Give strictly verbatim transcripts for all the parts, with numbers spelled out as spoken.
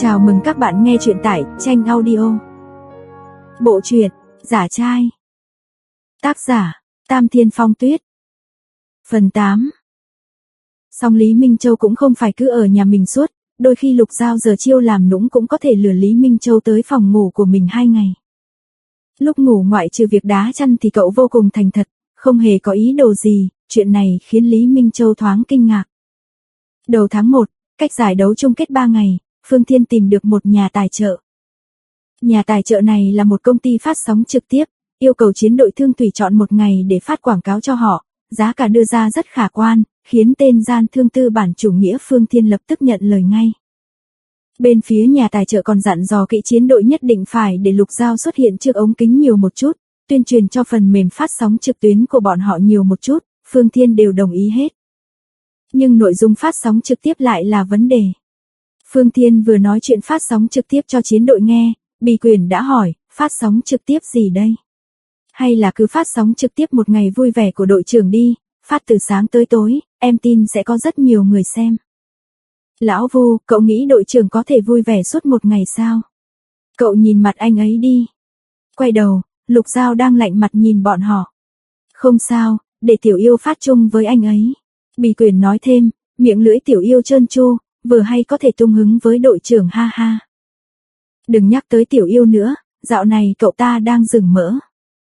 Chào mừng các bạn nghe truyện tại Tranh Audio. Bộ truyện Giả trai. Tác giả Tam Thiên Phong Tuyết. Phần tám. Song Lý Minh Châu cũng không phải cứ ở nhà mình suốt, đôi khi Lục Giao giờ chiêu làm nũng cũng có thể lừa Lý Minh Châu tới phòng ngủ của mình hai ngày. Lúc ngủ ngoại trừ việc đá chăn thì cậu vô cùng thành thật, không hề có ý đồ gì, chuyện này khiến Lý Minh Châu thoáng kinh ngạc. Đầu tháng một, cách giải đấu chung kết ba ngày, Phương Thiên tìm được một nhà tài trợ. Nhà tài trợ này là một công ty phát sóng trực tiếp, yêu cầu chiến đội Thương Thủy chọn một ngày để phát quảng cáo cho họ, giá cả đưa ra rất khả quan, khiến tên gian thương tư bản chủ nghĩa Phương Thiên lập tức nhận lời ngay. Bên phía nhà tài trợ còn dặn dò kỹ chiến đội nhất định phải để Lục Giao xuất hiện trước ống kính nhiều một chút, tuyên truyền cho phần mềm phát sóng trực tuyến của bọn họ nhiều một chút, Phương Thiên đều đồng ý hết. Nhưng nội dung phát sóng trực tiếp lại là vấn đề. Phương Thiên vừa nói chuyện phát sóng trực tiếp cho chiến đội nghe, Bì Quyền đã hỏi, phát sóng trực tiếp gì đây? Hay là cứ phát sóng trực tiếp một ngày vui vẻ của đội trưởng đi, phát từ sáng tới tối, em tin sẽ có rất nhiều người xem. Lão Vu, cậu nghĩ đội trưởng có thể vui vẻ suốt một ngày sao? Cậu nhìn mặt anh ấy đi. Quay đầu, Lục Giao đang lạnh mặt nhìn bọn họ. Không sao, để Tiểu Yêu phát chung với anh ấy. Bì Quyền nói thêm, miệng lưỡi Tiểu Yêu trơn tru, vừa hay có thể tung hứng với đội trưởng ha ha. Đừng nhắc tới Tiểu Yêu nữa, dạo này cậu ta đang rừng mỡ.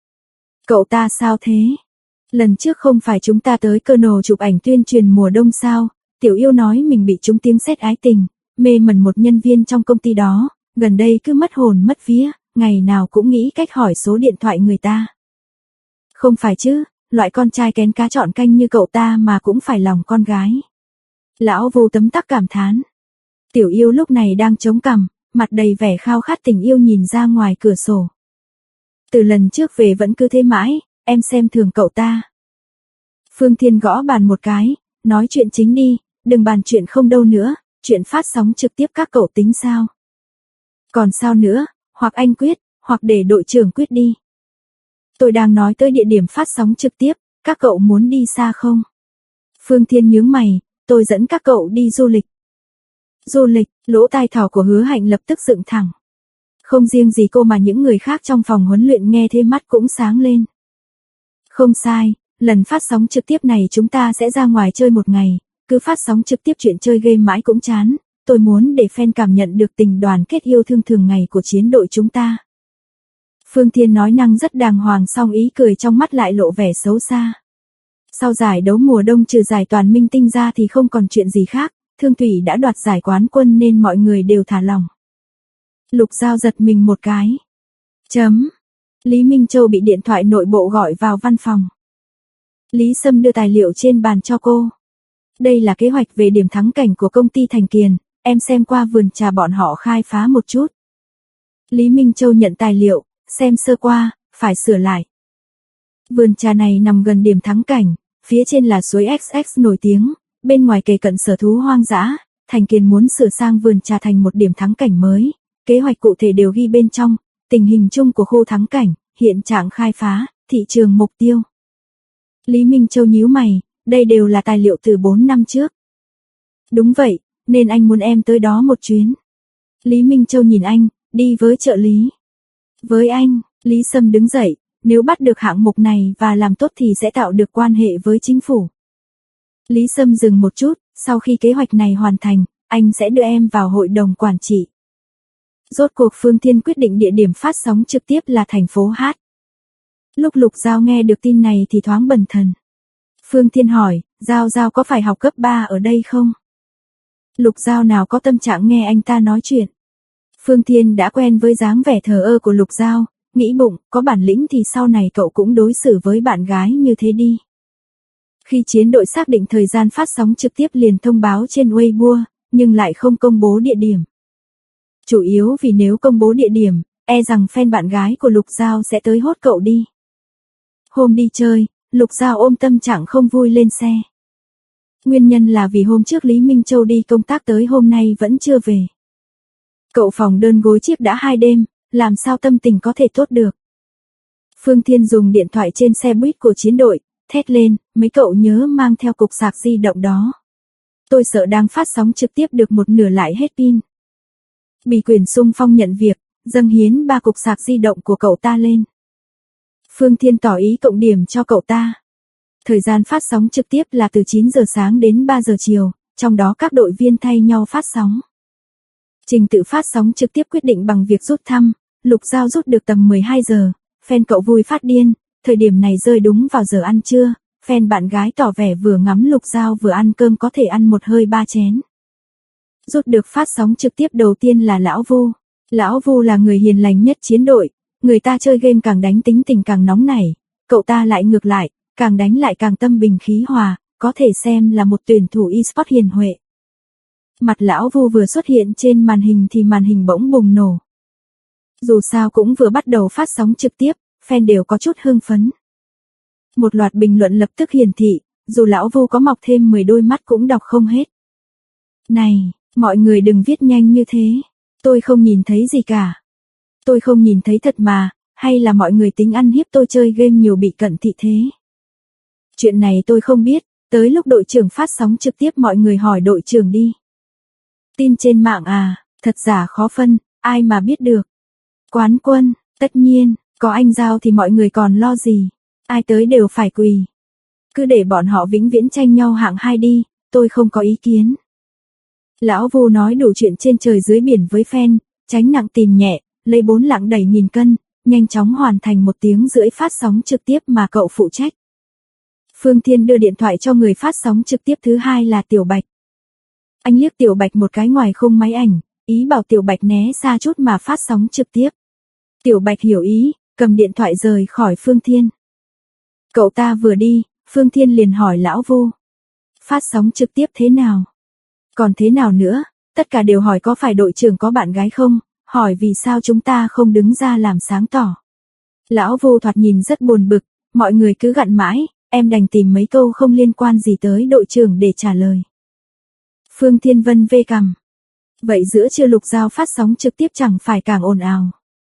Cậu ta sao thế? Lần trước không phải chúng ta tới Colonel chụp ảnh tuyên truyền mùa đông sao? Tiểu Yêu nói mình bị trúng tiếng sét ái tình, mê mẩn một nhân viên trong công ty đó, gần đây cứ mất hồn mất vía, ngày nào cũng nghĩ cách hỏi số điện thoại người ta. Không phải chứ, loại con trai kén cá chọn canh như cậu ta mà cũng phải lòng con gái. Lão Vu tấm tắc cảm thán. Tiểu Yêu lúc này đang chống cằm, mặt đầy vẻ khao khát tình yêu nhìn ra ngoài cửa sổ. Từ lần trước về vẫn cứ thế mãi, em xem thường cậu ta. Phương Thiên gõ bàn một cái, nói chuyện chính đi, đừng bàn chuyện không đâu nữa, chuyện phát sóng trực tiếp các cậu tính sao? Còn sao nữa, hoặc anh quyết, hoặc để đội trưởng quyết đi. Tôi đang nói tới địa điểm phát sóng trực tiếp, các cậu muốn đi xa không? Phương Thiên nhướng mày, tôi dẫn các cậu đi du lịch. Du lịch, lỗ tai thỏ của Hứa Hạnh lập tức dựng thẳng. Không riêng gì cô mà những người khác trong phòng huấn luyện nghe thế mắt cũng sáng lên. Không sai, lần phát sóng trực tiếp này chúng ta sẽ ra ngoài chơi một ngày, cứ phát sóng trực tiếp chuyện chơi game mãi cũng chán, tôi muốn để fan cảm nhận được tình đoàn kết yêu thương thường ngày của chiến đội chúng ta. Phương Thiên nói năng rất đàng hoàng song ý cười trong mắt lại lộ vẻ xấu xa. Sau giải đấu mùa đông trừ giải toàn minh tinh ra thì không còn chuyện gì khác, Thương Thủy đã đoạt giải quán quân nên mọi người đều thả lỏng. Lục Giao giật mình một cái. Chấm. Lý Minh Châu bị điện thoại nội bộ gọi vào văn phòng. Lý Sâm đưa tài liệu trên bàn cho cô. Đây là kế hoạch về điểm thắng cảnh của công ty Thành Kiền, em xem qua vườn trà bọn họ khai phá một chút. Lý Minh Châu nhận tài liệu, xem sơ qua, phải sửa lại. Vườn trà này nằm gần điểm thắng cảnh, phía trên là suối ích ích nổi tiếng, bên ngoài kề cận sở thú hoang dã, Thành Kiền muốn sửa sang vườn trà thành một điểm thắng cảnh mới, kế hoạch cụ thể đều ghi bên trong, tình hình chung của khu thắng cảnh, hiện trạng khai phá, thị trường mục tiêu. Lý Minh Châu nhíu mày, đây đều là tài liệu từ bốn năm trước. Đúng vậy, nên anh muốn em tới đó một chuyến. Lý Minh Châu nhìn anh, đi với trợ lý. Với anh, Lý Sâm đứng dậy, nếu bắt được hạng mục này và làm tốt thì sẽ tạo được quan hệ với chính phủ. Lý Sâm dừng một chút, sau khi kế hoạch này hoàn thành, anh sẽ đưa em vào hội đồng quản trị. Rốt cuộc Phương Thiên quyết định địa điểm phát sóng trực tiếp là thành phố Hát. Lúc Lục Giao nghe được tin này thì thoáng bần thần. Phương Thiên hỏi, Giao Giao có phải học cấp ba ở đây không? Lục Giao nào có tâm trạng nghe anh ta nói chuyện. Phương Thiên đã quen với dáng vẻ thờ ơ của Lục Giao, nghĩ bụng, có bản lĩnh thì sau này cậu cũng đối xử với bạn gái như thế đi. Khi chiến đội xác định thời gian phát sóng trực tiếp liền thông báo trên Weibo, nhưng lại không công bố địa điểm. Chủ yếu vì nếu công bố địa điểm, e rằng fan bạn gái của Lục Giao sẽ tới hốt cậu đi. Hôm đi chơi, Lục Giao ôm tâm trạng không vui lên xe. Nguyên nhân là vì hôm trước Lý Minh Châu đi công tác tới hôm nay vẫn chưa về. Cậu phòng đơn gối chiếc đã hai đêm, làm sao tâm tình có thể tốt được. Phương Thiên dùng điện thoại trên xe buýt của chiến đội, thét lên, mấy cậu nhớ mang theo cục sạc di động đó. Tôi sợ đang phát sóng trực tiếp được một nửa lại hết pin. Bì Quyền xung phong nhận việc, dâng hiến ba cục sạc di động của cậu ta lên. Phương Thiên tỏ ý cộng điểm cho cậu ta. Thời gian phát sóng trực tiếp là từ chín giờ sáng đến ba giờ chiều, trong đó các đội viên thay nhau phát sóng. Trình tự phát sóng trực tiếp quyết định bằng việc rút thăm, Lục Giao rút được tầm mười hai giờ, fan cậu vui phát điên, thời điểm này rơi đúng vào giờ ăn trưa, fan bạn gái tỏ vẻ vừa ngắm Lục Giao vừa ăn cơm có thể ăn một hơi ba chén. Rút được phát sóng trực tiếp đầu tiên là Lão Vu. Lão Vu là người hiền lành nhất chiến đội, người ta chơi game càng đánh tính tình càng nóng nảy, cậu ta lại ngược lại, càng đánh lại càng tâm bình khí hòa, có thể xem là một tuyển thủ eSport hiền huệ. Mặt Lão Vu vừa xuất hiện trên màn hình thì màn hình bỗng bùng nổ. Dù sao cũng vừa bắt đầu phát sóng trực tiếp, fan đều có chút hưng phấn. Một loạt bình luận lập tức hiển thị, dù Lão Vu có mọc thêm mười đôi mắt cũng đọc không hết. Này, mọi người đừng viết nhanh như thế, tôi không nhìn thấy gì cả. Tôi không nhìn thấy thật mà, hay là mọi người tính ăn hiếp tôi chơi game nhiều bị cận thị thế. Chuyện này tôi không biết, tới lúc đội trưởng phát sóng trực tiếp mọi người hỏi đội trưởng đi. Tin trên mạng à, thật giả khó phân, ai mà biết được. Quán quân, tất nhiên, có anh Giao thì mọi người còn lo gì, ai tới đều phải quỳ. Cứ để bọn họ vĩnh viễn tranh nhau hạng hai đi, tôi không có ý kiến. Lão Vu nói đủ chuyện trên trời dưới biển với fan, tránh nặng tìm nhẹ, lấy bốn lạng đẩy nghìn cân, nhanh chóng hoàn thành một tiếng rưỡi phát sóng trực tiếp mà cậu phụ trách. Phương Thiên đưa điện thoại cho người phát sóng trực tiếp thứ hai là Tiểu Bạch. Anh liếc Tiểu Bạch một cái ngoài khung máy ảnh, ý bảo Tiểu Bạch né xa chút mà phát sóng trực tiếp. Tiểu Bạch hiểu ý, cầm điện thoại rời khỏi Phương Thiên. Cậu ta vừa đi, Phương Thiên liền hỏi Lão Vu. Phát sóng trực tiếp thế nào? Còn thế nào nữa, tất cả đều hỏi có phải đội trưởng có bạn gái không, hỏi vì sao chúng ta không đứng ra làm sáng tỏ. Lão Vu thoạt nhìn rất buồn bực, mọi người cứ gặn mãi, em đành tìm mấy câu không liên quan gì tới đội trưởng để trả lời. Phương Thiên Vân vê cằm. Vậy giữa trưa Lục Giao phát sóng trực tiếp chẳng phải càng ồn ào.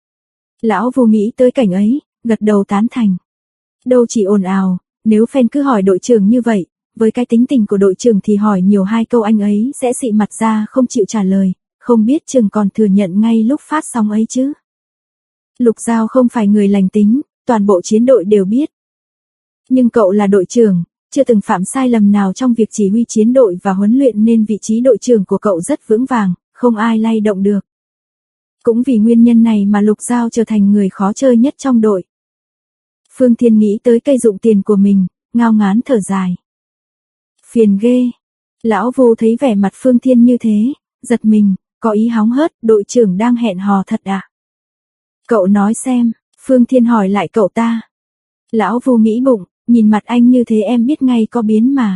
Lão Vu nghĩ tới cảnh ấy, gật đầu tán thành. Đâu chỉ ồn ào, nếu fan cứ hỏi đội trưởng như vậy, với cái tính tình của đội trưởng thì hỏi nhiều hai câu anh ấy sẽ xị mặt ra không chịu trả lời, không biết chừng còn thừa nhận ngay lúc phát sóng ấy chứ. Lục Giao không phải người lành tính, toàn bộ chiến đội đều biết. Nhưng cậu là đội trưởng, chưa từng phạm sai lầm nào trong việc chỉ huy chiến đội và huấn luyện nên vị trí đội trưởng của cậu rất vững vàng, không ai lay động được. Cũng vì nguyên nhân này mà Lục Giao trở thành người khó chơi nhất trong đội. Phương Thiên nghĩ tới cây dụng tiền của mình, ngao ngán thở dài. Phiền ghê. Lão Vu thấy vẻ mặt Phương Thiên như thế, giật mình, có ý hóng hớt, đội trưởng đang hẹn hò thật à? Cậu nói xem, Phương Thiên hỏi lại cậu ta. Lão Vu nghĩ bụng, nhìn mặt anh như thế em biết ngay có biến mà.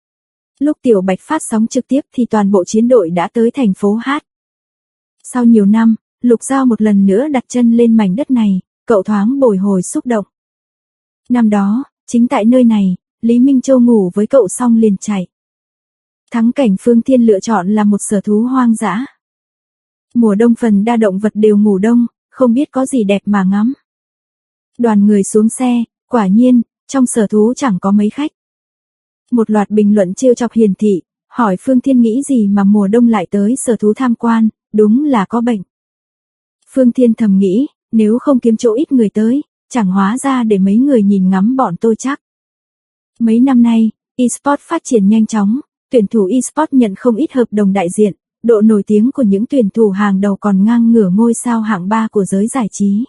Lúc Tiểu Bạch phát sóng trực tiếp thì toàn bộ chiến đội đã tới thành phố Hát. Sau nhiều năm, Lục Giao một lần nữa đặt chân lên mảnh đất này, cậu thoáng bồi hồi xúc động. Năm đó, chính tại nơi này, Lý Minh Châu ngủ với cậu xong liền chạy. Thắng cảnh Phương Thiên lựa chọn là một sở thú hoang dã. Mùa đông phần đa động vật đều ngủ đông, không biết có gì đẹp mà ngắm. Đoàn người xuống xe, quả nhiên, trong sở thú chẳng có mấy khách. Một loạt bình luận trêu chọc hiển thị, hỏi Phương Thiên nghĩ gì mà mùa đông lại tới sở thú tham quan, đúng là có bệnh. Phương Thiên thầm nghĩ, nếu không kiếm chỗ ít người tới, chẳng hóa ra để mấy người nhìn ngắm bọn tôi chắc. Mấy năm nay, eSport phát triển nhanh chóng, tuyển thủ eSport nhận không ít hợp đồng đại diện, độ nổi tiếng của những tuyển thủ hàng đầu còn ngang ngửa ngôi sao hạng ba của giới giải trí.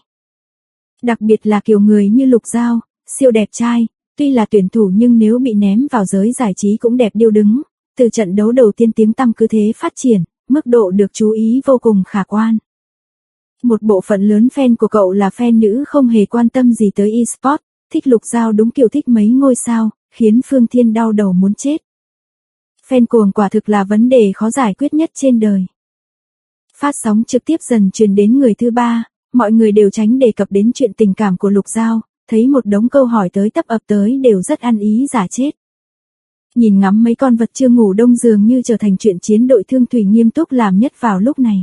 Đặc biệt là kiểu người như Lục Giao, siêu đẹp trai, tuy là tuyển thủ nhưng nếu bị ném vào giới giải trí cũng đẹp điêu đứng, từ trận đấu đầu tiên tiếng tăm cứ thế phát triển, mức độ được chú ý vô cùng khả quan. Một bộ phận lớn fan của cậu là fan nữ không hề quan tâm gì tới eSport, thích Lục Giao đúng kiểu thích mấy ngôi sao, khiến Phương Thiên đau đầu muốn chết. Fan cuồng quả thực là vấn đề khó giải quyết nhất trên đời. Phát sóng trực tiếp dần truyền đến người thứ ba, mọi người đều tránh đề cập đến chuyện tình cảm của Lục Giao, thấy một đống câu hỏi tới tấp ập tới đều rất ăn ý giả chết. Nhìn ngắm mấy con vật chưa ngủ đông dường như trở thành chuyện chiến đội Thương Thủy nghiêm túc làm nhất vào lúc này.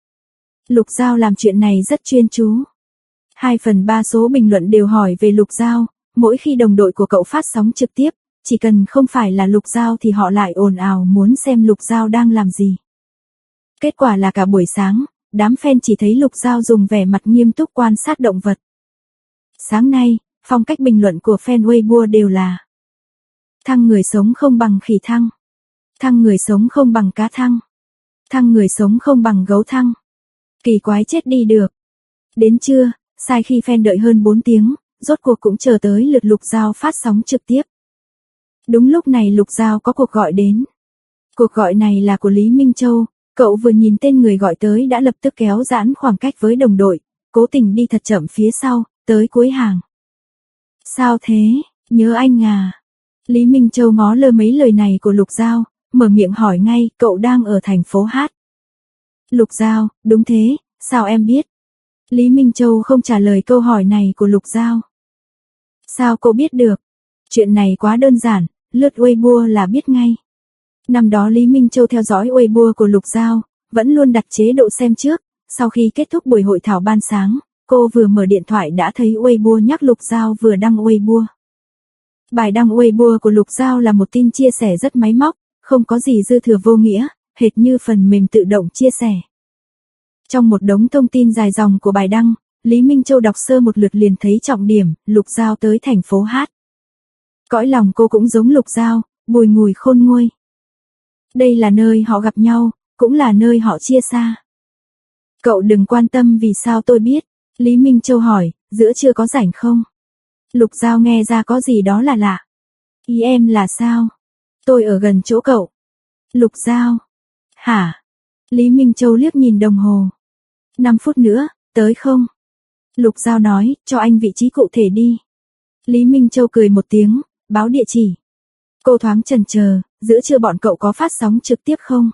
Lục Giao làm chuyện này rất chuyên chú. Hai phần ba số bình luận đều hỏi về Lục Giao, mỗi khi đồng đội của cậu phát sóng trực tiếp, chỉ cần không phải là Lục Giao thì họ lại ồn ào muốn xem Lục Giao đang làm gì. Kết quả là cả buổi sáng, đám fan chỉ thấy Lục Giao dùng vẻ mặt nghiêm túc quan sát động vật. Sáng nay, phong cách bình luận của fan Weibo đều là thăng người sống không bằng khỉ thăng, thăng người sống không bằng cá thăng, thăng người sống không bằng gấu thăng. Kỳ quái chết đi được. Đến trưa, sai khi fan đợi hơn bốn tiếng, rốt cuộc cũng chờ tới lượt Lục Giao phát sóng trực tiếp. Đúng lúc này Lục Giao có cuộc gọi đến. Cuộc gọi này là của Lý Minh Châu, cậu vừa nhìn tên người gọi tới đã lập tức kéo giãn khoảng cách với đồng đội, cố tình đi thật chậm phía sau, tới cuối hàng. Sao thế, nhớ anh à? Lý Minh Châu ngó lơ mấy lời này của Lục Giao, mở miệng hỏi ngay, cậu đang ở thành phố Hát. Lục Giao, đúng thế, sao em biết? Lý Minh Châu không trả lời câu hỏi này của Lục Giao. Sao cô biết được? Chuyện này quá đơn giản, lướt Weibo là biết ngay. Năm đó Lý Minh Châu theo dõi Weibo của Lục Giao, vẫn luôn đặt chế độ xem trước, sau khi kết thúc buổi hội thảo ban sáng, cô vừa mở điện thoại đã thấy Weibo nhắc Lục Giao vừa đăng Weibo. Bài đăng Weibo của Lục Giao là một tin chia sẻ rất máy móc, không có gì dư thừa vô nghĩa, hệt như phần mềm tự động chia sẻ. Trong một đống thông tin dài dòng của bài đăng, Lý Minh Châu đọc sơ một lượt liền thấy trọng điểm, Lục Giao tới thành phố Hát. Cõi lòng cô cũng giống Lục Giao, bùi ngùi khôn nguôi. Đây là nơi họ gặp nhau, cũng là nơi họ chia xa. Cậu đừng quan tâm vì sao tôi biết, Lý Minh Châu hỏi, giữa trưa có rảnh không? Lục Giao nghe ra có gì đó là lạ. Ý em là sao? Tôi ở gần chỗ cậu. Lục Giao. Hả? Lý Minh Châu liếc nhìn đồng hồ. năm phút nữa, tới không? Lục Giao nói, cho anh vị trí cụ thể đi. Lý Minh Châu cười một tiếng, báo địa chỉ. Cô thoáng chần chờ, giữa trưa bọn cậu có phát sóng trực tiếp không?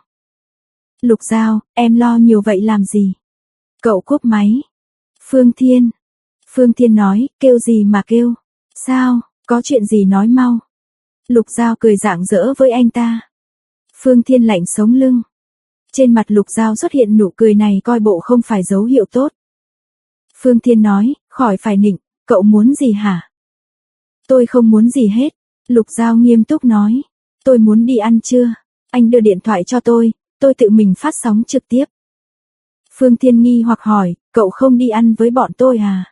Lục Giao, em lo nhiều vậy làm gì? Cậu cúp máy. Phương Thiên. Phương Thiên nói, kêu gì mà kêu? Sao, có chuyện gì nói mau? Lục Giao cười rạng rỡ với anh ta. Phương Thiên lạnh sống lưng. Trên mặt Lục Giao xuất hiện nụ cười này coi bộ không phải dấu hiệu tốt. Phương Thiên nói, khỏi phải nịnh, cậu muốn gì hả? Tôi không muốn gì hết. Lục Giao nghiêm túc nói, tôi muốn đi ăn trưa, anh đưa điện thoại cho tôi, tôi tự mình phát sóng trực tiếp. Phương Thiên nghi hoặc hỏi, cậu không đi ăn với bọn tôi à?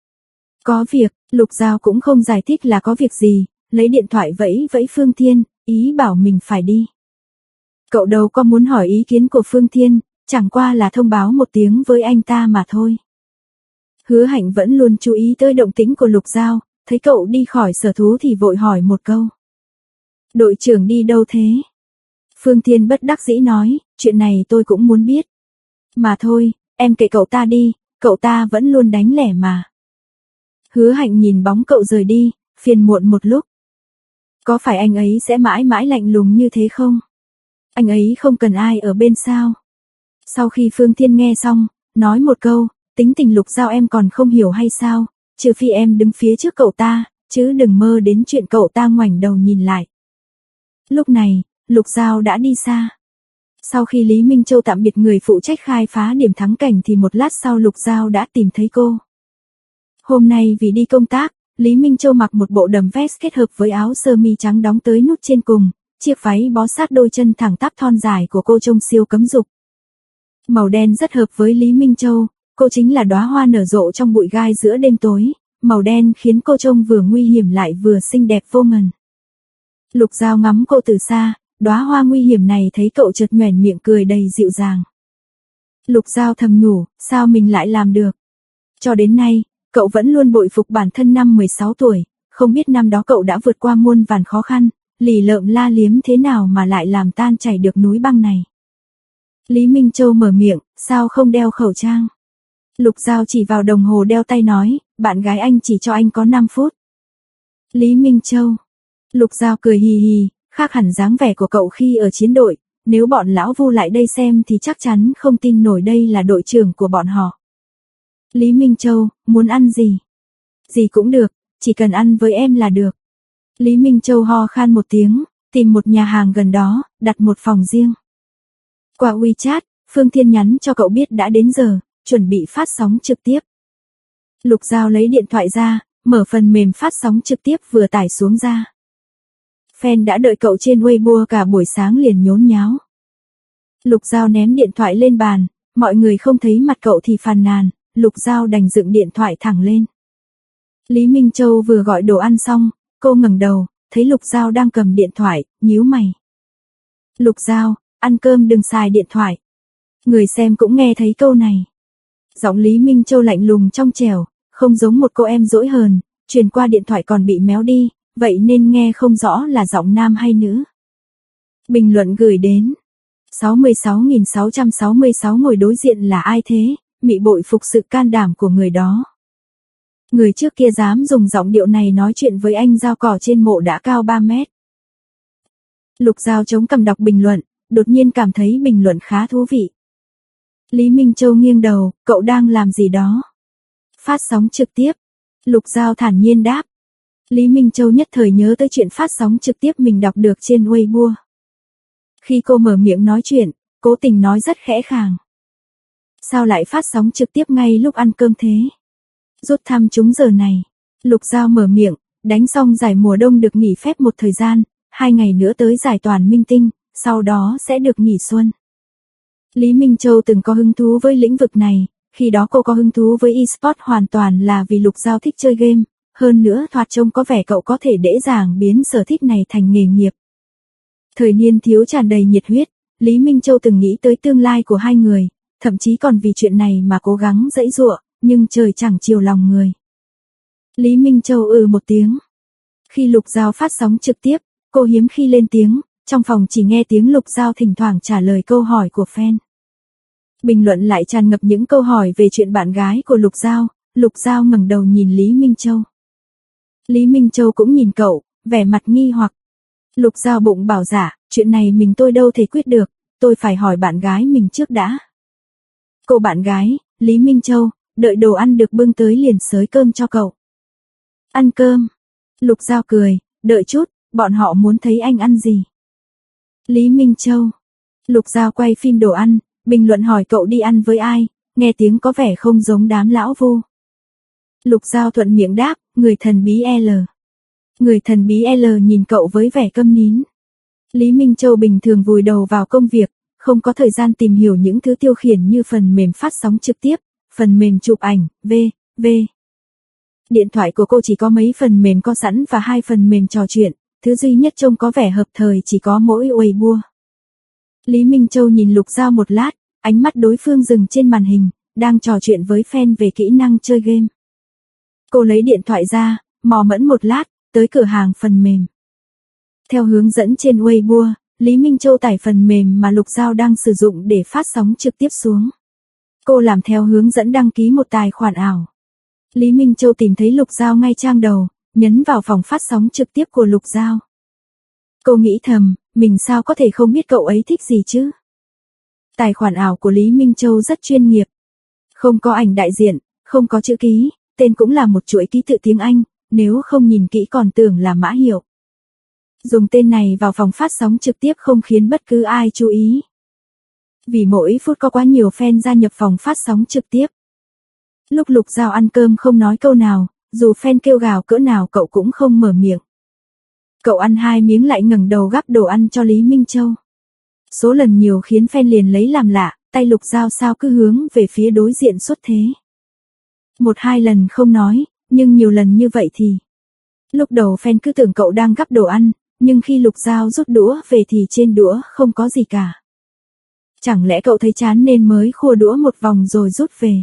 Có việc, Lục Giao cũng không giải thích là có việc gì, lấy điện thoại vẫy vẫy Phương Thiên, ý bảo mình phải đi. Cậu đâu có muốn hỏi ý kiến của Phương Thiên, chẳng qua là thông báo một tiếng với anh ta mà thôi. Hứa Hạnh vẫn luôn chú ý tới động tĩnh của Lục Giao, thấy cậu đi khỏi sở thú thì vội hỏi một câu. Đội trưởng đi đâu thế? Phương Thiên bất đắc dĩ nói, chuyện này tôi cũng muốn biết. Mà thôi, em kệ cậu ta đi, cậu ta vẫn luôn đánh lẻ mà. Hứa Hạnh nhìn bóng cậu rời đi, phiền muộn một lúc. Có phải anh ấy sẽ mãi mãi lạnh lùng như thế không? Anh ấy không cần ai ở bên sao? Sau khi Phương Thiên nghe xong, nói một câu, tính tình Lục Giao em còn không hiểu hay sao, trừ phi em đứng phía trước cậu ta, chứ đừng mơ đến chuyện cậu ta ngoảnh đầu nhìn lại. Lúc này, Lục Giao đã đi xa. Sau khi Lý Minh Châu tạm biệt người phụ trách khai phá điểm thắng cảnh thì một lát sau Lục Giao đã tìm thấy cô. Hôm nay vì đi công tác, Lý Minh Châu mặc một bộ đầm vest kết hợp với áo sơ mi trắng đóng tới nút trên cùng, chiếc váy bó sát đôi chân thẳng tắp thon dài của cô trông siêu cấm dục. Màu đen rất hợp với Lý Minh Châu, cô chính là đóa hoa nở rộ trong bụi gai giữa đêm tối, màu đen khiến cô trông vừa nguy hiểm lại vừa xinh đẹp vô ngần. Lục Giao ngắm cô từ xa, đóa hoa nguy hiểm này thấy cậu chợt nhoẻn miệng cười đầy dịu dàng. Lục Giao thầm nhủ, sao mình lại làm được? Cho đến nay, cậu vẫn luôn bội phục bản thân năm mười sáu tuổi, không biết năm đó cậu đã vượt qua muôn vàn khó khăn, lì lợm la liếm thế nào mà lại làm tan chảy được núi băng này. Lý Minh Châu mở miệng, sao không đeo khẩu trang? Lục Giao chỉ vào đồng hồ đeo tay nói, bạn gái anh chỉ cho anh có năm phút. Lý Minh Châu. Lục Giao cười hì hì, khác hẳn dáng vẻ của cậu khi ở chiến đội, nếu bọn lão Vu lại đây xem thì chắc chắn không tin nổi đây là đội trưởng của bọn họ. Lý Minh Châu, muốn ăn gì? Gì cũng được, chỉ cần ăn với em là được. Lý Minh Châu ho khan một tiếng, tìm một nhà hàng gần đó, đặt một phòng riêng. Qua WeChat, Phương Thiên nhắn cho cậu biết đã đến giờ, chuẩn bị phát sóng trực tiếp. Lục Giao lấy điện thoại ra, mở phần mềm phát sóng trực tiếp vừa tải xuống ra. Fan đã đợi cậu trên Weibo cả buổi sáng liền nhốn nháo. Lục Giao ném điện thoại lên bàn, Mọi người không thấy mặt cậu thì phàn nàn, Lục Giao đành dựng điện thoại thẳng lên. Lý Minh Châu vừa gọi đồ ăn xong, cô ngẩng đầu, thấy Lục Giao đang cầm điện thoại, nhíu mày. Lục Giao, ăn cơm đừng xài điện thoại. Người xem cũng nghe thấy câu này. Giọng Lý Minh Châu lạnh lùng trong trẻo, không giống một cô em dỗi hờn, truyền qua điện thoại còn bị méo đi, vậy nên nghe không rõ là giọng nam hay nữ. Bình luận gửi đến sáu mươi sáu nghìn sáu trăm sáu mươi sáu ngồi đối diện là ai thế, mị bội phục sự can đảm của người đó. Người trước kia dám dùng giọng điệu này nói chuyện với anh Giao cỏ trên mộ đã cao ba mét. Lục Giao chống cằm đọc bình luận, đột nhiên cảm thấy bình luận khá thú vị. Lý Minh Châu nghiêng đầu, cậu đang làm gì đó? Phát sóng trực tiếp. Lục Giao thản nhiên đáp. Lý Minh Châu nhất thời nhớ tới chuyện phát sóng trực tiếp mình đọc được trên Weibo. Khi cô mở miệng nói chuyện, cố tình nói rất khẽ khàng. Sao lại phát sóng trực tiếp ngay lúc ăn cơm thế? Rút thăm trúng giờ này. Lục Giao mở miệng, đánh xong giải mùa đông được nghỉ phép một thời gian, hai ngày nữa tới giải toàn minh tinh, sau đó sẽ được nghỉ xuân. Lý Minh Châu từng có hứng thú với lĩnh vực này, khi đó cô có hứng thú với e-sport hoàn toàn là vì Lục Giao thích chơi game, hơn nữa thoạt trông có vẻ cậu có thể dễ dàng biến sở thích này thành nghề nghiệp. Thời niên thiếu tràn đầy nhiệt huyết, Lý Minh Châu từng nghĩ tới tương lai của hai người, thậm chí còn vì chuyện này mà cố gắng giãy giụa, nhưng trời chẳng chiều lòng người. Lý Minh Châu ừ một tiếng. Khi Lục Giao phát sóng trực tiếp, cô hiếm khi lên tiếng, trong phòng chỉ nghe tiếng Lục Giao thỉnh thoảng trả lời câu hỏi của fan. Bình luận lại tràn ngập những câu hỏi về chuyện bạn gái của Lục Giao, Lục Giao ngẩng đầu nhìn Lý Minh Châu. Lý Minh Châu cũng nhìn cậu, vẻ mặt nghi hoặc. Lục Giao bụng bảo dạ, chuyện này mình tôi đâu thể quyết được, tôi phải hỏi bạn gái mình trước đã. Cô bạn gái, Lý Minh Châu, đợi đồ ăn được bưng tới liền xới cơm cho cậu. Ăn cơm. Lục Giao cười, đợi chút, bọn họ muốn thấy anh ăn gì. Lý Minh Châu. Lục Giao quay phim đồ ăn, bình luận hỏi cậu đi ăn với ai, nghe tiếng có vẻ không giống đám lão vu. Lục Giao thuận miệng đáp, người thần bí L. Người thần bí L nhìn cậu với vẻ câm nín. Lý Minh Châu bình thường vùi đầu vào công việc, không có thời gian tìm hiểu những thứ tiêu khiển như phần mềm phát sóng trực tiếp, phần mềm chụp ảnh, vân vân. Điện thoại của cô chỉ có mấy phần mềm có sẵn và hai phần mềm trò chuyện, thứ duy nhất trông có vẻ hợp thời chỉ có mỗi Weibo. Lý Minh Châu nhìn Lục Giao một lát, ánh mắt đối phương dừng trên màn hình, đang trò chuyện với fan về kỹ năng chơi game. Cô lấy điện thoại ra, mò mẫm một lát, tới cửa hàng phần mềm. Theo hướng dẫn trên Weibo, Lý Minh Châu tải phần mềm mà Lục Giao đang sử dụng để phát sóng trực tiếp xuống. Cô làm theo hướng dẫn đăng ký một tài khoản ảo. Lý Minh Châu tìm thấy Lục Giao ngay trang đầu, nhấn vào phòng phát sóng trực tiếp của Lục Giao. Cô nghĩ thầm, mình sao có thể không biết cậu ấy thích gì chứ? Tài khoản ảo của Lý Minh Châu rất chuyên nghiệp. Không có ảnh đại diện, không có chữ ký, tên cũng là một chuỗi ký tự tiếng Anh, nếu không nhìn kỹ còn tưởng là mã hiệu. Dùng tên này vào phòng phát sóng trực tiếp không khiến bất cứ ai chú ý. Vì mỗi phút có quá nhiều fan gia nhập phòng phát sóng trực tiếp. Lúc Lục Giao ăn cơm không nói câu nào, dù fan kêu gào cỡ nào cậu cũng không mở miệng. Cậu ăn hai miếng lại ngẩng đầu gắp đồ ăn cho Lý Minh Châu. Số lần nhiều khiến fan liền lấy làm lạ, tay Lục Giao sao cứ hướng về phía đối diện suốt thế. Một hai lần không nói, nhưng nhiều lần như vậy thì. Lúc đầu fan cứ tưởng cậu đang gắp đồ ăn, nhưng khi Lục Giao rút đũa về thì trên đũa không có gì cả. Chẳng lẽ cậu thấy chán nên mới khua đũa một vòng rồi rút về.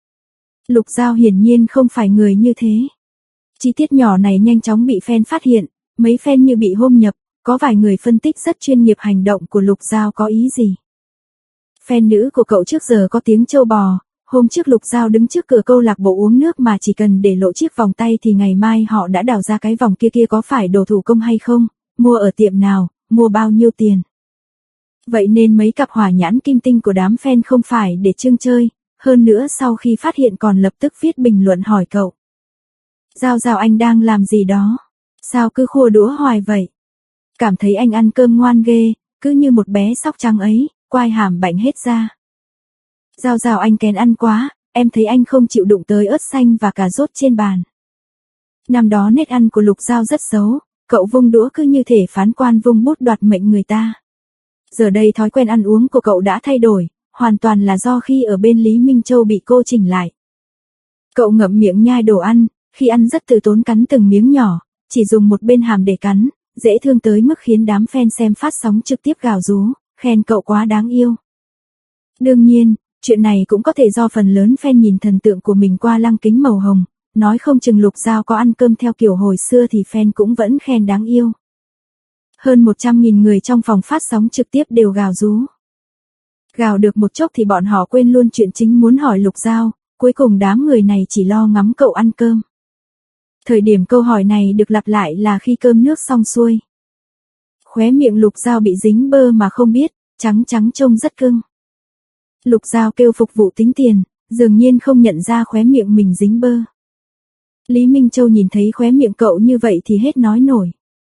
Lục Giao hiển nhiên không phải người như thế. Chi tiết nhỏ này nhanh chóng bị fan phát hiện, mấy fan như bị hôm nhập, có vài người phân tích rất chuyên nghiệp hành động của Lục Giao có ý gì. Fan nữ của cậu trước giờ có tiếng trâu bò, hôm trước Lục Giao đứng trước cửa câu lạc bộ uống nước mà chỉ cần để lộ chiếc vòng tay thì ngày mai họ đã đào ra cái vòng kia kia có phải đồ thủ công hay không, mua ở tiệm nào, mua bao nhiêu tiền. Vậy nên mấy cặp hỏa nhãn kim tinh của đám fan không phải để trưng chơi, hơn nữa sau khi phát hiện còn lập tức viết bình luận hỏi cậu. Giao Giao anh đang làm gì đó? Sao cứ khua đũa hoài vậy? Cảm thấy anh ăn cơm ngoan ghê, cứ như một bé sóc trắng ấy, quai hàm bảnh hết ra. Giao Giao anh kén ăn quá, em thấy anh không chịu đụng tới ớt xanh và cà rốt trên bàn. Năm đó nết ăn của Lục Giao rất xấu, cậu vung đũa cứ như thể phán quan vung bút đoạt mệnh người ta. Giờ đây thói quen ăn uống của cậu đã thay đổi, hoàn toàn là do khi ở bên Lý Minh Châu bị cô chỉnh lại. Cậu ngậm miệng nhai đồ ăn, khi ăn rất từ tốn cắn từng miếng nhỏ, chỉ dùng một bên hàm để cắn, dễ thương tới mức khiến đám fan xem phát sóng trực tiếp gào rú, khen cậu quá đáng yêu. Đương nhiên, chuyện này cũng có thể do phần lớn fan nhìn thần tượng của mình qua lăng kính màu hồng, nói không chừng Lục Giao có ăn cơm theo kiểu hồi xưa thì fan cũng vẫn khen đáng yêu. Hơn một trăm nghìn người trong phòng phát sóng trực tiếp đều gào rú. Gào được một chốc thì bọn họ quên luôn chuyện chính muốn hỏi Lục Giao, cuối cùng đám người này chỉ lo ngắm cậu ăn cơm. Thời điểm câu hỏi này được lặp lại là khi cơm nước xong xuôi. Khóe miệng Lục Giao bị dính bơ mà không biết, trắng trắng trông rất cưng. Lục Giao kêu phục vụ tính tiền, dường nhiên không nhận ra khóe miệng mình dính bơ. Lý Minh Châu nhìn thấy khóe miệng cậu như vậy thì hết nói nổi.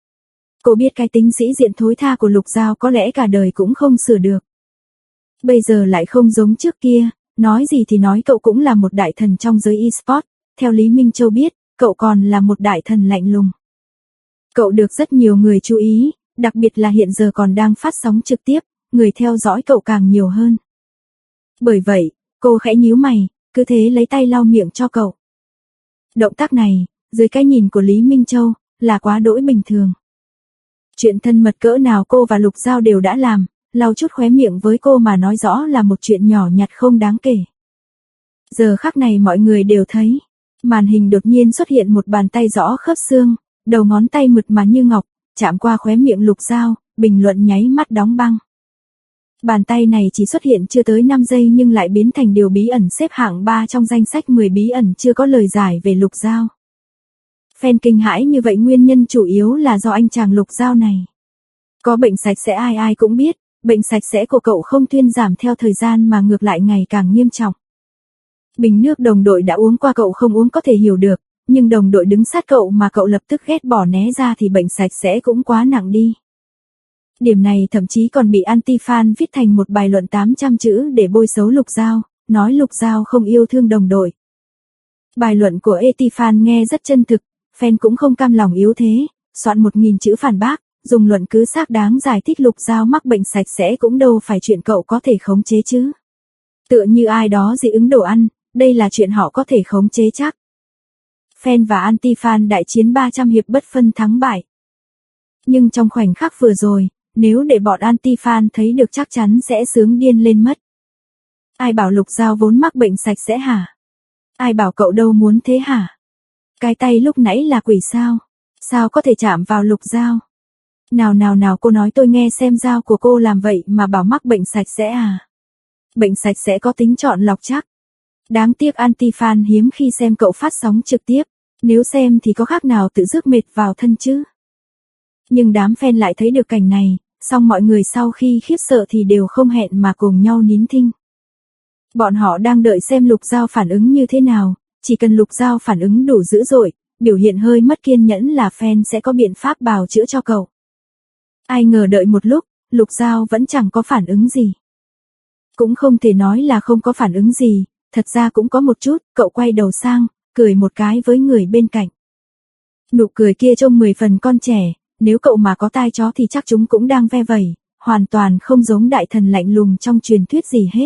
Cô biết cái tính sĩ diện thối tha của Lục Giao có lẽ cả đời cũng không sửa được. Bây giờ lại không giống trước kia, nói gì thì nói cậu cũng là một đại thần trong giới e-sport, theo Lý Minh Châu biết, cậu còn là một đại thần lạnh lùng. Cậu được rất nhiều người chú ý, đặc biệt là hiện giờ còn đang phát sóng trực tiếp, người theo dõi cậu càng nhiều hơn. Bởi vậy, cô khẽ nhíu mày, cứ thế lấy tay lau miệng cho cậu. Động tác này, dưới cái nhìn của Lý Minh Châu, là quá đỗi bình thường. Chuyện thân mật cỡ nào cô và Lục Giao đều đã làm, lau chút khóe miệng với cô mà nói rõ là một chuyện nhỏ nhặt không đáng kể. Giờ khắc này mọi người đều thấy, màn hình đột nhiên xuất hiện một bàn tay rõ khớp xương, đầu ngón tay mượt mà như ngọc, chạm qua khóe miệng Lục Giao, bình luận nháy mắt đóng băng. Bàn tay này chỉ xuất hiện chưa tới năm giây nhưng lại biến thành điều bí ẩn xếp hạng ba trong danh sách mười bí ẩn chưa có lời giải về Lục Giao. Fan kinh hãi như vậy nguyên nhân chủ yếu là do anh chàng Lục Giao này. Có bệnh sạch sẽ ai ai cũng biết, bệnh sạch sẽ của cậu không thuyên giảm theo thời gian mà ngược lại ngày càng nghiêm trọng. Bình nước đồng đội đã uống qua cậu không uống có thể hiểu được, nhưng đồng đội đứng sát cậu mà cậu lập tức ghét bỏ né ra thì bệnh sạch sẽ cũng quá nặng đi. Điểm này thậm chí còn bị anti-fan viết thành một bài luận tám trăm chữ để bôi xấu Lục Giao, nói Lục Giao không yêu thương đồng đội. Bài luận của anti-fan nghe rất chân thực, fan cũng không cam lòng yếu thế, soạn một nghìn chữ phản bác, dùng luận cứ xác đáng giải thích Lục Giao mắc bệnh sạch sẽ cũng đâu phải chuyện cậu có thể khống chế chứ. Tựa như ai đó dị ứng đồ ăn, đây là chuyện họ có thể khống chế chắc. Fan và anti-fan đại chiến ba trăm hiệp bất phân thắng bại. Nhưng trong khoảnh khắc vừa rồi, nếu để bọn anti-fan thấy được chắc chắn sẽ sướng điên lên mất. Ai bảo Lục Giao vốn mắc bệnh sạch sẽ hả? Ai bảo cậu đâu muốn thế hả? Cái tay lúc nãy là quỷ sao? Sao có thể chạm vào Lục Giao? Nào nào nào cô nói tôi nghe xem dao của cô làm vậy mà bảo mắc bệnh sạch sẽ à? Bệnh sạch sẽ có tính chọn lọc chắc. Đáng tiếc anti-fan hiếm khi xem cậu phát sóng trực tiếp, nếu xem thì có khác nào tự rước mệt vào thân chứ. Nhưng đám fan lại thấy được cảnh này, xong mọi người sau khi khiếp sợ thì đều không hẹn mà cùng nhau nín thinh. Bọn họ đang đợi xem Lục Giao phản ứng như thế nào, chỉ cần Lục Giao phản ứng đủ dữ dội, biểu hiện hơi mất kiên nhẫn là fan sẽ có biện pháp bào chữa cho cậu. Ai ngờ đợi một lúc, Lục Giao vẫn chẳng có phản ứng gì. Cũng không thể nói là không có phản ứng gì, thật ra cũng có một chút, cậu quay đầu sang, cười một cái với người bên cạnh. Nụ cười kia trông mười phần con trẻ, nếu cậu mà có tai chó thì chắc chúng cũng đang ve vẩy, hoàn toàn không giống đại thần lạnh lùng trong truyền thuyết gì hết.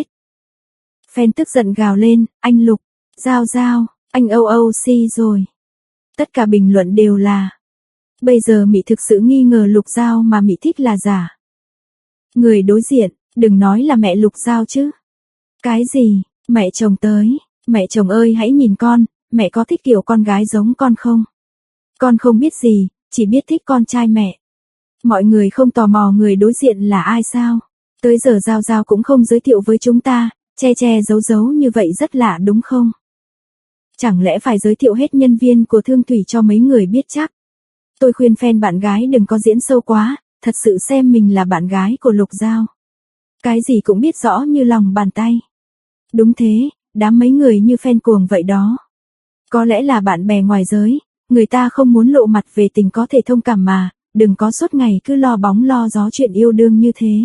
Fan tức giận gào lên, anh Lục, Giao Giao, anh ô ô xê rồi. Tất cả bình luận đều là, bây giờ Mị thực sự nghi ngờ Lục Giao mà Mị thích là giả. Người đối diện, đừng nói là mẹ Lục Giao chứ. Cái gì, mẹ chồng tới, mẹ chồng ơi hãy nhìn con, mẹ có thích kiểu con gái giống con không? Con không biết gì, chỉ biết thích con trai mẹ. Mọi người không tò mò người đối diện là ai sao? Tới giờ Giao Giao cũng không giới thiệu với chúng ta, che che giấu giấu như vậy rất lạ đúng không? Chẳng lẽ phải giới thiệu hết nhân viên của Thương Thủy cho mấy người biết chắc? Tôi khuyên fan bạn gái đừng có diễn sâu quá, thật sự xem mình là bạn gái của Lục Giao. Cái gì cũng biết rõ như lòng bàn tay. Đúng thế, đám mấy người như fan cuồng vậy đó. Có lẽ là bạn bè ngoài giới, người ta không muốn lộ mặt về tình có thể thông cảm mà, đừng có suốt ngày cứ lo bóng lo gió chuyện yêu đương như thế.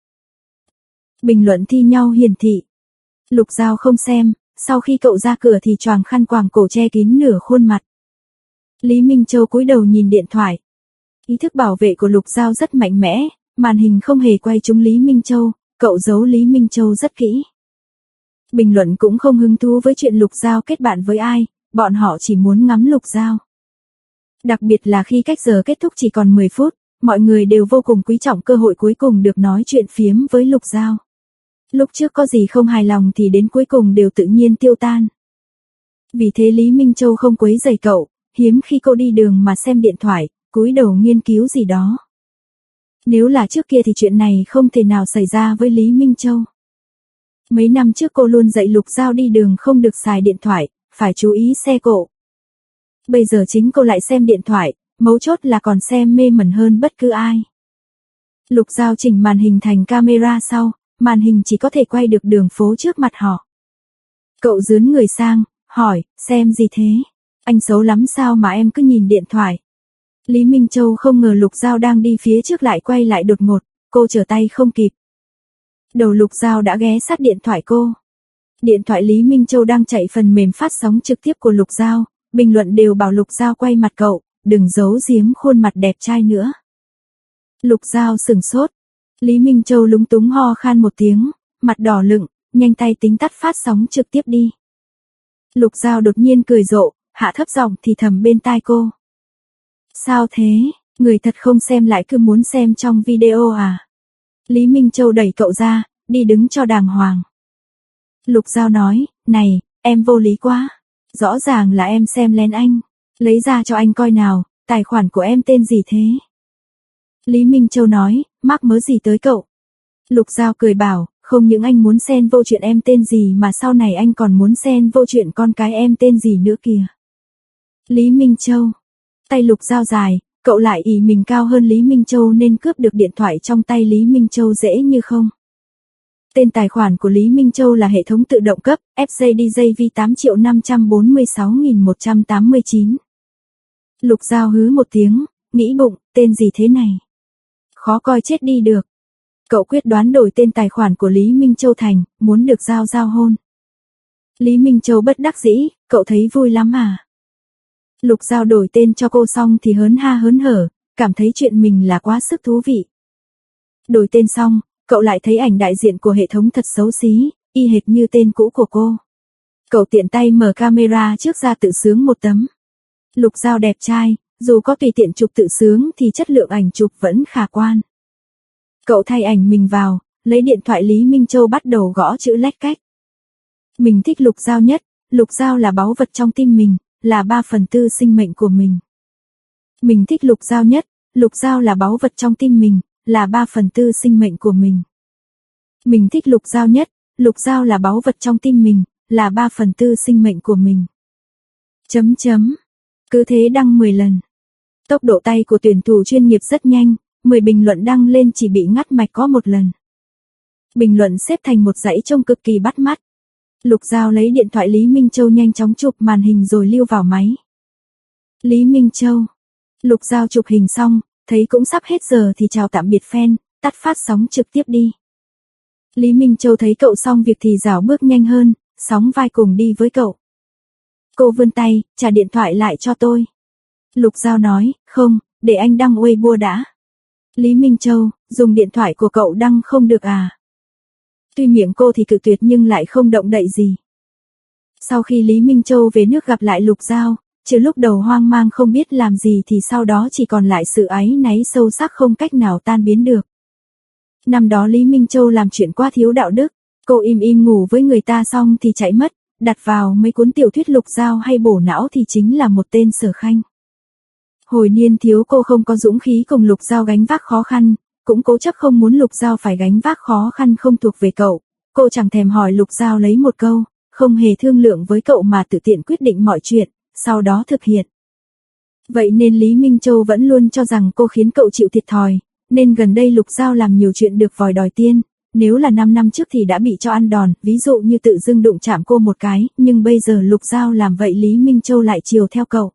Bình luận thi nhau hiển thị. Lục Giao không xem, sau khi cậu ra cửa thì choàng khăn quàng cổ che kín nửa khuôn mặt. Lý Minh Châu cúi đầu nhìn điện thoại. Ý thức bảo vệ của Lục Giao rất mạnh mẽ, màn hình không hề quay trúng Lý Minh Châu, cậu giấu Lý Minh Châu rất kỹ. Bình luận cũng không hứng thú với chuyện Lục Giao kết bạn với ai, bọn họ chỉ muốn ngắm Lục Giao. Đặc biệt là khi cách giờ kết thúc chỉ còn mười phút, mọi người đều vô cùng quý trọng cơ hội cuối cùng được nói chuyện phiếm với Lục Giao. Lúc trước có gì không hài lòng thì đến cuối cùng đều tự nhiên tiêu tan. Vì thế Lý Minh Châu không quấy rầy cậu, hiếm khi cô đi đường mà xem điện thoại, cúi đầu nghiên cứu gì đó. Nếu là trước kia thì chuyện này không thể nào xảy ra với Lý Minh Châu. Mấy năm trước cô luôn dạy Lục Giao đi đường không được xài điện thoại, phải chú ý xe cộ. Bây giờ chính cô lại xem điện thoại, mấu chốt là còn xem mê mẩn hơn bất cứ ai. Lục Giao chỉnh màn hình thành camera sau, màn hình chỉ có thể quay được đường phố trước mặt họ. Cậu dướn người sang, hỏi, xem gì thế? Anh xấu lắm sao mà em cứ nhìn điện thoại? Lý Minh Châu không ngờ Lục Giao đang đi phía trước lại quay lại đột ngột, cô trở tay không kịp. Đầu Lục Giao đã ghé sát điện thoại cô. Điện thoại Lý Minh Châu đang chạy phần mềm phát sóng trực tiếp của Lục Giao, bình luận đều bảo Lục Giao quay mặt cậu, đừng giấu giếm khuôn mặt đẹp trai nữa. Lục Giao sửng sốt. Lý Minh Châu lúng túng ho khan một tiếng, mặt đỏ lựng, nhanh tay tính tắt phát sóng trực tiếp đi. Lục Giao đột nhiên cười rộ, hạ thấp giọng thì thầm bên tai cô. Sao thế, người thật không xem lại cứ muốn xem trong video à? Lý Minh Châu đẩy cậu ra, đi đứng cho đàng hoàng. Lục Giao nói, này, em vô lý quá. Rõ ràng là em xem lén anh. Lấy ra cho anh coi nào, tài khoản của em tên gì thế? Lý Minh Châu nói, mắc mớ gì tới cậu? Lục Giao cười bảo, không những anh muốn xen vô chuyện em tên gì mà sau này anh còn muốn xen vô chuyện con cái em tên gì nữa kìa. Lý Minh Châu. Tay Lục Giao dài, cậu lại ỷ mình cao hơn Lý Minh Châu nên cướp được điện thoại trong tay Lý Minh Châu dễ như không. Tên tài khoản của Lý Minh Châu là hệ thống tự động cấp, F J D J V tám triệu năm trăm bốn mươi sáu nghìn một trăm tám mươi chín. Lục Giao hứ một tiếng, nghĩ bụng, tên gì thế này? Khó coi chết đi được. Cậu quyết đoán đổi tên tài khoản của Lý Minh Châu thành, muốn được Giao giao hôn. Lý Minh Châu bất đắc dĩ, cậu thấy vui lắm à? Lục Giao đổi tên cho cô xong thì hớn ha hớn hở, cảm thấy chuyện mình là quá sức thú vị. Đổi tên xong, cậu lại thấy ảnh đại diện của hệ thống thật xấu xí, y hệt như tên cũ của cô. Cậu tiện tay mở camera trước ra tự sướng một tấm. Lục Giao đẹp trai, dù có tùy tiện chụp tự sướng thì chất lượng ảnh chụp vẫn khả quan. Cậu thay ảnh mình vào, lấy điện thoại Lý Minh Châu bắt đầu gõ chữ lách cách. Mình thích Lục Giao nhất, Lục Giao là báu vật trong tim mình, là ba phần tư sinh mệnh của mình. Mình thích Lục Giao nhất, Lục Giao là báu vật trong tim mình, là ba phần tư sinh mệnh của mình. Mình thích Lục Giao nhất, Lục Giao là báu vật trong tim mình, là ba phần tư sinh mệnh của mình. Chấm chấm. Cứ thế đăng mười lần. Tốc độ tay của tuyển thủ chuyên nghiệp rất nhanh, mười bình luận đăng lên chỉ bị ngắt mạch có một lần. Bình luận xếp thành một dãy trông cực kỳ bắt mắt. Lục Giao lấy điện thoại Lý Minh Châu nhanh chóng chụp màn hình rồi lưu vào máy. Lý Minh Châu. Lục Giao chụp hình xong, thấy cũng sắp hết giờ thì chào tạm biệt fan, tắt phát sóng trực tiếp đi. Lý Minh Châu thấy cậu xong việc thì rảo bước nhanh hơn, sóng vai cùng đi với cậu. Cô vươn tay, trả điện thoại lại cho tôi. Lục Giao nói, không, để anh đăng Weibo đã. Lý Minh Châu, dùng điện thoại của cậu đăng không được à? Tuy miệng cô thì cự tuyệt nhưng lại không động đậy gì. Sau khi Lý Minh Châu về nước gặp lại Lục Giao, trừ lúc đầu hoang mang không biết làm gì thì sau đó chỉ còn lại sự áy náy sâu sắc không cách nào tan biến được. Năm đó Lý Minh Châu làm chuyện quá thiếu đạo đức, cô im im ngủ với người ta xong thì chạy mất, đặt vào mấy cuốn tiểu thuyết Lục Giao hay bổ não thì chính là một tên Sở Khanh. Hồi niên thiếu cô không có dũng khí cùng Lục Giao gánh vác khó khăn, cũng cố chấp không muốn Lục Giao phải gánh vác khó khăn không thuộc về cậu. Cô chẳng thèm hỏi Lục Giao lấy một câu, không hề thương lượng với cậu mà tự tiện quyết định mọi chuyện, sau đó thực hiện. Vậy nên Lý Minh Châu vẫn luôn cho rằng cô khiến cậu chịu thiệt thòi, nên gần đây Lục Giao làm nhiều chuyện được vòi đòi tiên, nếu là năm năm trước thì đã bị cho ăn đòn, ví dụ như tự dưng đụng chạm cô một cái, nhưng bây giờ Lục Giao làm vậy Lý Minh Châu lại chiều theo cậu.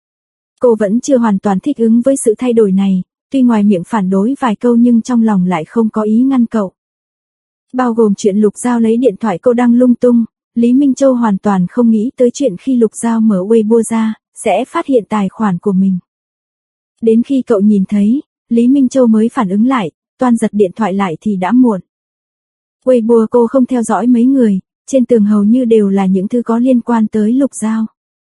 Cô vẫn chưa hoàn toàn thích ứng với sự thay đổi này, tuy ngoài miệng phản đối vài câu nhưng trong lòng lại không có ý ngăn cậu. Bao gồm chuyện Lục Giao lấy điện thoại cô đăng lung tung, Lý Minh Châu hoàn toàn không nghĩ tới chuyện khi Lục Giao mở Weibo ra, sẽ phát hiện tài khoản của mình. Đến khi cậu nhìn thấy, Lý Minh Châu mới phản ứng lại, toan giật điện thoại lại thì đã muộn. Weibo cô không theo dõi mấy người, trên tường hầu như đều là những thứ có liên quan tới Lục Giao.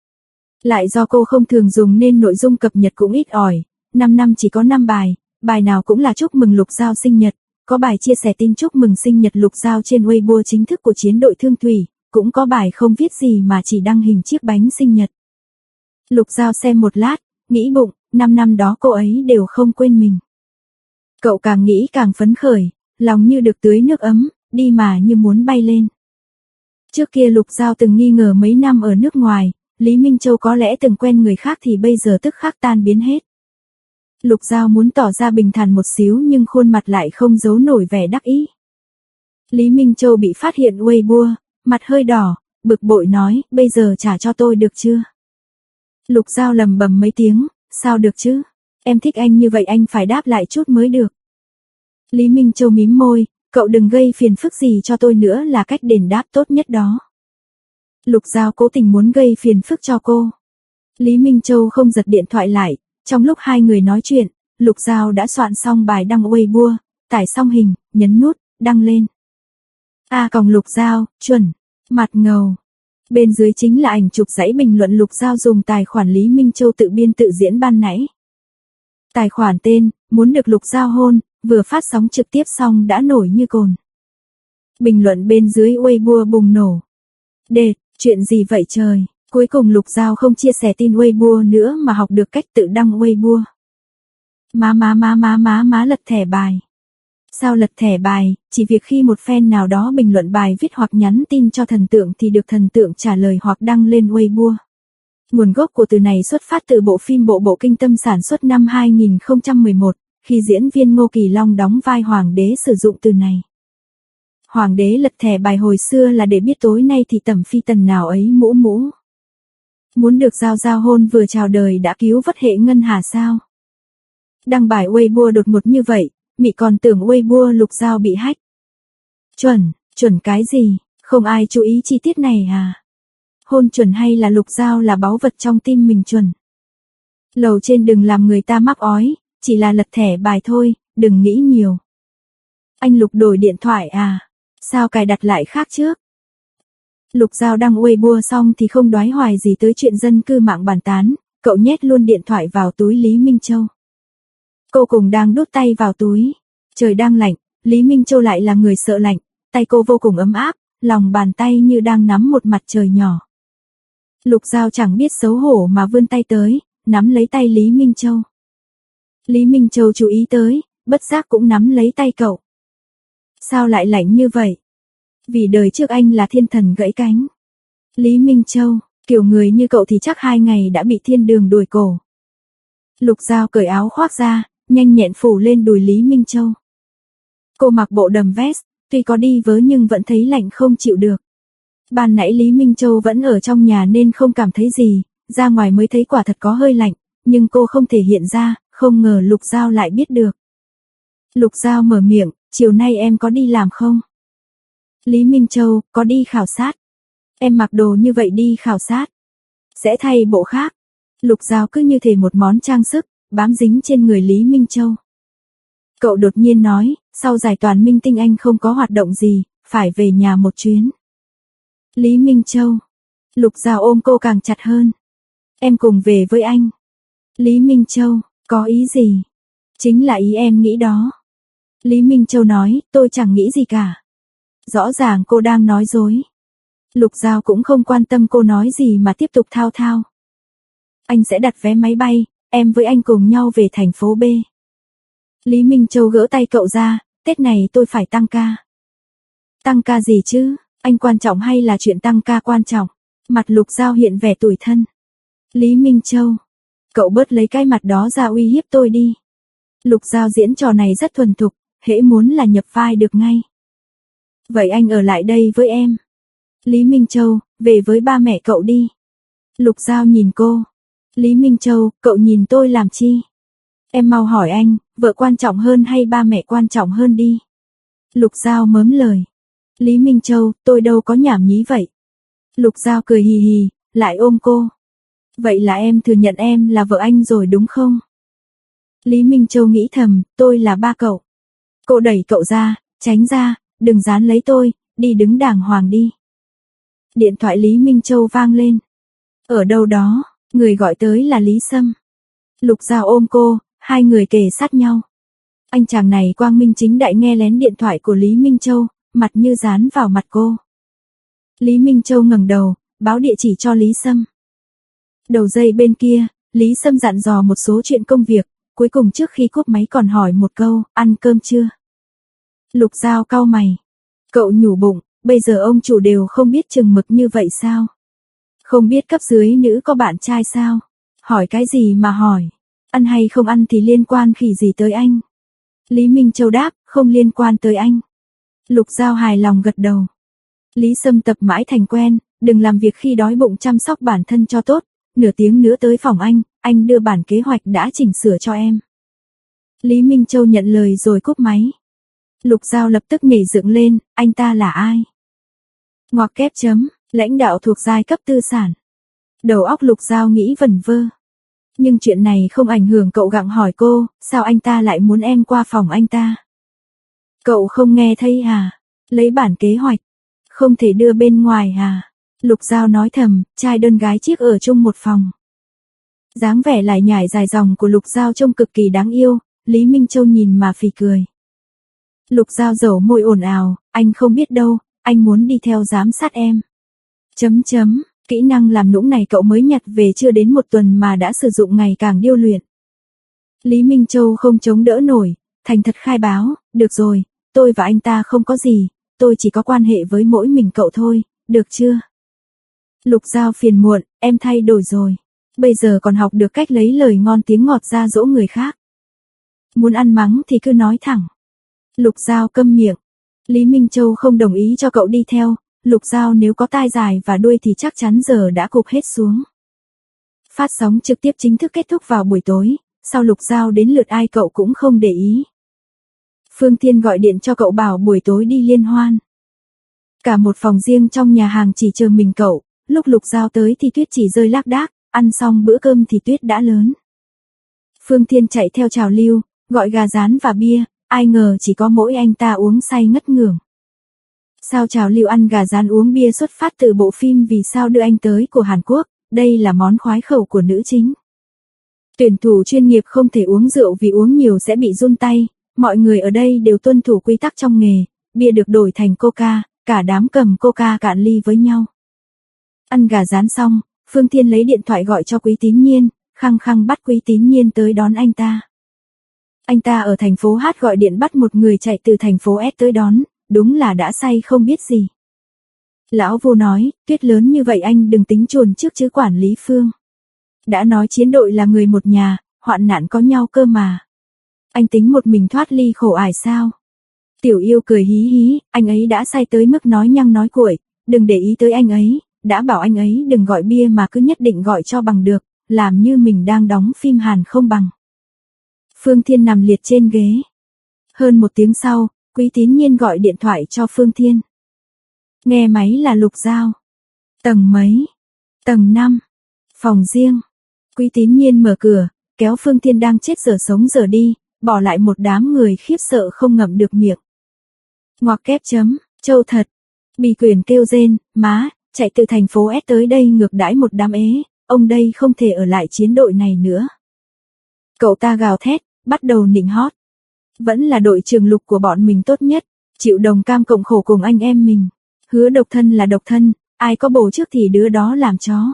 Lại do cô không thường dùng nên nội dung cập nhật cũng ít ỏi, năm năm chỉ có năm bài, bài nào cũng là chúc mừng Lục Giao sinh nhật, có bài chia sẻ tin chúc mừng sinh nhật Lục Giao trên Weibo chính thức của chiến đội Thương Thủy, cũng có bài không viết gì mà chỉ đăng hình chiếc bánh sinh nhật. Lục Giao xem một lát, nghĩ bụng, năm năm đó cô ấy đều không quên mình. Cậu càng nghĩ càng phấn khởi, lòng như được tưới nước ấm, đi mà như muốn bay lên. Trước kia Lục Giao từng nghi ngờ mấy năm ở nước ngoài, Lý Minh Châu có lẽ từng quen người khác thì bây giờ tức khắc tan biến hết. Lục Giao muốn tỏ ra bình thản một xíu nhưng khuôn mặt lại không giấu nổi vẻ đắc ý. Lý Minh Châu bị phát hiện Weibo, mặt hơi đỏ, bực bội nói, bây giờ trả cho tôi được chưa? Lục Giao lầm bầm mấy tiếng, sao được chứ? Em thích anh như vậy anh phải đáp lại chút mới được. Lý Minh Châu mím môi, cậu đừng gây phiền phức gì cho tôi nữa là cách đền đáp tốt nhất đó. Lục Giao cố tình muốn gây phiền phức cho cô. Lý Minh Châu không giật điện thoại lại, trong lúc hai người nói chuyện, Lục Giao đã soạn xong bài đăng Weibo, tải xong hình, nhấn nút, đăng lên. A còng Lục Giao, chuẩn, mặt ngầu. Bên dưới chính là ảnh chụp dãy bình luận Lục Giao dùng tài khoản Lý Minh Châu tự biên tự diễn ban nãy. Tài khoản tên, muốn được Lục Giao hôn, vừa phát sóng trực tiếp xong đã nổi như cồn. Bình luận bên dưới Weibo bùng nổ. Đệt, chuyện gì vậy trời, cuối cùng Lục Giao không chia sẻ tin Weibo nữa mà học được cách tự đăng Weibo. Má má má má má má lật thẻ bài. Sao lật thẻ bài, chỉ việc khi một fan nào đó bình luận bài viết hoặc nhắn tin cho thần tượng thì được thần tượng trả lời hoặc đăng lên Weibo. Nguồn gốc của từ này xuất phát từ bộ phim Bộ Bộ Kinh Tâm sản xuất năm hai nghìn không trăm mười một, khi diễn viên Ngô Kỳ Long đóng vai Hoàng đế sử dụng từ này. Hoàng đế lật thẻ bài hồi xưa là để biết tối nay thì tẩm phi tần nào ấy mũ mũ. Muốn được Giao Giao hôn vừa chào đời đã cứu vất hệ ngân hà sao? Đăng bài Weibo đột ngột như vậy, mị còn tưởng Weibo Lục Giao bị hack. Chuẩn, chuẩn cái gì, không ai chú ý chi tiết này à? Hôn chuẩn hay là Lục Giao là báu vật trong tim mình chuẩn? Lầu trên đừng làm người ta mắc ói, chỉ là lật thẻ bài thôi, đừng nghĩ nhiều. Anh Lục đổi điện thoại à? Sao cài đặt lại khác trước? Lục Giao đăng Weibo xong thì không đoái hoài gì tới chuyện dân cư mạng bàn tán, cậu nhét luôn điện thoại vào túi Lý Minh Châu. Cô cùng đang đút tay vào túi. Trời đang lạnh, Lý Minh Châu lại là người sợ lạnh, tay cô vô cùng ấm áp, lòng bàn tay như đang nắm một mặt trời nhỏ. Lục Giao chẳng biết xấu hổ mà vươn tay tới, nắm lấy tay Lý Minh Châu. Lý Minh Châu chú ý tới, bất giác cũng nắm lấy tay cậu. Sao lại lạnh như vậy? Vì đời trước anh là thiên thần gãy cánh. Lý Minh Châu, kiểu người như cậu thì chắc hai ngày đã bị thiên đường đuổi cổ. Lục Giao cởi áo khoác ra, nhanh nhẹn phủ lên đùi Lý Minh Châu. Cô mặc bộ đầm vest, tuy có đi vớ nhưng vẫn thấy lạnh không chịu được. Ban nãy Lý Minh Châu vẫn ở trong nhà nên không cảm thấy gì, ra ngoài mới thấy quả thật có hơi lạnh, nhưng cô không thể hiện ra, không ngờ Lục Giao lại biết được. Lục Giao mở miệng, chiều nay em có đi làm không? Lý Minh Châu, có đi khảo sát. Em mặc đồ như vậy đi khảo sát. Sẽ thay bộ khác. Lục Giao cứ như thể một món trang sức, bám dính trên người Lý Minh Châu. Cậu đột nhiên nói, sau giải toàn minh tinh anh không có hoạt động gì, phải về nhà một chuyến. Lý Minh Châu. Lục Giao ôm cô càng chặt hơn. Em cùng về với anh. Lý Minh Châu, có ý gì? Chính là ý em nghĩ đó. Lý Minh Châu nói, tôi chẳng nghĩ gì cả. Rõ ràng cô đang nói dối. Lục Giao cũng không quan tâm cô nói gì mà tiếp tục thao thao. Anh sẽ đặt vé máy bay, em với anh cùng nhau về thành phố B. Lý Minh Châu gỡ tay cậu ra, Tết này tôi phải tăng ca. Tăng ca gì chứ, anh quan trọng hay là chuyện tăng ca quan trọng? Mặt Lục Giao hiện vẻ tủi thân. Lý Minh Châu, cậu bớt lấy cái mặt đó ra uy hiếp tôi đi. Lục Giao diễn trò này rất thuần thục, hễ muốn là nhập vai được ngay. Vậy anh ở lại đây với em. Lý Minh Châu, về với ba mẹ cậu đi. Lục Giao nhìn cô. Lý Minh Châu, cậu nhìn tôi làm chi? Em mau hỏi anh, vợ quan trọng hơn hay ba mẹ quan trọng hơn đi? Lục Giao mớm lời. Lý Minh Châu, tôi đâu có nhảm nhí vậy. Lục Giao cười hì hì, lại ôm cô. Vậy là em thừa nhận em là vợ anh rồi đúng không? Lý Minh Châu nghĩ thầm, tôi là ba cậu. Cô đẩy cậu ra, tránh ra, đừng dán lấy tôi, đi đứng đàng hoàng đi. Điện thoại Lý Minh Châu vang lên. Ở đâu đó, người gọi tới là Lý Sâm. Lục Giao ôm cô, hai người kề sát nhau. Anh chàng này quang minh chính đại nghe lén điện thoại của Lý Minh Châu, mặt như dán vào mặt cô. Lý Minh Châu ngẩng đầu, báo địa chỉ cho Lý Sâm. Đầu dây bên kia, Lý Sâm dặn dò một số chuyện công việc, cuối cùng trước khi cúp máy còn hỏi một câu, ăn cơm chưa? Lục Giao cau mày. Cậu nhủ bụng, bây giờ ông chủ đều không biết chừng mực như vậy sao? Không biết cấp dưới nữ có bạn trai sao? Hỏi cái gì mà hỏi? Ăn hay không ăn thì liên quan khỉ gì tới anh? Lý Minh Châu đáp, không liên quan tới anh. Lục Giao hài lòng gật đầu. Lý Sâm tập mãi thành quen, đừng làm việc khi đói bụng, chăm sóc bản thân cho tốt. Nửa tiếng nữa tới phòng anh, anh đưa bản kế hoạch đã chỉnh sửa cho em. Lý Minh Châu nhận lời rồi cúp máy. Lục Giao lập tức nhảy dựng lên, anh ta là ai? Ngoặc kép chấm, lãnh đạo thuộc giai cấp tư sản. Đầu óc Lục Giao nghĩ vẩn vơ. Nhưng chuyện này không ảnh hưởng cậu, gặng hỏi cô, sao anh ta lại muốn em qua phòng anh ta? Cậu không nghe thấy à? Lấy bản kế hoạch, không thể đưa bên ngoài à? Lục Giao nói thầm, trai đơn gái chiếc ở chung một phòng. Dáng vẻ lải nhải dài dòng của Lục Giao trông cực kỳ đáng yêu, Lý Minh Châu nhìn mà phì cười. Lục Giao dẩu môi ồn ào, anh không biết đâu, anh muốn đi theo giám sát em. Chấm chấm, kỹ năng làm nũng này cậu mới nhặt về chưa đến một tuần mà đã sử dụng ngày càng điêu luyện. Lý Minh Châu không chống đỡ nổi, thành thật khai báo, được rồi, tôi và anh ta không có gì, tôi chỉ có quan hệ với mỗi mình cậu thôi, được chưa? Lục Giao phiền muộn, em thay đổi rồi. Bây giờ còn học được cách lấy lời ngon tiếng ngọt ra dỗ người khác. Muốn ăn mắng thì cứ nói thẳng. Lục Giao câm miệng. Lý Minh Châu không đồng ý cho cậu đi theo. Lục Giao nếu có tai dài và đuôi thì chắc chắn giờ đã cụp hết xuống. Phát sóng trực tiếp chính thức kết thúc vào buổi tối. Sau Lục Giao đến lượt ai cậu cũng không để ý. Phương Thiên gọi điện cho cậu bảo buổi tối đi liên hoan. Cả một phòng riêng trong nhà hàng chỉ chờ mình cậu. Lúc Lục Giao tới thì tuyết chỉ rơi lác đác. Ăn xong bữa cơm thì tuyết đã lớn. Phương Thiên chạy theo trào lưu, gọi gà rán và bia, ai ngờ chỉ có mỗi anh ta uống say ngất ngưởng. Sao trào lưu ăn gà rán uống bia xuất phát từ bộ phim Vì sao đưa anh tới của Hàn Quốc, đây là món khoái khẩu của nữ chính. Tuyển thủ chuyên nghiệp không thể uống rượu vì uống nhiều sẽ bị run tay, mọi người ở đây đều tuân thủ quy tắc trong nghề, bia được đổi thành coca, cả đám cầm coca cạn ly với nhau. Ăn gà rán xong, Phương Thiên lấy điện thoại gọi cho Quý Tín Nhiên, khăng khăng bắt Quý Tín Nhiên tới đón anh ta. Anh ta ở thành phố H gọi điện bắt một người chạy từ thành phố S tới đón, đúng là đã say không biết gì. Lão Vô nói, tuyết lớn như vậy anh đừng tính chuồn trước chứ quản lý Phương. Đã nói chiến đội là người một nhà, hoạn nạn có nhau cơ mà. Anh tính một mình thoát ly khổ ải sao? Tiểu Yêu cười hí hí, anh ấy đã say tới mức nói nhăng nói cuội, đừng để ý tới anh ấy. Đã bảo anh ấy đừng gọi bia mà cứ nhất định gọi cho bằng được, làm như mình đang đóng phim Hàn không bằng. Phương Thiên nằm liệt trên ghế. Hơn một tiếng sau, Quý Tín Nhiên gọi điện thoại cho Phương Thiên. Nghe máy là Lục Giao. Tầng mấy? Tầng năm. Phòng riêng. Quý Tín Nhiên mở cửa, kéo Phương Thiên đang chết dở sống dở đi, bỏ lại một đám người khiếp sợ không ngậm được miệng. Ngoặc kép chấm, Châu thật. Bì Quyền kêu rên, má. Chạy từ thành phố S tới đây ngược đãi một đám ế, ông đây không thể ở lại chiến đội này nữa. Cậu ta gào thét, bắt đầu nịnh hót. Vẫn là đội trưởng Lục của bọn mình tốt nhất, chịu đồng cam cộng khổ cùng anh em mình. Hứa độc thân là độc thân, ai có bồ trước thì đứa đó làm chó.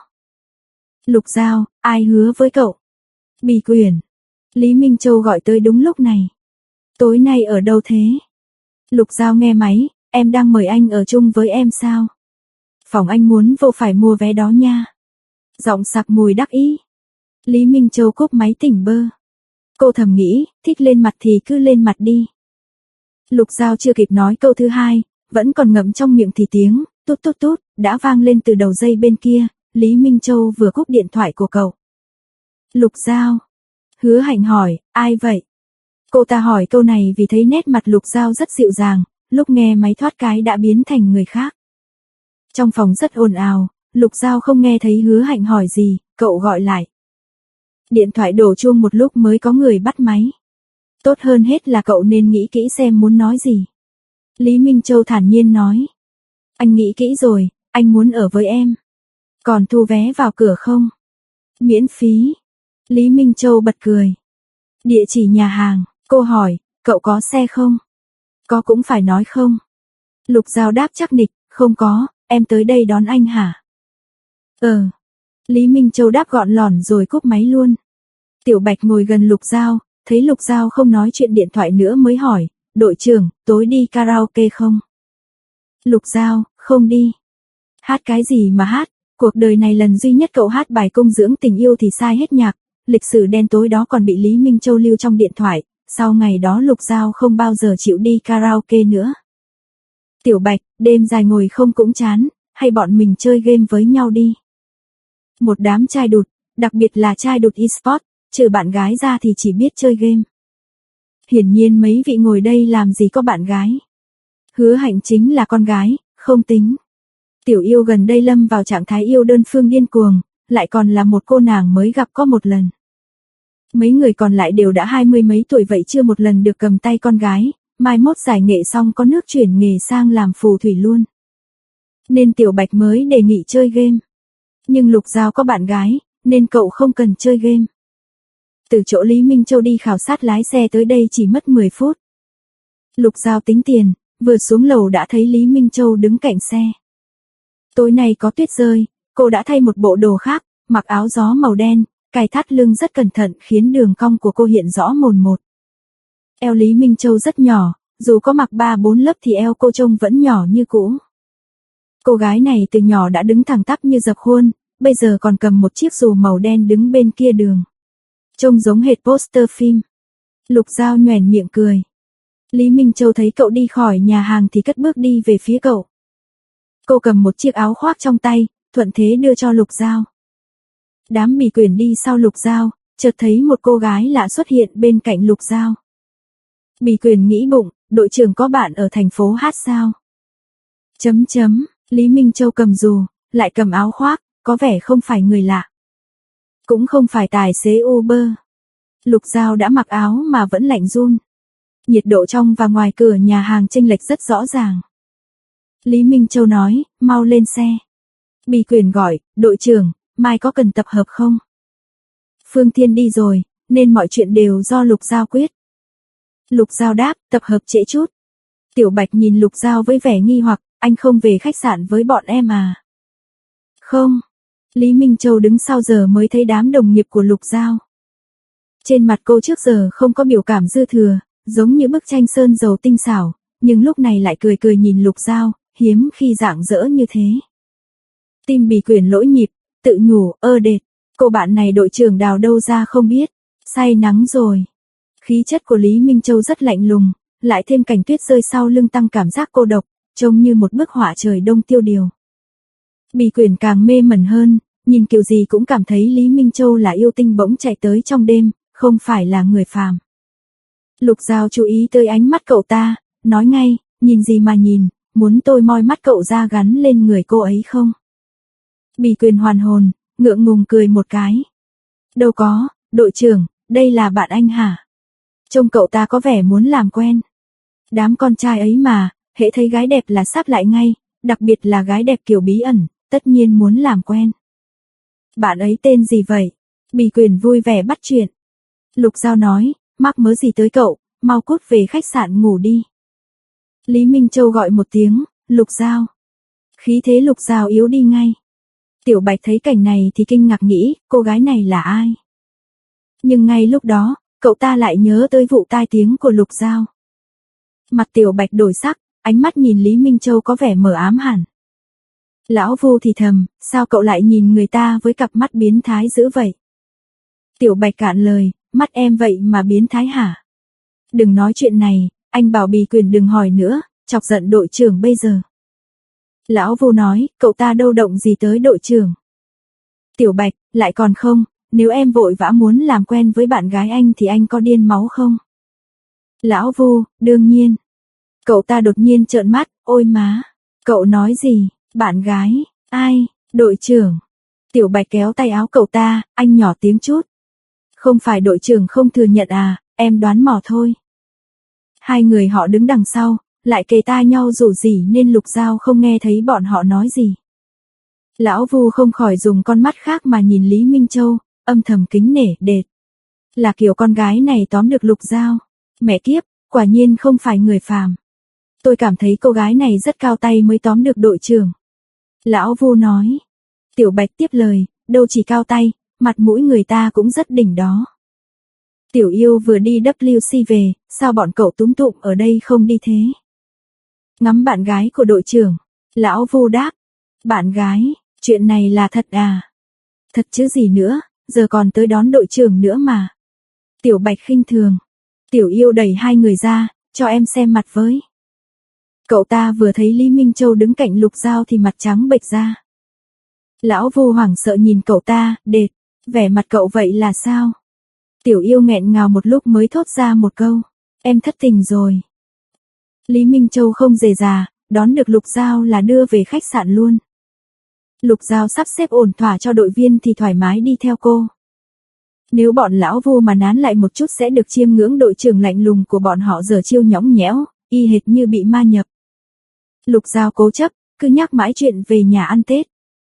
Lục Giao, ai hứa với cậu? Bì Quyền. Lý Minh Châu gọi tới đúng lúc này. Tối nay ở đâu thế? Lục Giao nghe máy, em đang mời anh ở chung với em sao? Phòng anh muốn vô phải mua vé đó nha. Giọng sặc mùi đắc ý. Lý Minh Châu cúp máy tỉnh bơ. Cô thầm nghĩ, thích lên mặt thì cứ lên mặt đi. Lục Giao chưa kịp nói câu thứ hai, vẫn còn ngậm trong miệng thì tiếng, tút tút tút, đã vang lên từ đầu dây bên kia, Lý Minh Châu vừa cúp điện thoại của cậu. Lục Giao. Hứa Hạnh hỏi, ai vậy? Cô ta hỏi câu này vì thấy nét mặt Lục Giao rất dịu dàng, lúc nghe máy thoát cái đã biến thành người khác. Trong phòng rất ồn ào, Lục Giao không nghe thấy Hứa Hạnh hỏi gì, cậu gọi lại. Điện thoại đổ chuông một lúc mới có người bắt máy. Tốt hơn hết là cậu nên nghĩ kỹ xem muốn nói gì. Lý Minh Châu thản nhiên nói. Anh nghĩ kỹ rồi, anh muốn ở với em. Còn thu vé vào cửa không? Miễn phí. Lý Minh Châu bật cười. Địa chỉ nhà hàng, cô hỏi, cậu có xe không? Có cũng phải nói không. Lục Giao đáp chắc nịch, không có, em tới đây đón anh hả? Ờ. Lý Minh Châu đáp gọn lỏn rồi cúp máy luôn. Tiểu Bạch ngồi gần Lục Giao, thấy Lục Giao không nói chuyện điện thoại nữa mới hỏi, đội trưởng, tối đi karaoke không? Lục Giao, không đi. Hát cái gì mà hát, cuộc đời này lần duy nhất cậu hát bài cung dưỡng tình yêu thì sai hết nhạc, lịch sử đen tối đó còn bị Lý Minh Châu lưu trong điện thoại, sau ngày đó Lục Giao không bao giờ chịu đi karaoke nữa. Tiểu Bạch, đêm dài ngồi không cũng chán, hay bọn mình chơi game với nhau đi. Một đám trai đụt, đặc biệt là trai đụt eSport, trừ bạn gái ra thì chỉ biết chơi game. Hiển nhiên mấy vị ngồi đây làm gì có bạn gái. Hứa Hạnh chính là con gái, không tính. Tiểu Yêu gần đây lâm vào trạng thái yêu đơn phương điên cuồng, lại còn là một cô nàng mới gặp có một lần. Mấy người còn lại đều đã hai mươi mấy tuổi vậy chưa một lần được cầm tay con gái, mai mốt giải nghệ xong có nước chuyển nghề sang làm phù thủy luôn. Nên Tiểu Bạch mới đề nghị chơi game. Nhưng Lục Giao có bạn gái, nên cậu không cần chơi game. Từ chỗ Lý Minh Châu đi khảo sát lái xe tới đây chỉ mất mười phút. Lục Giao tính tiền, vừa xuống lầu đã thấy Lý Minh Châu đứng cạnh xe. Tối nay có tuyết rơi, cô đã thay một bộ đồ khác, mặc áo gió màu đen, cài thắt lưng rất cẩn thận khiến đường cong của cô hiện rõ mồn một. Eo Lý Minh Châu rất nhỏ, dù có mặc ba bốn lớp thì eo cô trông vẫn nhỏ như cũ. Cô gái này từ nhỏ đã đứng thẳng tắp như dập khuôn, bây giờ còn cầm một chiếc dù màu đen đứng bên kia đường. Trông giống hệt poster phim. Lục Giao nhoẻn miệng cười. Lý Minh Châu thấy cậu đi khỏi nhà hàng thì cất bước đi về phía cậu. Cô cầm một chiếc áo khoác trong tay, thuận thế đưa cho Lục Giao. Đám Bỉ Quyển đi sau Lục Giao, chợt thấy một cô gái lạ xuất hiện bên cạnh Lục Giao. Bỉ Quyển nghĩ bụng, đội trưởng có bạn ở thành phố hát sao? Chấm chấm, Lý Minh Châu cầm dù, lại cầm áo khoác, có vẻ không phải người lạ. Cũng không phải tài xế Uber. Lục Giao đã mặc áo mà vẫn lạnh run. Nhiệt độ trong và ngoài cửa nhà hàng chênh lệch rất rõ ràng. Lý Minh Châu nói, mau lên xe. Bỉ Quyển gọi, đội trưởng, mai có cần tập hợp không? Phương Thiên đi rồi, nên mọi chuyện đều do Lục Giao quyết. Lục Giao đáp, tập hợp trễ chút. Tiểu Bạch nhìn Lục Giao với vẻ nghi hoặc, anh không về khách sạn với bọn em à? Không. Lý Minh Châu đứng sau giờ mới thấy đám đồng nghiệp của Lục Giao. Trên mặt cô trước giờ không có biểu cảm dư thừa, giống như bức tranh sơn dầu tinh xảo, nhưng lúc này lại cười cười nhìn Lục Giao, hiếm khi rạng rỡ như thế. Tim Bỉ Quyển lỗi nhịp, tự nhủ, ơ đệt, cô bạn này đội trưởng đào đâu ra không biết, say nắng rồi. Khí chất của Lý Minh Châu rất lạnh lùng, lại thêm cảnh tuyết rơi sau lưng tăng cảm giác cô độc, trông như một bức họa trời đông tiêu điều. Bỉ Quyển càng mê mẩn hơn, nhìn kiểu gì cũng cảm thấy Lý Minh Châu là yêu tinh bỗng chạy tới trong đêm, không phải là người phàm. Lục Giao chú ý tới ánh mắt cậu ta, nói ngay, nhìn gì mà nhìn, muốn tôi moi mắt cậu ra gắn lên người cô ấy không? Bỉ Quyển hoàn hồn, ngượng ngùng cười một cái. Đâu có, đội trưởng, đây là bạn anh hả? Trông cậu ta có vẻ muốn làm quen. Đám con trai ấy mà, hễ thấy gái đẹp là sắp lại ngay, đặc biệt là gái đẹp kiểu bí ẩn, tất nhiên muốn làm quen. Bạn ấy tên gì vậy? Bỉ Quyển vui vẻ bắt chuyện. Lục Giao nói, mắc mớ gì tới cậu, mau cút về khách sạn ngủ đi. Lý Minh Châu gọi một tiếng, Lục Giao. Khí thế Lục Giao yếu đi ngay. Tiểu Bạch thấy cảnh này thì kinh ngạc nghĩ, cô gái này là ai? Nhưng ngay lúc đó, cậu ta lại nhớ tới vụ tai tiếng của Lục Giao. Mặt Tiểu Bạch đổi sắc, ánh mắt nhìn Lý Minh Châu có vẻ mờ ám hẳn. Lão Vu thì thầm, sao cậu lại nhìn người ta với cặp mắt biến thái dữ vậy? Tiểu Bạch cạn lời, mắt em vậy mà biến thái hả? Đừng nói chuyện này, anh bảo Bỉ Quyển đừng hỏi nữa, chọc giận đội trưởng bây giờ. Lão Vu nói, cậu ta đâu động gì tới đội trưởng. Tiểu Bạch, lại còn không, nếu em vội vã muốn làm quen với bạn gái anh thì anh có điên máu không? Lão Vu, đương nhiên. Cậu ta đột nhiên trợn mắt, ôi má, cậu nói gì, bạn gái, ai, đội trưởng. Tiểu Bạch kéo tay áo cậu ta, anh nhỏ tiếng chút. Không phải đội trưởng không thừa nhận à, em đoán mò thôi. Hai người họ đứng đằng sau, lại kề tai nhau rủ rỉ nên Lục Giao không nghe thấy bọn họ nói gì. Lão Vu không khỏi dùng con mắt khác mà nhìn Lý Minh Châu, âm thầm kính nể đệt. Là kiểu con gái này tóm được Lục Giao. Mẹ kiếp, quả nhiên không phải người phàm. Tôi cảm thấy cô gái này rất cao tay mới tóm được đội trưởng. Lão Vu nói. Tiểu Bạch tiếp lời, đâu chỉ cao tay, mặt mũi người ta cũng rất đỉnh đó. Tiểu Yêu vừa đi W C về, sao bọn cậu túm tụm ở đây không đi thế? Ngắm bạn gái của đội trưởng. Lão Vu đáp. Bạn gái, chuyện này là thật à? Thật chứ gì nữa, giờ còn tới đón đội trưởng nữa mà. Tiểu Bạch khinh thường. Tiểu Yêu đẩy hai người ra, cho em xem mặt với. Cậu ta vừa thấy Lý Minh Châu đứng cạnh Lục Giao thì mặt trắng bệch ra. Lão Vu hoảng sợ nhìn cậu ta, đệt, vẻ mặt cậu vậy là sao? Tiểu Yêu nghẹn ngào một lúc mới thốt ra một câu, em thất tình rồi. Lý Minh Châu không dè dà, đón được Lục Giao là đưa về khách sạn luôn. Lục Giao sắp xếp ổn thỏa cho đội viên thì thoải mái đi theo cô. Nếu bọn lão Vu mà nán lại một chút sẽ được chiêm ngưỡng đội trưởng lạnh lùng của bọn họ giờ chiêu nhõng nhẽo, y hệt như bị ma nhập. Lục Giao cố chấp, cứ nhắc mãi chuyện về nhà ăn Tết.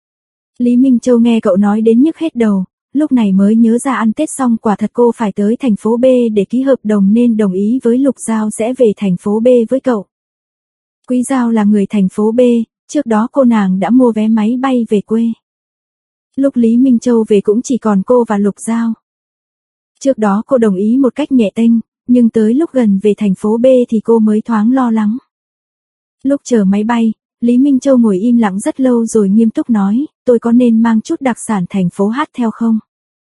Lý Minh Châu nghe cậu nói đến nhức hết đầu, lúc này mới nhớ ra ăn Tết xong quả thật cô phải tới thành phố B để ký hợp đồng nên đồng ý với Lục Giao sẽ về thành phố B với cậu. Quý Giao là người thành phố B, trước đó cô nàng đã mua vé máy bay về quê. Lúc Lý Minh Châu về cũng chỉ còn cô và Lục Giao. Trước đó cô đồng ý một cách nhẹ tênh, nhưng tới lúc gần về thành phố B thì cô mới thoáng lo lắng. Lúc chờ máy bay, Lý Minh Châu ngồi im lặng rất lâu rồi nghiêm túc nói, tôi có nên mang chút đặc sản thành phố hát theo không?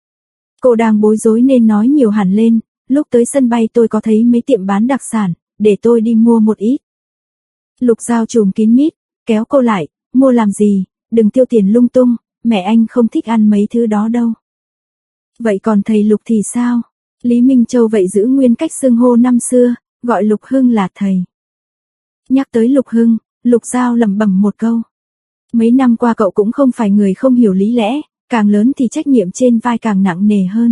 Cô đang bối rối nên nói nhiều hẳn lên, lúc tới sân bay tôi có thấy mấy tiệm bán đặc sản, để tôi đi mua một ít. Lục Giao trùm kín mít, kéo cô lại, mua làm gì, đừng tiêu tiền lung tung, mẹ anh không thích ăn mấy thứ đó đâu. Vậy còn thầy Lục thì sao? Lý Minh Châu vậy giữ nguyên cách xưng hô năm xưa, gọi Lục Hưng là thầy. Nhắc tới Lục Hưng, Lục Giao lẩm bẩm một câu. Mấy năm qua cậu cũng không phải người không hiểu lý lẽ, càng lớn thì trách nhiệm trên vai càng nặng nề hơn.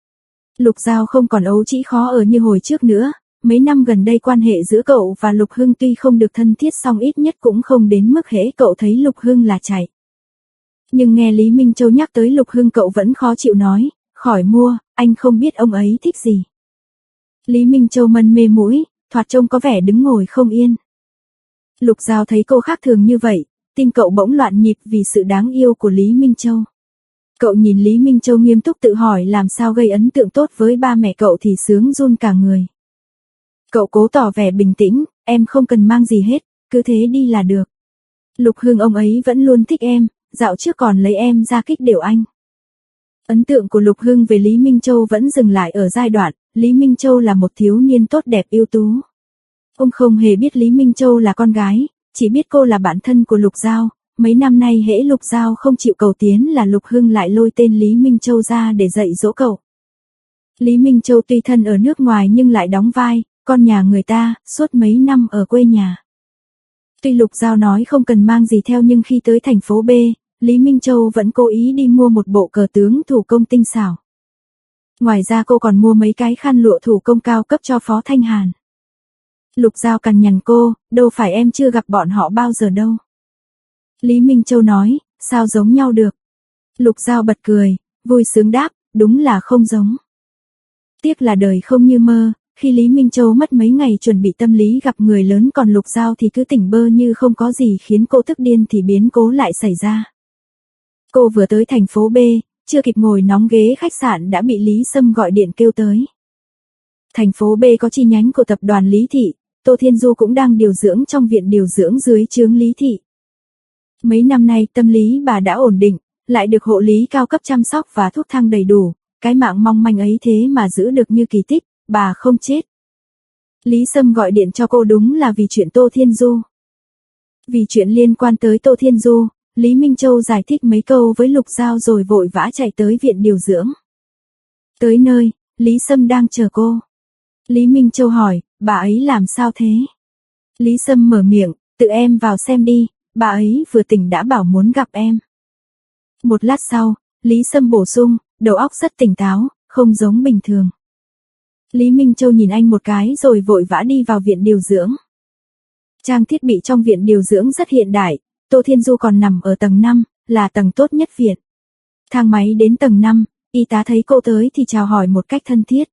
Lục Giao không còn ấu trĩ khó ở như hồi trước nữa, mấy năm gần đây quan hệ giữa cậu và Lục Hưng tuy không được thân thiết song ít nhất cũng không đến mức hễ cậu thấy Lục Hưng là chạy. Nhưng nghe Lý Minh Châu nhắc tới Lục Hưng cậu vẫn khó chịu nói, khỏi mua, anh không biết ông ấy thích gì. Lý Minh Châu mân mê mũi, thoạt trông có vẻ đứng ngồi không yên. Lục Giao thấy cô khác thường như vậy, tim cậu bỗng loạn nhịp vì sự đáng yêu của Lý Minh Châu. Cậu nhìn Lý Minh Châu nghiêm túc tự hỏi làm sao gây ấn tượng tốt với ba mẹ cậu thì sướng run cả người. Cậu cố tỏ vẻ bình tĩnh, em không cần mang gì hết, cứ thế đi là được. Lục Hưng ông ấy vẫn luôn thích em, dạo trước còn lấy em ra kích điệu anh. Ấn tượng của Lục Hưng về Lý Minh Châu vẫn dừng lại ở giai đoạn, Lý Minh Châu là một thiếu niên tốt đẹp ưu tú. Ông không hề biết Lý Minh Châu là con gái, chỉ biết cô là bạn thân của Lục Giao, mấy năm nay hễ Lục Giao không chịu cầu tiến là Lục Hưng lại lôi tên Lý Minh Châu ra để dạy dỗ cậu. Lý Minh Châu tuy thân ở nước ngoài nhưng lại đóng vai, con nhà người ta, suốt mấy năm ở quê nhà. Tuy Lục Giao nói không cần mang gì theo nhưng khi tới thành phố B, Lý Minh Châu vẫn cố ý đi mua một bộ cờ tướng thủ công tinh xảo. Ngoài ra cô còn mua mấy cái khăn lụa thủ công cao cấp cho Phó Thanh Hàn. Lục Giao cằn nhằn cô, đâu phải em chưa gặp bọn họ bao giờ đâu. Lý Minh Châu nói, sao giống nhau được. Lục Giao bật cười, vui sướng đáp, đúng là không giống. Tiếc là đời không như mơ, khi Lý Minh Châu mất mấy ngày chuẩn bị tâm lý gặp người lớn còn Lục Giao thì cứ tỉnh bơ như không có gì khiến cô tức điên thì biến cố lại xảy ra. Cô vừa tới thành phố B, chưa kịp ngồi nóng ghế khách sạn đã bị Lý Sâm gọi điện kêu tới. Thành phố B có chi nhánh của tập đoàn Lý Thị, Tô Thiên Du cũng đang điều dưỡng trong viện điều dưỡng dưới trướng Lý Thị. Mấy năm nay tâm lý bà đã ổn định, lại được hộ lý cao cấp chăm sóc và thuốc thang đầy đủ, cái mạng mong manh ấy thế mà giữ được như kỳ tích, bà không chết. Lý Sâm gọi điện cho cô đúng là vì chuyện Tô Thiên Du. Vì chuyện liên quan tới Tô Thiên Du, Lý Minh Châu giải thích mấy câu với Lục Giao rồi vội vã chạy tới viện điều dưỡng. Tới nơi, Lý Sâm đang chờ cô. Lý Minh Châu hỏi, bà ấy làm sao thế? Lý Sâm mở miệng, tự em vào xem đi, bà ấy vừa tỉnh đã bảo muốn gặp em. Một lát sau, Lý Sâm bổ sung, đầu óc rất tỉnh táo, không giống bình thường. Lý Minh Châu nhìn anh một cái rồi vội vã đi vào viện điều dưỡng. Trang thiết bị trong viện điều dưỡng rất hiện đại, Tô Thiên Du còn nằm ở tầng năm, là tầng tốt nhất viện. Thang máy đến tầng năm, y tá thấy cô tới thì chào hỏi một cách thân thiết.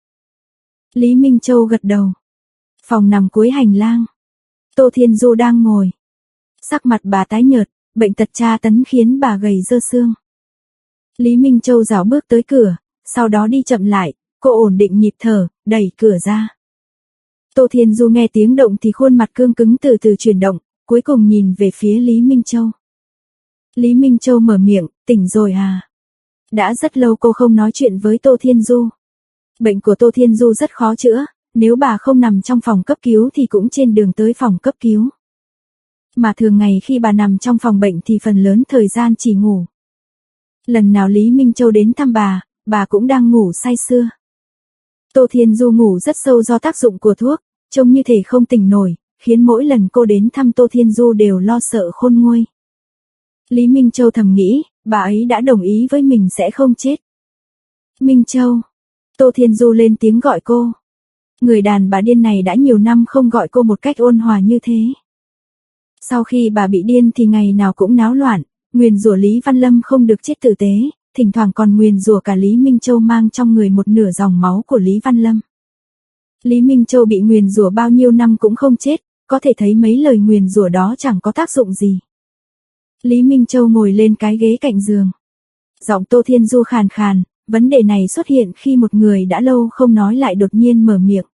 Lý Minh Châu gật đầu. Phòng nằm cuối hành lang. Tô Thiên Du đang ngồi. Sắc mặt bà tái nhợt, bệnh tật tra tấn khiến bà gầy rơ xương. Lý Minh Châu rảo bước tới cửa, sau đó đi chậm lại, cô ổn định nhịp thở, đẩy cửa ra. Tô Thiên Du nghe tiếng động thì khuôn mặt cương cứng từ từ chuyển động, cuối cùng nhìn về phía Lý Minh Châu. Lý Minh Châu mở miệng, tỉnh rồi à? Đã rất lâu cô không nói chuyện với Tô Thiên Du. Bệnh của Tô Thiên Du rất khó chữa, nếu bà không nằm trong phòng cấp cứu thì cũng trên đường tới phòng cấp cứu. Mà thường ngày khi bà nằm trong phòng bệnh thì phần lớn thời gian chỉ ngủ. Lần nào Lý Minh Châu đến thăm bà, bà cũng đang ngủ say sưa. Tô Thiên Du ngủ rất sâu do tác dụng của thuốc, trông như thể không tỉnh nổi, khiến mỗi lần cô đến thăm Tô Thiên Du đều lo sợ khôn nguôi. Lý Minh Châu thầm nghĩ, bà ấy đã đồng ý với mình sẽ không chết. Minh Châu. Tô Thiên Du lên tiếng gọi cô. Người đàn bà điên này đã nhiều năm không gọi cô một cách ôn hòa như thế. Sau khi bà bị điên thì ngày nào cũng náo loạn, nguyền rủa Lý Văn Lâm không được chết tử tế, thỉnh thoảng còn nguyền rủa cả Lý Minh Châu mang trong người một nửa dòng máu của Lý Văn Lâm. Lý Minh Châu bị nguyền rủa bao nhiêu năm cũng không chết, có thể thấy mấy lời nguyền rủa đó chẳng có tác dụng gì. Lý Minh Châu ngồi lên cái ghế cạnh giường. Giọng Tô Thiên Du khàn khàn, vấn đề này xuất hiện khi một người đã lâu không nói lại đột nhiên mở miệng.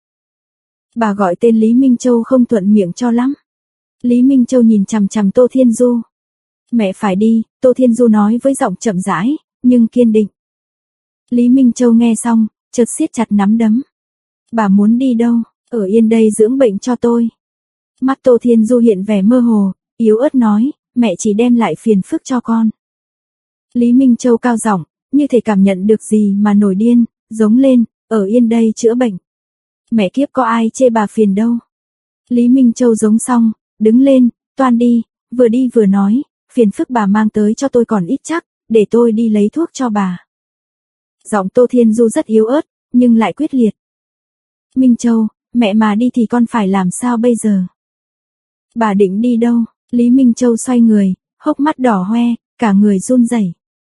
Bà gọi tên Lý Minh Châu không thuận miệng cho lắm. Lý Minh Châu nhìn chằm chằm Tô Thiên Du. Mẹ phải đi, Tô Thiên Du nói với giọng chậm rãi, nhưng kiên định. Lý Minh Châu nghe xong, chợt siết chặt nắm đấm. Bà muốn đi đâu? Ở yên đây dưỡng bệnh cho tôi. Mắt Tô Thiên Du hiện vẻ mơ hồ, yếu ớt nói, mẹ chỉ đem lại phiền phức cho con. Lý Minh Châu cao giọng, như thể cảm nhận được gì mà nổi điên, giống lên, ở yên đây chữa bệnh. Mẹ kiếp có ai chê bà phiền đâu. Lý Minh Châu giống xong, đứng lên, toan đi, vừa đi vừa nói, phiền phức bà mang tới cho tôi còn ít chắc, để tôi đi lấy thuốc cho bà. Giọng Tô Thiên Du rất yếu ớt, nhưng lại quyết liệt. Minh Châu, mẹ mà đi thì con phải làm sao bây giờ? Bà định đi đâu? Lý Minh Châu xoay người, hốc mắt đỏ hoe, cả người run rẩy.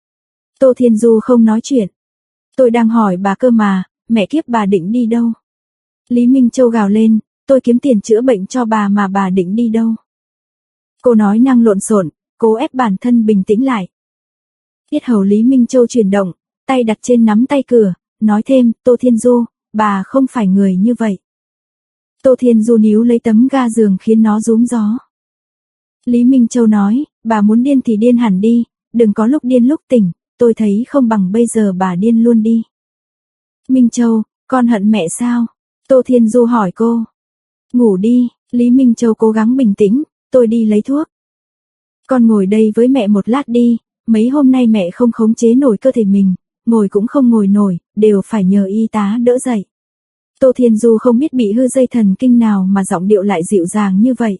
Tô Thiên Du không nói chuyện. Tôi đang hỏi bà cơ mà, mẹ kiếp bà định đi đâu? Lý Minh Châu gào lên, tôi kiếm tiền chữa bệnh cho bà mà bà định đi đâu? Cô nói năng lộn xộn, cố ép bản thân bình tĩnh lại. Yết hầu Lý Minh Châu chuyển động, tay đặt trên nắm tay cửa, nói thêm, Tô Thiên Du, bà không phải người như vậy. Tô Thiên Du níu lấy tấm ga giường khiến nó rúm gió. Lý Minh Châu nói, bà muốn điên thì điên hẳn đi, đừng có lúc điên lúc tỉnh, tôi thấy không bằng bây giờ bà điên luôn đi. Minh Châu, con hận mẹ sao? Tô Thiên Du hỏi cô. Ngủ đi, Lý Minh Châu cố gắng bình tĩnh, tôi đi lấy thuốc. Con ngồi đây với mẹ một lát đi, mấy hôm nay mẹ không khống chế nổi cơ thể mình, ngồi cũng không ngồi nổi, đều phải nhờ y tá đỡ dậy. Tô Thiên Du không biết bị hư dây thần kinh nào mà giọng điệu lại dịu dàng như vậy.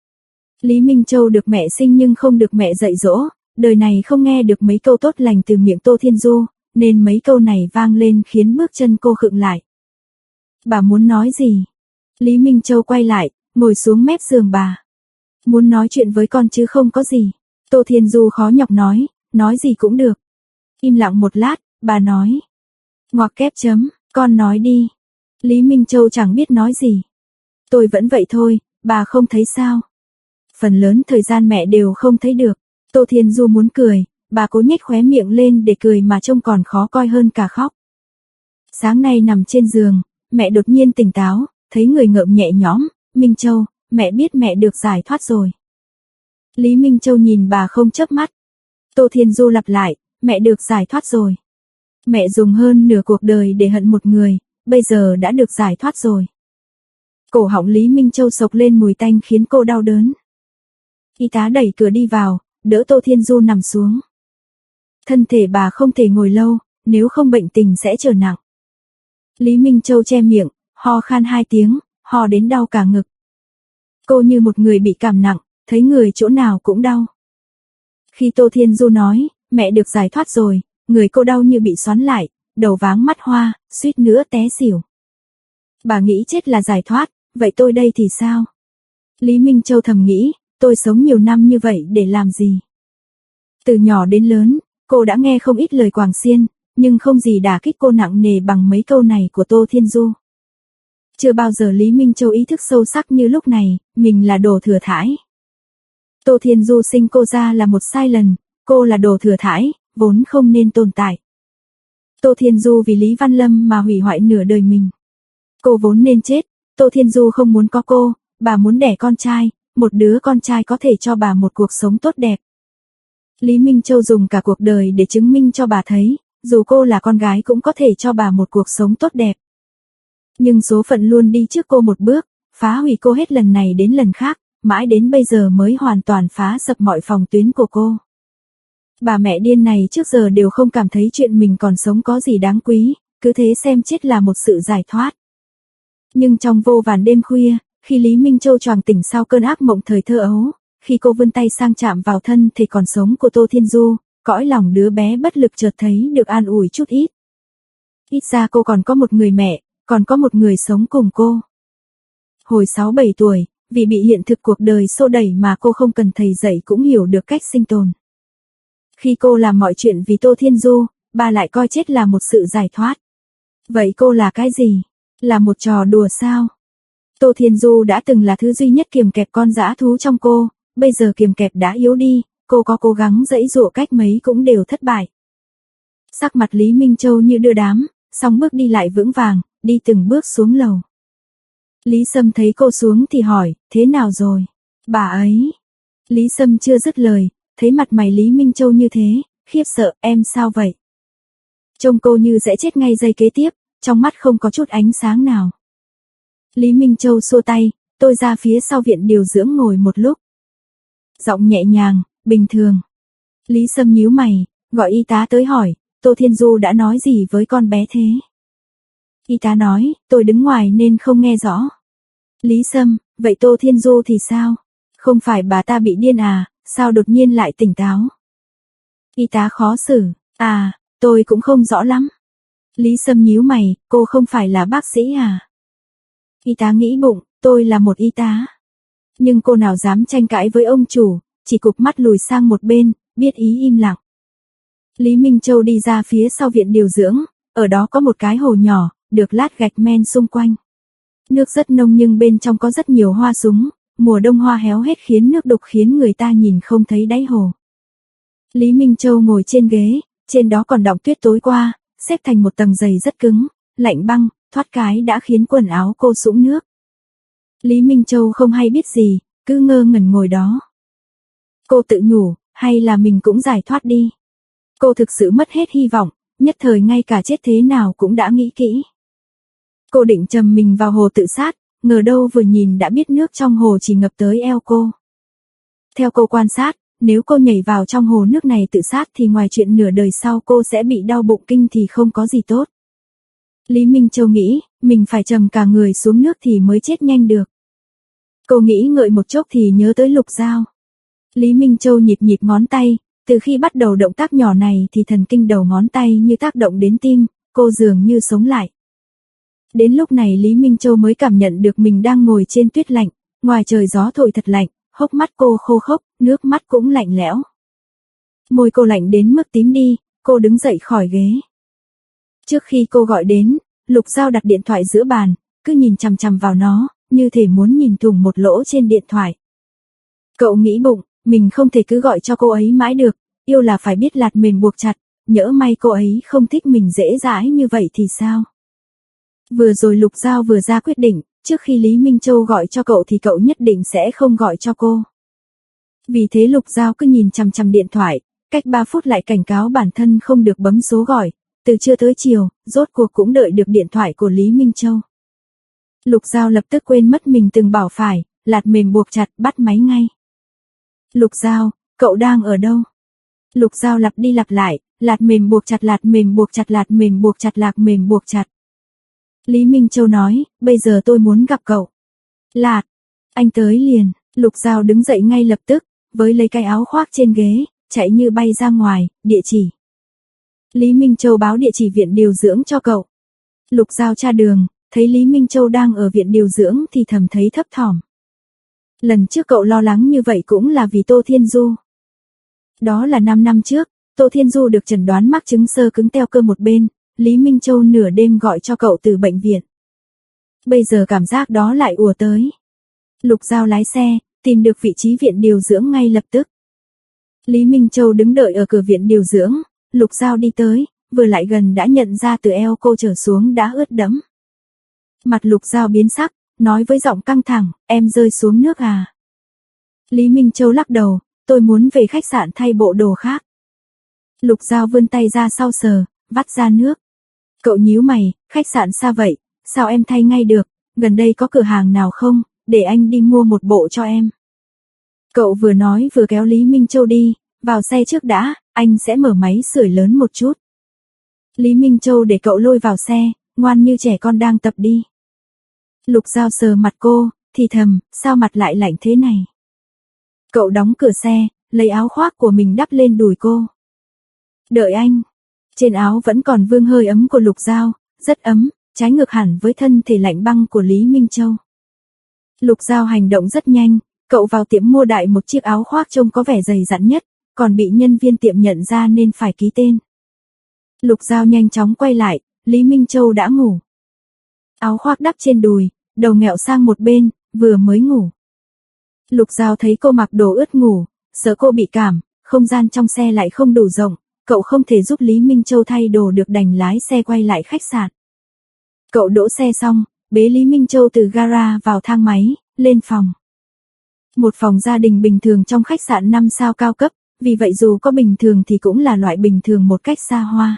Lý Minh Châu được mẹ sinh nhưng không được mẹ dạy dỗ, đời này không nghe được mấy câu tốt lành từ miệng Tô Thiên Du, nên mấy câu này vang lên khiến bước chân cô khựng lại. Bà muốn nói gì? Lý Minh Châu quay lại, ngồi xuống mép giường bà. Muốn nói chuyện với con chứ không có gì. Tô Thiên Du khó nhọc nói, nói gì cũng được. Im lặng một lát, bà nói. Ngoặc kép chấm, con nói đi. Lý Minh Châu chẳng biết nói gì. Tôi vẫn vậy thôi, bà không thấy sao? Phần lớn thời gian mẹ đều không thấy được. Tô Thiên Du muốn cười, bà cố nhếch khóe miệng lên để cười mà trông còn khó coi hơn cả khóc. Sáng nay nằm trên giường, mẹ đột nhiên tỉnh táo, thấy người ngợm nhẹ nhõm, Minh Châu, mẹ biết mẹ được giải thoát rồi. Lý Minh Châu nhìn bà không chớp mắt. Tô Thiên Du lặp lại, mẹ được giải thoát rồi. Mẹ dùng hơn nửa cuộc đời để hận một người, bây giờ đã được giải thoát rồi. Cổ họng Lý Minh Châu sộc lên mùi tanh khiến cô đau đớn. Y tá đẩy cửa đi vào, đỡ Tô Thiên Du nằm xuống. Thân thể bà không thể ngồi lâu, nếu không bệnh tình sẽ trở nặng. Lý Minh Châu che miệng, ho khan hai tiếng, ho đến đau cả ngực. Cô như một người bị cảm nặng, thấy người chỗ nào cũng đau. Khi Tô Thiên Du nói, mẹ được giải thoát rồi, người cô đau như bị xoắn lại, đầu váng mắt hoa, suýt nữa té xỉu. Bà nghĩ chết là giải thoát, vậy tôi đây thì sao? Lý Minh Châu thầm nghĩ, tôi sống nhiều năm như vậy để làm gì? Từ nhỏ đến lớn, cô đã nghe không ít lời quàng xiên, nhưng không gì đả kích cô nặng nề bằng mấy câu này của Tô Thiên Du. Chưa bao giờ Lý Minh Châu ý thức sâu sắc như lúc này, mình là đồ thừa thãi. Tô Thiên Du sinh cô ra là một sai lầm, cô là đồ thừa thãi, vốn không nên tồn tại. Tô Thiên Du vì Lý Văn Lâm mà hủy hoại nửa đời mình. Cô vốn nên chết, Tô Thiên Du không muốn có cô, bà muốn đẻ con trai, một đứa con trai có thể cho bà một cuộc sống tốt đẹp. Lý Minh Châu dùng cả cuộc đời để chứng minh cho bà thấy, dù cô là con gái cũng có thể cho bà một cuộc sống tốt đẹp. Nhưng số phận luôn đi trước cô một bước, phá hủy cô hết lần này đến lần khác, mãi đến bây giờ mới hoàn toàn phá sập mọi phòng tuyến của cô. Bà mẹ điên này trước giờ đều không cảm thấy chuyện mình còn sống có gì đáng quý, cứ thế xem chết là một sự giải thoát. Nhưng trong vô vàn đêm khuya, khi Lý Minh Châu choàng tỉnh sau cơn ác mộng thời thơ ấu, khi cô vươn tay sang chạm vào thân thể còn sống của Tô Thiên Du, cõi lòng đứa bé bất lực chợt thấy được an ủi chút ít. Ít ra cô còn có một người mẹ, còn có một người sống cùng cô. Hồi sáu bảy tuổi, vì bị hiện thực cuộc đời xô đẩy mà cô không cần thầy dạy cũng hiểu được cách sinh tồn. Khi cô làm mọi chuyện vì Tô Thiên Du, bà lại coi chết là một sự giải thoát. Vậy cô là cái gì? Là một trò đùa sao? Tô Thiên Du đã từng là thứ duy nhất kiềm kẹp con dã thú trong cô, bây giờ kiềm kẹp đã yếu đi, cô có cố gắng giãy giụa cách mấy cũng đều thất bại. Sắc mặt Lý Minh Châu như đưa đám, song bước đi lại vững vàng, đi từng bước xuống lầu. Lý Sâm thấy cô xuống thì hỏi, thế nào rồi? Bà ấy. Lý Sâm chưa dứt lời, thấy mặt mày Lý Minh Châu như thế, khiếp sợ, em sao vậy? Trông cô như sẽ chết ngay giây kế tiếp, trong mắt không có chút ánh sáng nào. Lý Minh Châu xua tay, tôi ra phía sau viện điều dưỡng ngồi một lúc. Giọng nhẹ nhàng, bình thường. Lý Sâm nhíu mày, gọi y tá tới hỏi, Tô Thiên Du đã nói gì với con bé thế? Y tá nói, tôi đứng ngoài nên không nghe rõ. Lý Sâm, vậy Tô Thiên Du thì sao? Không phải bà ta bị điên à, sao đột nhiên lại tỉnh táo? Y tá khó xử, à, tôi cũng không rõ lắm. Lý Sâm nhíu mày, cô không phải là bác sĩ à? Y tá nghĩ bụng, tôi là một y tá. Nhưng cô nào dám tranh cãi với ông chủ, chỉ cụp mắt lùi sang một bên, biết ý im lặng. Lý Minh Châu đi ra phía sau viện điều dưỡng, ở đó có một cái hồ nhỏ, được lát gạch men xung quanh. Nước rất nông nhưng bên trong có rất nhiều hoa súng, mùa đông hoa héo hết khiến nước đục khiến người ta nhìn không thấy đáy hồ. Lý Minh Châu ngồi trên ghế, trên đó còn đọng tuyết tối qua, xếp thành một tầng dày rất cứng, lạnh băng, thoát cái đã khiến quần áo cô sũng nước. Lý Minh Châu không hay biết gì, cứ ngơ ngẩn ngồi đó. Cô tự nhủ, hay là mình cũng giải thoát đi. Cô thực sự mất hết hy vọng, nhất thời ngay cả chết thế nào cũng đã nghĩ kỹ. Cô định chầm mình vào hồ tự sát, ngờ đâu vừa nhìn đã biết nước trong hồ chỉ ngập tới eo cô. Theo cô quan sát, nếu cô nhảy vào trong hồ nước này tự sát thì ngoài chuyện nửa đời sau cô sẽ bị đau bụng kinh thì không có gì tốt. Lý Minh Châu nghĩ, mình phải trầm cả người xuống nước thì mới chết nhanh được. Cô nghĩ ngợi một chốc thì nhớ tới Lục Giao. Lý Minh Châu nhịp nhịp ngón tay, từ khi bắt đầu động tác nhỏ này thì thần kinh đầu ngón tay như tác động đến tim, cô dường như sống lại. Đến lúc này Lý Minh Châu mới cảm nhận được mình đang ngồi trên tuyết lạnh, ngoài trời gió thổi thật lạnh, hốc mắt cô khô khốc, nước mắt cũng lạnh lẽo. Môi cô lạnh đến mức tím đi, cô đứng dậy khỏi ghế. Trước khi cô gọi đến, Lục Giao đặt điện thoại giữa bàn, cứ nhìn chằm chằm vào nó, như thể muốn nhìn thủng một lỗ trên điện thoại. Cậu nghĩ bụng, mình không thể cứ gọi cho cô ấy mãi được, yêu là phải biết lạt mềm buộc chặt, nhỡ may cô ấy không thích mình dễ dãi như vậy thì sao? Vừa rồi Lục Giao vừa ra quyết định, trước khi Lý Minh Châu gọi cho cậu thì cậu nhất định sẽ không gọi cho cô. Vì thế Lục Giao cứ nhìn chằm chằm điện thoại, cách ba phút lại cảnh cáo bản thân không được bấm số gọi, từ trưa tới chiều, rốt cuộc cũng đợi được điện thoại của Lý Minh Châu. Lục Giao lập tức quên mất mình từng bảo phải, lạt mềm buộc chặt, bắt máy ngay. Lục Giao, cậu đang ở đâu? Lục Giao lặp đi lặp lại, lạt mềm buộc chặt, lạt mềm buộc chặt, lạt mềm buộc chặt, lạt mềm buộc chặt. Lý Minh Châu nói, bây giờ tôi muốn gặp cậu. Lạt, anh tới liền. Lục Giao đứng dậy ngay lập tức, với lấy cái áo khoác trên ghế, chạy như bay ra ngoài, địa chỉ. Lý Minh Châu báo địa chỉ viện điều dưỡng cho cậu. Lục Giao tra đường, thấy Lý Minh Châu đang ở viện điều dưỡng thì thầm thấy thấp thỏm. Lần trước cậu lo lắng như vậy cũng là vì Tô Thiên Du. Đó là năm năm trước, Tô Thiên Du được chẩn đoán mắc chứng xơ cứng teo cơ một bên, Lý Minh Châu nửa đêm gọi cho cậu từ bệnh viện. Bây giờ cảm giác đó lại ùa tới. Lục Giao lái xe, tìm được vị trí viện điều dưỡng ngay lập tức. Lý Minh Châu đứng đợi ở cửa viện điều dưỡng, Lục Giao đi tới, vừa lại gần đã nhận ra từ eo cô trở xuống đã ướt đẫm. Mặt Lục Giao biến sắc, nói với giọng căng thẳng, em rơi xuống nước à? Lý Minh Châu lắc đầu, tôi muốn về khách sạn thay bộ đồ khác. Lục Giao vươn tay ra sau sờ, vắt ra nước. Cậu nhíu mày, khách sạn xa vậy, sao em thay ngay được, gần đây có cửa hàng nào không, để anh đi mua một bộ cho em. Cậu vừa nói vừa kéo Lý Minh Châu đi, vào xe trước đã, anh sẽ mở máy sưởi lớn một chút. Lý Minh Châu để cậu lôi vào xe, ngoan như trẻ con đang tập đi. Lục Giao sờ mặt cô, thì thầm, sao mặt lại lạnh thế này. Cậu đóng cửa xe, lấy áo khoác của mình đắp lên đùi cô. Đợi anh. Trên áo vẫn còn vương hơi ấm của Lục Giao, rất ấm, trái ngược hẳn với thân thể lạnh băng của Lý Minh Châu. Lục Giao hành động rất nhanh, cậu vào tiệm mua đại một chiếc áo khoác trông có vẻ dày dặn nhất, còn bị nhân viên tiệm nhận ra nên phải ký tên. Lục Giao nhanh chóng quay lại, Lý Minh Châu đã ngủ. Áo khoác đắp trên đùi, đầu nghẹo sang một bên, vừa mới ngủ. Lục Giao thấy cô mặc đồ ướt ngủ, sợ cô bị cảm, không gian trong xe lại không đủ rộng, cậu không thể giúp Lý Minh Châu thay đồ được đành lái xe quay lại khách sạn. Cậu đỗ xe xong, bế Lý Minh Châu từ gara vào thang máy, lên phòng. Một phòng gia đình bình thường trong khách sạn năm sao cao cấp, vì vậy dù có bình thường thì cũng là loại bình thường một cách xa hoa.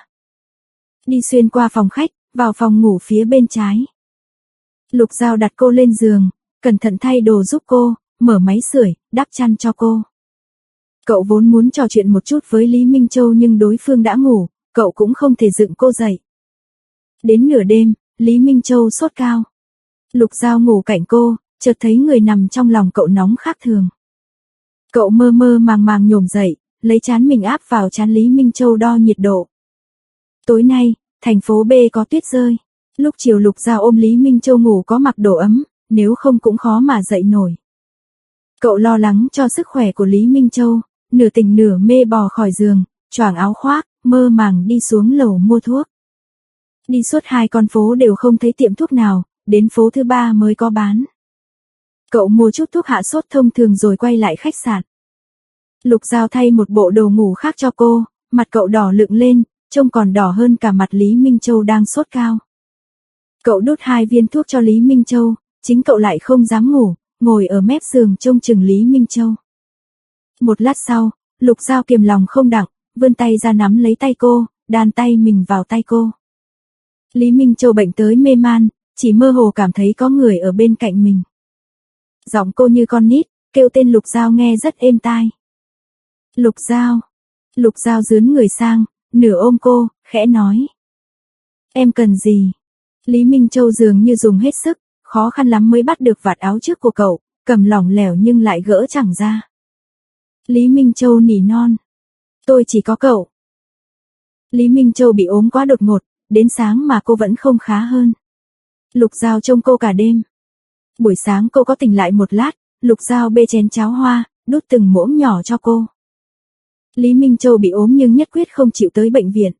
Đi xuyên qua phòng khách, vào phòng ngủ phía bên trái. Lục Giao đặt cô lên giường, cẩn thận thay đồ giúp cô, mở máy sưởi, đắp chăn cho cô. Cậu vốn muốn trò chuyện một chút với Lý Minh Châu nhưng đối phương đã ngủ, cậu cũng không thể dựng cô dậy. Đến nửa đêm, Lý Minh Châu sốt cao. Lục Giao ngủ cạnh cô, chợt thấy người nằm trong lòng cậu nóng khác thường. Cậu mơ mơ màng màng nhổm dậy, lấy trán mình áp vào trán Lý Minh Châu đo nhiệt độ. Tối nay, thành phố B có tuyết rơi. Lúc chiều Lục Giao ôm Lý Minh Châu ngủ có mặc đồ ấm, nếu không cũng khó mà dậy nổi. Cậu lo lắng cho sức khỏe của Lý Minh Châu, nửa tỉnh nửa mê bò khỏi giường, choàng áo khoác, mơ màng đi xuống lầu mua thuốc. Đi suốt hai con phố đều không thấy tiệm thuốc nào, đến phố thứ ba mới có bán. Cậu mua chút thuốc hạ sốt thông thường rồi quay lại khách sạn. Lục Giao thay một bộ đồ ngủ khác cho cô, mặt cậu đỏ lựng lên, trông còn đỏ hơn cả mặt Lý Minh Châu đang sốt cao. Cậu đút hai viên thuốc cho Lý Minh Châu, chính cậu lại không dám ngủ, ngồi ở mép giường trông chừng Lý Minh Châu. Một lát sau, Lục Giao kiềm lòng không đặng, vươn tay ra nắm lấy tay cô, đan tay mình vào tay cô. Lý Minh Châu bệnh tới mê man, chỉ mơ hồ cảm thấy có người ở bên cạnh mình. Giọng cô như con nít, kêu tên Lục Giao nghe rất êm tai. Lục Giao. Lục Giao dướn người sang, nửa ôm cô, khẽ nói. Em cần gì? Lý Minh Châu dường như dùng hết sức, khó khăn lắm mới bắt được vạt áo trước của cậu, cầm lỏng lẻo nhưng lại gỡ chẳng ra. Lý Minh Châu nỉ non. Tôi chỉ có cậu. Lý Minh Châu bị ốm quá đột ngột, đến sáng mà cô vẫn không khá hơn. Lục Giao trông cô cả đêm. Buổi sáng cô có tỉnh lại một lát, Lục Giao bê chén cháo hoa, đút từng muỗng nhỏ cho cô. Lý Minh Châu bị ốm nhưng nhất quyết không chịu tới bệnh viện.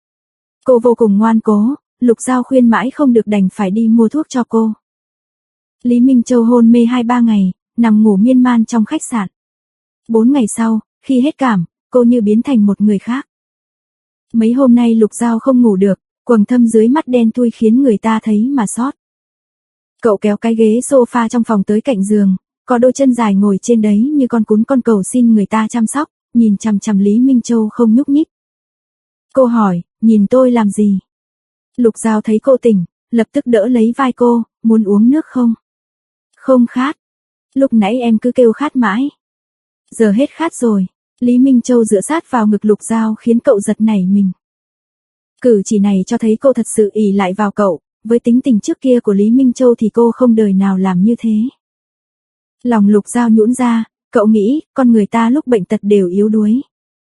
Cô vô cùng ngoan cố, Lục Giao khuyên mãi không được đành phải đi mua thuốc cho cô. Lý Minh Châu hôn mê hai ba ngày, nằm ngủ miên man trong khách sạn. Bốn ngày sau, khi hết cảm, cô như biến thành một người khác. Mấy hôm nay Lục Giao không ngủ được, quầng thâm dưới mắt đen thui khiến người ta thấy mà xót. Cậu kéo cái ghế sofa trong phòng tới cạnh giường, có đôi chân dài ngồi trên đấy như con cún con cầu xin người ta chăm sóc, nhìn chằm chằm Lý Minh Châu không nhúc nhích. Cô hỏi, nhìn tôi làm gì? Lục Giao thấy cô tỉnh, lập tức đỡ lấy vai cô, muốn uống nước không? Không khát. Lúc nãy em cứ kêu khát mãi. Giờ hết khát rồi. Lý Minh Châu dựa sát vào ngực Lục Giao khiến cậu giật nảy mình. Cử chỉ này cho thấy cô thật sự ỷ lại vào cậu, với tính tình trước kia của Lý Minh Châu thì cô không đời nào làm như thế. Lòng Lục Giao nhũn ra, cậu nghĩ, con người ta lúc bệnh tật đều yếu đuối.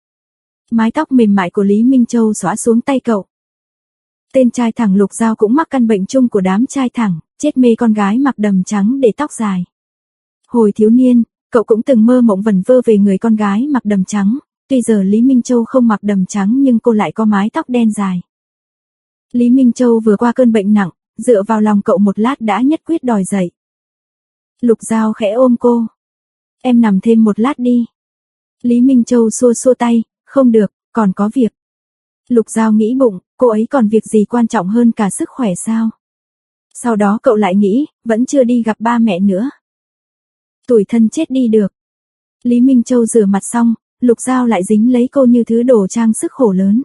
Mái tóc mềm mại của Lý Minh Châu xõa xuống tay cậu. Tên trai thẳng Lục Giao cũng mắc căn bệnh chung của đám trai thẳng, chết mê con gái mặc đầm trắng để tóc dài. Hồi thiếu niên, cậu cũng từng mơ mộng vẩn vơ về người con gái mặc đầm trắng, tuy giờ Lý Minh Châu không mặc đầm trắng nhưng cô lại có mái tóc đen dài. Lý Minh Châu vừa qua cơn bệnh nặng, dựa vào lòng cậu một lát đã nhất quyết đòi dậy. Lục Giao khẽ ôm cô. Em nằm thêm một lát đi. Lý Minh Châu xua xua tay, không được, còn có việc. Lục Giao nghĩ bụng, cô ấy còn việc gì quan trọng hơn cả sức khỏe sao? Sau đó cậu lại nghĩ, vẫn chưa đi gặp ba mẹ nữa. Tủi thân chết đi được. Lý Minh Châu rửa mặt xong, Lục Giao lại dính lấy cô như thứ đồ trang sức khổ lớn.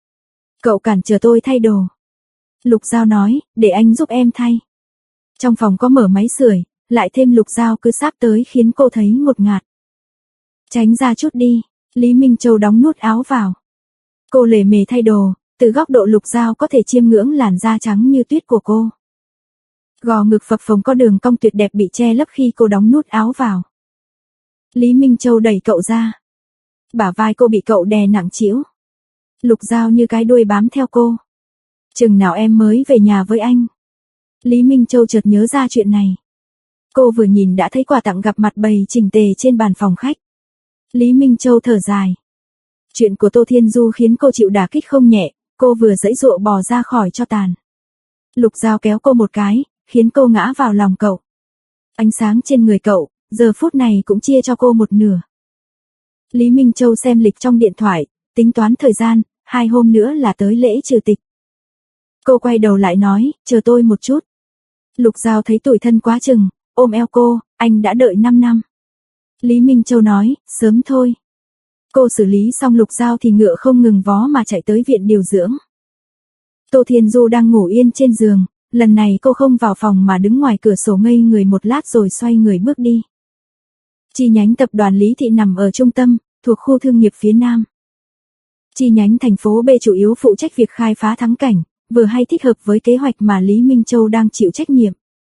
Cậu cản trở tôi thay đồ. Lục Giao nói, để anh giúp em thay. Trong phòng có mở máy sưởi, lại thêm Lục Giao cứ sáp tới khiến cô thấy ngột ngạt. Tránh ra chút đi, Lý Minh Châu đóng nút áo vào. Cô lề mề thay đồ, từ góc độ Lục Giao có thể chiêm ngưỡng làn da trắng như tuyết của cô. Gò ngực phập phồng có đường cong tuyệt đẹp bị che lấp khi cô đóng nút áo vào. Lý Minh Châu đẩy cậu ra. Bả vai cô bị cậu đè nặng trĩu. Lục Giao như cái đuôi bám theo cô. Chừng nào em mới về nhà với anh? Lý Minh Châu chợt nhớ ra chuyện này. Cô vừa nhìn đã thấy quà tặng gặp mặt bày chỉnh tề trên bàn phòng khách. Lý Minh Châu thở dài. Chuyện của Tô Thiên Du khiến cô chịu đả kích không nhẹ, cô vừa giãy giụa bò ra khỏi cho tàn. Lục Giao kéo cô một cái, khiến cô ngã vào lòng cậu. Ánh sáng trên người cậu, giờ phút này cũng chia cho cô một nửa. Lý Minh Châu xem lịch trong điện thoại, tính toán thời gian, hai hôm nữa là tới lễ trừ tịch. Cô quay đầu lại nói, chờ tôi một chút. Lục Giao thấy tủi thân quá chừng, ôm eo cô, anh đã đợi năm năm. Lý Minh Châu nói, sớm thôi. Cô xử lý xong Lục Giao thì ngựa không ngừng vó mà chạy tới viện điều dưỡng. Tô Thiên Du đang ngủ yên trên giường, lần này cô không vào phòng mà đứng ngoài cửa sổ ngây người một lát rồi xoay người bước đi. Chi nhánh tập đoàn Lý Thị nằm ở trung tâm, thuộc khu thương nghiệp phía Nam. Chi nhánh thành phố B chủ yếu phụ trách việc khai phá thắng cảnh, vừa hay thích hợp với kế hoạch mà Lý Minh Châu đang chịu trách nhiệm.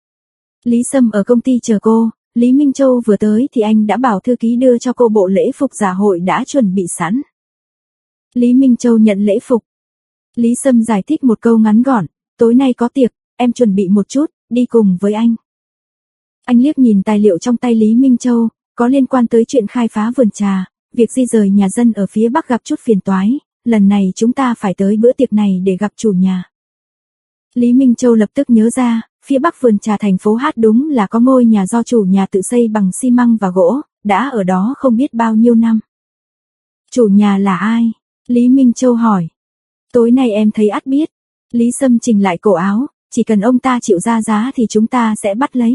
Lý Sâm ở công ty chờ cô, Lý Minh Châu vừa tới thì anh đã bảo thư ký đưa cho cô bộ lễ phục dạ hội đã chuẩn bị sẵn. Lý Minh Châu nhận lễ phục. Lý Sâm giải thích một câu ngắn gọn, tối nay có tiệc, em chuẩn bị một chút, đi cùng với anh. Anh liếc nhìn tài liệu trong tay Lý Minh Châu, có liên quan tới chuyện khai phá vườn trà, việc di rời nhà dân ở phía Bắc gặp chút phiền toái, lần này chúng ta phải tới bữa tiệc này để gặp chủ nhà. Lý Minh Châu lập tức nhớ ra, phía Bắc vườn trà thành phố Hát đúng là có ngôi nhà do chủ nhà tự xây bằng xi măng và gỗ, đã ở đó không biết bao nhiêu năm. Chủ nhà là ai? Lý Minh Châu hỏi. Tối nay em thấy ắt biết. Lý Sâm chỉnh lại cổ áo, chỉ cần ông ta chịu ra giá thì chúng ta sẽ bắt lấy.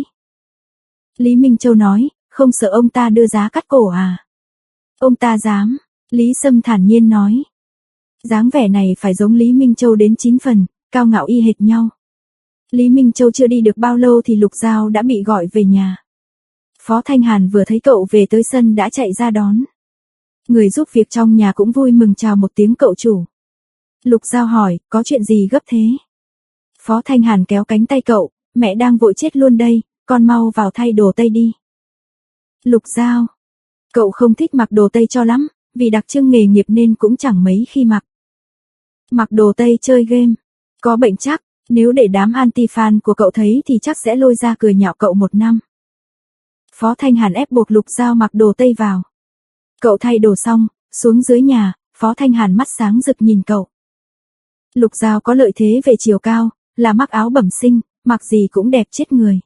Lý Minh Châu nói, không sợ ông ta đưa giá cắt cổ à? Ông ta dám, Lý Sâm thản nhiên nói. Dáng vẻ này phải giống Lý Minh Châu đến chín phần, cao ngạo y hệt nhau. Lý Minh Châu chưa đi được bao lâu thì Lục Giao đã bị gọi về nhà. Phó Thanh Hàn vừa thấy cậu về tới sân đã chạy ra đón. Người giúp việc trong nhà cũng vui mừng chào một tiếng cậu chủ. Lục Giao hỏi, có chuyện gì gấp thế? Phó Thanh Hàn kéo cánh tay cậu, mẹ đang vội chết luôn đây, con mau vào thay đồ tây đi. Lục Giao, cậu không thích mặc đồ tây cho lắm, vì đặc trưng nghề nghiệp nên cũng chẳng mấy khi mặc. Mặc đồ tây chơi game, có bệnh chắc, nếu để đám anti-fan của cậu thấy thì chắc sẽ lôi ra cười nhạo cậu một năm. Phó Thanh Hàn ép buộc Lục Giao mặc đồ tây vào. Cậu thay đồ xong, xuống dưới nhà, Phó Thanh Hàn mắt sáng rực nhìn cậu. Lục Giao có lợi thế về chiều cao, là mắc áo bẩm sinh, mặc gì cũng đẹp chết người.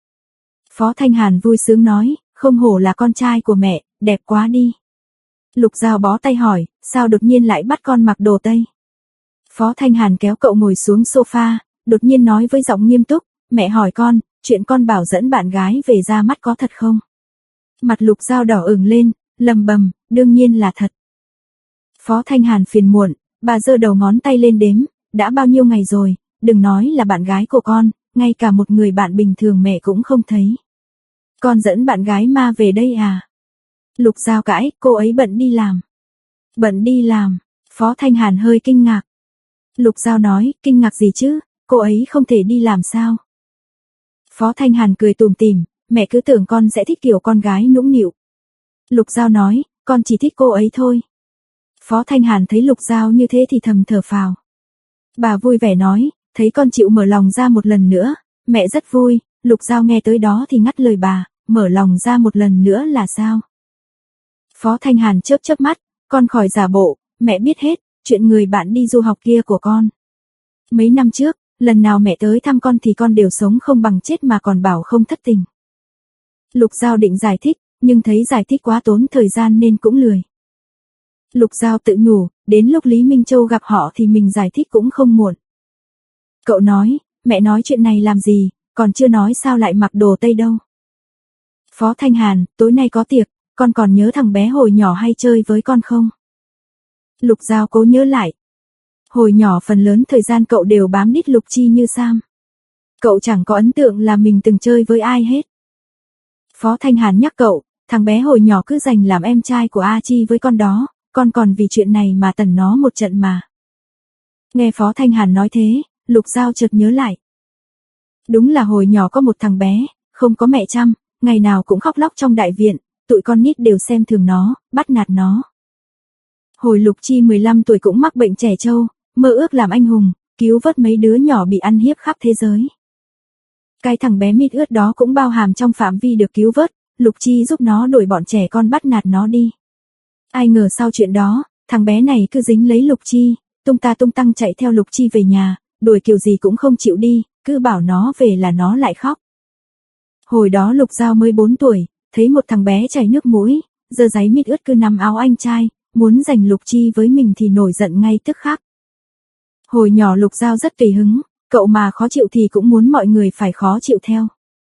Phó Thanh Hàn vui sướng nói, không hổ là con trai của mẹ, đẹp quá đi. Lục Giao bó tay hỏi, sao đột nhiên lại bắt con mặc đồ tây? Phó Thanh Hàn kéo cậu ngồi xuống sofa, đột nhiên nói với giọng nghiêm túc, mẹ hỏi con, chuyện con bảo dẫn bạn gái về ra mắt có thật không? Mặt Lục Giao đỏ ửng lên, lầm bầm, đương nhiên là thật. Phó Thanh Hàn phiền muộn, bà giơ đầu ngón tay lên đếm, đã bao nhiêu ngày rồi, đừng nói là bạn gái của con, ngay cả một người bạn bình thường mẹ cũng không thấy. Con dẫn bạn gái ma về đây à? Lục Giao cãi, cô ấy bận đi làm. Bận đi làm, Phó Thanh Hàn hơi kinh ngạc. Lục Giao nói, kinh ngạc gì chứ, cô ấy không thể đi làm sao? Phó Thanh Hàn cười tủm tỉm, mẹ cứ tưởng con sẽ thích kiểu con gái nũng nịu. Lục Giao nói, con chỉ thích cô ấy thôi. Phó Thanh Hàn thấy Lục Giao như thế thì thầm thở phào. Bà vui vẻ nói, thấy con chịu mở lòng ra một lần nữa, mẹ rất vui. Lục Giao nghe tới đó thì ngắt lời bà, mở lòng ra một lần nữa là sao? Phó Thanh Hàn chớp chớp mắt, con khỏi giả bộ, mẹ biết hết, chuyện người bạn đi du học kia của con. Mấy năm trước, lần nào mẹ tới thăm con thì con đều sống không bằng chết mà còn bảo không thất tình. Lục Giao định giải thích, nhưng thấy giải thích quá tốn thời gian nên cũng lười. Lục Giao tự nhủ, đến lúc Lý Minh Châu gặp họ thì mình giải thích cũng không muộn. Cậu nói, mẹ nói chuyện này làm gì, còn chưa nói sao lại mặc đồ Tây đâu. Phó Thanh Hàn, tối nay có tiệc, con còn nhớ thằng bé hồi nhỏ hay chơi với con không? Lục Giao cố nhớ lại. Hồi nhỏ phần lớn thời gian cậu đều bám đít Lục Chi như Sam. Cậu chẳng có ấn tượng là mình từng chơi với ai hết. Phó Thanh Hàn nhắc cậu, thằng bé hồi nhỏ cứ giành làm em trai của A Chi với con đó, con còn vì chuyện này mà tẩn nó một trận mà. Nghe Phó Thanh Hàn nói thế, Lục Giao chợt nhớ lại. Đúng là hồi nhỏ có một thằng bé, không có mẹ chăm, ngày nào cũng khóc lóc trong đại viện, tụi con nít đều xem thường nó, bắt nạt nó. Hồi Lục Chi mười lăm tuổi cũng mắc bệnh trẻ trâu, mơ ước làm anh hùng, cứu vớt mấy đứa nhỏ bị ăn hiếp khắp thế giới. Cái thằng bé mít ướt đó cũng bao hàm trong phạm vi được cứu vớt, Lục Chi giúp nó đuổi bọn trẻ con bắt nạt nó đi. Ai ngờ sau chuyện đó, thằng bé này cứ dính lấy Lục Chi, tung ta tung tăng chạy theo Lục Chi về nhà, đuổi kiểu gì cũng không chịu đi, cứ bảo nó về là nó lại khóc. Hồi đó Lục Giao mới bốn tuổi, thấy một thằng bé chảy nước mũi, giơ giấy mít ướt cứ nắm áo anh trai, muốn giành Lục Chi với mình thì nổi giận ngay tức khắc. Hồi nhỏ Lục Giao rất tùy hứng, cậu mà khó chịu thì cũng muốn mọi người phải khó chịu theo.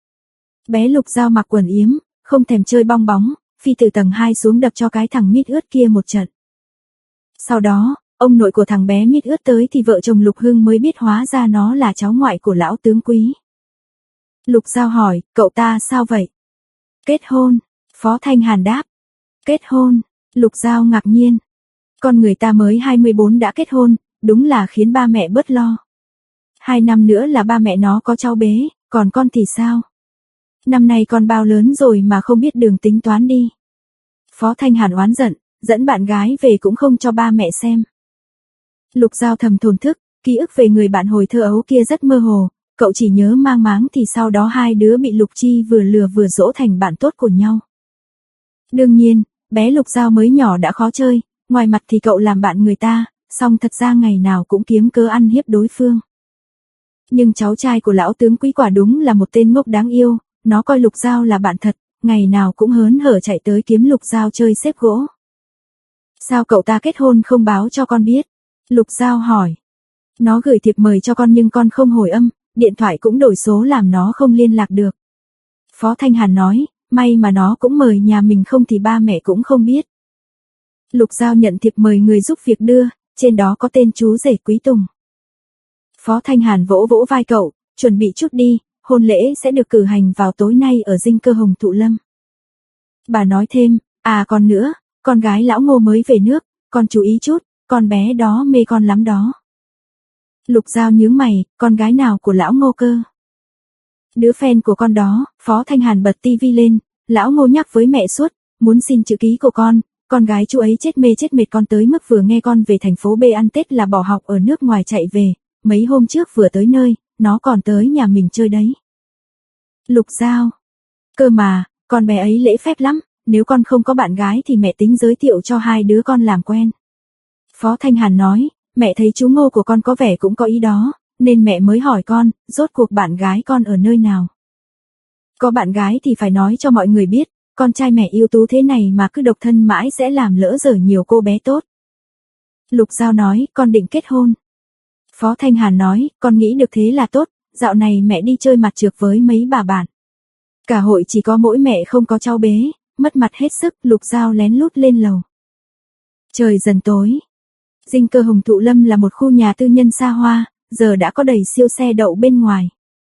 Bé Lục Giao mặc quần yếm, không thèm chơi bong bóng, phi từ tầng hai xuống đập cho cái thằng mít ướt kia một trận. Sau đó, ông nội của thằng bé mít ướt tới thì vợ chồng Lục Hưng mới biết hóa ra nó là cháu ngoại của lão tướng quý. Lục Giao hỏi, cậu ta sao vậy? Kết hôn, Phó Thanh Hàn đáp. Kết hôn, Lục Giao ngạc nhiên. Con người ta mới hai mươi bốn đã kết hôn, đúng là khiến ba mẹ bớt lo. Hai năm nữa là ba mẹ nó có cháu bế, còn con thì sao? Năm nay con bao lớn rồi mà không biết đường tính toán đi. Phó Thanh Hàn oán giận, dẫn bạn gái về cũng không cho ba mẹ xem. Lục Giao thầm thổn thức, ký ức về người bạn hồi thơ ấu kia rất mơ hồ, cậu chỉ nhớ mang máng thì sau đó hai đứa bị Lục Chi vừa lừa vừa dỗ thành bạn tốt của nhau. Đương nhiên, bé Lục Giao mới nhỏ đã khó chơi, ngoài mặt thì cậu làm bạn người ta, song thật ra ngày nào cũng kiếm cớ ăn hiếp đối phương. Nhưng cháu trai của lão tướng quý quả đúng là một tên ngốc đáng yêu, nó coi Lục Giao là bạn thật, ngày nào cũng hớn hở chạy tới kiếm Lục Giao chơi xếp gỗ. Sao cậu ta kết hôn không báo cho con biết? Lục Giao hỏi. Nó gửi thiệp mời cho con nhưng con không hồi âm, điện thoại cũng đổi số làm nó không liên lạc được. Phó Thanh Hàn nói, may mà nó cũng mời nhà mình không thì ba mẹ cũng không biết. Lục Giao nhận thiệp mời người giúp việc đưa, trên đó có tên chú rể Quý Tùng. Phó Thanh Hàn vỗ vỗ vai cậu, chuẩn bị chút đi, hôn lễ sẽ được cử hành vào tối nay ở dinh cơ Hồng Thụ Lâm. Bà nói thêm, à còn nữa, con gái lão Ngô mới về nước, con chú ý chút, con bé đó mê con lắm đó. Lục Giao nhướng mày, con gái nào của lão Ngô cơ? Đứa fan của con đó. Phó Thanh Hàn bật tivi lên, lão Ngô nhắc với mẹ suốt, muốn xin chữ ký của con, con gái chú ấy chết mê chết mệt con tới mức vừa nghe con về thành phố B ăn Tết là bỏ học ở nước ngoài chạy về, mấy hôm trước vừa tới nơi, nó còn tới nhà mình chơi đấy. Lục Giao, cơ mà, con bé ấy lễ phép lắm, nếu con không có bạn gái thì mẹ tính giới thiệu cho hai đứa con làm quen. Phó Thanh Hàn nói, mẹ thấy chú Ngô của con có vẻ cũng có ý đó, nên mẹ mới hỏi con, rốt cuộc bạn gái con ở nơi nào. Có bạn gái thì phải nói cho mọi người biết, con trai mẹ ưu tú thế này mà cứ độc thân mãi sẽ làm lỡ dở nhiều cô bé tốt. Lục Giao nói, con định kết hôn. Phó Thanh Hàn nói, con nghĩ được thế là tốt, dạo này mẹ đi chơi mặt trược với mấy bà bạn. Cả hội chỉ có mỗi mẹ không có cháu bế, mất mặt hết sức. Lục Giao lén lút lên lầu. Trời dần tối. Dinh cơ Hồng Thụ Lâm là một khu nhà tư nhân xa hoa, giờ đã có đầy siêu xe đậu bên ngoài.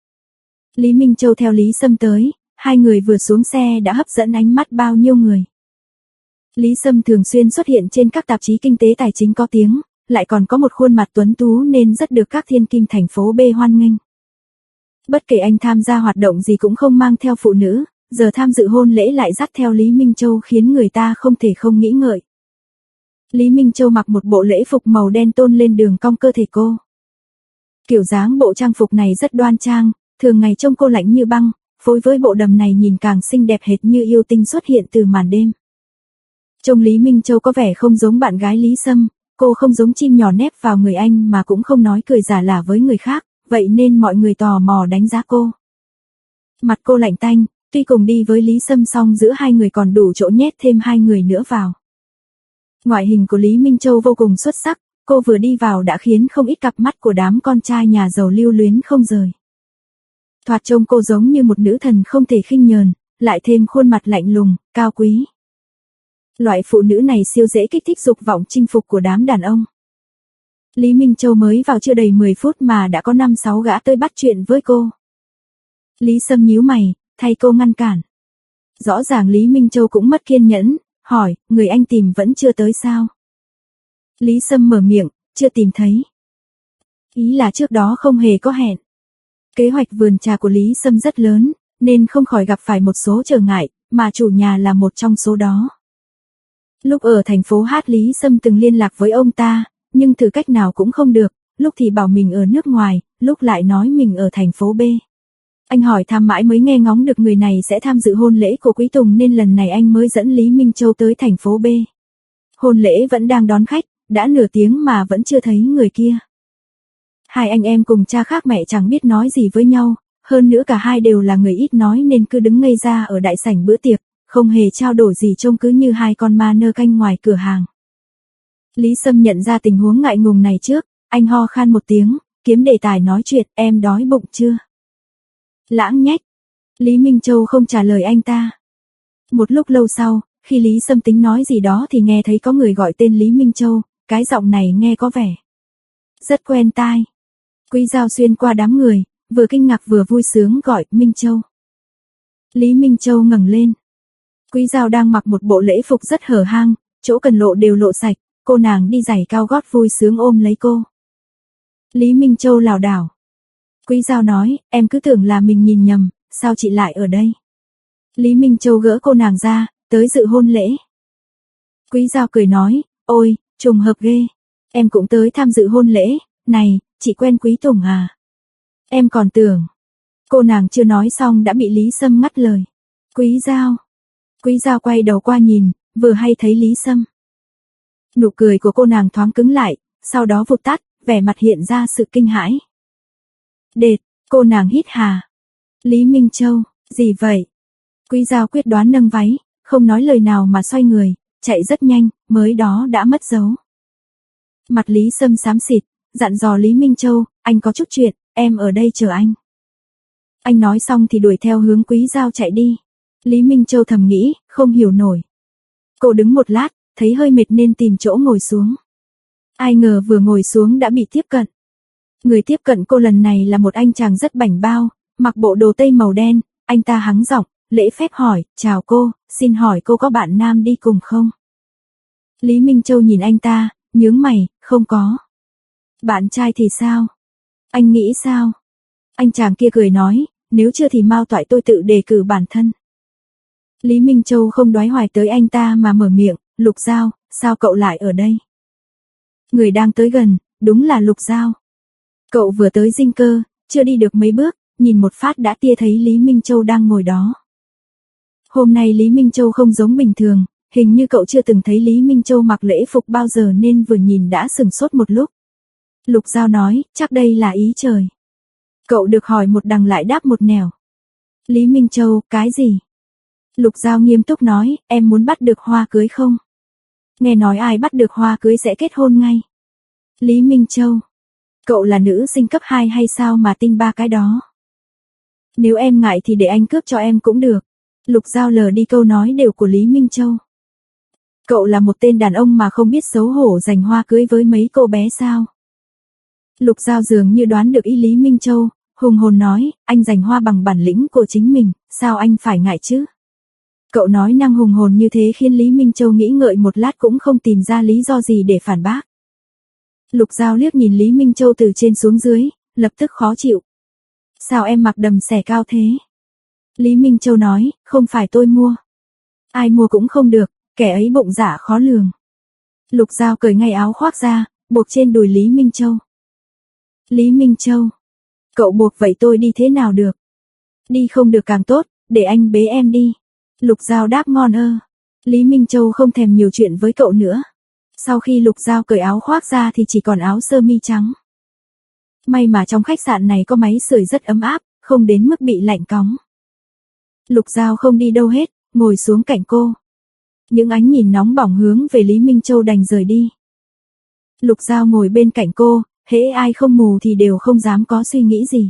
Lý Minh Châu theo Lý Sâm tới, hai người vừa xuống xe đã hấp dẫn ánh mắt bao nhiêu người. Lý Sâm thường xuyên xuất hiện trên các tạp chí kinh tế tài chính có tiếng, lại còn có một khuôn mặt tuấn tú nên rất được các thiên kim thành phố B hoan nghênh. Bất kể anh tham gia hoạt động gì cũng không mang theo phụ nữ, giờ tham dự hôn lễ lại dắt theo Lý Minh Châu khiến người ta không thể không nghĩ ngợi. Lý Minh Châu mặc một bộ lễ phục màu đen tôn lên đường cong cơ thể cô. Kiểu dáng bộ trang phục này rất đoan trang, thường ngày trông cô lạnh như băng, phối với bộ đầm này nhìn càng xinh đẹp hệt như yêu tinh xuất hiện từ màn đêm. Trông Lý Minh Châu có vẻ không giống bạn gái Lý Sâm, cô không giống chim nhỏ nép vào người anh mà cũng không nói cười giả lả với người khác, vậy nên mọi người tò mò đánh giá cô. Mặt cô lạnh tanh, tuy cùng đi với Lý Sâm song giữa hai người còn đủ chỗ nhét thêm hai người nữa vào. Ngoại hình của Lý Minh Châu vô cùng xuất sắc, cô vừa đi vào đã khiến không ít cặp mắt của đám con trai nhà giàu lưu luyến không rời. Thoạt trông cô giống như một nữ thần không thể khinh nhờn, lại thêm khuôn mặt lạnh lùng, cao quý. Loại phụ nữ này siêu dễ kích thích dục vọng chinh phục của đám đàn ông. Lý Minh Châu mới vào chưa đầy mười phút mà đã có năm sáu gã tới bắt chuyện với cô. Lý Sâm nhíu mày, thay cô ngăn cản. Rõ ràng Lý Minh Châu cũng mất kiên nhẫn, hỏi, người anh tìm vẫn chưa tới sao? Lý Sâm mở miệng, chưa tìm thấy. Ý là trước đó không hề có hẹn. Kế hoạch vườn trà của Lý Sâm rất lớn, nên không khỏi gặp phải một số trở ngại, mà chủ nhà là một trong số đó. Lúc ở thành phố Hát Lý Sâm từng liên lạc với ông ta, nhưng thử cách nào cũng không được, lúc thì bảo mình ở nước ngoài, lúc lại nói mình ở thành phố B. Anh hỏi thăm mãi mới nghe ngóng được người này sẽ tham dự hôn lễ của Quý Tùng nên lần này anh mới dẫn Lý Minh Châu tới thành phố B. Hôn lễ vẫn đang đón khách, đã nửa tiếng mà vẫn chưa thấy người kia. Hai anh em cùng cha khác mẹ chẳng biết nói gì với nhau, hơn nữa cả hai đều là người ít nói nên cứ đứng ngây ra ở đại sảnh bữa tiệc, không hề trao đổi gì trông cứ như hai con ma nơ canh ngoài cửa hàng. Lý Sâm nhận ra tình huống ngại ngùng này trước, anh ho khan một tiếng, kiếm đề tài nói chuyện, em đói bụng chưa? Lãng nhách. Lý Minh Châu không trả lời anh ta. Một lúc lâu sau, khi Lý Sâm tính nói gì đó thì nghe thấy có người gọi tên Lý Minh Châu, cái giọng này nghe có vẻ rất quen tai. Quý Giao xuyên qua đám người, vừa kinh ngạc vừa vui sướng gọi Minh Châu. Lý Minh Châu ngẩng lên. Quý Giao đang mặc một bộ lễ phục rất hở hang, chỗ cần lộ đều lộ sạch, cô nàng đi giày cao gót vui sướng ôm lấy cô. Lý Minh Châu lảo đảo. Quý Giao nói, em cứ tưởng là mình nhìn nhầm, sao chị lại ở đây? Lý Minh Châu gỡ cô nàng ra, tới dự hôn lễ. Quý Giao cười nói, ôi, trùng hợp ghê, em cũng tới tham dự hôn lễ, này, chị quen Quý Tùng à? Em còn tưởng. Cô nàng chưa nói xong đã bị Lý Sâm ngắt lời. Quý Giao. Quý Giao quay đầu qua nhìn, vừa hay thấy Lý Sâm. Nụ cười của cô nàng thoáng cứng lại, sau đó vụt tắt, vẻ mặt hiện ra sự kinh hãi. Đệt, cô nàng hít hà. Lý Minh Châu, gì vậy? Quý Giao quyết đoán nâng váy, không nói lời nào mà xoay người, chạy rất nhanh, mới đó đã mất dấu. Mặt Lý Sâm xám xịt, dặn dò Lý Minh Châu, anh có chút chuyện, em ở đây chờ anh. Anh nói xong thì đuổi theo hướng Quý Giao chạy đi. Lý Minh Châu thầm nghĩ, không hiểu nổi. Cô đứng một lát, thấy hơi mệt nên tìm chỗ ngồi xuống. Ai ngờ vừa ngồi xuống đã bị tiếp cận. Người tiếp cận cô lần này là một anh chàng rất bảnh bao, mặc bộ đồ tây màu đen, anh ta hắng giọng, lễ phép hỏi, chào cô, xin hỏi cô có bạn nam đi cùng không? Lý Minh Châu nhìn anh ta, nhướng mày, không có. Bạn trai thì sao? Anh nghĩ sao? Anh chàng kia cười nói, nếu chưa thì mau toại tôi tự đề cử bản thân. Lý Minh Châu không đoái hoài tới anh ta mà mở miệng, Lục Giao, sao cậu lại ở đây? Người đang tới gần, đúng là Lục Giao. Cậu vừa tới dinh cơ, chưa đi được mấy bước, nhìn một phát đã tia thấy Lý Minh Châu đang ngồi đó. Hôm nay Lý Minh Châu không giống bình thường, hình như cậu chưa từng thấy Lý Minh Châu mặc lễ phục bao giờ nên vừa nhìn đã sửng sốt một lúc. Lục Giao nói, chắc đây là ý trời. Cậu được hỏi một đằng lại đáp một nẻo. Lý Minh Châu, cái gì? Lục Giao nghiêm túc nói, em muốn bắt được Hoa cưới không? Nghe nói ai bắt được Hoa cưới sẽ kết hôn ngay. Lý Minh Châu, cậu là nữ sinh cấp hai hay sao mà tin ba cái đó? Nếu em ngại thì để anh cướp cho em cũng được. Lục Giao lờ đi câu nói đều của Lý Minh Châu. Cậu là một tên đàn ông mà không biết xấu hổ giành hoa cưới với mấy cô bé sao? Lục Giao dường như đoán được ý Lý Minh Châu, hùng hồn nói, anh giành hoa bằng bản lĩnh của chính mình, sao anh phải ngại chứ? Cậu nói năng hùng hồn như thế khiến Lý Minh Châu nghĩ ngợi một lát cũng không tìm ra lý do gì để phản bác. Lục Giao liếc nhìn Lý Minh Châu từ trên xuống dưới, lập tức khó chịu. Sao em mặc đầm xẻ cao thế? Lý Minh Châu nói, không phải tôi mua. Ai mua cũng không được, kẻ ấy bụng dạ khó lường. Lục Giao cởi ngay áo khoác ra, buộc trên đùi Lý Minh Châu. Lý Minh Châu, cậu buộc vậy tôi đi thế nào được? Đi không được càng tốt, để anh bế em đi. Lục Giao đáp ngon ơ. Lý Minh Châu không thèm nhiều chuyện với cậu nữa. Sau khi Lục Giao cởi áo khoác ra thì chỉ còn áo sơ mi trắng. May mà trong khách sạn này có máy sưởi rất ấm áp, không đến mức bị lạnh cóng. Lục Giao không đi đâu hết, ngồi xuống cạnh cô. Những ánh nhìn nóng bỏng hướng về Lý Minh Châu đành rời đi. Lục Giao ngồi bên cạnh cô, hễ ai không mù thì đều không dám có suy nghĩ gì.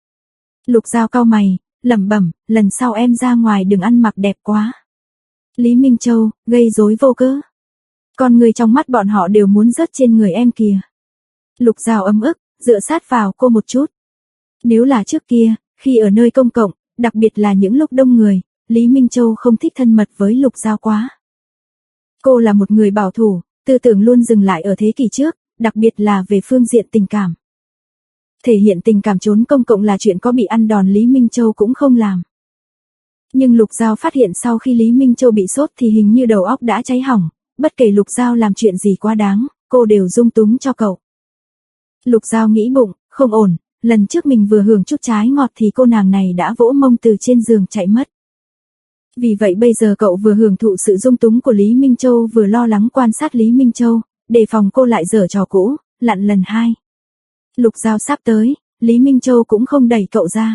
Lục Giao cau mày, lẩm bẩm, lần sau em ra ngoài đừng ăn mặc đẹp quá. Lý Minh Châu, gây rối vô cớ. Con người trong mắt bọn họ đều muốn rớt trên người em kìa. Lục Giao ấm ức, dựa sát vào cô một chút. Nếu là trước kia, khi ở nơi công cộng, đặc biệt là những lúc đông người, Lý Minh Châu không thích thân mật với Lục Giao quá. Cô là một người bảo thủ, tư tưởng luôn dừng lại ở thế kỷ trước, đặc biệt là về phương diện tình cảm. Thể hiện tình cảm trốn công cộng là chuyện có bị ăn đòn Lý Minh Châu cũng không làm. Nhưng Lục Giao phát hiện sau khi Lý Minh Châu bị sốt thì hình như đầu óc đã cháy hỏng, bất kể Lục Giao làm chuyện gì quá đáng, cô đều dung túng cho cậu. Lục Giao nghĩ bụng, không ổn, lần trước mình vừa hưởng chút trái ngọt thì cô nàng này đã vỗ mông từ trên giường chạy mất. Vì vậy bây giờ cậu vừa hưởng thụ sự dung túng của Lý Minh Châu vừa lo lắng quan sát Lý Minh Châu, đề phòng cô lại giở trò cũ, lặn lần hai. Lục Giao sắp tới, Lý Minh Châu cũng không đẩy cậu ra.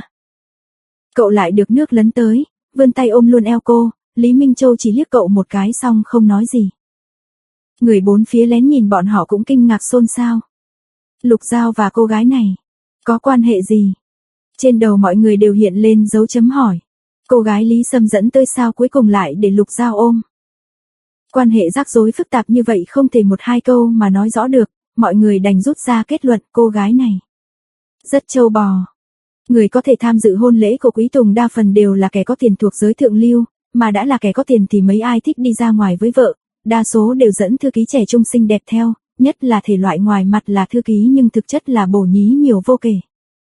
Cậu lại được nước lấn tới, vươn tay ôm luôn eo cô, Lý Minh Châu chỉ liếc cậu một cái xong không nói gì. Người bốn phía lén nhìn bọn họ cũng kinh ngạc xôn xao. Lục Giao và cô gái này, có quan hệ gì? Trên đầu mọi người đều hiện lên dấu chấm hỏi. Cô gái Lý Sâm dẫn tới sao cuối cùng lại để Lục Giao ôm. Quan hệ rắc rối phức tạp như vậy không thể một hai câu mà nói rõ được, mọi người đành rút ra kết luận cô gái này rất trâu bò. Người có thể tham dự hôn lễ của Quý Tùng đa phần đều là kẻ có tiền thuộc giới thượng lưu, mà đã là kẻ có tiền thì mấy ai thích đi ra ngoài với vợ, đa số đều dẫn thư ký trẻ trung xinh đẹp theo, nhất là thể loại ngoài mặt là thư ký nhưng thực chất là bổ nhí nhiều vô kể.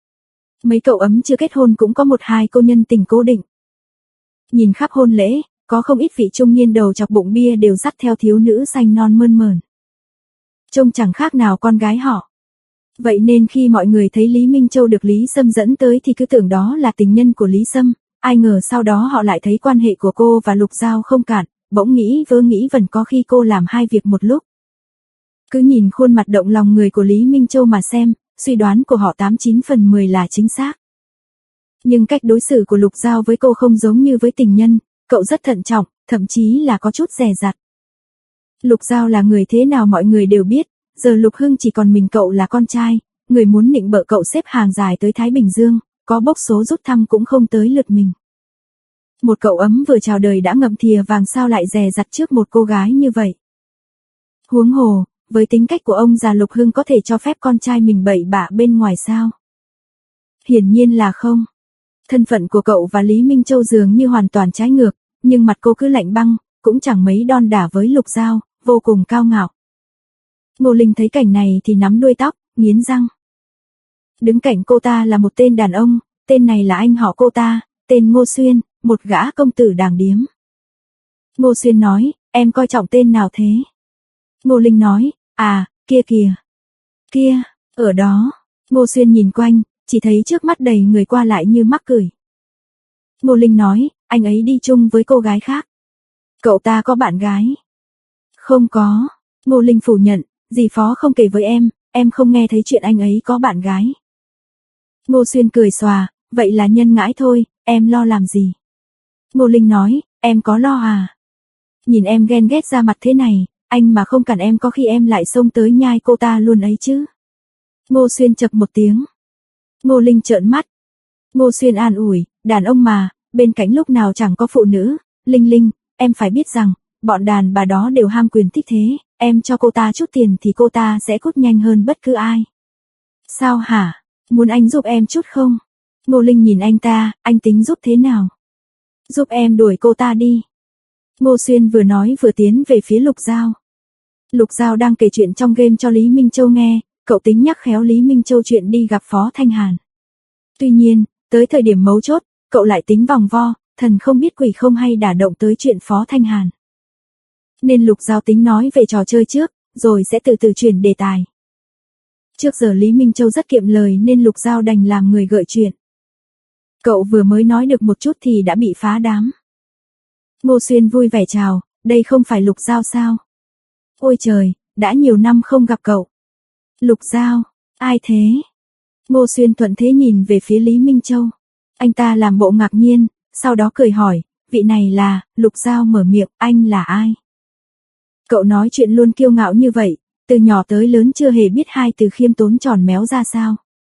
Mấy cậu ấm chưa kết hôn cũng có một hai cô nhân tình cố định. Nhìn khắp hôn lễ, có không ít vị trung niên đầu chọc bụng bia đều dắt theo thiếu nữ xanh non mơn mởn. Trông chẳng khác nào con gái họ. Vậy nên khi mọi người thấy Lý Minh Châu được Lý Sâm dẫn tới thì cứ tưởng đó là tình nhân của Lý Sâm, ai ngờ sau đó họ lại thấy quan hệ của cô và Lục Giao không cạn, bỗng nghĩ vớ nghĩ vẩn có khi cô làm hai việc một lúc. Cứ nhìn khuôn mặt động lòng người của Lý Minh Châu mà xem, suy đoán của họ tám chín phần mười là chính xác. Nhưng cách đối xử của Lục Giao với cô không giống như với tình nhân, cậu rất thận trọng, thậm chí là có chút dè dặt. Lục Giao là người thế nào mọi người đều biết, giờ Lục Hưng chỉ còn mình cậu là con trai, người muốn nịnh bợ cậu xếp hàng dài tới Thái Bình Dương, có bốc số rút thăm cũng không tới lượt mình. Một cậu ấm vừa chào đời đã ngậm thìa vàng sao lại dè dặt trước một cô gái như vậy. Huống hồ, với tính cách của ông già Lục Hưng có thể cho phép con trai mình bậy bạ bên ngoài sao? Hiển nhiên là không. Thân phận của cậu và Lý Minh Châu dường như hoàn toàn trái ngược, nhưng mặt cô cứ lạnh băng, cũng chẳng mấy đon đả với Lục Giao, vô cùng cao ngạo. Ngô Linh thấy cảnh này thì nắm đuôi tóc, nghiến răng. Đứng cạnh cô ta là một tên đàn ông, tên này là anh họ cô ta, tên Ngô Xuyên, một gã công tử đàng điếm. Ngô Xuyên nói, em coi trọng tên nào thế? Ngô Linh nói, à, kia kìa. Kia, ở đó. Ngô Xuyên nhìn quanh, chỉ thấy trước mắt đầy người qua lại như mắc cười. Ngô Linh nói, anh ấy đi chung với cô gái khác. Cậu ta có bạn gái? Không có. Ngô Linh phủ nhận, dì Phó không kể với em, em không nghe thấy chuyện anh ấy có bạn gái. Ngô Xuyên cười xòa, vậy là nhân ngãi thôi, em lo làm gì? Ngô Linh nói, em có lo à? Nhìn em ghen ghét ra mặt thế này, anh mà không cản em có khi em lại xông tới nhai cô ta luôn ấy chứ. Ngô Xuyên chập một tiếng. Ngô Linh trợn mắt. Ngô Xuyên an ủi, đàn ông mà, bên cạnh lúc nào chẳng có phụ nữ, Linh Linh, em phải biết rằng, bọn đàn bà đó đều ham quyền thích thế, em cho cô ta chút tiền thì cô ta sẽ cút nhanh hơn bất cứ ai. Sao hả? Muốn anh giúp em chút không? Ngô Linh nhìn anh ta, anh tính giúp thế nào? Giúp em đuổi cô ta đi. Ngô Xuyên vừa nói vừa tiến về phía Lục Giao. Lục Giao đang kể chuyện trong game cho Lý Minh Châu nghe, cậu tính nhắc khéo Lý Minh Châu chuyện đi gặp Phó Thanh Hàn. Tuy nhiên, tới thời điểm mấu chốt, cậu lại tính vòng vo, thần không biết quỷ không hay đả động tới chuyện Phó Thanh Hàn. Nên Lục Giao tính nói về trò chơi trước, rồi sẽ từ từ chuyển đề tài. Trước giờ Lý Minh Châu rất kiệm lời nên Lục Giao đành làm người gợi chuyện. Cậu vừa mới nói được một chút thì đã bị phá đám. Ngô Xuyên vui vẻ chào, đây không phải Lục Giao sao? Ôi trời, đã nhiều năm không gặp cậu. Lục Giao, ai thế? Ngô Xuyên thuận thế nhìn về phía Lý Minh Châu. Anh ta làm bộ ngạc nhiên, sau đó cười hỏi, vị này là, Lục Giao mở miệng, anh là ai? Cậu nói chuyện luôn kiêu ngạo như vậy, từ nhỏ tới lớn chưa hề biết hai từ khiêm tốn tròn méo ra sao.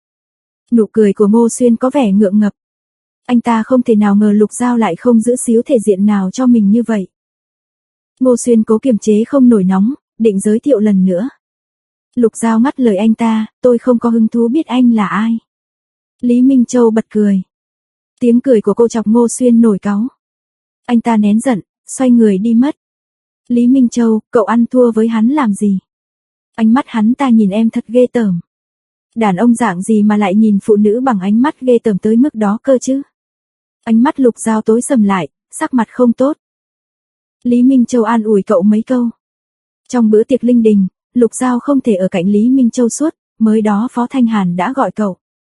Nụ cười của Ngô Xuyên có vẻ ngượng ngập. Anh ta không thể nào ngờ Lục Giao lại không giữ xíu thể diện nào cho mình như vậy. Ngô Xuyên cố kiềm chế không nổi nóng, định giới thiệu lần nữa. Lục Giao ngắt lời anh ta, tôi không có hứng thú biết anh là ai. Lý Minh Châu bật cười. Tiếng cười của cô chọc Ngô Xuyên nổi cáu. Anh ta nén giận, xoay người đi mất. Lý Minh Châu, cậu ăn thua với hắn làm gì? Ánh mắt hắn ta nhìn em thật ghê tởm. Đàn ông dạng gì mà lại nhìn phụ nữ bằng ánh mắt ghê tởm tới mức đó cơ chứ? Ánh mắt Lục Giao tối sầm lại, sắc mặt không tốt. Lý Minh Châu an ủi cậu mấy câu. Trong bữa tiệc linh đình, Lục Giao không thể ở cạnh Lý Minh Châu suốt, mới đó Phó Thanh Hàn đã gọi cậu.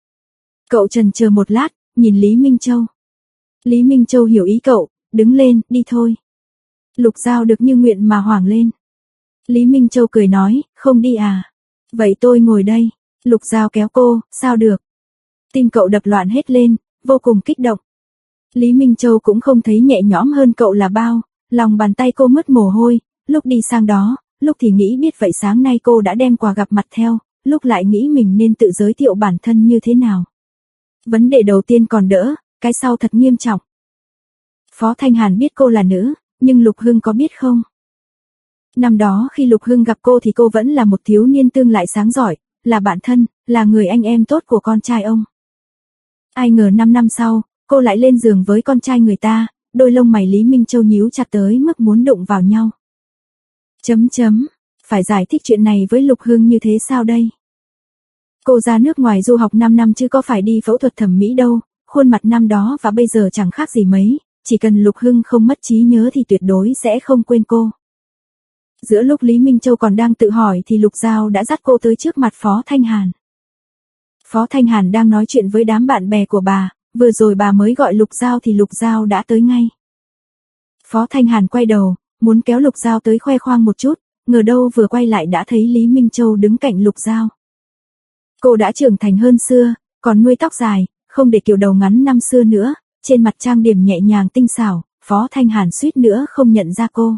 Cậu chần chờ một lát, nhìn Lý Minh Châu. Lý Minh Châu hiểu ý cậu, đứng lên, đi thôi. Lục Giao được như nguyện mà hoảng lên. Lý Minh Châu cười nói, không đi à? Vậy tôi ngồi đây. Lục Giao kéo cô, sao được? Tim cậu đập loạn hết lên, vô cùng kích động. Lý Minh Châu cũng không thấy nhẹ nhõm hơn cậu là bao, lòng bàn tay cô mướt mồ hôi, lúc đi sang đó, lúc thì nghĩ biết vậy sáng nay cô đã đem quà gặp mặt theo, lúc lại nghĩ mình nên tự giới thiệu bản thân như thế nào. Vấn đề đầu tiên còn đỡ, cái sau thật nghiêm trọng. Phó Thanh Hàn biết cô là nữ, nhưng Lục Hưng có biết không? Năm đó khi Lục Hưng gặp cô thì cô vẫn là một thiếu niên tương lại sáng giỏi, là bạn thân, là người anh em tốt của con trai ông. Ai ngờ năm năm sau, cô lại lên giường với con trai người ta, đôi lông mày Lý Minh Châu nhíu chặt tới mức muốn đụng vào nhau. Chấm chấm, phải giải thích chuyện này với Lục Hưng như thế sao đây? Cô ra nước ngoài du học năm năm chứ có phải đi phẫu thuật thẩm mỹ đâu, khuôn mặt năm đó và bây giờ chẳng khác gì mấy, chỉ cần Lục Hưng không mất trí nhớ thì tuyệt đối sẽ không quên cô. Giữa lúc Lý Minh Châu còn đang tự hỏi thì Lục Giao đã dắt cô tới trước mặt Phó Thanh Hàn. Phó Thanh Hàn đang nói chuyện với đám bạn bè của bà, vừa rồi bà mới gọi Lục Giao thì Lục Giao đã tới ngay. Phó Thanh Hàn quay đầu, muốn kéo Lục Giao tới khoe khoang một chút, ngờ đâu vừa quay lại đã thấy Lý Minh Châu đứng cạnh Lục Giao. Cô đã trưởng thành hơn xưa, còn nuôi tóc dài, không để kiểu đầu ngắn năm xưa nữa, trên mặt trang điểm nhẹ nhàng tinh xảo, Phó Thanh Hàn suýt nữa không nhận ra cô.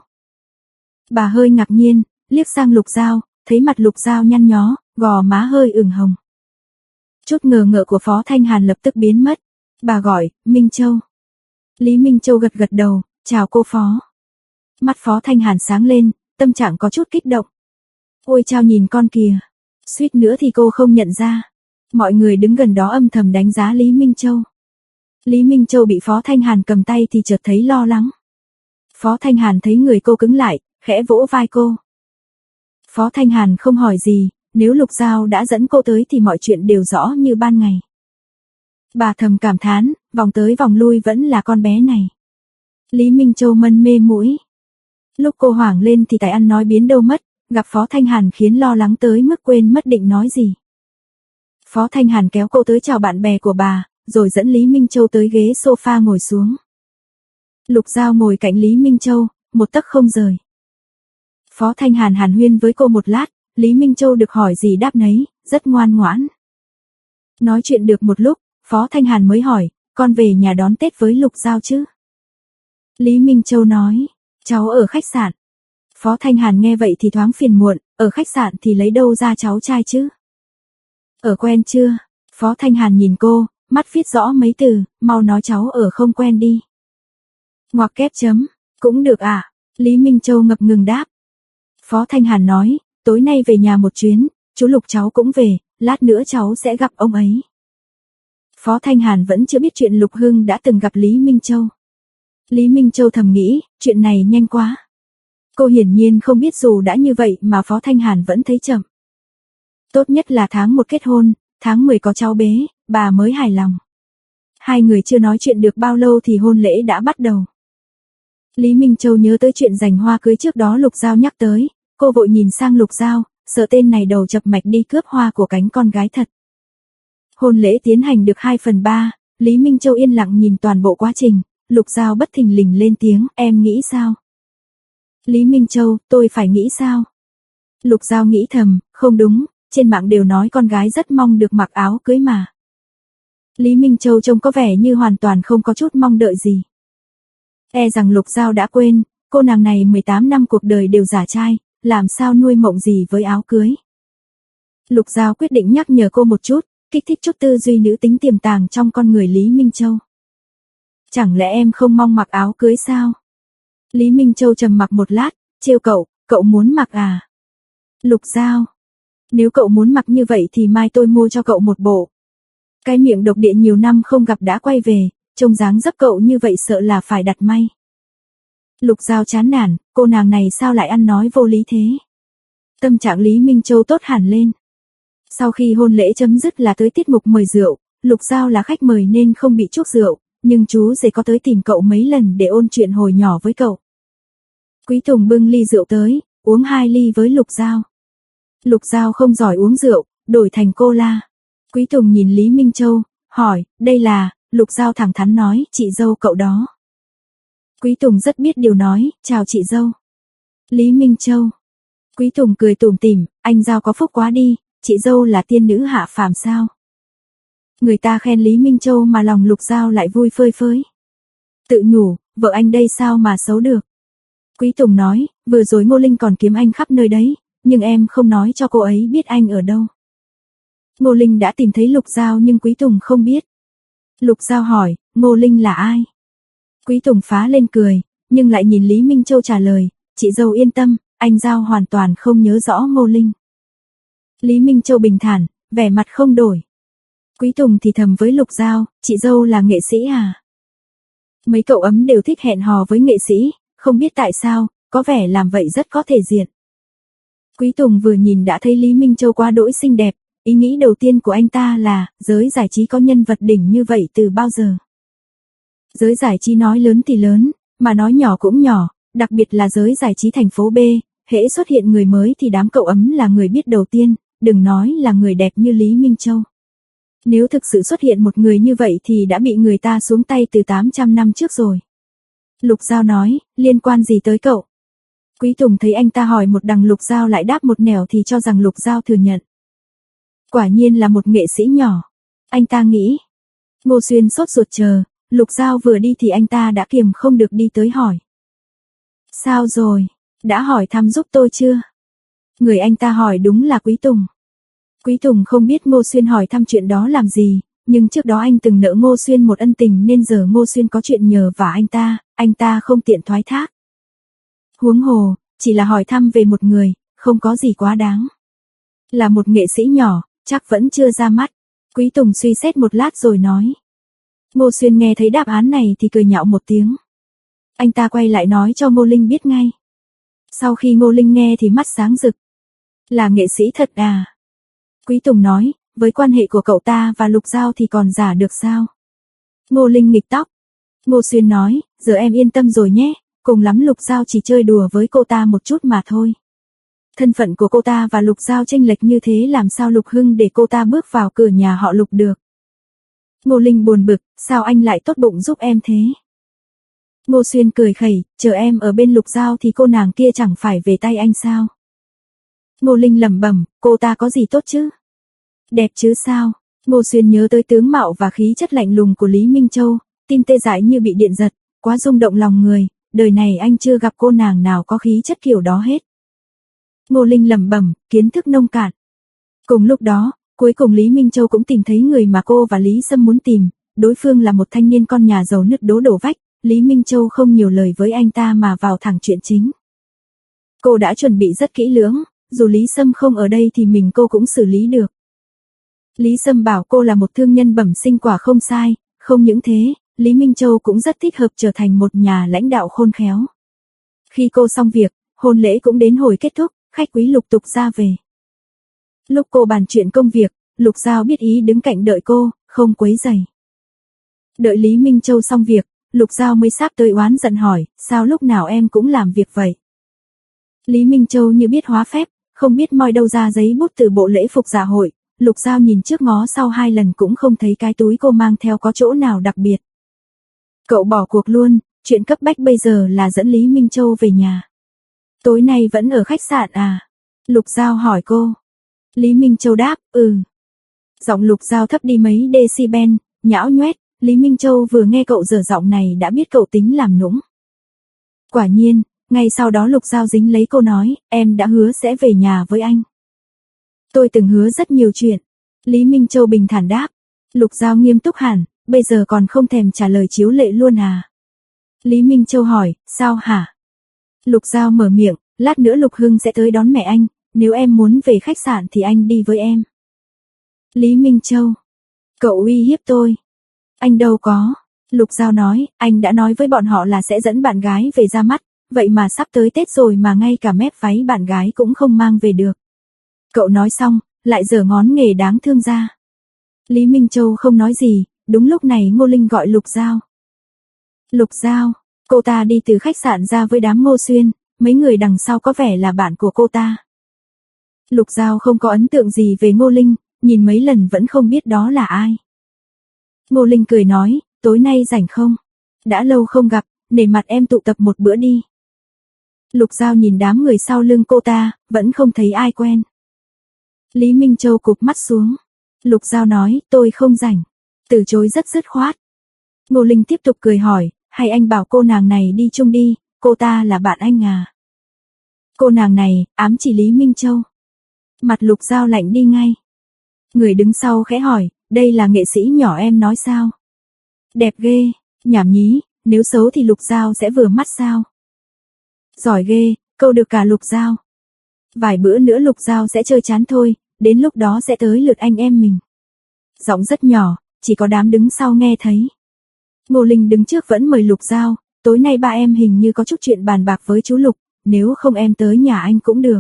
Bà hơi ngạc nhiên, liếc sang Lục Giao, thấy mặt Lục Giao nhăn nhó, gò má hơi ửng hồng. Chút ngờ ngợ của Phó Thanh Hàn lập tức biến mất. Bà gọi, Minh Châu. Lý Minh Châu gật gật đầu, chào cô Phó. Mắt Phó Thanh Hàn sáng lên, tâm trạng có chút kích động. Ôi chao nhìn con kìa. Suýt nữa thì cô không nhận ra. Mọi người đứng gần đó âm thầm đánh giá Lý Minh Châu. Lý Minh Châu bị Phó Thanh Hàn cầm tay thì chợt thấy lo lắng. Phó Thanh Hàn thấy người cô cứng lại, khẽ vỗ vai cô. Phó Thanh Hàn không hỏi gì, nếu Lục Giao đã dẫn cô tới thì mọi chuyện đều rõ như ban ngày. Bà thầm cảm thán, vòng tới vòng lui vẫn là con bé này. Lý Minh Châu mân mê mũi. Lúc cô hoảng lên thì tài ăn nói biến đâu mất, gặp Phó Thanh Hàn khiến lo lắng tới mức quên mất định nói gì. Phó Thanh Hàn kéo cô tới chào bạn bè của bà, rồi dẫn Lý Minh Châu tới ghế sofa ngồi xuống. Lục Giao ngồi cạnh Lý Minh Châu, một tấc không rời. Phó Thanh Hàn hàn huyên với cô một lát, Lý Minh Châu được hỏi gì đáp nấy, rất ngoan ngoãn. Nói chuyện được một lúc, Phó Thanh Hàn mới hỏi, con về nhà đón Tết với Lục Giao chứ? Lý Minh Châu nói, cháu ở khách sạn. Phó Thanh Hàn nghe vậy thì thoáng phiền muộn, ở khách sạn thì lấy đâu ra cháu trai chứ? Ở quen chưa? Phó Thanh Hàn nhìn cô, mắt viết rõ mấy từ, mau nói cháu ở không quen đi. Ngoặc kép chấm, cũng được à? Lý Minh Châu ngập ngừng đáp. Phó Thanh Hàn nói, tối nay về nhà một chuyến, chú Lục cháu cũng về, lát nữa cháu sẽ gặp ông ấy. Phó Thanh Hàn vẫn chưa biết chuyện Lục Hưng đã từng gặp Lý Minh Châu. Lý Minh Châu thầm nghĩ, chuyện này nhanh quá. Cô hiển nhiên không biết dù đã như vậy mà Phó Thanh Hàn vẫn thấy chậm. Tốt nhất là tháng một kết hôn, tháng mười có cháu bé, bà mới hài lòng. Hai người chưa nói chuyện được bao lâu thì hôn lễ đã bắt đầu. Lý Minh Châu nhớ tới chuyện giành hoa cưới trước đó Lục Giao nhắc tới, cô vội nhìn sang Lục Giao, sợ tên này đầu chập mạch đi cướp hoa của cánh con gái thật. Hôn lễ tiến hành được hai phần ba, Lý Minh Châu yên lặng nhìn toàn bộ quá trình, Lục Giao bất thình lình lên tiếng, em nghĩ sao? Lý Minh Châu, tôi phải nghĩ sao? Lục Giao nghĩ thầm, không đúng, trên mạng đều nói con gái rất mong được mặc áo cưới mà. Lý Minh Châu trông có vẻ như hoàn toàn không có chút mong đợi gì. E rằng Lục Giao đã quên, cô nàng này mười tám năm cuộc đời đều giả trai, làm sao nuôi mộng gì với áo cưới. Lục Giao quyết định nhắc nhở cô một chút, kích thích chút tư duy nữ tính tiềm tàng trong con người Lý Minh Châu. Chẳng lẽ em không mong mặc áo cưới sao? Lý Minh Châu trầm mặc một lát, trêu cậu, cậu muốn mặc à? Lục Giao, nếu cậu muốn mặc như vậy thì mai tôi mua cho cậu một bộ. Cái miệng độc địa nhiều năm không gặp đã quay về, trông dáng dấp cậu như vậy sợ là phải đặt may. Lục Giao chán nản, cô nàng này sao lại ăn nói vô lý thế? Tâm trạng Lý Minh Châu tốt hẳn lên. Sau khi hôn lễ chấm dứt là tới tiết mục mời rượu, Lục Giao là khách mời nên không bị chuốc rượu, nhưng chú rể có tới tìm cậu mấy lần để ôn chuyện hồi nhỏ với cậu. Quý Tùng bưng ly rượu tới, uống hai ly với Lục Giao. Lục Giao không giỏi uống rượu, đổi thành cola. Quý Tùng nhìn Lý Minh Châu, hỏi, đây là, Lục Giao thẳng thắn nói, chị dâu cậu đó. Quý Tùng rất biết điều nói, chào chị dâu. Lý Minh Châu. Quý Tùng cười tủm tỉm, anh Giao có phúc quá đi, chị dâu là tiên nữ hạ phàm sao? Người ta khen Lý Minh Châu mà lòng Lục Giao lại vui phơi phới. Tự nhủ, vợ anh đây sao mà xấu được. Quý Tùng nói, vừa rồi Ngô Linh còn kiếm anh khắp nơi đấy, nhưng em không nói cho cô ấy biết anh ở đâu. Ngô Linh đã tìm thấy Lục Giao nhưng Quý Tùng không biết. Lục Giao hỏi, Ngô Linh là ai? Quý Tùng phá lên cười, nhưng lại nhìn Lý Minh Châu trả lời, chị dâu yên tâm, anh Giao hoàn toàn không nhớ rõ Ngô Linh. Lý Minh Châu bình thản, vẻ mặt không đổi. Quý Tùng thì thầm với Lục Giao, chị dâu là nghệ sĩ à? Mấy cậu ấm đều thích hẹn hò với nghệ sĩ, không biết tại sao, có vẻ làm vậy rất có thể diện. Quý Tùng vừa nhìn đã thấy Lý Minh Châu quá đỗi xinh đẹp, ý nghĩ đầu tiên của anh ta là, giới giải trí có nhân vật đỉnh như vậy từ bao giờ? Giới giải trí nói lớn thì lớn, mà nói nhỏ cũng nhỏ, đặc biệt là giới giải trí thành phố B, hễ xuất hiện người mới thì đám cậu ấm là người biết đầu tiên, đừng nói là người đẹp như Lý Minh Châu. Nếu thực sự xuất hiện một người như vậy thì đã bị người ta xuống tay từ tám trăm năm trước rồi. Lục Giao nói, liên quan gì tới cậu? Quý Tùng thấy anh ta hỏi một đằng Lục Giao lại đáp một nẻo thì cho rằng Lục Giao thừa nhận. Quả nhiên là một nghệ sĩ nhỏ. Anh ta nghĩ. Ngô Xuyên sốt ruột chờ, Lục Giao vừa đi thì anh ta đã kiềm không được đi tới hỏi. Sao rồi? Đã hỏi thăm giúp tôi chưa? Người anh ta hỏi đúng là Quý Tùng. Quý Tùng không biết Ngô Xuyên hỏi thăm chuyện đó làm gì, nhưng trước đó anh từng nợ Ngô Xuyên một ân tình nên giờ Ngô Xuyên có chuyện nhờ vả anh ta, anh ta không tiện thoái thác. Huống hồ, chỉ là hỏi thăm về một người, không có gì quá đáng. Là một nghệ sĩ nhỏ, chắc vẫn chưa ra mắt. Quý Tùng suy xét một lát rồi nói. Ngô Xuyên nghe thấy đáp án này thì cười nhạo một tiếng. Anh ta quay lại nói cho Ngô Linh biết ngay. Sau khi Ngô Linh nghe thì mắt sáng rực. Là nghệ sĩ thật à? Quý Tùng nói, với quan hệ của cậu ta và Lục Giao thì còn giả được sao? Ngô Linh nghịch tóc. Ngô Xuyên nói, giờ em yên tâm rồi nhé, cùng lắm Lục Giao chỉ chơi đùa với cô ta một chút mà thôi. Thân phận của cô ta và Lục Giao chênh lệch như thế làm sao Lục Hưng để cô ta bước vào cửa nhà họ Lục được. Ngô Linh buồn bực, sao anh lại tốt bụng giúp em thế? Ngô Xuyên cười khẩy, chờ em ở bên Lục Giao thì cô nàng kia chẳng phải về tay anh sao? Ngô Linh lẩm bẩm, cô ta có gì tốt chứ? Đẹp chứ sao? Ngô Xuyên nhớ tới tướng mạo và khí chất lạnh lùng của Lý Minh Châu, tim tê dại như bị điện giật, quá rung động lòng người, đời này anh chưa gặp cô nàng nào có khí chất kiểu đó hết. Ngô Linh lẩm bẩm, kiến thức nông cạn. Cùng lúc đó, cuối cùng Lý Minh Châu cũng tìm thấy người mà cô và Lý Sâm muốn tìm, đối phương là một thanh niên con nhà giàu nứt đố đổ vách, Lý Minh Châu không nhiều lời với anh ta mà vào thẳng chuyện chính. Cô đã chuẩn bị rất kỹ lưỡng, dù Lý Sâm không ở đây thì mình cô cũng xử lý được. Lý Sâm bảo cô là một thương nhân bẩm sinh quả không sai, không những thế, Lý Minh Châu cũng rất thích hợp trở thành một nhà lãnh đạo khôn khéo. Khi cô xong việc, hôn lễ cũng đến hồi kết thúc, khách quý lục tục ra về. Lúc cô bàn chuyện công việc, Lục Giao biết ý đứng cạnh đợi cô, không quấy rầy. Đợi Lý Minh Châu xong việc, Lục Giao mới sáp tới oán giận hỏi, sao lúc nào em cũng làm việc vậy? Lý Minh Châu như biết hóa phép, không biết moi đâu ra giấy bút từ bộ lễ phục dạ hội, Lục Giao nhìn trước ngó sau hai lần cũng không thấy cái túi cô mang theo có chỗ nào đặc biệt. Cậu bỏ cuộc luôn, chuyện cấp bách bây giờ là dẫn Lý Minh Châu về nhà. Tối nay vẫn ở khách sạn à? Lục Giao hỏi cô. Lý Minh Châu đáp, ừ. Giọng Lục Giao thấp đi mấy decibel, nhão nhoét, Lý Minh Châu vừa nghe cậu dở giọng này đã biết cậu tính làm nũng. Quả nhiên, ngay sau đó Lục Giao dính lấy cô nói, em đã hứa sẽ về nhà với anh. Tôi từng hứa rất nhiều chuyện. Lý Minh Châu bình thản đáp. Lục Giao nghiêm túc hẳn, bây giờ còn không thèm trả lời chiếu lệ luôn à? Lý Minh Châu hỏi, sao hả? Lục Giao mở miệng, lát nữa Lục Hưng sẽ tới đón mẹ anh, nếu em muốn về khách sạn thì anh đi với em. Lý Minh Châu, cậu uy hiếp tôi. Anh đâu có. Lục Giao nói, anh đã nói với bọn họ là sẽ dẫn bạn gái về ra mắt, vậy mà sắp tới Tết rồi mà ngay cả mép váy bạn gái cũng không mang về được. Cậu nói xong, lại giở ngón nghề đáng thương ra. Lý Minh Châu không nói gì, đúng lúc này Ngô Linh gọi Lục Giao. Lục Giao, cô ta đi từ khách sạn ra với đám Ngô Xuyên, mấy người đằng sau có vẻ là bạn của cô ta. Lục Giao không có ấn tượng gì về Ngô Linh, nhìn mấy lần vẫn không biết đó là ai. Ngô Linh cười nói, tối nay rảnh không? Đã lâu không gặp, nể mặt em tụ tập một bữa đi. Lục Giao nhìn đám người sau lưng cô ta, vẫn không thấy ai quen. Lý Minh Châu cụp mắt xuống. Lục Giao nói, tôi không rảnh. Từ chối rất dứt khoát. Ngô Linh tiếp tục cười hỏi, hay anh bảo cô nàng này đi chung đi, cô ta là bạn anh à? Cô nàng này, ám chỉ Lý Minh Châu. Mặt Lục Giao lạnh đi ngay. Người đứng sau khẽ hỏi, đây là nghệ sĩ nhỏ em nói sao? Đẹp ghê, nhảm nhí, nếu xấu thì Lục Giao sẽ vừa mắt sao? Giỏi ghê, câu được cả Lục Giao. Vài bữa nữa Lục Giao sẽ chơi chán thôi, đến lúc đó sẽ tới lượt anh em mình. Giọng rất nhỏ, chỉ có đám đứng sau nghe thấy. Ngô Linh đứng trước vẫn mời Lục Giao, tối nay ba em hình như có chút chuyện bàn bạc với chú Lục, nếu không em tới nhà anh cũng được.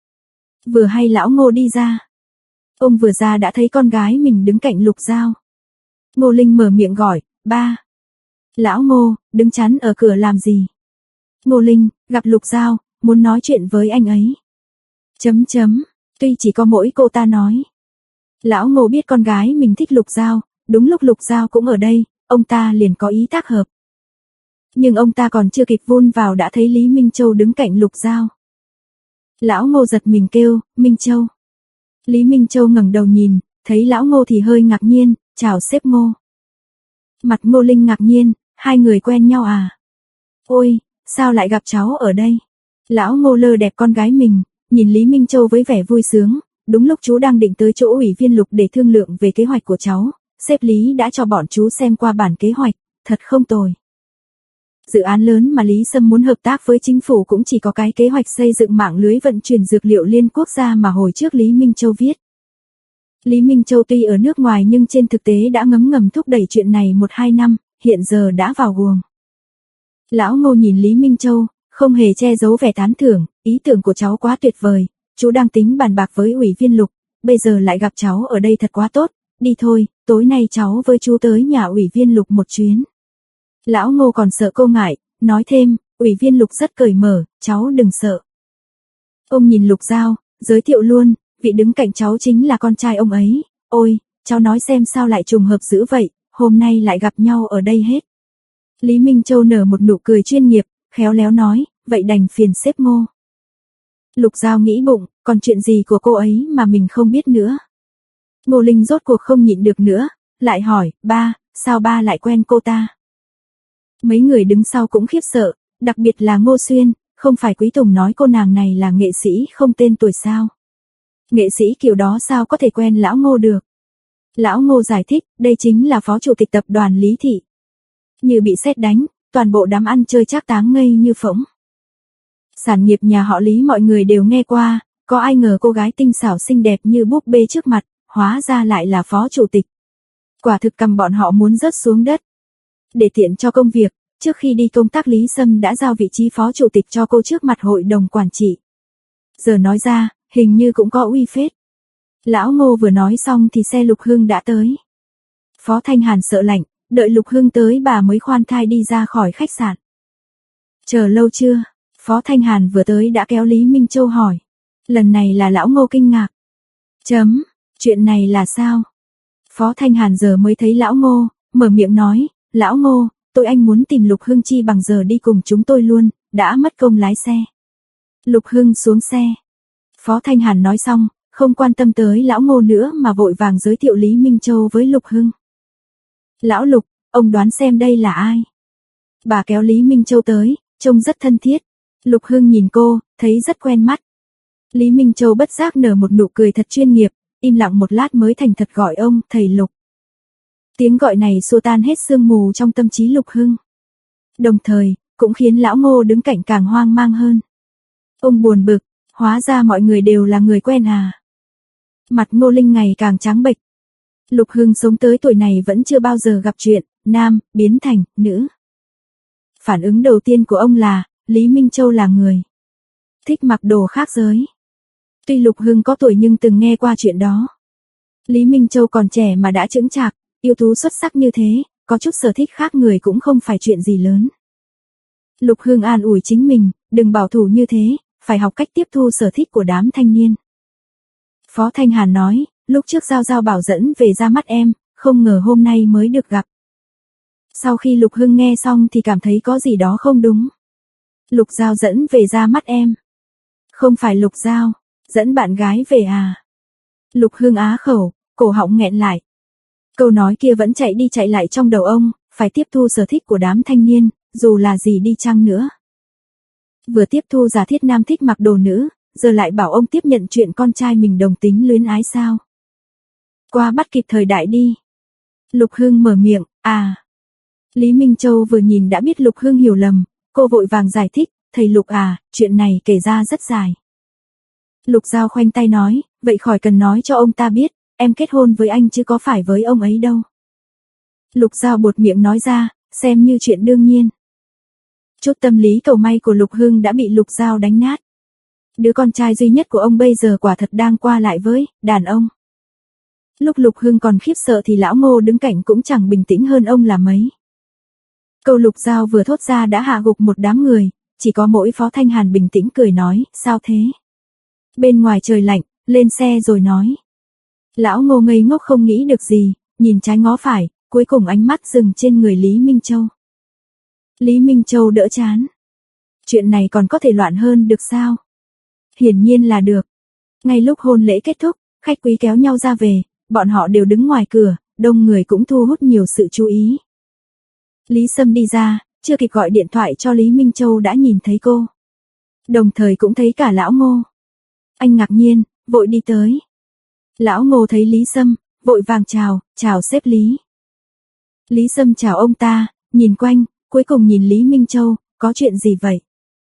Vừa hay lão Ngô đi ra. Ông vừa ra đã thấy con gái mình đứng cạnh Lục Giao. Ngô Linh mở miệng gọi, ba. Lão Ngô, đứng chắn ở cửa làm gì? Ngô Linh, gặp Lục Giao, muốn nói chuyện với anh ấy. Chấm chấm, tuy chỉ có mỗi cô ta nói. Lão Ngô biết con gái mình thích Lục Giao, đúng lúc Lục Giao cũng ở đây, ông ta liền có ý tác hợp. Nhưng ông ta còn chưa kịp vun vào đã thấy Lý Minh Châu đứng cạnh Lục Giao. Lão Ngô giật mình kêu, Minh Châu. Lý Minh Châu ngẩng đầu nhìn, thấy lão Ngô thì hơi ngạc nhiên, chào sếp Ngô. Mặt Ngô Linh ngạc nhiên, hai người quen nhau à? Ôi, sao lại gặp cháu ở đây? Lão Ngô lơ đẹp con gái mình, nhìn Lý Minh Châu với vẻ vui sướng, đúng lúc chú đang định tới chỗ ủy viên Lục để thương lượng về kế hoạch của cháu, sếp Lý đã cho bọn chú xem qua bản kế hoạch, thật không tồi. Dự án lớn mà Lý Sâm muốn hợp tác với chính phủ cũng chỉ có cái kế hoạch xây dựng mạng lưới vận chuyển dược liệu liên quốc gia mà hồi trước Lý Minh Châu viết. Lý Minh Châu tuy ở nước ngoài nhưng trên thực tế đã ngấm ngầm thúc đẩy chuyện này một hai năm, hiện giờ đã vào guồng. Lão Ngô nhìn Lý Minh Châu, không hề che giấu vẻ tán thưởng, ý tưởng của cháu quá tuyệt vời, chú đang tính bàn bạc với ủy viên Lục, bây giờ lại gặp cháu ở đây thật quá tốt, đi thôi, tối nay cháu với chú tới nhà ủy viên Lục một chuyến. Lão Ngô còn sợ cô ngại, nói thêm, ủy viên Lục rất cởi mở, cháu đừng sợ. Ông nhìn Lục Giao, giới thiệu luôn, vị đứng cạnh cháu chính là con trai ông ấy, ôi, cháu nói xem sao lại trùng hợp dữ vậy, hôm nay lại gặp nhau ở đây hết. Lý Minh Châu nở một nụ cười chuyên nghiệp, khéo léo nói, vậy đành phiền sếp Ngô. Lục Giao nghĩ bụng, còn chuyện gì của cô ấy mà mình không biết nữa. Ngô Linh rốt cuộc không nhịn được nữa, lại hỏi, ba, sao ba lại quen cô ta? Mấy người đứng sau cũng khiếp sợ, đặc biệt là Ngô Xuyên, không phải Quý Tùng nói cô nàng này là nghệ sĩ không tên tuổi sao? Nghệ sĩ kiểu đó sao có thể quen lão Ngô được? Lão Ngô giải thích, đây chính là phó chủ tịch tập đoàn Lý Thị. Như bị sét đánh, toàn bộ đám ăn chơi trác táng ngây như phỗng. Sản nghiệp nhà họ Lý mọi người đều nghe qua, có ai ngờ cô gái tinh xảo xinh đẹp như búp bê trước mặt, hóa ra lại là phó chủ tịch. Quả thực cầm bọn họ muốn rớt xuống đất. Để tiện cho công việc, trước khi đi công tác Lý Sâm đã giao vị trí phó chủ tịch cho cô trước mặt hội đồng quản trị. Giờ nói ra, hình như cũng có uy phết. Lão Ngô vừa nói xong thì xe Lục Hưng đã tới. Phó Thanh Hàn sợ lạnh, đợi Lục Hưng tới bà mới khoan thai đi ra khỏi khách sạn. Chờ lâu chưa? Phó Thanh Hàn vừa tới đã kéo Lý Minh Châu hỏi. Lần này là lão Ngô kinh ngạc. Chấm, Chuyện này là sao? Phó Thanh Hàn giờ mới thấy lão Ngô, mở miệng nói, lão Ngô, tôi anh muốn tìm Lục Hưng chi bằng giờ đi cùng chúng tôi luôn, đã mất công lái xe. Lục Hưng xuống xe. Phó Thanh Hàn nói xong, không quan tâm tới lão Ngô nữa mà vội vàng giới thiệu Lý Minh Châu với Lục Hưng. Lão Lục, ông đoán xem đây là ai? Bà kéo Lý Minh Châu tới, trông rất thân thiết. Lục Hưng nhìn cô, thấy rất quen mắt. Lý Minh Châu bất giác nở một nụ cười thật chuyên nghiệp, im lặng một lát mới thành thật gọi ông, thầy Lục. Tiếng gọi này xua tan hết sương mù trong tâm trí Lục Hưng. Đồng thời, cũng khiến lão Ngô đứng cạnh càng hoang mang hơn. Ông buồn bực, hóa ra mọi người đều là người quen à. Mặt Ngô Linh ngày càng trắng bệch. Lục Hưng sống tới tuổi này vẫn chưa bao giờ gặp chuyện, nam, biến thành, nữ. Phản ứng đầu tiên của ông là, Lý Minh Châu là người thích mặc đồ khác giới. Tuy Lục Hưng có tuổi nhưng từng nghe qua chuyện đó. Lý Minh Châu còn trẻ mà đã chững chạc, ưu tú xuất sắc như thế, có chút sở thích khác người cũng không phải chuyện gì lớn. Lục Hưng an ủi chính mình, đừng bảo thủ như thế, phải học cách tiếp thu sở thích của đám thanh niên. Phó Thanh Hàn nói, lúc trước Giao Giao bảo dẫn về ra mắt em, không ngờ hôm nay mới được gặp. Sau khi Lục Hưng nghe xong thì cảm thấy có gì đó không đúng. Lục Giao dẫn về ra mắt em. Không phải Lục Giao, dẫn bạn gái về à? Lục Hưng á khẩu, cổ họng nghẹn lại. Câu nói kia vẫn chạy đi chạy lại trong đầu ông, phải tiếp thu sở thích của đám thanh niên, dù là gì đi chăng nữa. Vừa tiếp thu giả thiết nam thích mặc đồ nữ, giờ lại bảo ông tiếp nhận chuyện con trai mình đồng tính luyến ái sao? Qua bắt kịp thời đại đi. Lục Hưng mở miệng, à. Lý Minh Châu vừa nhìn đã biết Lục Hưng hiểu lầm, cô vội vàng giải thích, thầy Lục à, chuyện này kể ra rất dài. Lục Giao khoanh tay nói, vậy khỏi cần nói cho ông ta biết, em kết hôn với anh chứ có phải với ông ấy đâu. Lục Giao buột miệng nói ra, xem như chuyện đương nhiên. Chút tâm lý cầu may của Lục Hưng đã bị Lục Giao đánh nát. Đứa con trai duy nhất của ông bây giờ quả thật đang qua lại với đàn ông. Lúc Lục Hưng còn khiếp sợ thì lão Ngô đứng cạnh cũng chẳng bình tĩnh hơn ông là mấy. Câu Lục Giao vừa thốt ra đã hạ gục một đám người, chỉ có mỗi Phó Thanh Hàn bình tĩnh cười nói, sao thế? Bên ngoài trời lạnh, lên xe rồi nói. Lão Ngô ngây ngốc không nghĩ được gì, nhìn trái ngó phải, cuối cùng ánh mắt dừng trên người Lý Minh Châu. Lý Minh Châu đỡ chán. Chuyện này còn có thể loạn hơn được sao? Hiển nhiên là được. Ngay lúc hôn lễ kết thúc, khách quý kéo nhau ra về, bọn họ đều đứng ngoài cửa, đông người cũng thu hút nhiều sự chú ý. Lý Sâm đi ra, chưa kịp gọi điện thoại cho Lý Minh Châu đã nhìn thấy cô. Đồng thời cũng thấy cả lão Ngô. Anh ngạc nhiên, vội đi tới. Lão Ngô thấy Lý Sâm, vội vàng chào, chào sếp Lý. Lý Sâm chào ông ta, nhìn quanh, cuối cùng nhìn Lý Minh Châu, có chuyện gì vậy?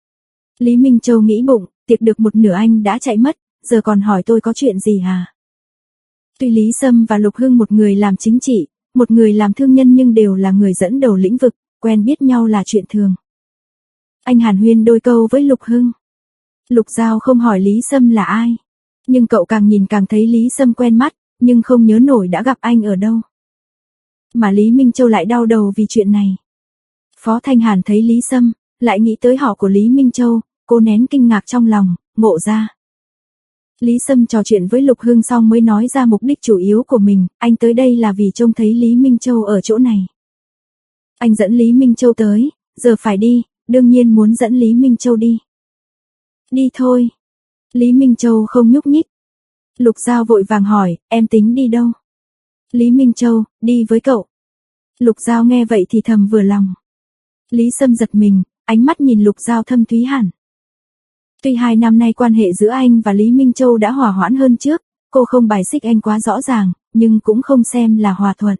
Lý Minh Châu nghĩ bụng, tiệc được một nửa anh đã chạy mất, giờ còn hỏi tôi có chuyện gì hả? Tuy Lý Sâm và Lục Hưng một người làm chính trị, một người làm thương nhân nhưng đều là người dẫn đầu lĩnh vực, quen biết nhau là chuyện thường. Anh hàn huyên đôi câu với Lục Hưng. Lục Giao không hỏi Lý Sâm là ai, nhưng cậu càng nhìn càng thấy Lý Sâm quen mắt, nhưng không nhớ nổi đã gặp anh ở đâu. Mà Lý Minh Châu lại đau đầu vì chuyện này. Phó Thanh Hàn thấy Lý Sâm, lại nghĩ tới họ của Lý Minh Châu, cô nén kinh ngạc trong lòng, ngộ ra. Lý Sâm trò chuyện với Lục Hưng xong mới nói ra mục đích chủ yếu của mình, anh tới đây là vì trông thấy Lý Minh Châu ở chỗ này. Anh dẫn Lý Minh Châu tới, giờ phải đi, đương nhiên muốn dẫn Lý Minh Châu đi. Đi thôi. Lý Minh Châu không nhúc nhích. Lục Giao vội vàng hỏi, em tính đi đâu? Lý Minh Châu, đi với cậu. Lục Giao nghe vậy thì thầm vừa lòng. Lý Sâm giật mình, ánh mắt nhìn Lục Giao thâm thúy hẳn. Tuy hai năm nay quan hệ giữa anh và Lý Minh Châu đã hòa hoãn hơn trước, cô không bài xích anh quá rõ ràng, nhưng cũng không xem là hòa thuận.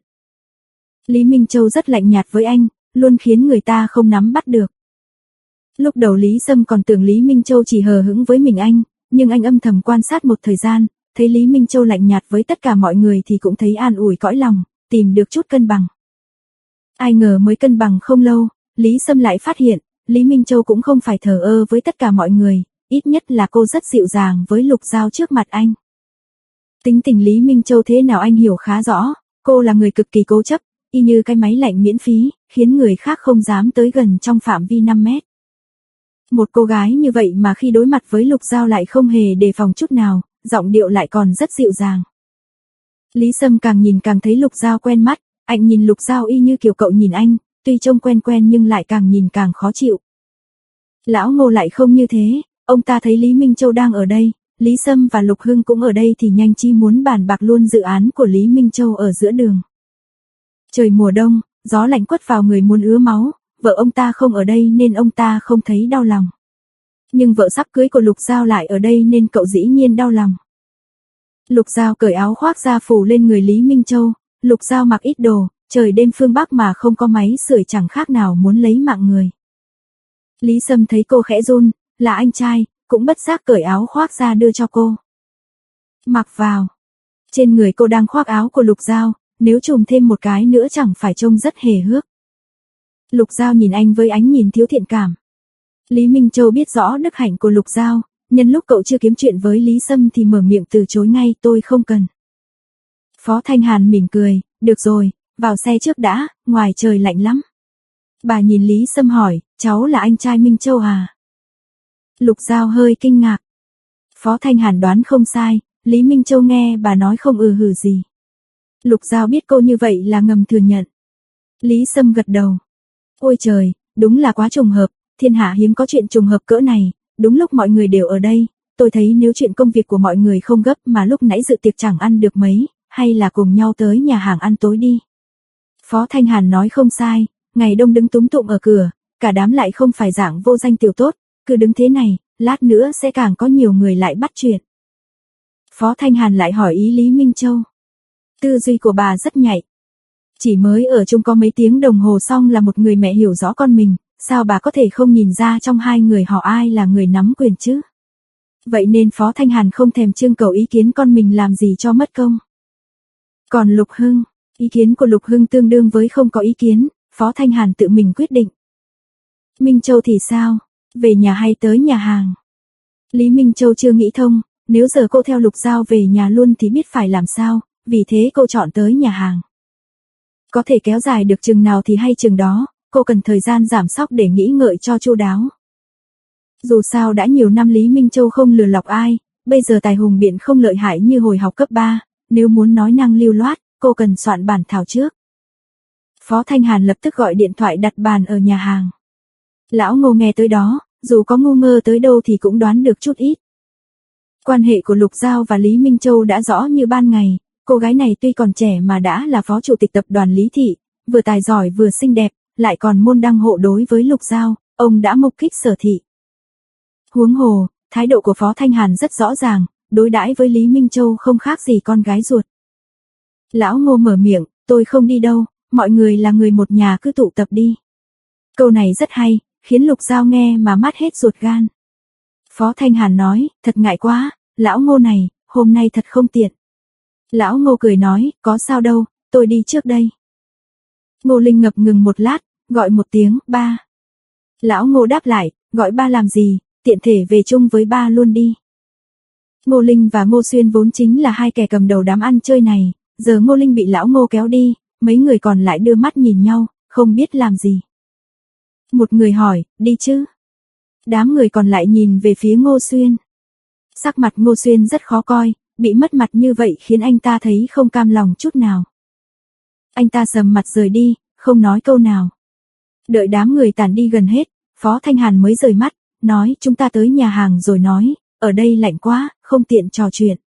Lý Minh Châu rất lạnh nhạt với anh, luôn khiến người ta không nắm bắt được. Lúc đầu Lý Sâm còn tưởng Lý Minh Châu chỉ hờ hững với mình anh, nhưng anh âm thầm quan sát một thời gian, thấy Lý Minh Châu lạnh nhạt với tất cả mọi người thì cũng thấy an ủi cõi lòng, tìm được chút cân bằng. Ai ngờ mới cân bằng không lâu, Lý Sâm lại phát hiện, Lý Minh Châu cũng không phải thờ ơ với tất cả mọi người, ít nhất là cô rất dịu dàng với Lục Giao trước mặt anh. Tính tình Lý Minh Châu thế nào anh hiểu khá rõ, cô là người cực kỳ cố chấp, y như cái máy lạnh miễn phí, khiến người khác không dám tới gần trong phạm vi năm mét. Một cô gái như vậy mà khi đối mặt với Lục Giao lại không hề đề phòng chút nào, giọng điệu lại còn rất dịu dàng. Lý Sâm càng nhìn càng thấy Lục Giao quen mắt, anh nhìn Lục Giao y như kiểu cậu nhìn anh, tuy trông quen quen nhưng lại càng nhìn càng khó chịu. Lão Ngô lại không như thế, ông ta thấy Lý Minh Châu đang ở đây, Lý Sâm và Lục Hưng cũng ở đây thì nhanh chi muốn bàn bạc luôn dự án của Lý Minh Châu ở giữa đường. Trời mùa đông, gió lạnh quất vào người muốn ứa máu, vợ ông ta không ở đây nên ông ta không thấy đau lòng. Nhưng vợ sắp cưới của Lục Giao lại ở đây nên cậu dĩ nhiên đau lòng. Lục Giao cởi áo khoác ra phủ lên người Lý Minh Châu, Lục Giao mặc ít đồ, trời đêm phương Bắc mà không có máy sưởi chẳng khác nào muốn lấy mạng người. Lý Sâm thấy cô khẽ run, là anh trai, cũng bất giác cởi áo khoác ra đưa cho cô. Mặc vào. Trên người cô đang khoác áo của Lục Giao, nếu trùm thêm một cái nữa chẳng phải trông rất hề hước. Lục Giao nhìn anh với ánh nhìn thiếu thiện cảm. Lý Minh Châu biết rõ đức hạnh của Lục Giao, nhân lúc cậu chưa kiếm chuyện với Lý Sâm thì mở miệng từ chối ngay, tôi không cần. Phó Thanh Hàn mỉm cười, được rồi, vào xe trước đã, ngoài trời lạnh lắm. Bà nhìn Lý Sâm hỏi, cháu là anh trai Minh Châu à? Lục Giao hơi kinh ngạc. Phó Thanh Hàn đoán không sai, Lý Minh Châu nghe bà nói không ừ hử gì. Lục Giao biết cô như vậy là ngầm thừa nhận. Lý Sâm gật đầu. Ôi trời, đúng là quá trùng hợp, thiên hạ hiếm có chuyện trùng hợp cỡ này, đúng lúc mọi người đều ở đây, tôi thấy nếu chuyện công việc của mọi người không gấp mà lúc nãy dự tiệc chẳng ăn được mấy, hay là cùng nhau tới nhà hàng ăn tối đi. Phó Thanh Hàn nói không sai, ngày đông đứng túm tụm ở cửa, cả đám lại không phải dạng vô danh tiểu tốt, cứ đứng thế này, lát nữa sẽ càng có nhiều người lại bắt chuyện. Phó Thanh Hàn lại hỏi ý Lý Minh Châu. Tư duy của bà rất nhạy. Chỉ mới ở chung có mấy tiếng đồng hồ xong là một người mẹ hiểu rõ con mình, sao bà có thể không nhìn ra trong hai người họ ai là người nắm quyền chứ? Vậy nên Phó Thanh Hàn không thèm trưng cầu ý kiến con mình làm gì cho mất công. Còn Lục Hưng, ý kiến của Lục Hưng tương đương với không có ý kiến, Phó Thanh Hàn tự mình quyết định. Minh Châu thì sao? Về nhà hay tới nhà hàng? Lý Minh Châu chưa nghĩ thông, nếu giờ cô theo Lục Giao về nhà luôn thì biết phải làm sao, vì thế cô chọn tới nhà hàng. Có thể kéo dài được chừng nào thì hay chừng đó, cô cần thời gian giảm sóc để nghĩ ngợi cho chu đáo. Dù sao đã nhiều năm Lý Minh Châu không lừa lọc ai, bây giờ tài hùng biện không lợi hại như hồi học cấp ba, nếu muốn nói năng lưu loát, cô cần soạn bản thảo trước. Phó Thanh Hàn lập tức gọi điện thoại đặt bàn ở nhà hàng. Lão Ngô nghe tới đó, dù có ngu ngơ tới đâu thì cũng đoán được chút ít. Quan hệ của Lục Giao và Lý Minh Châu đã rõ như ban ngày, cô gái này tuy còn trẻ mà đã là phó chủ tịch tập đoàn Lý Thị, vừa tài giỏi vừa xinh đẹp, lại còn môn đăng hộ đối với Lục Giao, ông đã mục kích Sở Thị. Huống hồ, thái độ của Phó Thanh Hàn rất rõ ràng, đối đãi với Lý Minh Châu không khác gì con gái ruột. Lão Ngô mở miệng, tôi không đi đâu, mọi người là người một nhà cứ tụ tập đi. Câu này rất hay, khiến Lục Giao nghe mà mát hết ruột gan. Phó Thanh Hàn nói, thật ngại quá, lão Ngô này, hôm nay thật không tiện. Lão Ngô cười nói, có sao đâu, tôi đi trước đây. Ngô Linh ngập ngừng một lát, gọi một tiếng, ba. Lão Ngô đáp lại, gọi ba làm gì, tiện thể về chung với ba luôn đi. Ngô Linh và Ngô Xuyên vốn chính là hai kẻ cầm đầu đám ăn chơi này, giờ Ngô Linh bị lão Ngô kéo đi, mấy người còn lại đưa mắt nhìn nhau, không biết làm gì. Một người hỏi, đi chứ? Đám người còn lại nhìn về phía Ngô Xuyên. Sắc mặt Ngô Xuyên rất khó coi, bị mất mặt như vậy khiến anh ta thấy không cam lòng chút nào. Anh ta sầm mặt rời đi, không nói câu nào. Đợi đám người tản đi gần hết, Phó Thanh Hàn mới rời mắt, nói chúng ta tới nhà hàng rồi nói, ở đây lạnh quá, không tiện trò chuyện.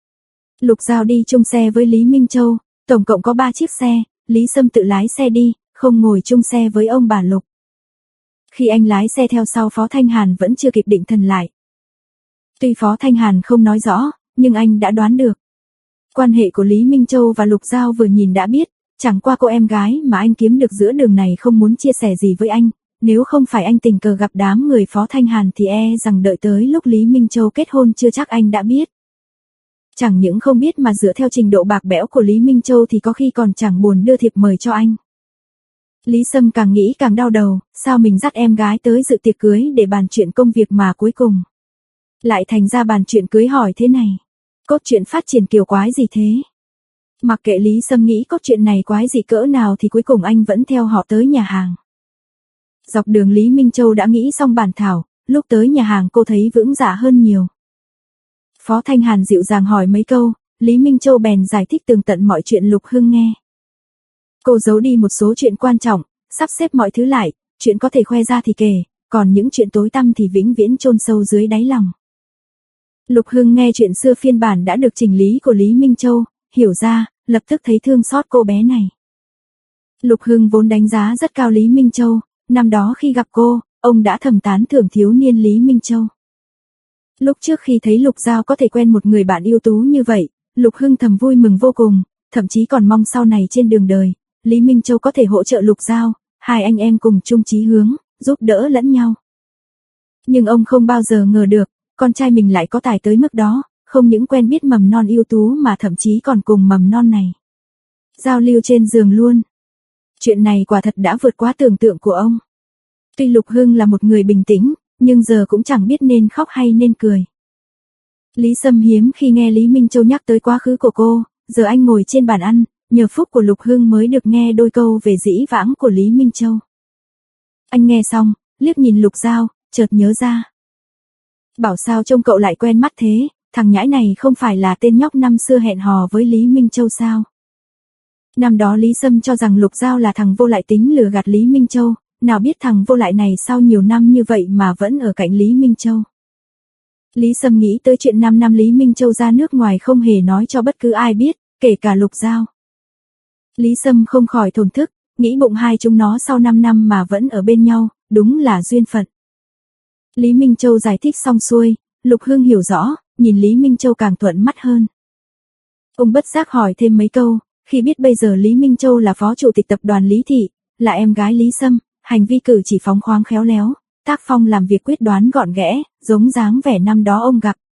Lục Giao đi chung xe với Lý Minh Châu, tổng cộng có ba chiếc xe, Lý Sâm tự lái xe đi, không ngồi chung xe với ông bà Lục. Khi anh lái xe theo sau Phó Thanh Hàn vẫn chưa kịp định thần lại. Tuy Phó Thanh Hàn không nói rõ, nhưng anh đã đoán được. Quan hệ của Lý Minh Châu và Lục Giao vừa nhìn đã biết, chẳng qua cô em gái mà anh kiếm được giữa đường này không muốn chia sẻ gì với anh, nếu không phải anh tình cờ gặp đám người Phó Thanh Hàn thì e rằng đợi tới lúc Lý Minh Châu kết hôn chưa chắc anh đã biết. Chẳng những không biết mà dựa theo trình độ bạc bẽo của Lý Minh Châu thì có khi còn chẳng buồn đưa thiệp mời cho anh. Lý Sâm càng nghĩ càng đau đầu, sao mình dắt em gái tới dự tiệc cưới để bàn chuyện công việc mà cuối cùng lại thành ra bàn chuyện cưới hỏi thế này. Cốt truyện phát triển kiểu quái gì thế? Mặc kệ Lý Sâm nghĩ cốt truyện này quái gì cỡ nào thì cuối cùng anh vẫn theo họ tới nhà hàng. Dọc đường Lý Minh Châu đã nghĩ xong bản thảo, lúc tới nhà hàng cô thấy vững dạ hơn nhiều. Phó Thanh Hàn dịu dàng hỏi mấy câu, Lý Minh Châu bèn giải thích tường tận mọi chuyện Lục Hưng nghe. Cô giấu đi một số chuyện quan trọng, sắp xếp mọi thứ lại, chuyện có thể khoe ra thì kể, còn những chuyện tối tăm thì vĩnh viễn chôn sâu dưới đáy lòng. Lục Hưng nghe chuyện xưa phiên bản đã được chỉnh lý của Lý Minh Châu, hiểu ra, lập tức thấy thương xót cô bé này. Lục Hưng vốn đánh giá rất cao Lý Minh Châu, năm đó khi gặp cô, ông đã thầm tán thưởng thiếu niên Lý Minh Châu. Lúc trước khi thấy Lục Giao có thể quen một người bạn ưu tú như vậy, Lục Hưng thầm vui mừng vô cùng, thậm chí còn mong sau này trên đường đời, Lý Minh Châu có thể hỗ trợ Lục Giao, hai anh em cùng chung chí hướng, giúp đỡ lẫn nhau. Nhưng ông không bao giờ ngờ được, con trai mình lại có tài tới mức đó, không những quen biết mầm non ưu tú mà thậm chí còn cùng mầm non này giao lưu trên giường luôn. Chuyện này quả thật đã vượt quá tưởng tượng của ông. Tuy Lục Hưng là một người bình tĩnh, nhưng giờ cũng chẳng biết nên khóc hay nên cười. Lý Sâm hiếm khi nghe Lý Minh Châu nhắc tới quá khứ của cô, giờ anh ngồi trên bàn ăn, nhờ phúc của Lục Hưng mới được nghe đôi câu về dĩ vãng của Lý Minh Châu. Anh nghe xong, liếc nhìn Lục Giao, chợt nhớ ra. Bảo sao trông cậu lại quen mắt thế, thằng nhãi này không phải là tên nhóc năm xưa hẹn hò với Lý Minh Châu sao? Năm đó Lý Sâm cho rằng Lục Giao là thằng vô lại tính lừa gạt Lý Minh Châu, nào biết thằng vô lại này sau nhiều năm như vậy mà vẫn ở cạnh Lý Minh Châu. Lý Sâm nghĩ tới chuyện năm năm Lý Minh Châu ra nước ngoài không hề nói cho bất cứ ai biết, kể cả Lục Giao. Lý Sâm không khỏi thổn thức, nghĩ bụng hai chúng nó sau năm năm mà vẫn ở bên nhau, đúng là duyên phận. Lý Minh Châu giải thích xong xuôi, Lục Hưng hiểu rõ, nhìn Lý Minh Châu càng thuận mắt hơn. Ông bất giác hỏi thêm mấy câu, khi biết bây giờ Lý Minh Châu là phó chủ tịch tập đoàn Lý Thị, là em gái Lý Sâm, hành vi cử chỉ phóng khoáng khéo léo, tác phong làm việc quyết đoán gọn ghẽ, giống dáng vẻ năm đó ông gặp.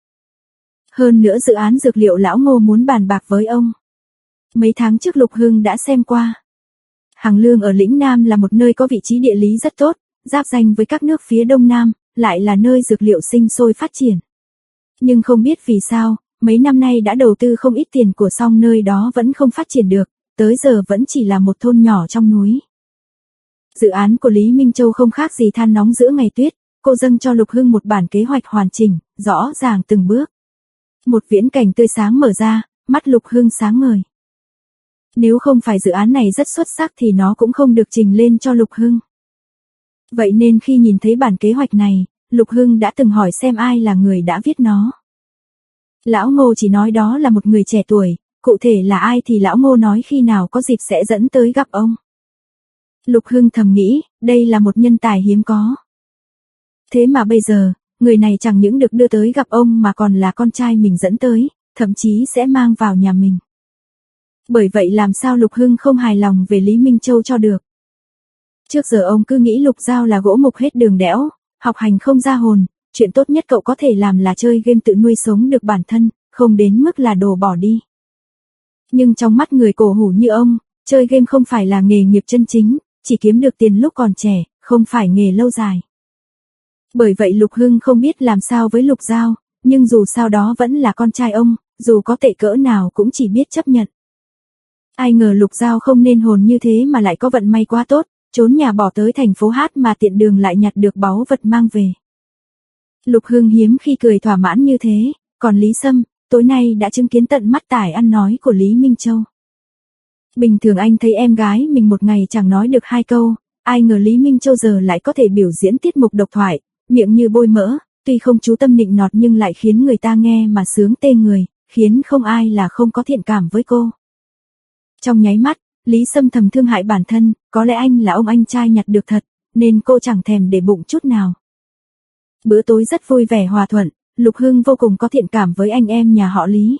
Hơn nữa dự án dược liệu lão Ngô muốn bàn bạc với ông. Mấy tháng trước Lục Hưng đã xem qua. Hàng Lương ở lĩnh Nam là một nơi có vị trí địa lý rất tốt, giáp danh với các nước phía Đông Nam, lại là nơi dược liệu sinh sôi phát triển. Nhưng không biết vì sao, mấy năm nay đã đầu tư không ít tiền của song nơi đó vẫn không phát triển được, tới giờ vẫn chỉ là một thôn nhỏ trong núi. Dự án của Lý Minh Châu không khác gì than nóng giữa ngày tuyết, cô dâng cho Lục Hưng một bản kế hoạch hoàn chỉnh, rõ ràng từng bước. Một viễn cảnh tươi sáng mở ra, mắt Lục Hưng sáng ngời. Nếu không phải dự án này rất xuất sắc thì nó cũng không được trình lên cho Lục Hưng. Vậy nên khi nhìn thấy bản kế hoạch này, Lục Hưng đã từng hỏi xem ai là người đã viết nó. Lão Ngô chỉ nói đó là một người trẻ tuổi, cụ thể là ai thì Lão Ngô nói khi nào có dịp sẽ dẫn tới gặp ông. Lục Hưng thầm nghĩ, đây là một nhân tài hiếm có. Thế mà bây giờ, người này chẳng những được đưa tới gặp ông mà còn là con trai mình dẫn tới, thậm chí sẽ mang vào nhà mình. Bởi vậy làm sao Lục Hưng không hài lòng về Lý Minh Châu cho được. Trước giờ ông cứ nghĩ Lục Giao là gỗ mục hết đường đẽo, học hành không ra hồn, chuyện tốt nhất cậu có thể làm là chơi game tự nuôi sống được bản thân, không đến mức là đồ bỏ đi. Nhưng trong mắt người cổ hủ như ông, chơi game không phải là nghề nghiệp chân chính, chỉ kiếm được tiền lúc còn trẻ, không phải nghề lâu dài. Bởi vậy Lục Hưng không biết làm sao với Lục Giao, nhưng dù sao đó vẫn là con trai ông, dù có tệ cỡ nào cũng chỉ biết chấp nhận. Ai ngờ Lục Giao không nên hồn như thế mà lại có vận may quá tốt, trốn nhà bỏ tới thành phố Hát mà tiện đường lại nhặt được báu vật mang về. Lục Hưng hiếm khi cười thỏa mãn như thế, còn Lý Sâm, tối nay đã chứng kiến tận mắt tài ăn nói của Lý Minh Châu. Bình thường anh thấy em gái mình một ngày chẳng nói được hai câu, ai ngờ Lý Minh Châu giờ lại có thể biểu diễn tiết mục độc thoại, miệng như bôi mỡ, tuy không chú tâm nịnh nọt nhưng lại khiến người ta nghe mà sướng tê người, khiến không ai là không có thiện cảm với cô. Trong nháy mắt, Lý Sâm thầm thương hại bản thân, có lẽ anh là ông anh trai nhặt được thật, nên cô chẳng thèm để bụng chút nào. Bữa tối rất vui vẻ hòa thuận, Lục Hưng vô cùng có thiện cảm với anh em nhà họ Lý.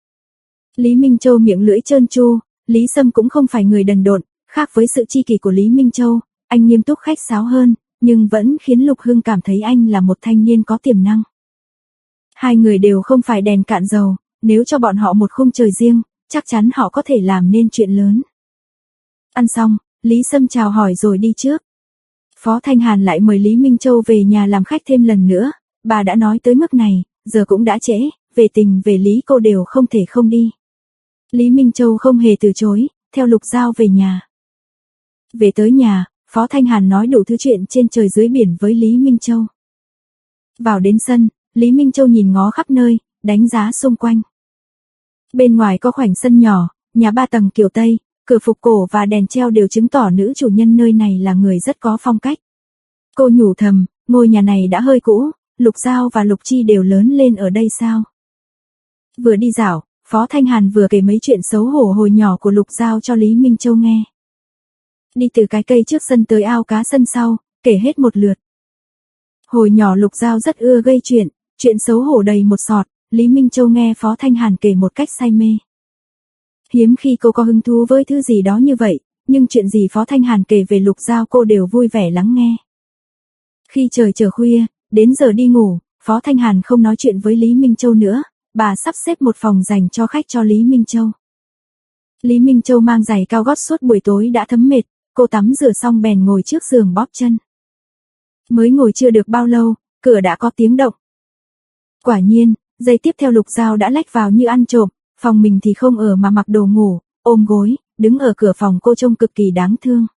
Lý Minh Châu miệng lưỡi trơn tru, Lý Sâm cũng không phải người đần độn, khác với sự chi kỷ của Lý Minh Châu, anh nghiêm túc khách sáo hơn, nhưng vẫn khiến Lục Hưng cảm thấy anh là một thanh niên có tiềm năng. Hai người đều không phải đèn cạn dầu, nếu cho bọn họ một khung trời riêng, chắc chắn họ có thể làm nên chuyện lớn. Ăn xong, Lý Sâm chào hỏi rồi đi trước. Phó Thanh Hàn lại mời Lý Minh Châu về nhà làm khách thêm lần nữa, bà đã nói tới mức này, giờ cũng đã trễ, về tình về lý cô đều không thể không đi. Lý Minh Châu không hề từ chối, theo Lục Giao về nhà. Về tới nhà, Phó Thanh Hàn nói đủ thứ chuyện trên trời dưới biển với Lý Minh Châu. Vào đến sân, Lý Minh Châu nhìn ngó khắp nơi, đánh giá xung quanh. Bên ngoài có khoảnh sân nhỏ, nhà ba tầng kiểu Tây, cửa phục cổ và đèn treo đều chứng tỏ nữ chủ nhân nơi này là người rất có phong cách. Cô nhủ thầm, ngôi nhà này đã hơi cũ, Lục Giao và Lục Chi đều lớn lên ở đây sao? Vừa đi dạo, Phó Thanh Hàn vừa kể mấy chuyện xấu hổ hồi nhỏ của Lục Giao cho Lý Minh Châu nghe. Đi từ cái cây trước sân tới ao cá sân sau, kể hết một lượt. Hồi nhỏ Lục Giao rất ưa gây chuyện, chuyện xấu hổ đầy một sọt, Lý Minh Châu nghe Phó Thanh Hàn kể một cách say mê. Hiếm khi cô có hứng thú với thứ gì đó như vậy, nhưng chuyện gì Phó Thanh Hàn kể về Lục Giao cô đều vui vẻ lắng nghe. Khi trời trở khuya, đến giờ đi ngủ, Phó Thanh Hàn không nói chuyện với Lý Minh Châu nữa, bà sắp xếp một phòng dành cho khách cho Lý Minh Châu. Lý Minh Châu mang giày cao gót suốt buổi tối đã thấm mệt, cô tắm rửa xong bèn ngồi trước giường bóp chân. Mới ngồi chưa được bao lâu, cửa đã có tiếng động. Quả nhiên, giây tiếp theo Lục Giao đã lách vào như ăn trộm, phòng mình thì không ở mà mặc đồ ngủ, ôm gối, đứng ở cửa phòng cô trông cực kỳ đáng thương.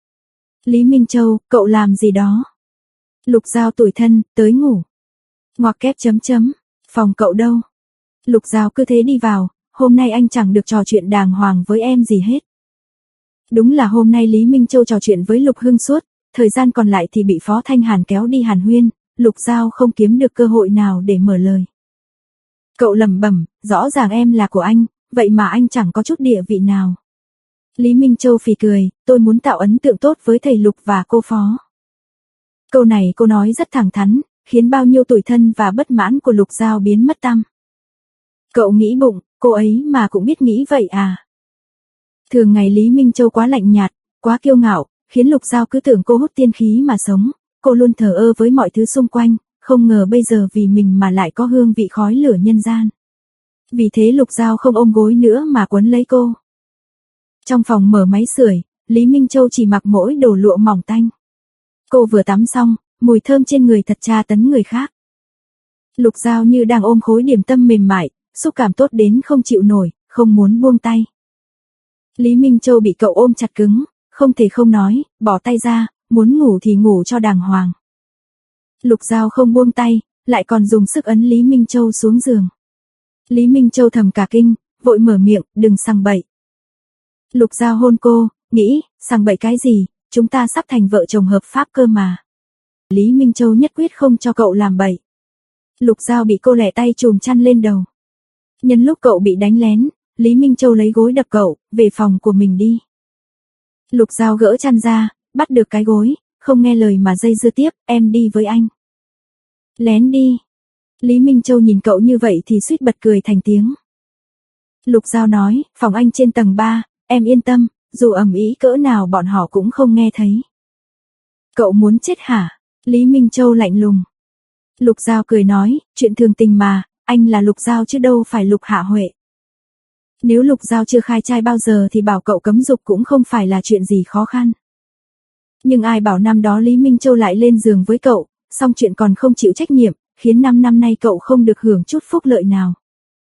Lý Minh Châu, cậu làm gì đó? Lục Giao tủi thân, tới ngủ. Ngoặc kép chấm chấm, phòng cậu đâu? Lục Giao cứ thế đi vào, hôm nay anh chẳng được trò chuyện đàng hoàng với em gì hết. Đúng là hôm nay Lý Minh Châu trò chuyện với Lục Hưng suốt, thời gian còn lại thì bị Phó Thanh Hàn kéo đi hàn huyên, Lục Giao không kiếm được cơ hội nào để mở lời. Cậu lẩm bẩm, rõ ràng em là của anh, vậy mà anh chẳng có chút địa vị nào. Lý Minh Châu phì cười, tôi muốn tạo ấn tượng tốt với thầy Lục và cô Phó. Câu này cô nói rất thẳng thắn, khiến bao nhiêu tủi thân và bất mãn của Lục Giao biến mất tăm. Cậu nghĩ bụng, cô ấy mà cũng biết nghĩ vậy à? Thường ngày Lý Minh Châu quá lạnh nhạt, quá kiêu ngạo, khiến Lục Giao cứ tưởng cô hút tiên khí mà sống, cô luôn thờ ơ với mọi thứ xung quanh, không ngờ bây giờ vì mình mà lại có hương vị khói lửa nhân gian. Vì thế Lục Giao không ôm gối nữa mà quấn lấy cô. Trong phòng mở máy sưởi, Lý Minh Châu chỉ mặc mỗi đồ lụa mỏng tanh. Cô vừa tắm xong, mùi thơm trên người thật tra tấn người khác. Lục Giao như đang ôm khối điểm tâm mềm mại, xúc cảm tốt đến không chịu nổi, không muốn buông tay. Lý Minh Châu bị cậu ôm chặt cứng, không thể không nói, bỏ tay ra, muốn ngủ thì ngủ cho đàng hoàng. Lục Giao không buông tay, lại còn dùng sức ấn Lý Minh Châu xuống giường. Lý Minh Châu thầm cả kinh, vội mở miệng, đừng sằng bậy. Lục Giao hôn cô, nghĩ, sằng bậy cái gì, chúng ta sắp thành vợ chồng hợp pháp cơ mà. Lý Minh Châu nhất quyết không cho cậu làm bậy. Lục Giao bị cô lẻ tay chùm chăn lên đầu. Nhân lúc cậu bị đánh lén, Lý Minh Châu lấy gối đập cậu, về phòng của mình đi. Lục Giao gỡ chăn ra, bắt được cái gối, không nghe lời mà dây dưa tiếp, em đi với anh. Lén đi. Lý Minh Châu nhìn cậu như vậy thì suýt bật cười thành tiếng. Lục Giao nói, phòng anh trên tầng ba, em yên tâm, dù ầm ĩ cỡ nào bọn họ cũng không nghe thấy. Cậu muốn chết hả? Lý Minh Châu lạnh lùng. Lục Giao cười nói, chuyện thường tình mà, anh là Lục Giao chứ đâu phải Lục Hạ Huệ. Nếu Lục Giao chưa khai trai bao giờ thì bảo cậu cấm dục cũng không phải là chuyện gì khó khăn. Nhưng ai bảo năm đó Lý Minh Châu lại lên giường với cậu, xong chuyện còn không chịu trách nhiệm, khiến năm năm nay cậu không được hưởng chút phúc lợi nào.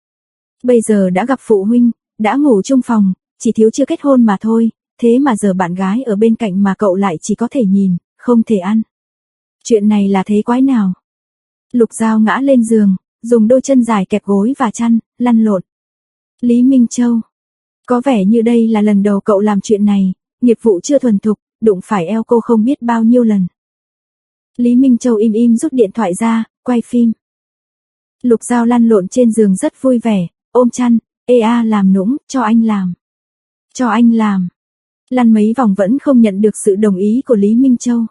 Bây giờ đã gặp phụ huynh, đã ngủ chung phòng, chỉ thiếu chưa kết hôn mà thôi, thế mà giờ bạn gái ở bên cạnh mà cậu lại chỉ có thể nhìn, không thể ăn. Chuyện này là thế quái nào? Lục Giao ngã lên giường, dùng đôi chân dài kẹp gối và chăn, lăn lộn. Lý Minh Châu, có vẻ như đây là lần đầu cậu làm chuyện này, nghiệp vụ chưa thuần thục, đụng phải eo cô không biết bao nhiêu lần. Lý Minh Châu im im rút điện thoại ra, quay phim. Lục Giao lăn lộn trên giường rất vui vẻ, ôm chăn, ê a làm nũng, cho anh làm. Cho anh làm. Lăn mấy vòng vẫn không nhận được sự đồng ý của Lý Minh Châu.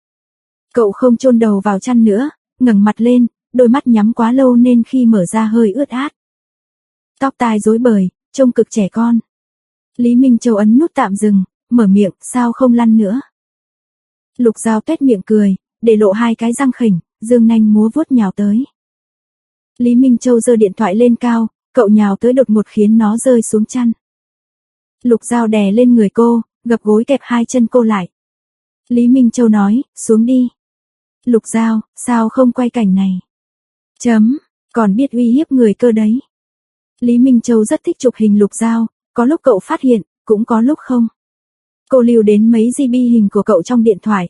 Cậu không chôn đầu vào chăn nữa, ngẩng mặt lên, đôi mắt nhắm quá lâu nên khi mở ra hơi ướt át. Tóc tai rối bời, trông cực trẻ con. Lý Minh Châu ấn nút tạm dừng, mở miệng, sao không lăn nữa. Lục Giao tuét miệng cười, để lộ hai cái răng khỉnh, dương nanh múa vuốt nhào tới. Lý Minh Châu giơ điện thoại lên cao, cậu nhào tới đột ngột khiến nó rơi xuống chăn. Lục Giao đè lên người cô, gập gối kẹp hai chân cô lại. Lý Minh Châu nói, xuống đi. Lục Giao, sao không quay cảnh này? Chấm, còn biết uy hiếp người cơ đấy. Lý Minh Châu rất thích chụp hình Lục Giao, có lúc cậu phát hiện, cũng có lúc không. Cô lưu đến mấy gi bi hình của cậu trong điện thoại.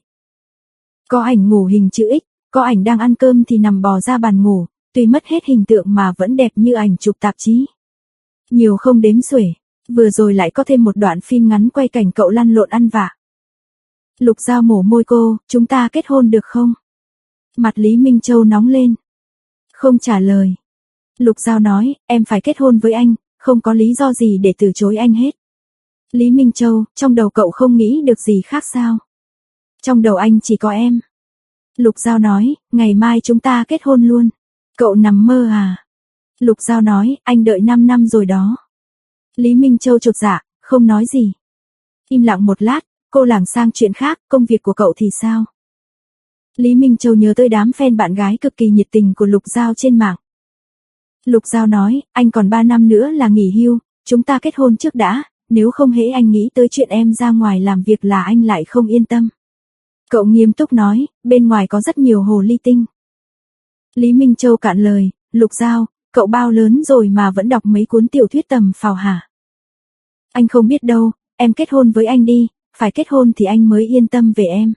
Có ảnh ngủ hình chữ X, có ảnh đang ăn cơm thì nằm bò ra bàn ngủ, tuy mất hết hình tượng mà vẫn đẹp như ảnh chụp tạp chí. Nhiều không đếm xuể, vừa rồi lại có thêm một đoạn phim ngắn quay cảnh cậu lăn lộn ăn vạ. Lục Giao mổ môi cô, chúng ta kết hôn được không? Mặt Lý Minh Châu nóng lên. Không trả lời. Lục Giao nói, em phải kết hôn với anh, không có lý do gì để từ chối anh hết. Lý Minh Châu, trong đầu cậu không nghĩ được gì khác sao? Trong đầu anh chỉ có em. Lục Giao nói, ngày mai chúng ta kết hôn luôn. Cậu nằm mơ à? Lục Giao nói, anh đợi năm năm rồi đó. Lý Minh Châu chột dạ, không nói gì. Im lặng một lát, cô lảng sang chuyện khác, công việc của cậu thì sao? Lý Minh Châu nhớ tới đám fan bạn gái cực kỳ nhiệt tình của Lục Giao trên mạng. Lục Giao nói, anh còn ba năm nữa là nghỉ hưu, chúng ta kết hôn trước đã, nếu không hễ anh nghĩ tới chuyện em ra ngoài làm việc là anh lại không yên tâm. Cậu nghiêm túc nói, bên ngoài có rất nhiều hồ ly tinh. Lý Minh Châu cạn lời, Lục Giao, cậu bao lớn rồi mà vẫn đọc mấy cuốn tiểu thuyết tầm phào hả? Anh không biết đâu, em kết hôn với anh đi, phải kết hôn thì anh mới yên tâm về em.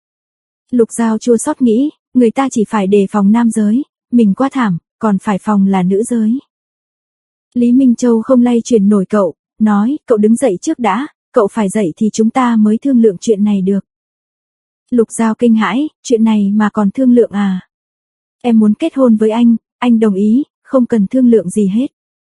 Lục Giao chua xót nghĩ, người ta chỉ phải đề phòng nam giới, mình quá thảm, còn phải phòng là nữ giới. Lý Minh Châu không lay chuyển nổi cậu, nói, cậu đứng dậy trước đã, cậu phải dậy thì chúng ta mới thương lượng chuyện này được. Lục Giao kinh hãi, chuyện này mà còn thương lượng à? Em muốn kết hôn với anh, anh đồng ý, không cần thương lượng gì hết.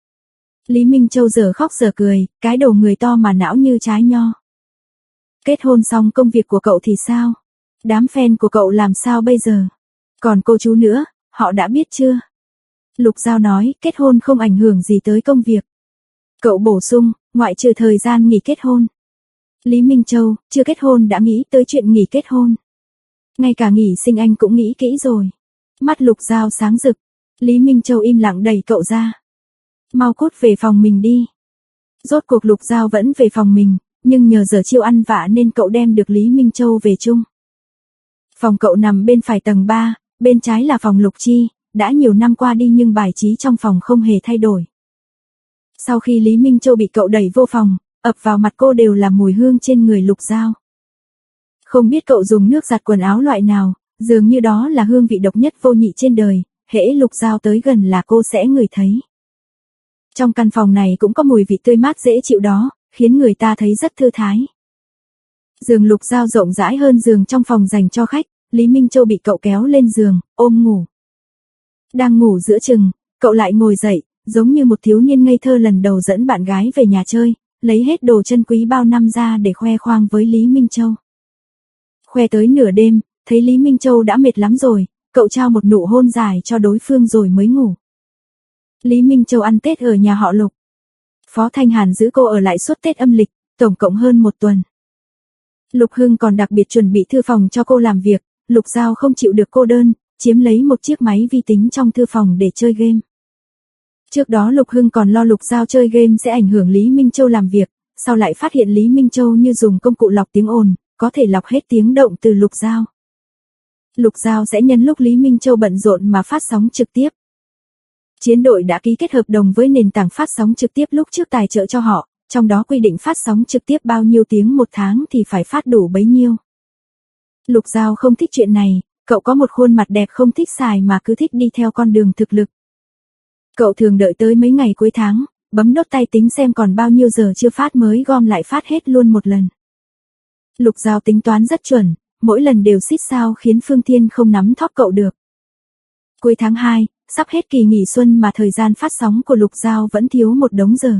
Lý Minh Châu giờ khóc giờ cười, cái đầu người to mà não như trái nho. Kết hôn xong công việc của cậu thì sao? Đám fan của cậu làm sao bây giờ? Còn cô chú nữa, họ đã biết chưa? Lục Giao nói, kết hôn không ảnh hưởng gì tới công việc. Cậu bổ sung, ngoại trừ thời gian nghỉ kết hôn. Lý Minh Châu, chưa kết hôn đã nghĩ tới chuyện nghỉ kết hôn. Ngay cả nghỉ sinh anh cũng nghĩ kỹ rồi. Mắt Lục Giao sáng rực. Lý Minh Châu im lặng đẩy cậu ra. Mau cút về phòng mình đi. Rốt cuộc Lục Giao vẫn về phòng mình, nhưng nhờ giờ chiêu ăn vạ nên cậu đem được Lý Minh Châu về chung. Phòng cậu nằm bên phải tầng ba, bên trái là phòng Lục Chi, đã nhiều năm qua đi nhưng bài trí trong phòng không hề thay đổi. Sau khi Lý Minh Châu bị cậu đẩy vô phòng, ập vào mặt cô đều là mùi hương trên người Lục Giao. Không biết cậu dùng nước giặt quần áo loại nào, dường như đó là hương vị độc nhất vô nhị trên đời, hễ Lục Giao tới gần là cô sẽ ngửi thấy. Trong căn phòng này cũng có mùi vị tươi mát dễ chịu đó, khiến người ta thấy rất thư thái. Giường Lục Giao rộng rãi hơn giường trong phòng dành cho khách, Lý Minh Châu bị cậu kéo lên giường, ôm ngủ. Đang ngủ giữa chừng, cậu lại ngồi dậy, giống như một thiếu niên ngây thơ lần đầu dẫn bạn gái về nhà chơi, lấy hết đồ chân quý bao năm ra để khoe khoang với Lý Minh Châu. Khoe tới nửa đêm, thấy Lý Minh Châu đã mệt lắm rồi, cậu trao một nụ hôn dài cho đối phương rồi mới ngủ. Lý Minh Châu ăn Tết ở nhà họ Lục. Phó Thanh Hàn giữ cô ở lại suốt Tết âm lịch, tổng cộng hơn một tuần. Lục Hưng còn đặc biệt chuẩn bị thư phòng cho cô làm việc, Lục Giao không chịu được cô đơn, chiếm lấy một chiếc máy vi tính trong thư phòng để chơi game. Trước đó Lục Hưng còn lo Lục Giao chơi game sẽ ảnh hưởng Lý Minh Châu làm việc, sau lại phát hiện Lý Minh Châu như dùng công cụ lọc tiếng ồn, có thể lọc hết tiếng động từ Lục Giao. Lục Giao sẽ nhân lúc Lý Minh Châu bận rộn mà phát sóng trực tiếp. Chiến đội đã ký kết hợp đồng với nền tảng phát sóng trực tiếp lúc trước tài trợ cho họ, trong đó quy định phát sóng trực tiếp bao nhiêu tiếng một tháng thì phải phát đủ bấy nhiêu. Lục Giao không thích chuyện này, cậu có một khuôn mặt đẹp không thích xài mà cứ thích đi theo con đường thực lực. Cậu thường đợi tới mấy ngày cuối tháng, bấm nốt tay tính xem còn bao nhiêu giờ chưa phát mới gom lại phát hết luôn một lần. Lục Giao tính toán rất chuẩn, mỗi lần đều xít sao khiến Phương Thiên không nắm thóp cậu được. Cuối tháng hai, sắp hết kỳ nghỉ xuân mà thời gian phát sóng của Lục Giao vẫn thiếu một đống giờ.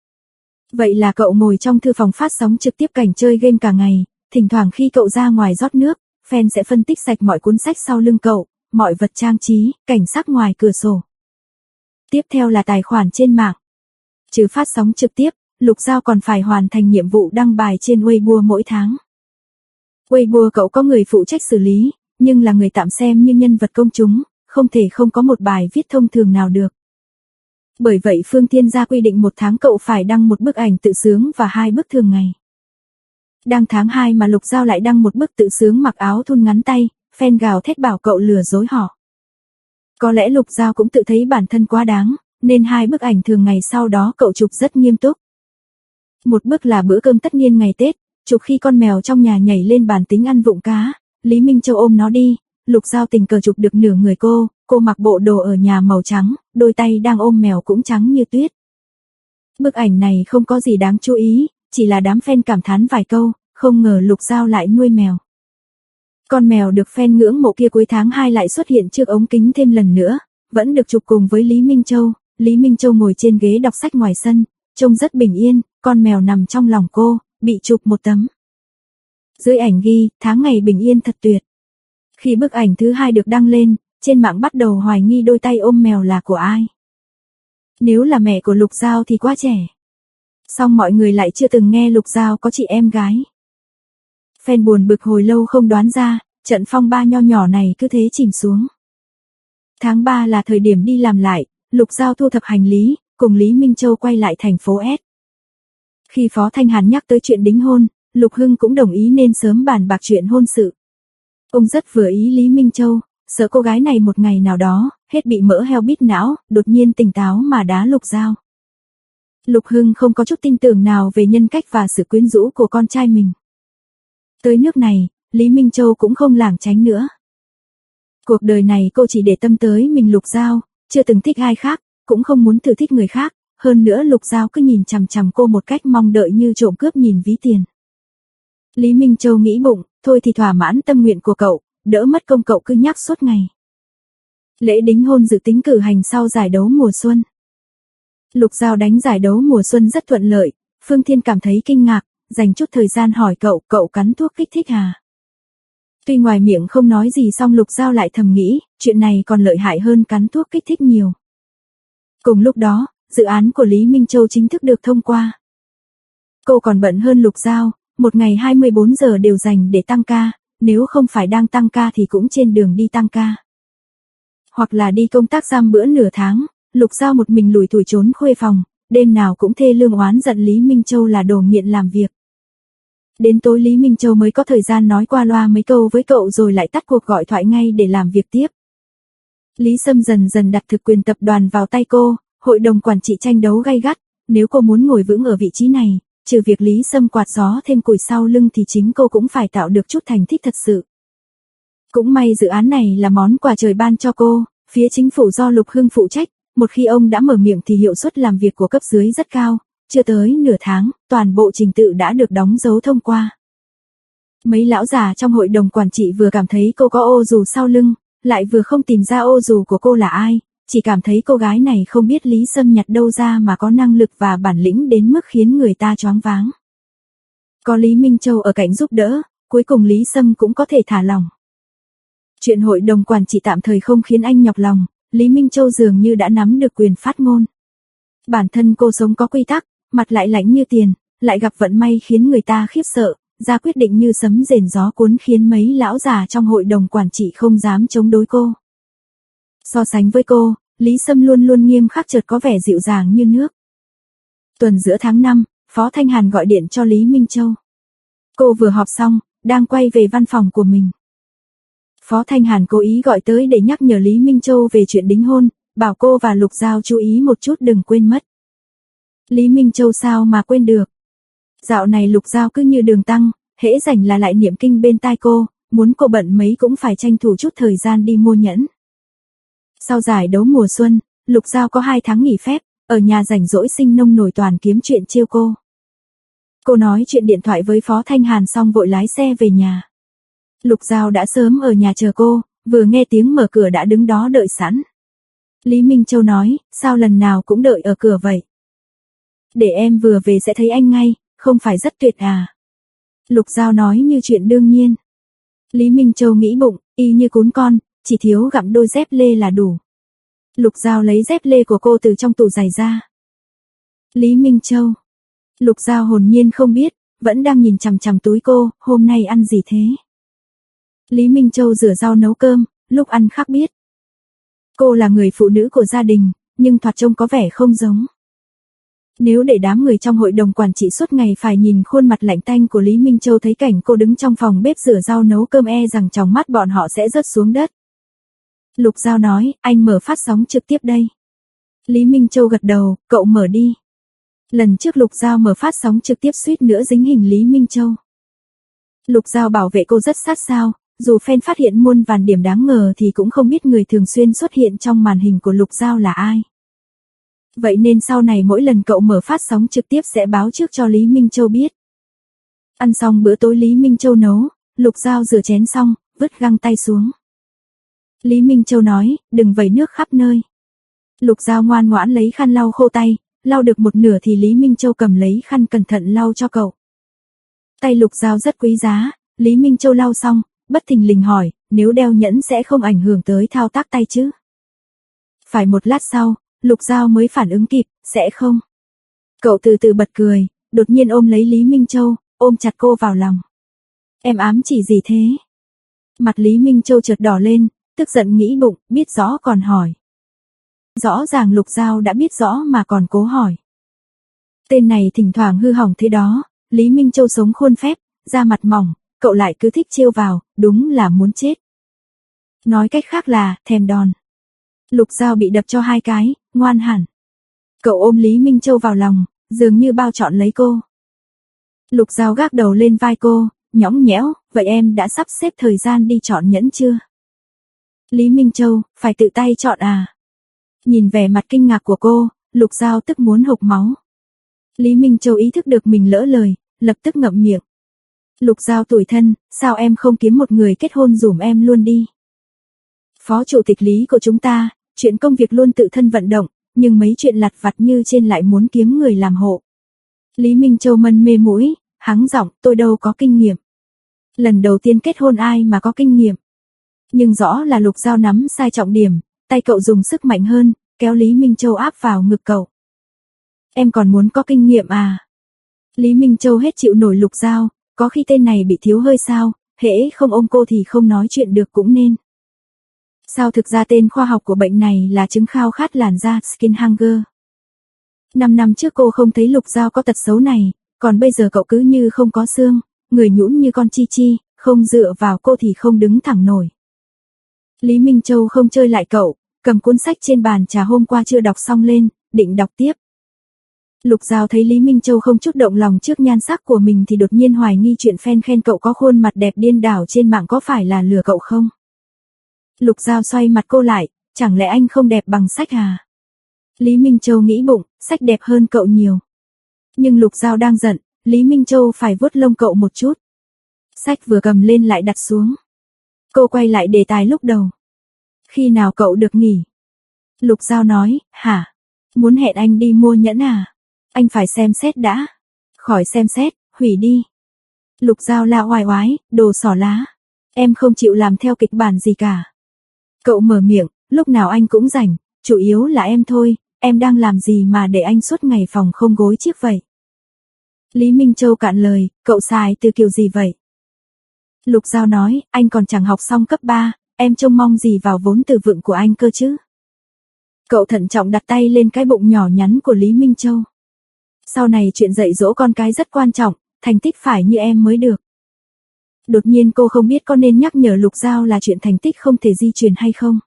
Vậy là cậu ngồi trong thư phòng phát sóng trực tiếp cảnh chơi game cả ngày, thỉnh thoảng khi cậu ra ngoài rót nước, fan sẽ phân tích sạch mọi cuốn sách sau lưng cậu, mọi vật trang trí, cảnh sắc ngoài cửa sổ. Tiếp theo là tài khoản trên mạng. Trừ phát sóng trực tiếp, Lục Giao còn phải hoàn thành nhiệm vụ đăng bài trên Weibo mỗi tháng. Weibo cậu có người phụ trách xử lý, nhưng là người tạm xem như nhân vật công chúng, không thể không có một bài viết thông thường nào được. Bởi vậy Phương Thiên ra quy định một tháng cậu phải đăng một bức ảnh tự sướng và hai bức thường ngày. Đăng tháng hai mà Lục Giao lại đăng một bức tự sướng mặc áo thun ngắn tay, fan gào thét bảo cậu lừa dối họ. Có lẽ Lục Giao cũng tự thấy bản thân quá đáng, nên hai bức ảnh thường ngày sau đó cậu chụp rất nghiêm túc. Một bức là bữa cơm tất niên ngày Tết, chụp khi con mèo trong nhà nhảy lên bàn tính ăn vụng cá, Lý Minh Châu ôm nó đi, Lục Giao tình cờ chụp được nửa người cô, cô mặc bộ đồ ở nhà màu trắng, đôi tay đang ôm mèo cũng trắng như tuyết. Bức ảnh này không có gì đáng chú ý, chỉ là đám fan cảm thán vài câu, không ngờ Lục Giao lại nuôi mèo. Con mèo được fan ngưỡng mộ kia cuối tháng hai lại xuất hiện trước ống kính thêm lần nữa, vẫn được chụp cùng với Lý Minh Châu. Lý Minh Châu ngồi trên ghế đọc sách ngoài sân, trông rất bình yên, con mèo nằm trong lòng cô, bị chụp một tấm. Dưới ảnh ghi, tháng ngày bình yên thật tuyệt. Khi bức ảnh thứ hai được đăng lên, trên mạng bắt đầu hoài nghi đôi tay ôm mèo là của ai. Nếu là mẹ của Lục Giao thì quá trẻ. Song mọi người lại chưa từng nghe Lục Giao có chị em gái. Fan buồn bực hồi lâu không đoán ra, trận phong ba nho nhỏ này cứ thế chìm xuống. Tháng ba là thời điểm đi làm lại, Lục Giao thu thập hành lý, cùng Lý Minh Châu quay lại thành phố S. Khi Phó Thanh Hàn nhắc tới chuyện đính hôn, Lục Hưng cũng đồng ý nên sớm bàn bạc chuyện hôn sự. Ông rất vừa ý Lý Minh Châu, sợ cô gái này một ngày nào đó, hết bị mỡ heo bít não, đột nhiên tỉnh táo mà đá Lục Giao. Lục Hưng không có chút tin tưởng nào về nhân cách và sự quyến rũ của con trai mình. Tới nước này, Lý Minh Châu cũng không lảng tránh nữa. Cuộc đời này cô chỉ để tâm tới mình Lục Giao, chưa từng thích ai khác, cũng không muốn thử thích người khác, hơn nữa Lục Giao cứ nhìn chằm chằm cô một cách mong đợi như trộm cướp nhìn ví tiền. Lý Minh Châu nghĩ bụng, thôi thì thỏa mãn tâm nguyện của cậu, đỡ mất công cậu cứ nhắc suốt ngày. Lễ đính hôn dự tính cử hành sau giải đấu mùa xuân. Lục Giao đánh giải đấu mùa xuân rất thuận lợi, Phương Thiên cảm thấy kinh ngạc, dành chút thời gian hỏi cậu, cậu cắn thuốc kích thích à? Tuy ngoài miệng không nói gì song Lục Giao lại thầm nghĩ, chuyện này còn lợi hại hơn cắn thuốc kích thích nhiều. Cùng lúc đó, dự án của Lý Minh Châu chính thức được thông qua. Cô còn bận hơn Lục Giao, một ngày hai mươi bốn giờ đều dành để tăng ca, nếu không phải đang tăng ca thì cũng trên đường đi tăng ca. Hoặc là đi công tác giam bữa nửa tháng, Lục Giao một mình lủi thủi trốn khuê phòng, đêm nào cũng thê lương oán giận Lý Minh Châu là đồ nghiện làm việc. Đến tối Lý Minh Châu mới có thời gian nói qua loa mấy câu với cậu rồi lại tắt cuộc gọi thoại ngay để làm việc tiếp. Lý Sâm dần dần đặt thực quyền tập đoàn vào tay cô, hội đồng quản trị tranh đấu gay gắt, nếu cô muốn ngồi vững ở vị trí này, trừ việc Lý Sâm quạt gió thêm củi sau lưng thì chính cô cũng phải tạo được chút thành tích thật sự. Cũng may dự án này là món quà trời ban cho cô, phía chính phủ do Lục Hưng phụ trách, một khi ông đã mở miệng thì hiệu suất làm việc của cấp dưới rất cao, chưa tới nửa tháng, toàn bộ trình tự đã được đóng dấu thông qua. Mấy lão già trong hội đồng quản trị vừa cảm thấy cô có ô dù sau lưng, lại vừa không tìm ra ô dù của cô là ai, chỉ cảm thấy cô gái này không biết Lý Sâm nhặt đâu ra mà có năng lực và bản lĩnh đến mức khiến người ta choáng váng. Có Lý Minh Châu ở cạnh giúp đỡ, cuối cùng Lý Sâm cũng có thể thả lỏng. Chuyện hội đồng quản trị tạm thời không khiến anh nhọc lòng, Lý Minh Châu dường như đã nắm được quyền phát ngôn. Bản thân cô sống có quy tắc, mặt lại lạnh như tiền, lại gặp vận may khiến người ta khiếp sợ, ra quyết định như sấm rền gió cuốn khiến mấy lão già trong hội đồng quản trị không dám chống đối cô. So sánh với cô, Lý Sâm luôn luôn nghiêm khắc chợt có vẻ dịu dàng như nước. Tuần giữa tháng năm, Phó Thanh Hàn gọi điện cho Lý Minh Châu. Cô vừa họp xong, đang quay về văn phòng của mình. Phó Thanh Hàn cố ý gọi tới để nhắc nhở Lý Minh Châu về chuyện đính hôn, bảo cô và Lục Giao chú ý một chút đừng quên mất. Lý Minh Châu sao mà quên được. Dạo này Lục Giao cứ như đường tăng, hễ rảnh là lại niệm kinh bên tai cô, muốn cô bận mấy cũng phải tranh thủ chút thời gian đi mua nhẫn. Sau giải đấu mùa xuân, Lục Giao có hai tháng nghỉ phép, ở nhà rảnh rỗi sinh nông nổi toàn kiếm chuyện trêu cô. Cô nói chuyện điện thoại với Phó Thanh Hàn xong vội lái xe về nhà. Lục Giao đã sớm ở nhà chờ cô, vừa nghe tiếng mở cửa đã đứng đó đợi sẵn. Lý Minh Châu nói, sao lần nào cũng đợi ở cửa vậy? Để em vừa về sẽ thấy anh ngay, không phải rất tuyệt à? Lục Giao nói như chuyện đương nhiên. Lý Minh Châu nghĩ bụng, y như cún con, chỉ thiếu gặm đôi dép lê là đủ. Lục Giao lấy dép lê của cô từ trong tủ giày ra. Lý Minh Châu. Lục Giao hồn nhiên không biết, vẫn đang nhìn chằm chằm túi cô, hôm nay ăn gì thế? Lý Minh Châu rửa rau nấu cơm, lúc ăn khác biết. Cô là người phụ nữ của gia đình, nhưng thoạt trông có vẻ không giống. Nếu để đám người trong hội đồng quản trị suốt ngày phải nhìn khuôn mặt lạnh tanh của Lý Minh Châu thấy cảnh cô đứng trong phòng bếp rửa rau nấu cơm e rằng tròng mắt bọn họ sẽ rớt xuống đất. Lục Giao nói, anh mở phát sóng trực tiếp đây. Lý Minh Châu gật đầu, cậu mở đi. Lần trước Lục Giao mở phát sóng trực tiếp suýt nữa dính hình Lý Minh Châu. Lục Giao bảo vệ cô rất sát sao, dù fan phát hiện muôn vàn điểm đáng ngờ thì cũng không biết người thường xuyên xuất hiện trong màn hình của Lục Giao là ai. Vậy nên sau này mỗi lần cậu mở phát sóng trực tiếp sẽ báo trước cho Lý Minh Châu biết. Ăn xong bữa tối Lý Minh Châu nấu, Lục Giao rửa chén xong, vứt găng tay xuống. Lý Minh Châu nói, đừng vẩy nước khắp nơi. Lục Giao ngoan ngoãn lấy khăn lau khô tay, lau được một nửa thì Lý Minh Châu cầm lấy khăn cẩn thận lau cho cậu. Tay Lục Giao rất quý giá, Lý Minh Châu lau xong, bất thình lình hỏi, nếu đeo nhẫn sẽ không ảnh hưởng tới thao tác tay chứ? Phải một lát sau, Lục Giao mới phản ứng kịp, sẽ không. Cậu từ từ bật cười, đột nhiên ôm lấy Lý Minh Châu, ôm chặt cô vào lòng. Em ám chỉ gì thế? Mặt Lý Minh Châu chợt đỏ lên, tức giận nghĩ bụng, biết rõ còn hỏi. Rõ ràng Lục Giao đã biết rõ mà còn cố hỏi. Tên này thỉnh thoảng hư hỏng thế đó, Lý Minh Châu sống khuôn phép, da mặt mỏng, cậu lại cứ thích trêu vào, đúng là muốn chết. Nói cách khác là, thèm đòn. Lục Giao bị đập cho hai cái, ngoan hẳn. Cậu ôm Lý Minh Châu vào lòng, dường như bao trọn lấy cô. Lục Giao gác đầu lên vai cô, nhõng nhẽo, vậy em đã sắp xếp thời gian đi chọn nhẫn chưa? Lý Minh Châu, phải tự tay chọn à? Nhìn vẻ mặt kinh ngạc của cô, Lục Giao tức muốn hộc máu. Lý Minh Châu ý thức được mình lỡ lời, lập tức ngậm miệng. Lục Giao tủi thân, sao em không kiếm một người kết hôn dùm em luôn đi? Phó chủ tịch Lý của chúng ta, chuyện công việc luôn tự thân vận động, nhưng mấy chuyện lặt vặt như trên lại muốn kiếm người làm hộ. Lý Minh Châu mân mê mũi, hắng giọng, tôi đâu có kinh nghiệm. Lần đầu tiên kết hôn ai mà có kinh nghiệm. Nhưng rõ là Lục Giao nắm sai trọng điểm, tay cậu dùng sức mạnh hơn, kéo Lý Minh Châu áp vào ngực cậu. Em còn muốn có kinh nghiệm à? Lý Minh Châu hết chịu nổi Lục Giao, có khi tên này bị thiếu hơi sao, hễ không ôm cô thì không nói chuyện được cũng nên. Sao thực ra tên khoa học của bệnh này là chứng khao khát làn da, skin hunger. Năm năm trước cô không thấy Lục Giao có tật xấu này, còn bây giờ cậu cứ như không có xương, người nhũn như con chi chi, không dựa vào cô thì không đứng thẳng nổi. Lý Minh Châu không chơi lại cậu, cầm cuốn sách trên bàn trà hôm qua chưa đọc xong lên, định đọc tiếp. Lục Giao thấy Lý Minh Châu không chút động lòng trước nhan sắc của mình thì đột nhiên hoài nghi chuyện fan khen cậu có khuôn mặt đẹp điên đảo trên mạng có phải là lừa cậu không? Lục Giao xoay mặt cô lại, chẳng lẽ anh không đẹp bằng sách à? Lý Minh Châu nghĩ bụng, sách đẹp hơn cậu nhiều. Nhưng Lục Giao đang giận, Lý Minh Châu phải vuốt lông cậu một chút. Sách vừa cầm lên lại đặt xuống. Cô quay lại đề tài lúc đầu. Khi nào cậu được nghỉ? Lục Giao nói, hả? Muốn hẹn anh đi mua nhẫn à? Anh phải xem xét đã. Khỏi xem xét, hủy đi. Lục Giao la oai oái, đồ xỏ lá. Em không chịu làm theo kịch bản gì cả. Cậu mở miệng, lúc nào anh cũng rảnh, chủ yếu là em thôi, em đang làm gì mà để anh suốt ngày phòng không gối chiếc vậy? Lý Minh Châu cạn lời, cậu xài từ kiểu gì vậy? Lục Giao nói, anh còn chẳng học xong cấp ba, em trông mong gì vào vốn từ vựng của anh cơ chứ? Cậu thận trọng đặt tay lên cái bụng nhỏ nhắn của Lý Minh Châu. Sau này chuyện dạy dỗ con cái rất quan trọng, thành tích phải như em mới được. Đột nhiên cô không biết có nên nhắc nhở Lục Giao là chuyện thành tích không thể di truyền hay không.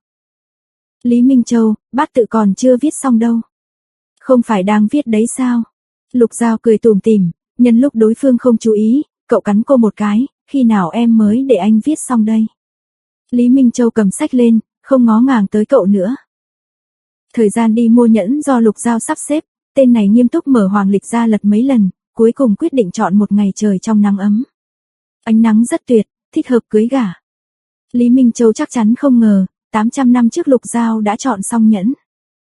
Lý Minh Châu, bát tự còn chưa viết xong đâu. Không phải đang viết đấy sao? Lục Giao cười tủm tỉm, nhân lúc đối phương không chú ý, cậu cắn cô một cái, khi nào em mới để anh viết xong đây? Lý Minh Châu cầm sách lên, không ngó ngàng tới cậu nữa. Thời gian đi mua nhẫn do Lục Giao sắp xếp, tên này nghiêm túc mở hoàng lịch ra lật mấy lần, cuối cùng quyết định chọn một ngày trời trong nắng ấm. Ánh nắng rất tuyệt, thích hợp cưới gả. Lý Minh Châu chắc chắn không ngờ, tám trăm năm trước Lục Giao đã chọn xong nhẫn.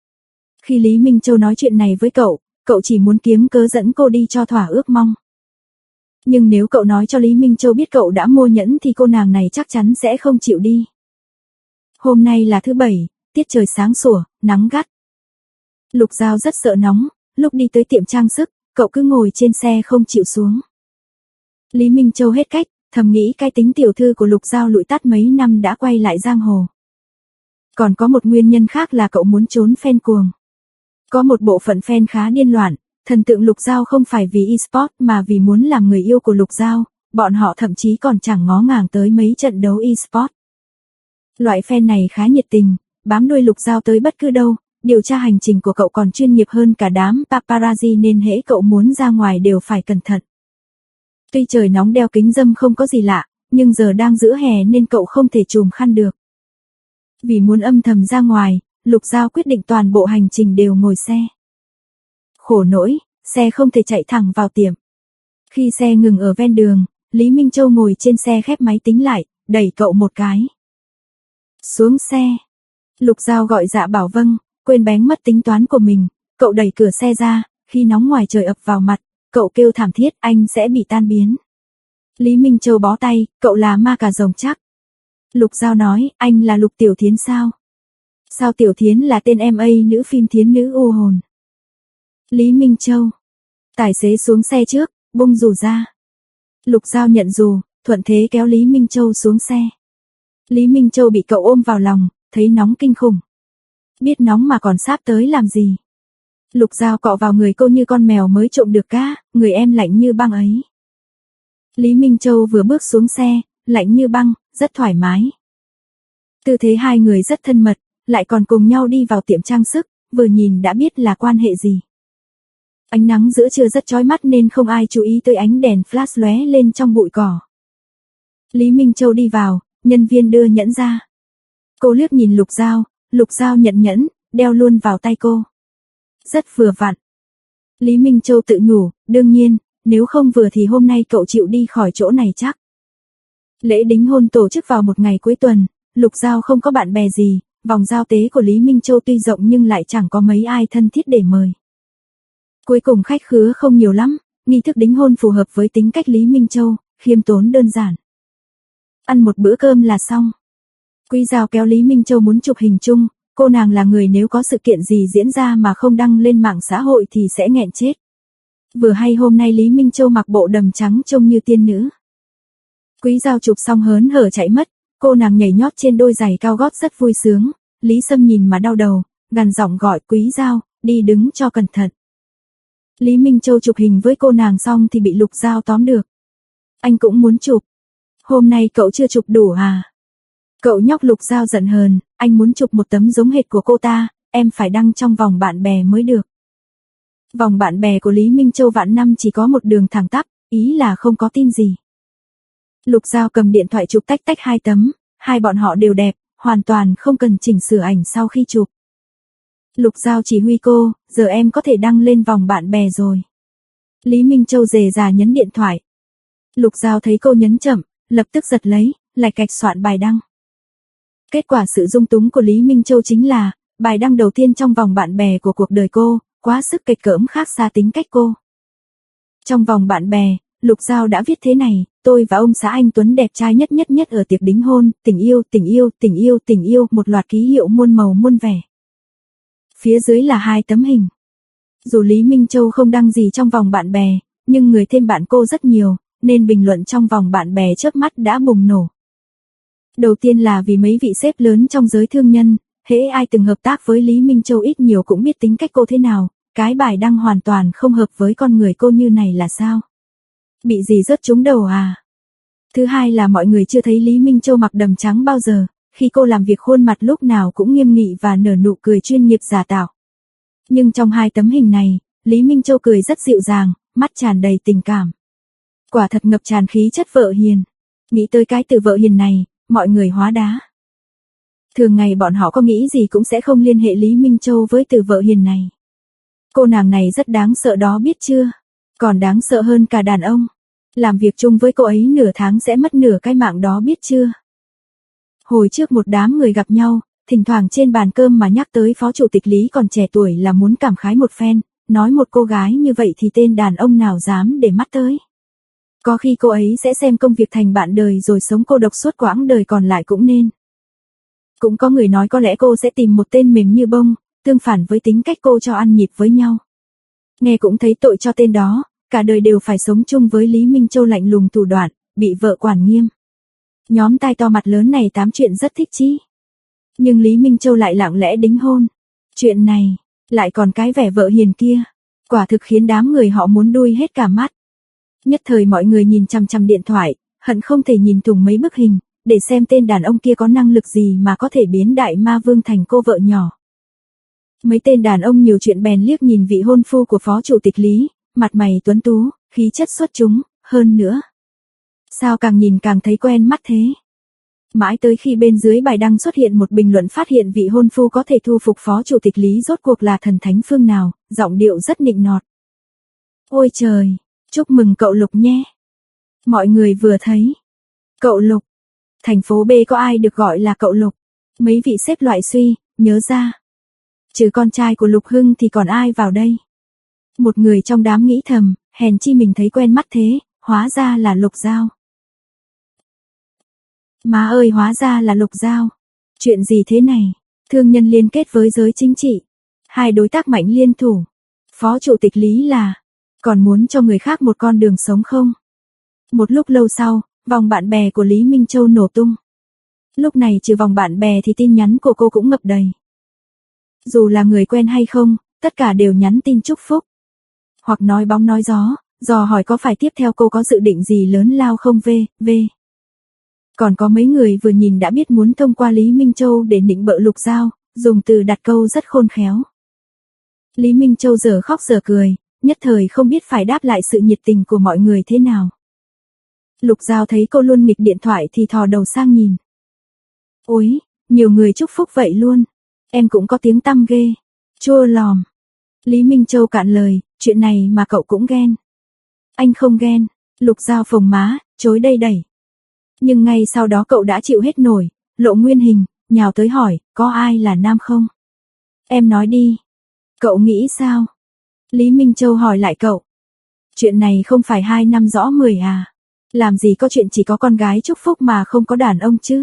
Khi Lý Minh Châu nói chuyện này với cậu, cậu chỉ muốn kiếm cớ dẫn cô đi cho thỏa ước mong. Nhưng nếu cậu nói cho Lý Minh Châu biết cậu đã mua nhẫn thì cô nàng này chắc chắn sẽ không chịu đi. Hôm nay là thứ bảy, tiết trời sáng sủa, nắng gắt. Lục Giao rất sợ nóng, lúc đi tới tiệm trang sức, cậu cứ ngồi trên xe không chịu xuống. Lý Minh Châu hết cách, thầm nghĩ cái tính tiểu thư của Lục Giao lụi tắt mấy năm đã quay lại giang hồ. Còn có một nguyên nhân khác là cậu muốn trốn fan cuồng. Có một bộ phận fan khá điên loạn, thần tượng Lục Giao không phải vì e-sport mà vì muốn làm người yêu của Lục Giao, bọn họ thậm chí còn chẳng ngó ngàng tới mấy trận đấu e-sport. Loại fan này khá nhiệt tình, bám đuôi Lục Giao tới bất cứ đâu, điều tra hành trình của cậu còn chuyên nghiệp hơn cả đám paparazzi nên hễ cậu muốn ra ngoài đều phải cẩn thận. Tuy trời nóng đeo kính râm không có gì lạ, nhưng giờ đang giữa hè nên cậu không thể trùm khăn được. Vì muốn âm thầm ra ngoài, Lục Giao quyết định toàn bộ hành trình đều ngồi xe. khổ nỗi, xe không thể chạy thẳng vào tiệm. Khi xe ngừng ở ven đường, Lý Minh Châu ngồi trên xe khép máy tính lại, đẩy cậu một cái. Xuống xe. Lục Giao gọi Dạ Bảo vâng, quên bén mất tính toán của mình, cậu đẩy cửa xe ra, khi nóng ngoài trời ập vào mặt, cậu kêu thảm thiết anh sẽ bị tan biến. Lý Minh Châu bó tay, cậu là ma cà rồng chắc. Lục Giao nói, anh là Lục Tiểu Thiến sao? Sao Tiểu Thiến là tên em a nữ phim Thiến nữ u hồn? Lý Minh Châu. Tài xế xuống xe trước, bung dù ra. Lục Giao nhận dù, thuận thế kéo Lý Minh Châu xuống xe. Lý Minh Châu bị cậu ôm vào lòng, thấy nóng kinh khủng. Biết nóng mà còn sáp tới làm gì? Lục Giao cọ vào người cô như con mèo mới trộm được cá, người em lạnh như băng ấy. Lý Minh Châu vừa bước xuống xe, lạnh như băng, rất thoải mái. Tư thế hai người rất thân mật, lại còn cùng nhau đi vào tiệm trang sức, vừa nhìn đã biết là quan hệ gì. Ánh nắng giữa trưa rất chói mắt nên không ai chú ý tới ánh đèn flash lóe lên trong bụi cỏ. Lý Minh Châu đi vào, nhân viên đưa nhẫn ra. Cô liếc nhìn Lục Giao, Lục Giao nhận nhẫn, đeo luôn vào tay cô. Rất vừa vặn. Lý Minh Châu tự nhủ, đương nhiên, nếu không vừa thì hôm nay cậu chịu đi khỏi chỗ này chắc. Lễ đính hôn tổ chức vào một ngày cuối tuần, Lục Giao không có bạn bè gì, vòng giao tế của Lý Minh Châu tuy rộng nhưng lại chẳng có mấy ai thân thiết để mời. Cuối cùng khách khứa không nhiều lắm, nghi thức đính hôn phù hợp với tính cách Lý Minh Châu, khiêm tốn đơn giản. Ăn một bữa cơm là xong. Quý Giao kéo Lý Minh Châu muốn chụp hình chung, cô nàng là người nếu có sự kiện gì diễn ra mà không đăng lên mạng xã hội thì sẽ nghẹn chết. Vừa hay hôm nay Lý Minh Châu mặc bộ đầm trắng trông như tiên nữ. Quý Giao chụp xong hớn hở chạy mất, cô nàng nhảy nhót trên đôi giày cao gót rất vui sướng, Lý Sâm nhìn mà đau đầu, gằn giọng gọi Quý Giao, đi đứng cho cẩn thận. Lý Minh Châu chụp hình với cô nàng xong thì bị Lục Giao tóm được. Anh cũng muốn chụp. Hôm nay cậu chưa chụp đủ à? Cậu nhóc Lục Giao giận hờn, anh muốn chụp một tấm giống hệt của cô ta, em phải đăng trong vòng bạn bè mới được. Vòng bạn bè của Lý Minh Châu vạn năm chỉ có một đường thẳng tắp, ý là không có tin gì. Lục Giao cầm điện thoại chụp tách tách hai tấm, hai bọn họ đều đẹp, hoàn toàn không cần chỉnh sửa ảnh sau khi chụp. Lục Giao chỉ huy cô, giờ em có thể đăng lên vòng bạn bè rồi. Lý Minh Châu dề dà nhấn điện thoại. Lục Giao thấy cô nhấn chậm, lập tức giật lấy, lạch cạch soạn bài đăng. Kết quả sự dung túng của Lý Minh Châu chính là, bài đăng đầu tiên trong vòng bạn bè của cuộc đời cô, quá sức kịch cỡm khác xa tính cách cô. Trong vòng bạn bè, Lục Giao đã viết thế này, tôi và ông xã anh Tuấn đẹp trai nhất nhất nhất ở tiệc đính hôn, tình yêu, tình yêu, tình yêu, tình yêu, một loạt ký hiệu muôn màu muôn vẻ. Phía dưới là hai tấm hình. Dù Lý Minh Châu không đăng gì trong vòng bạn bè, nhưng người thêm bạn cô rất nhiều, nên bình luận trong vòng bạn bè chớp mắt đã bùng nổ. Đầu tiên là vì mấy vị sếp lớn trong giới thương nhân, hễ ai từng hợp tác với Lý Minh Châu ít nhiều cũng biết tính cách cô thế nào, cái bài đăng hoàn toàn không hợp với con người cô như này là sao? Bị gì rớt trúng đầu à? Thứ hai là mọi người chưa thấy Lý Minh Châu mặc đầm trắng bao giờ, khi cô làm việc khuôn mặt lúc nào cũng nghiêm nghị và nở nụ cười chuyên nghiệp giả tạo. Nhưng trong hai tấm hình này, Lý Minh Châu cười rất dịu dàng, mắt tràn đầy tình cảm. Quả thật ngập tràn khí chất vợ hiền. Nghĩ tới cái từ vợ hiền này, mọi người hóa đá. Thường ngày bọn họ có nghĩ gì cũng sẽ không liên hệ Lý Minh Châu với từ vợ hiền này. Cô nàng này rất đáng sợ đó biết chưa? Còn đáng sợ hơn cả đàn ông. Làm việc chung với cô ấy nửa tháng sẽ mất nửa cái mạng đó biết chưa? Hồi trước một đám người gặp nhau, thỉnh thoảng trên bàn cơm mà nhắc tới phó chủ tịch Lý còn trẻ tuổi là muốn cảm khái một phen, nói một cô gái như vậy thì tên đàn ông nào dám để mắt tới. Có khi cô ấy sẽ xem công việc thành bạn đời rồi sống cô độc suốt quãng đời còn lại cũng nên. Cũng có người nói có lẽ cô sẽ tìm một tên mềm như bông, tương phản với tính cách cô cho ăn nhịp với nhau. Nghe cũng thấy tội cho tên đó, cả đời đều phải sống chung với Lý Minh Châu lạnh lùng thủ đoạn, bị vợ quản nghiêm. Nhóm tai to mặt lớn này tám chuyện rất thích chí. Nhưng Lý Minh Châu lại lặng lẽ đính hôn. Chuyện này, lại còn cái vẻ vợ hiền kia, quả thực khiến đám người họ muốn đuôi hết cả mắt. Nhất thời mọi người nhìn chằm chằm điện thoại, hận không thể nhìn thủng mấy bức hình, để xem tên đàn ông kia có năng lực gì mà có thể biến đại ma vương thành cô vợ nhỏ. Mấy tên đàn ông nhiều chuyện bèn liếc nhìn vị hôn phu của phó chủ tịch Lý, mặt mày tuấn tú, khí chất xuất chúng, hơn nữa. Sao càng nhìn càng thấy quen mắt thế? Mãi tới khi bên dưới bài đăng xuất hiện một bình luận phát hiện vị hôn phu có thể thu phục phó chủ tịch Lý rốt cuộc là thần thánh phương nào, giọng điệu rất nịnh nọt. Ôi trời, chúc mừng cậu Lục nhé. Mọi người vừa thấy. Cậu Lục. Thành phố B có ai được gọi là cậu Lục? Mấy vị xếp loại suy, nhớ ra. Trừ con trai của Lục Hưng thì còn ai vào đây? Một người trong đám nghĩ thầm, hèn chi mình thấy quen mắt thế, hóa ra là Lục Giao. Má ơi, hóa ra là Lục Giao. Chuyện gì thế này? Thương nhân liên kết với giới chính trị. Hai đối tác mạnh liên thủ. Phó chủ tịch Lý là còn muốn cho người khác một con đường sống không? Một lúc lâu sau, vòng bạn bè của Lý Minh Châu nổ tung. Lúc này trừ vòng bạn bè thì tin nhắn của cô cũng ngập đầy. Dù là người quen hay không, tất cả đều nhắn tin chúc phúc. Hoặc nói bóng nói gió, dò hỏi có phải tiếp theo cô có dự định gì lớn lao không v, v. Còn có mấy người vừa nhìn đã biết muốn thông qua Lý Minh Châu để nịnh bợ Lục Giao, dùng từ đặt câu rất khôn khéo. Lý Minh Châu giờ khóc giờ cười, nhất thời không biết phải đáp lại sự nhiệt tình của mọi người thế nào. Lục Giao thấy cô luôn nghịch điện thoại thì thò đầu sang nhìn. Ôi, nhiều người chúc phúc vậy luôn. Em cũng có tiếng tăm ghê. Chua lòm. Lý Minh Châu cạn lời, chuyện này mà cậu cũng ghen. Anh không ghen. Lục Giao phồng má, chối đây đẩy. Nhưng ngay sau đó cậu đã chịu hết nổi, lộ nguyên hình, nhào tới hỏi, có ai là nam không? Em nói đi. Cậu nghĩ sao? Lý Minh Châu hỏi lại cậu. Chuyện này không phải hai năm rõ mười à? Làm gì có chuyện chỉ có con gái chúc phúc mà không có đàn ông chứ?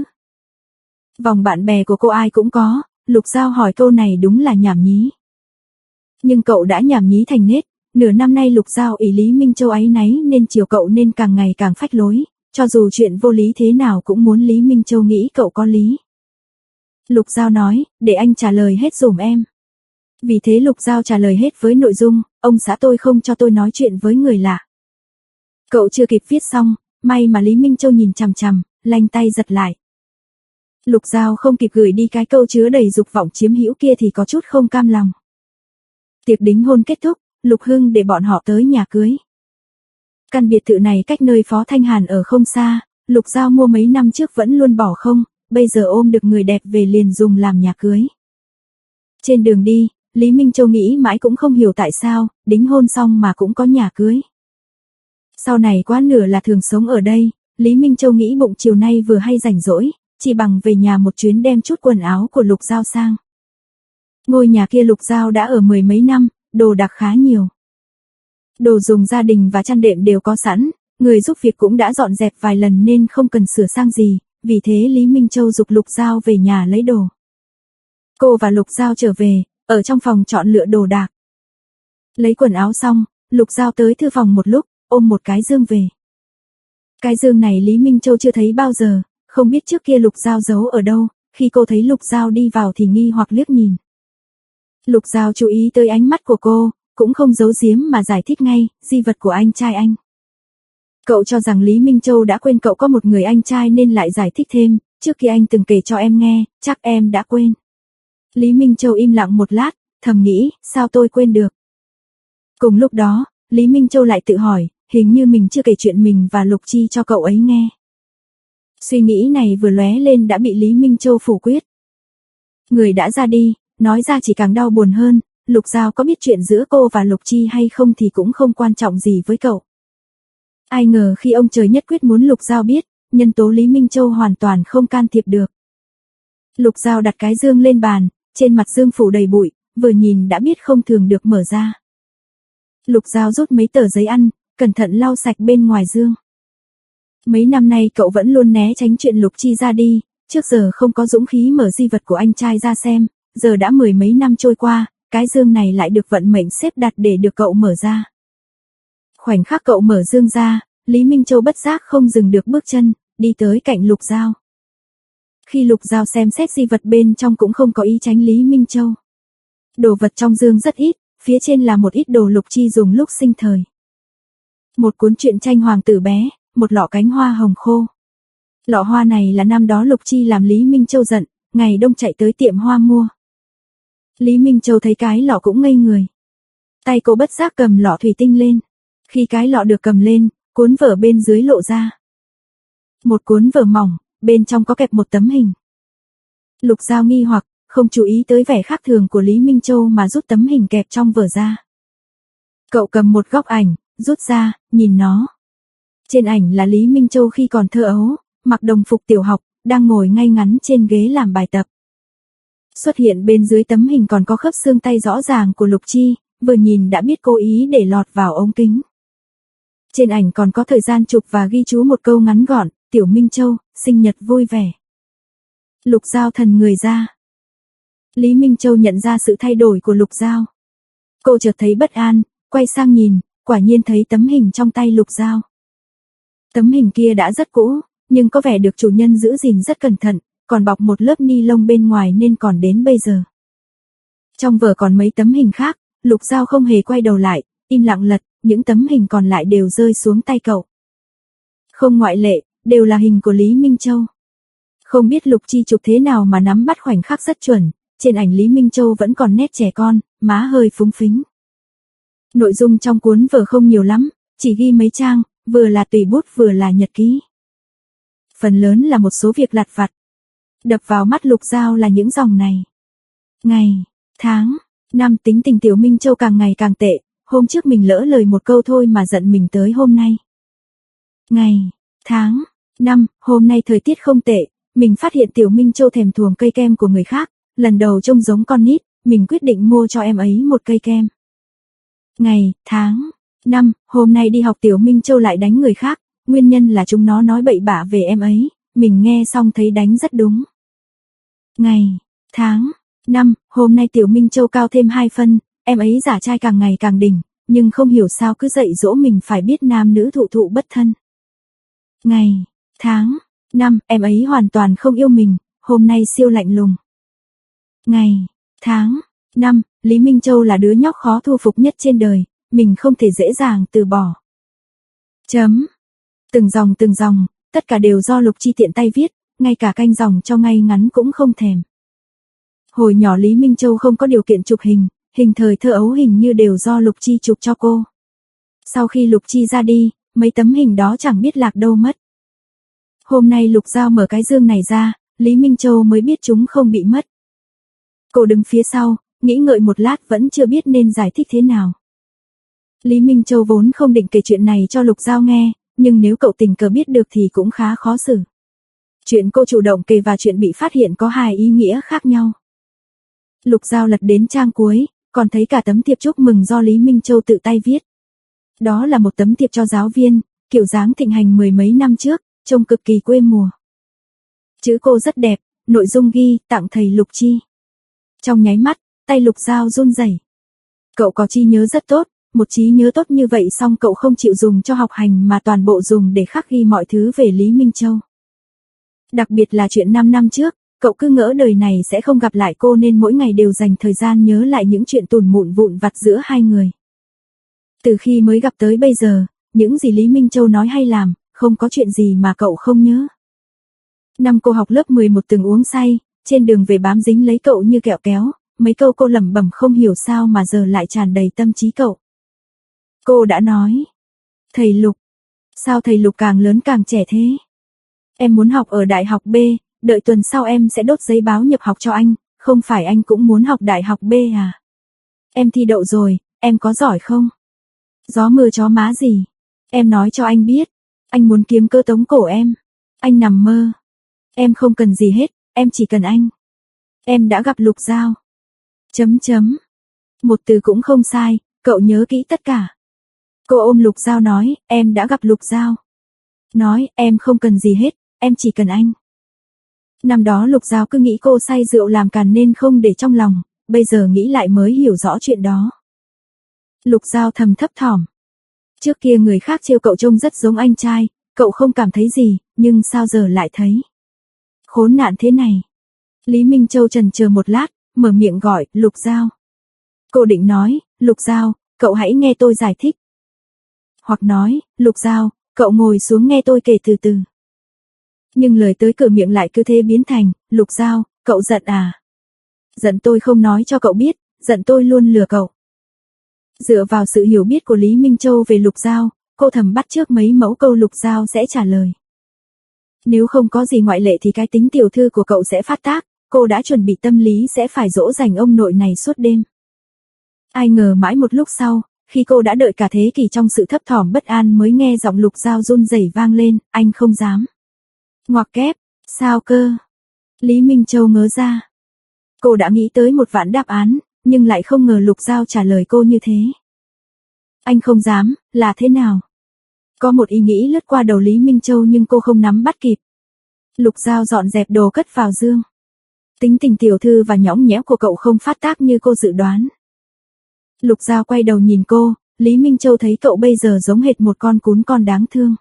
Vòng bạn bè của cô ai cũng có, Lục Giao hỏi câu này đúng là nhảm nhí. Nhưng cậu đã nhảm nhí thành nết, nửa năm nay Lục Giao ỷ Lý Minh Châu áy náy nên chiều cậu nên càng ngày càng phách lối, cho dù chuyện vô lý thế nào cũng muốn Lý Minh Châu nghĩ cậu có lý. Lục Giao nói, để anh trả lời hết dùm em. Vì thế Lục Giao trả lời hết với nội dung, ông xã tôi không cho tôi nói chuyện với người lạ. Cậu chưa kịp viết xong, may mà Lý Minh Châu nhìn chằm chằm, lanh tay giật lại. Lục Giao không kịp gửi đi cái câu chứa đầy dục vọng chiếm hữu kia thì có chút không cam lòng. Tiệc đính hôn kết thúc, Lục Hưng để bọn họ tới nhà cưới. Căn biệt thự này cách nơi Phó Thanh Hàn ở không xa, Lục Giao mua mấy năm trước vẫn luôn bỏ không, bây giờ ôm được người đẹp về liền dùng làm nhà cưới. Trên đường đi, Lý Minh Châu nghĩ mãi cũng không hiểu tại sao, đính hôn xong mà cũng có nhà cưới. Sau này quá nửa là thường sống ở đây, Lý Minh Châu nghĩ bụng chiều nay vừa hay rảnh rỗi, chỉ bằng về nhà một chuyến đem chút quần áo của Lục Giao sang. Ngôi nhà kia Lục Giao đã ở mười mấy năm, đồ đạc khá nhiều. Đồ dùng gia đình và chăn đệm đều có sẵn, người giúp việc cũng đã dọn dẹp vài lần nên không cần sửa sang gì, vì thế Lý Minh Châu giục Lục Giao về nhà lấy đồ. Cô và Lục Giao trở về, ở trong phòng chọn lựa đồ đạc. Lấy quần áo xong, Lục Giao tới thư phòng một lúc, ôm một cái dương về. Cái dương này Lý Minh Châu chưa thấy bao giờ, không biết trước kia Lục Giao giấu ở đâu, khi cô thấy Lục Giao đi vào thì nghi hoặc liếc nhìn. Lục Giao chú ý tới ánh mắt của cô, cũng không giấu giếm mà giải thích ngay, di vật của anh trai anh. Cậu cho rằng Lý Minh Châu đã quên cậu có một người anh trai nên lại giải thích thêm, trước khi anh từng kể cho em nghe, chắc em đã quên. Lý Minh Châu im lặng một lát, thầm nghĩ, sao tôi quên được. Cùng lúc đó, Lý Minh Châu lại tự hỏi, hình như mình chưa kể chuyện mình và Lục Chi cho cậu ấy nghe. Suy nghĩ này vừa lóe lên đã bị Lý Minh Châu phủ quyết. Người đã ra đi, nói ra chỉ càng đau buồn hơn, Lục Giao có biết chuyện giữa cô và Lục Chi hay không thì cũng không quan trọng gì với cậu. Ai ngờ khi ông trời nhất quyết muốn Lục Giao biết, nhân tố Lý Minh Châu hoàn toàn không can thiệp được. Lục Giao đặt cái dương lên bàn, trên mặt dương phủ đầy bụi, vừa nhìn đã biết không thường được mở ra. Lục Giao rút mấy tờ giấy ăn, cẩn thận lau sạch bên ngoài dương. Mấy năm nay cậu vẫn luôn né tránh chuyện Lục Chi ra đi, trước giờ không có dũng khí mở di vật của anh trai ra xem, giờ đã mười mấy năm trôi qua, cái dương này lại được vận mệnh xếp đặt để được cậu mở ra. Khoảnh khắc cậu mở dương ra, Lý Minh Châu bất giác không dừng được bước chân, đi tới cạnh Lục Giao. Khi Lục Giao xem xét di vật bên trong cũng không có ý tránh Lý Minh Châu. Đồ vật trong dương rất ít, phía trên là một ít đồ Lục Chi dùng lúc sinh thời. Một cuốn truyện tranh hoàng tử bé, một lọ cánh hoa hồng khô. Lọ hoa này là năm đó Lục Chi làm Lý Minh Châu giận, ngày đông chạy tới tiệm hoa mua. Lý Minh Châu thấy cái lọ cũng ngây người. Tay cô bất giác cầm lọ thủy tinh lên. Khi cái lọ được cầm lên, cuốn vở bên dưới lộ ra. Một cuốn vở mỏng, bên trong có kẹp một tấm hình. Lục Giao nghi hoặc, không chú ý tới vẻ khác thường của Lý Minh Châu mà rút tấm hình kẹp trong vở ra. Cậu cầm một góc ảnh, rút ra, nhìn nó. Trên ảnh là Lý Minh Châu khi còn thơ ấu, mặc đồng phục tiểu học, đang ngồi ngay ngắn trên ghế làm bài tập. Xuất hiện bên dưới tấm hình còn có khớp xương tay rõ ràng của Lục Chi, vừa nhìn đã biết cố ý để lọt vào ống kính. Trên ảnh còn có thời gian chụp và ghi chú một câu ngắn gọn, Tiểu Minh Châu, sinh nhật vui vẻ. Lục Giao thần người ra. Lý Minh Châu nhận ra sự thay đổi của Lục Giao. Cô chợt thấy bất an, quay sang nhìn, quả nhiên thấy tấm hình trong tay Lục Giao. Tấm hình kia đã rất cũ, nhưng có vẻ được chủ nhân giữ gìn rất cẩn thận, còn bọc một lớp ni lông bên ngoài nên còn đến bây giờ. Trong vở còn mấy tấm hình khác, Lục Giao không hề quay đầu lại, im lặng lật, những tấm hình còn lại đều rơi xuống tay cậu. Không ngoại lệ, đều là hình của Lý Minh Châu. Không biết Lục Chi chụp thế nào mà nắm bắt khoảnh khắc rất chuẩn, trên ảnh Lý Minh Châu vẫn còn nét trẻ con, má hơi phúng phính. Nội dung trong cuốn vở không nhiều lắm, chỉ ghi mấy trang, vừa là tùy bút vừa là nhật ký. Phần lớn là một số việc lặt vặt. Đập vào mắt Lục Giao là những dòng này. Ngày, tháng, năm tính tình Tiểu Minh Châu càng ngày càng tệ, hôm trước mình lỡ lời một câu thôi mà giận mình tới hôm nay. Ngày, tháng, năm, hôm nay thời tiết không tệ, mình phát hiện Tiểu Minh Châu thèm thuồng cây kem của người khác, lần đầu trông giống con nít, mình quyết định mua cho em ấy một cây kem. Ngày, tháng, năm, hôm nay đi học Tiểu Minh Châu lại đánh người khác, nguyên nhân là chúng nó nói bậy bạ về em ấy, mình nghe xong thấy đánh rất đúng. Ngày, tháng, năm, hôm nay Tiểu Minh Châu cao thêm hai phân, em ấy giả trai càng ngày càng đỉnh, nhưng không hiểu sao cứ dạy dỗ mình phải biết nam nữ thụ thụ bất thân. Ngày, tháng, năm, em ấy hoàn toàn không yêu mình, hôm nay siêu lạnh lùng. Ngày, tháng, năm, Lý Minh Châu là đứa nhóc khó thu phục nhất trên đời, mình không thể dễ dàng từ bỏ. Chấm. Từng dòng từng dòng, tất cả đều do Lục Chi tiện tay viết, ngay cả canh dòng cho ngay ngắn cũng không thèm. Hồi nhỏ Lý Minh Châu không có điều kiện chụp hình, hình thời thơ ấu hình như đều do Lục Chi chụp cho cô. Sau khi Lục Chi ra đi, mấy tấm hình đó chẳng biết lạc đâu mất. Hôm nay Lục Giao mở cái dương này ra, Lý Minh Châu mới biết chúng không bị mất. Cô đứng phía sau, nghĩ ngợi một lát vẫn chưa biết nên giải thích thế nào. Lý Minh Châu vốn không định kể chuyện này cho Lục Giao nghe, nhưng nếu cậu tình cờ biết được thì cũng khá khó xử. Chuyện cô chủ động kể và chuyện bị phát hiện có hai ý nghĩa khác nhau. Lục Giao lật đến trang cuối, còn thấy cả tấm thiệp chúc mừng do Lý Minh Châu tự tay viết. Đó là một tấm thiệp cho giáo viên, kiểu dáng thịnh hành mười mấy năm trước, trông cực kỳ quê mùa. Chữ cô rất đẹp, nội dung ghi tặng thầy Lục Chi. Trong nháy mắt, tay Lục Giao run rẩy. Cậu có trí nhớ rất tốt, một trí nhớ tốt như vậy xong cậu không chịu dùng cho học hành mà toàn bộ dùng để khắc ghi mọi thứ về Lý Minh Châu. Đặc biệt là chuyện năm năm trước, cậu cứ ngỡ đời này sẽ không gặp lại cô nên mỗi ngày đều dành thời gian nhớ lại những chuyện tủn mụn vụn vặt giữa hai người. Từ khi mới gặp tới bây giờ, những gì Lý Minh Châu nói hay làm, không có chuyện gì mà cậu không nhớ. Năm cô học lớp mười một từng uống say, trên đường về bám dính lấy cậu như kẹo kéo, mấy câu cô lẩm bẩm không hiểu sao mà giờ lại tràn đầy tâm trí cậu. Cô đã nói, thầy Lục, sao thầy Lục càng lớn càng trẻ thế? Em muốn học ở đại học B, đợi tuần sau em sẽ đốt giấy báo nhập học cho anh, không phải anh cũng muốn học đại học B à? Em thi đậu rồi, em có giỏi không? Gió mưa chó má gì? Em nói cho anh biết, anh muốn kiếm cơ tống cổ em. Anh nằm mơ. Em không cần gì hết, em chỉ cần anh. Em đã gặp Lục Giao. Chấm chấm. Một từ cũng không sai, cậu nhớ kỹ tất cả. Cô ôm Lục Giao nói, em đã gặp Lục Giao. Nói, em không cần gì hết, em chỉ cần anh. Năm đó Lục Giao cứ nghĩ cô say rượu làm càn nên không để trong lòng, bây giờ nghĩ lại mới hiểu rõ chuyện đó. Lục Giao thầm thấp thỏm. Trước kia người khác trêu cậu trông rất giống anh trai, cậu không cảm thấy gì, nhưng sao giờ lại thấy khốn nạn thế này. Lý Minh Châu chần chờ một lát, mở miệng gọi, Lục Giao. Cô định nói, Lục Giao, cậu hãy nghe tôi giải thích. Hoặc nói, Lục Giao, cậu ngồi xuống nghe tôi kể từ từ. Nhưng lời tới cửa miệng lại cứ thế biến thành, Lục Giao, cậu giận à? Giận tôi không nói cho cậu biết, giận tôi luôn lừa cậu. Dựa vào sự hiểu biết của Lý Minh Châu về Lục Giao, cô thầm bắt chước mấy mẫu câu Lục Giao sẽ trả lời. Nếu không có gì ngoại lệ thì cái tính tiểu thư của cậu sẽ phát tác, cô đã chuẩn bị tâm lý sẽ phải dỗ dành ông nội này suốt đêm. Ai ngờ mãi một lúc sau, khi cô đã đợi cả thế kỷ trong sự thấp thỏm bất an mới nghe giọng Lục Giao run rẩy vang lên, anh không dám. Ngoặc kép, sao cơ? Lý Minh Châu ngớ ra. Cô đã nghĩ tới một vạn đáp án, nhưng lại không ngờ Lục Giao trả lời cô như thế. Anh không dám, là thế nào? Có một ý nghĩ lướt qua đầu Lý Minh Châu nhưng cô không nắm bắt kịp. Lục Giao dọn dẹp đồ cất vào giường. Tính tình tiểu thư và nhõng nhẽo của cậu không phát tác như cô dự đoán. Lục Giao quay đầu nhìn cô, Lý Minh Châu thấy cậu bây giờ giống hệt một con cún con đáng thương.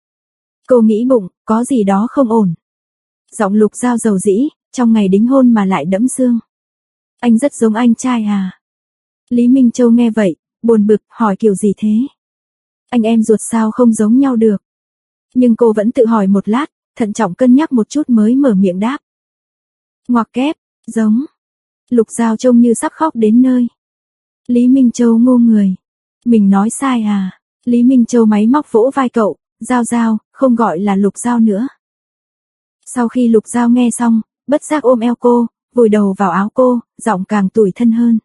Cô nghĩ bụng, có gì đó không ổn. Giọng Lục Giao dầu dĩ, trong ngày đính hôn mà lại đẫm xương. Anh rất giống anh trai à? Lý Minh Châu nghe vậy, buồn bực, hỏi kiểu gì thế? Anh em ruột sao không giống nhau được? Nhưng cô vẫn tự hỏi một lát, thận trọng cân nhắc một chút mới mở miệng đáp. Ngoặc kép, giống. Lục Giao trông như sắp khóc đến nơi. Lý Minh Châu ngô người. Mình nói sai à? Lý Minh Châu máy móc vỗ vai cậu, Giao Giao, không gọi là Lục Giao nữa. Sau khi Lục Giao nghe xong, bất giác ôm eo cô, vùi đầu vào áo cô, giọng càng tủi thân hơn.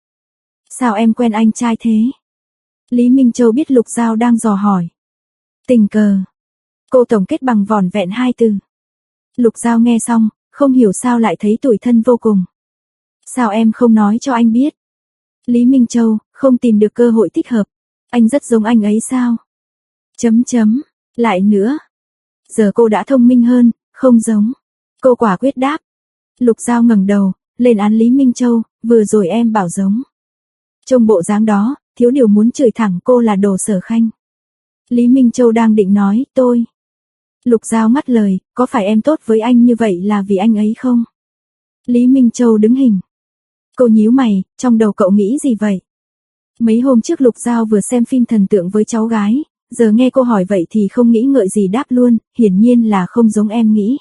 Sao em quen anh trai thế? Lý Minh Châu biết Lục Giao đang dò hỏi. Tình cờ. Cô tổng kết bằng vỏn vẹn hai từ. Lục Giao nghe xong, không hiểu sao lại thấy tủi thân vô cùng. Sao em không nói cho anh biết? Lý Minh Châu, không tìm được cơ hội thích hợp. Anh rất giống anh ấy sao? Chấm chấm, lại nữa. Giờ cô đã thông minh hơn, không giống. Cô quả quyết đáp. Lục Giao ngẩng đầu, lên án Lý Minh Châu, vừa rồi em bảo giống. Trông bộ dáng đó, thiếu điều muốn chửi thẳng cô là đồ Sở Khanh. Lý Minh Châu đang định nói, tôi. Lục Giao ngắt lời, có phải em tốt với anh như vậy là vì anh ấy không? Lý Minh Châu đứng hình. Cô nhíu mày, trong đầu cậu nghĩ gì vậy? Mấy hôm trước Lục Giao vừa xem phim thần tượng với cháu gái, giờ nghe cô hỏi vậy thì không nghĩ ngợi gì đáp luôn, hiển nhiên là không giống em nghĩ.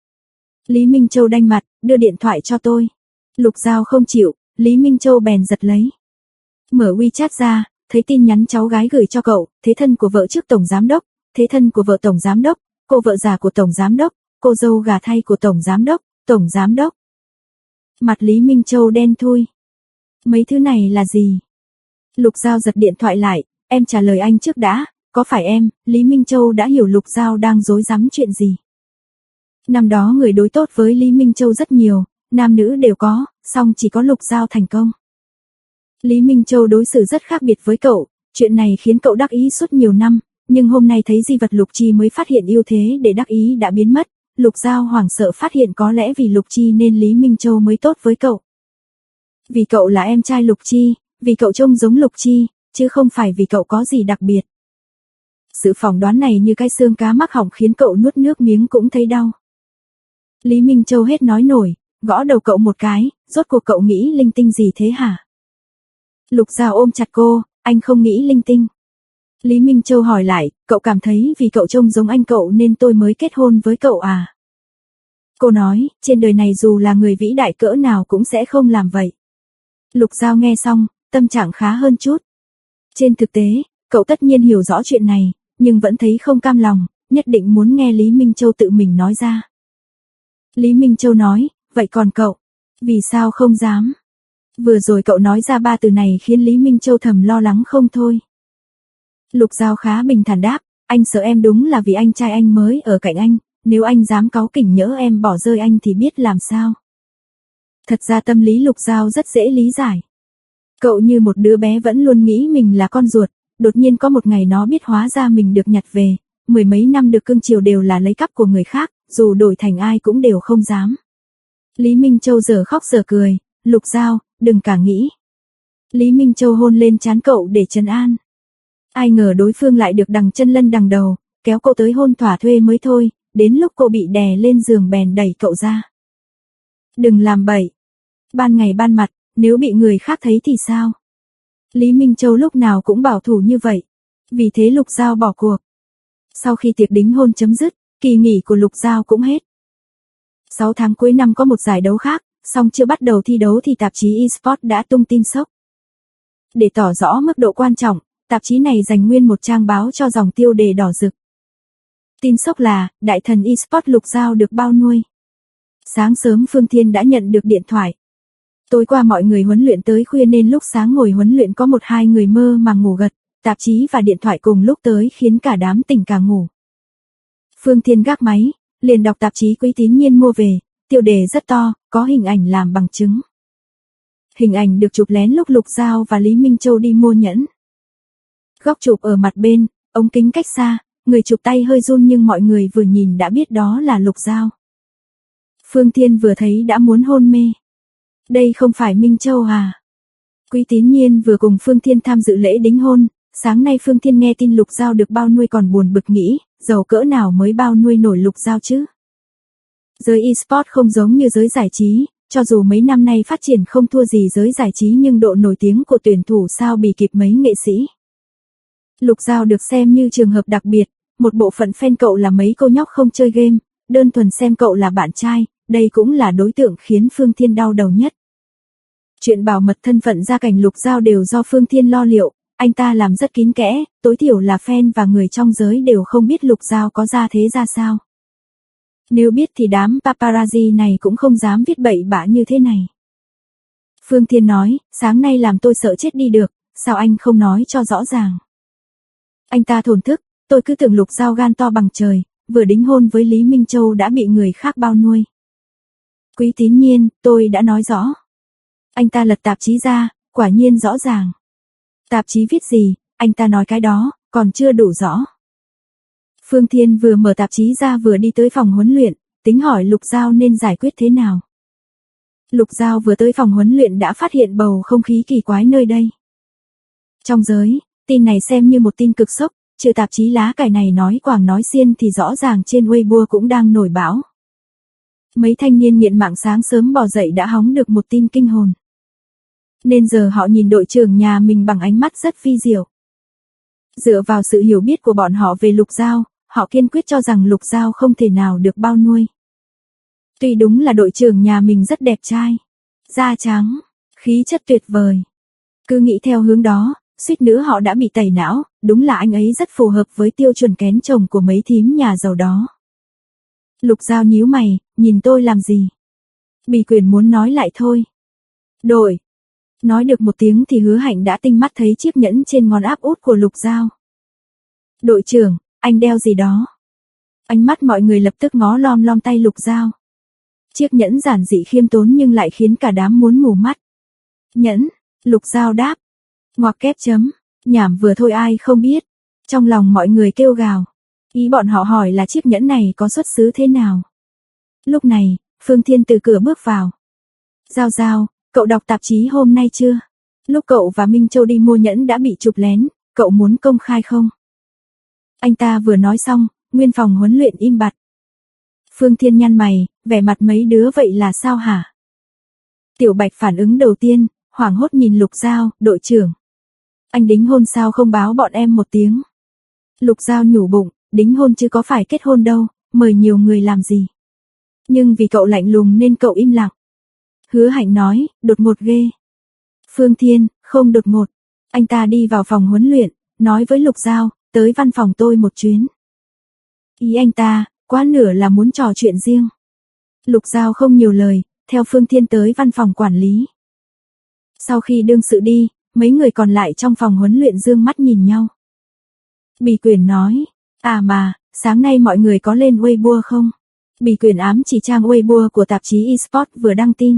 Lý Minh Châu đanh mặt, đưa điện thoại cho tôi. Lục Giao không chịu, Lý Minh Châu bèn giật lấy. Mở WeChat ra, thấy tin nhắn cháu gái gửi cho cậu, thế thân của vợ trước tổng giám đốc, thế thân của vợ tổng giám đốc, cô vợ già của tổng giám đốc, cô dâu gà thay của tổng giám đốc, tổng giám đốc. Mặt Lý Minh Châu đen thui. Mấy thứ này là gì? Lục Giao giật điện thoại lại, em trả lời anh trước đã, có phải em? Lý Minh Châu đã hiểu Lục Giao đang dối rắm chuyện gì. Năm đó người đối tốt với Lý Minh Châu rất nhiều, nam nữ đều có, song chỉ có Lục Giao thành công. Lý Minh Châu đối xử rất khác biệt với cậu, chuyện này khiến cậu đắc ý suốt nhiều năm, nhưng hôm nay thấy di vật Lục Chi mới phát hiện ưu thế để đắc ý đã biến mất. Lục Giao hoảng sợ phát hiện có lẽ vì Lục Chi nên Lý Minh Châu mới tốt với cậu. Vì cậu là em trai Lục Chi, vì cậu trông giống Lục Chi, chứ không phải vì cậu có gì đặc biệt. Sự phỏng đoán này như cái xương cá mắc họng khiến cậu nuốt nước miếng cũng thấy đau. Lý Minh Châu hết nói nổi, gõ đầu cậu một cái, rốt cuộc cậu nghĩ linh tinh gì thế hả? Lục Giao ôm chặt cô, anh không nghĩ linh tinh. Lý Minh Châu hỏi lại, cậu cảm thấy vì cậu trông giống anh cậu nên tôi mới kết hôn với cậu à? Cô nói, trên đời này dù là người vĩ đại cỡ nào cũng sẽ không làm vậy. Lục Giao nghe xong, tâm trạng khá hơn chút. Trên thực tế, cậu tất nhiên hiểu rõ chuyện này, nhưng vẫn thấy không cam lòng, nhất định muốn nghe Lý Minh Châu tự mình nói ra. Lý Minh Châu nói, vậy còn cậu, vì sao không dám? Vừa rồi cậu nói ra ba từ này khiến Lý Minh Châu thầm lo lắng không thôi. Lục Giao khá bình thản đáp, anh sợ em đúng là vì anh trai anh mới ở cạnh anh, nếu anh dám cáu kỉnh nhỡ em bỏ rơi anh thì biết làm sao. Thật ra tâm lý Lục Giao rất dễ lý giải. Cậu như một đứa bé vẫn luôn nghĩ mình là con ruột, đột nhiên có một ngày nó biết hóa ra mình được nhặt về, mười mấy năm được cưng chiều đều là lấy cắp của người khác, dù đổi thành ai cũng đều không dám. Lý Minh Châu giờ khóc giờ cười, Lục Giao, đừng cả nghĩ. Lý Minh Châu hôn lên trán cậu để trấn an. Ai ngờ đối phương lại được đằng chân lân đằng đầu, kéo cô tới hôn thỏa thuê mới thôi, đến lúc cô bị đè lên giường bèn đẩy cậu ra. Đừng làm bậy. Ban ngày ban mặt, nếu bị người khác thấy thì sao? Lý Minh Châu lúc nào cũng bảo thủ như vậy. Vì thế Lục Giao bỏ cuộc. Sau khi tiệc đính hôn chấm dứt, kỳ nghỉ của Lục Giao cũng hết. sáu tháng cuối năm có một giải đấu khác, song chưa bắt đầu thi đấu thì tạp chí eSports đã tung tin sốc. Để tỏ rõ mức độ quan trọng, tạp chí này dành nguyên một trang báo cho dòng tiêu đề đỏ rực. Tin sốc là, đại thần eSports Lục Giao được bao nuôi. Sáng sớm Phương Thiên đã nhận được điện thoại. Tối qua mọi người huấn luyện tới khuya nên lúc sáng ngồi huấn luyện có một hai người mơ mà ngủ gật, tạp chí và điện thoại cùng lúc tới khiến cả đám tỉnh cả ngủ. Phương Thiên gác máy, liền đọc tạp chí Quý Tín Nhiên mua về, tiêu đề rất to, có hình ảnh làm bằng chứng. Hình ảnh được chụp lén lúc Lục Giao và Lý Minh Châu đi mua nhẫn. Góc chụp ở mặt bên, ống kính cách xa, người chụp tay hơi run nhưng mọi người vừa nhìn đã biết đó là Lục Giao. Phương Thiên vừa thấy đã muốn hôn mê. Đây không phải Minh Châu à? Quý Tín Nhiên vừa cùng Phương Thiên tham dự lễ đính hôn, sáng nay Phương Thiên nghe tin Lục Giao được bao nuôi còn buồn bực nghĩ, giàu cỡ nào mới bao nuôi nổi Lục Giao chứ? Giới eSports không giống như giới giải trí, cho dù mấy năm nay phát triển không thua gì giới giải trí nhưng độ nổi tiếng của tuyển thủ sao bì kịp mấy nghệ sĩ. Lục Giao được xem như trường hợp đặc biệt, một bộ phận fan cậu là mấy cô nhóc không chơi game, đơn thuần xem cậu là bạn trai, đây cũng là đối tượng khiến Phương Thiên đau đầu nhất. Chuyện bảo mật thân phận gia cảnh Lục Giao đều do Phương Thiên lo liệu, anh ta làm rất kín kẽ, tối thiểu là fan và người trong giới đều không biết Lục Giao có gia thế ra sao. Nếu biết thì đám paparazzi này cũng không dám viết bậy bạ như thế này. Phương Thiên nói, sáng nay làm tôi sợ chết đi được, sao anh không nói cho rõ ràng. Anh ta thổn thức, tôi cứ tưởng Lục Giao gan to bằng trời, vừa đính hôn với Lý Minh Châu đã bị người khác bao nuôi. Quý Tín Nhiên, tôi đã nói rõ. Anh ta lật tạp chí ra, quả nhiên rõ ràng. Tạp chí viết gì, anh ta nói cái đó, còn chưa đủ rõ. Phương Thiên vừa mở tạp chí ra vừa đi tới phòng huấn luyện, tính hỏi Lục Giao nên giải quyết thế nào. Lục Giao vừa tới phòng huấn luyện đã phát hiện bầu không khí kỳ quái nơi đây. Trong giới, tin này xem như một tin cực sốc, trừ tạp chí lá cải này nói quảng nói xiên thì rõ ràng trên Weibo cũng đang nổi bão. Mấy thanh niên nghiện mạng sáng sớm bò dậy đã hóng được một tin kinh hồn. Nên giờ họ nhìn đội trưởng nhà mình bằng ánh mắt rất vi diệu. Dựa vào sự hiểu biết của bọn họ về Lục Giao, họ kiên quyết cho rằng Lục Giao không thể nào được bao nuôi. Tuy đúng là đội trưởng nhà mình rất đẹp trai, da trắng, khí chất tuyệt vời. Cứ nghĩ theo hướng đó, suýt nữa họ đã bị tẩy não, đúng là anh ấy rất phù hợp với tiêu chuẩn kén chồng của mấy thím nhà giàu đó. Lục Giao nhíu mày, nhìn tôi làm gì? Bì Quyền muốn nói lại thôi. Đổi. Nói được một tiếng thì Hứa Hạnh đã tinh mắt thấy chiếc nhẫn trên ngón áp út của Lục Giao. Đội trưởng, anh đeo gì đó? Ánh mắt mọi người lập tức ngó lom lom tay Lục Giao. Chiếc nhẫn giản dị khiêm tốn nhưng lại khiến cả đám muốn mù mắt. Nhẫn, Lục Giao đáp. Ngoặc kép chấm, nhảm vừa thôi ai không biết. Trong lòng mọi người kêu gào. Ý bọn họ hỏi là chiếc nhẫn này có xuất xứ thế nào. Lúc này, Phương Thiên từ cửa bước vào. Giao Giao, cậu đọc tạp chí hôm nay chưa? Lúc cậu và Minh Châu đi mua nhẫn đã bị chụp lén, cậu muốn công khai không? Anh ta vừa nói xong, nguyên phòng huấn luyện im bặt. Phương Thiên nhăn mày, vẻ mặt mấy đứa vậy là sao hả? Tiểu Bạch phản ứng đầu tiên, hoảng hốt nhìn Lục Giao, đội trưởng. Anh đính hôn sao không báo bọn em một tiếng? Lục Giao nhủ bụng, đính hôn chứ có phải kết hôn đâu, mời nhiều người làm gì? Nhưng vì cậu lạnh lùng nên cậu im lặng. Hứa Hạnh nói, đột ngột ghê. Phương Thiên, không đột ngột. Anh ta đi vào phòng huấn luyện, nói với Lục Giao, tới văn phòng tôi một chuyến. Ý anh ta, quá nửa là muốn trò chuyện riêng. Lục Giao không nhiều lời, theo Phương Thiên tới văn phòng quản lý. Sau khi đương sự đi, mấy người còn lại trong phòng huấn luyện dương mắt nhìn nhau. Bì Quyền nói, à mà, sáng nay mọi người có lên Weibo không? Bì Quyền ám chỉ trang Weibo của tạp chí eSports vừa đăng tin.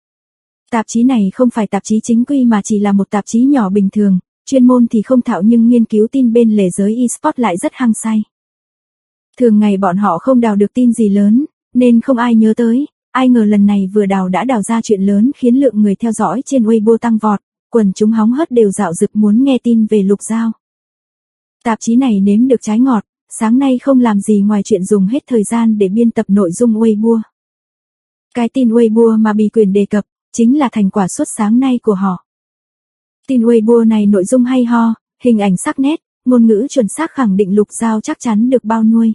Tạp chí này không phải tạp chí chính quy mà chỉ là một tạp chí nhỏ bình thường, chuyên môn thì không thạo nhưng nghiên cứu tin bên lề giới eSports lại rất hăng say. Thường ngày bọn họ không đào được tin gì lớn, nên không ai nhớ tới, ai ngờ lần này vừa đào đã đào ra chuyện lớn khiến lượng người theo dõi trên Weibo tăng vọt, quần chúng hóng hớt đều dạo dực muốn nghe tin về Lục Giao. Tạp chí này nếm được trái ngọt, sáng nay không làm gì ngoài chuyện dùng hết thời gian để biên tập nội dung Weibo. Cái tin Weibo mà Bì Quyền đề cập, chính là thành quả suốt sáng nay của họ. Tin Weibo này nội dung hay ho, hình ảnh sắc nét, ngôn ngữ chuẩn xác khẳng định Lục Giao chắc chắn được bao nuôi.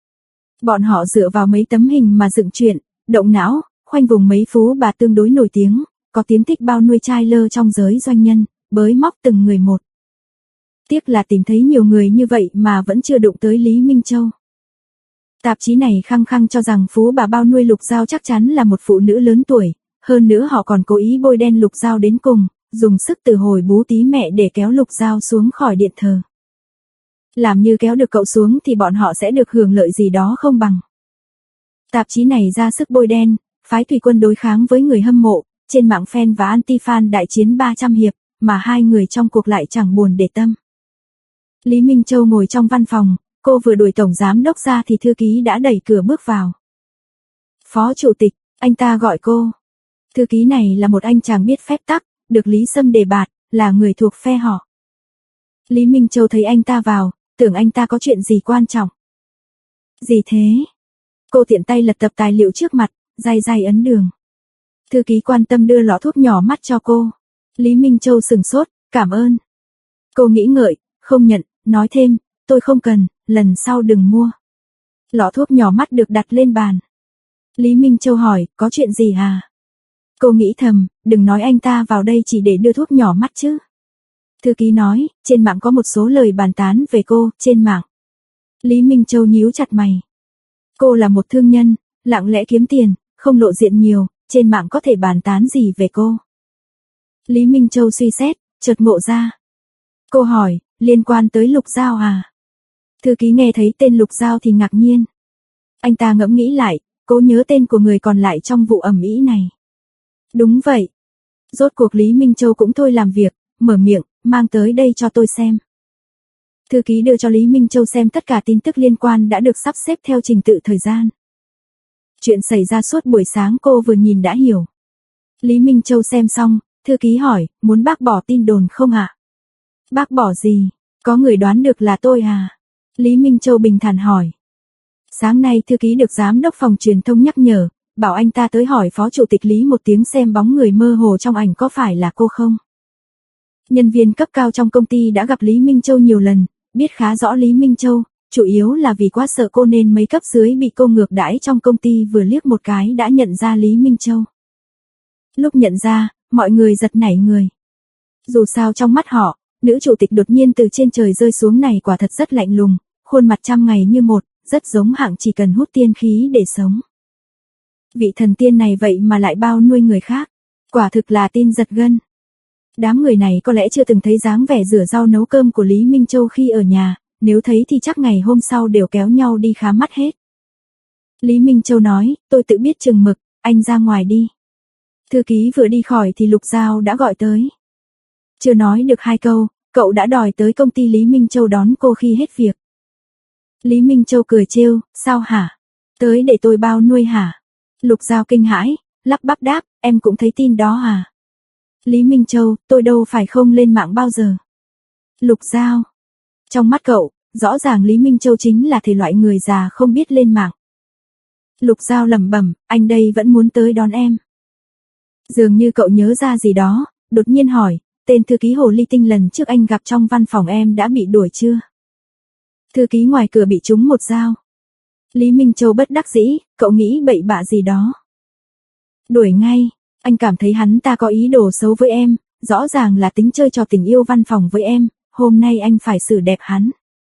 Bọn họ dựa vào mấy tấm hình mà dựng chuyện, động não, khoanh vùng mấy phú bà tương đối nổi tiếng, có tiếng thích bao nuôi trai lơ trong giới doanh nhân, bới móc từng người một. Tiếc là tìm thấy nhiều người như vậy mà vẫn chưa đụng tới Lý Minh Châu. Tạp chí này khăng khăng cho rằng phú bà bao nuôi Lục Giao chắc chắn là một phụ nữ lớn tuổi, hơn nữa họ còn cố ý bôi đen Lục Giao đến cùng, dùng sức từ hồi bú tí mẹ để kéo Lục Giao xuống khỏi điện thờ. Làm như kéo được cậu xuống thì bọn họ sẽ được hưởng lợi gì đó không bằng. Tạp chí này ra sức bôi đen, phái thủy quân đối kháng với người hâm mộ, trên mạng fan và anti-fan đại chiến ba trăm hiệp, mà hai người trong cuộc lại chẳng buồn để tâm. Lý Minh Châu ngồi trong văn phòng, cô vừa đuổi tổng giám đốc ra thì thư ký đã đẩy cửa bước vào. Phó chủ tịch, anh ta gọi cô. Thư ký này là một anh chàng biết phép tắc, được Lý Sâm đề bạt, là người thuộc phe họ. Lý Minh Châu thấy anh ta vào, tưởng anh ta có chuyện gì quan trọng. Gì thế? Cô tiện tay lật tập tài liệu trước mặt, day day ấn đường. Thư ký quan tâm đưa lọ thuốc nhỏ mắt cho cô. Lý Minh Châu sừng sốt, cảm ơn. Cô nghĩ ngợi, không nhận, nói thêm, tôi không cần, lần sau đừng mua. Lọ thuốc nhỏ mắt được đặt lên bàn. Lý Minh Châu hỏi, có chuyện gì à? Cô nghĩ thầm, đừng nói anh ta vào đây chỉ để đưa thuốc nhỏ mắt chứ. Thư ký nói, trên mạng có một số lời bàn tán về cô, trên mạng. Lý Minh Châu nhíu chặt mày. Cô là một thương nhân, lặng lẽ kiếm tiền, không lộ diện nhiều, trên mạng có thể bàn tán gì về cô? Lý Minh Châu suy xét, chợt ngộ ra. Cô hỏi, liên quan tới Lục Giao à? Thư ký nghe thấy tên Lục Giao thì ngạc nhiên. Anh ta ngẫm nghĩ lại, cố nhớ tên của người còn lại trong vụ ầm ĩ này. Đúng vậy. Rốt cuộc Lý Minh Châu cũng thôi làm việc, mở miệng, mang tới đây cho tôi xem. Thư ký đưa cho Lý Minh Châu xem tất cả tin tức liên quan đã được sắp xếp theo trình tự thời gian. Chuyện xảy ra suốt buổi sáng cô vừa nhìn đã hiểu. Lý Minh Châu xem xong, thư ký hỏi, muốn bác bỏ tin đồn không ạ? Bác bỏ gì? Có người đoán được là tôi à? Lý Minh Châu bình thản hỏi. Sáng nay thư ký được giám đốc phòng truyền thông nhắc nhở, bảo anh ta tới hỏi phó chủ tịch Lý một tiếng xem bóng người mơ hồ trong ảnh có phải là cô không. Nhân viên cấp cao trong công ty đã gặp Lý Minh Châu nhiều lần, biết khá rõ Lý Minh Châu, chủ yếu là vì quá sợ cô nên mấy cấp dưới bị cô ngược đãi trong công ty vừa liếc một cái đã nhận ra Lý Minh Châu. Lúc nhận ra, mọi người giật nảy người. Dù sao trong mắt họ, nữ chủ tịch đột nhiên từ trên trời rơi xuống này quả thật rất lạnh lùng, khuôn mặt trăm ngày như một, rất giống hạng chỉ cần hút tiên khí để sống. Vị thần tiên này vậy mà lại bao nuôi người khác, quả thực là tin giật gân. Đám người này có lẽ chưa từng thấy dáng vẻ rửa rau nấu cơm của Lý Minh Châu khi ở nhà, nếu thấy thì chắc ngày hôm sau đều kéo nhau đi khám mắt hết. Lý Minh Châu nói, tôi tự biết chừng mực, anh ra ngoài đi. Thư ký vừa đi khỏi thì Lục Giao đã gọi tới. Chưa nói được hai câu, cậu đã đòi tới công ty Lý Minh Châu đón cô khi hết việc. Lý Minh Châu cười trêu, sao hả? Tới để tôi bao nuôi hả? Lục Giao kinh hãi, lắp bắp đáp, em cũng thấy tin đó à? Lý Minh Châu, tôi đâu phải không lên mạng bao giờ. Lục Giao. Trong mắt cậu, rõ ràng Lý Minh Châu chính là thể loại người già không biết lên mạng. Lục Giao lẩm bẩm, anh đây vẫn muốn tới đón em. Dường như cậu nhớ ra gì đó, đột nhiên hỏi, tên thư ký hồ ly tinh lần trước anh gặp trong văn phòng em đã bị đuổi chưa? Thư ký ngoài cửa bị trúng một dao. Lý Minh Châu bất đắc dĩ, cậu nghĩ bậy bạ gì đó. Đuổi ngay, anh cảm thấy hắn ta có ý đồ xấu với em, rõ ràng là tính chơi trò tình yêu văn phòng với em, hôm nay anh phải xử đẹp hắn.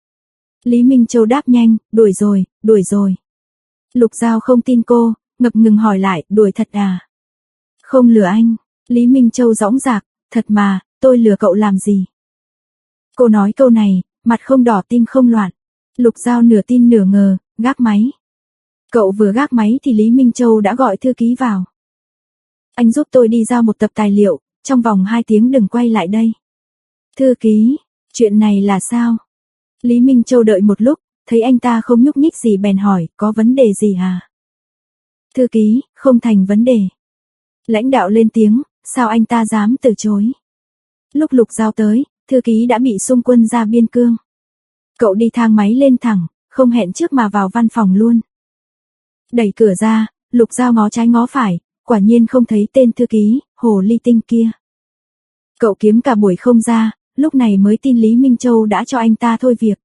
Lý Minh Châu đáp nhanh, đuổi rồi, đuổi rồi. Lục Giao không tin cô, ngập ngừng hỏi lại, đuổi thật à? Không lừa anh. Lý Minh Châu dõng dạc, thật mà, tôi lừa cậu làm gì? Cô nói câu này, mặt không đỏ tim không loạn. Lục Giao nửa tin nửa ngờ, gác máy. Cậu vừa gác máy thì Lý Minh Châu đã gọi thư ký vào. Anh giúp tôi đi giao một tập tài liệu, trong vòng hai tiếng đừng quay lại đây. Thư ký, chuyện này là sao? Lý Minh Châu đợi một lúc, thấy anh ta không nhúc nhích gì bèn hỏi, có vấn đề gì à? Thư ký, không thành vấn đề. Lãnh đạo lên tiếng, sao anh ta dám từ chối? Lúc Lục Giao tới, thư ký đã bị xung quân ra biên cương. Cậu đi thang máy lên thẳng, không hẹn trước mà vào văn phòng luôn. Đẩy cửa ra, Lục Giao ngó trái ngó phải, quả nhiên không thấy tên thư ký, hồ ly tinh kia. Cậu kiếm cả buổi không ra, lúc này mới tin Lý Minh Châu đã cho anh ta thôi việc.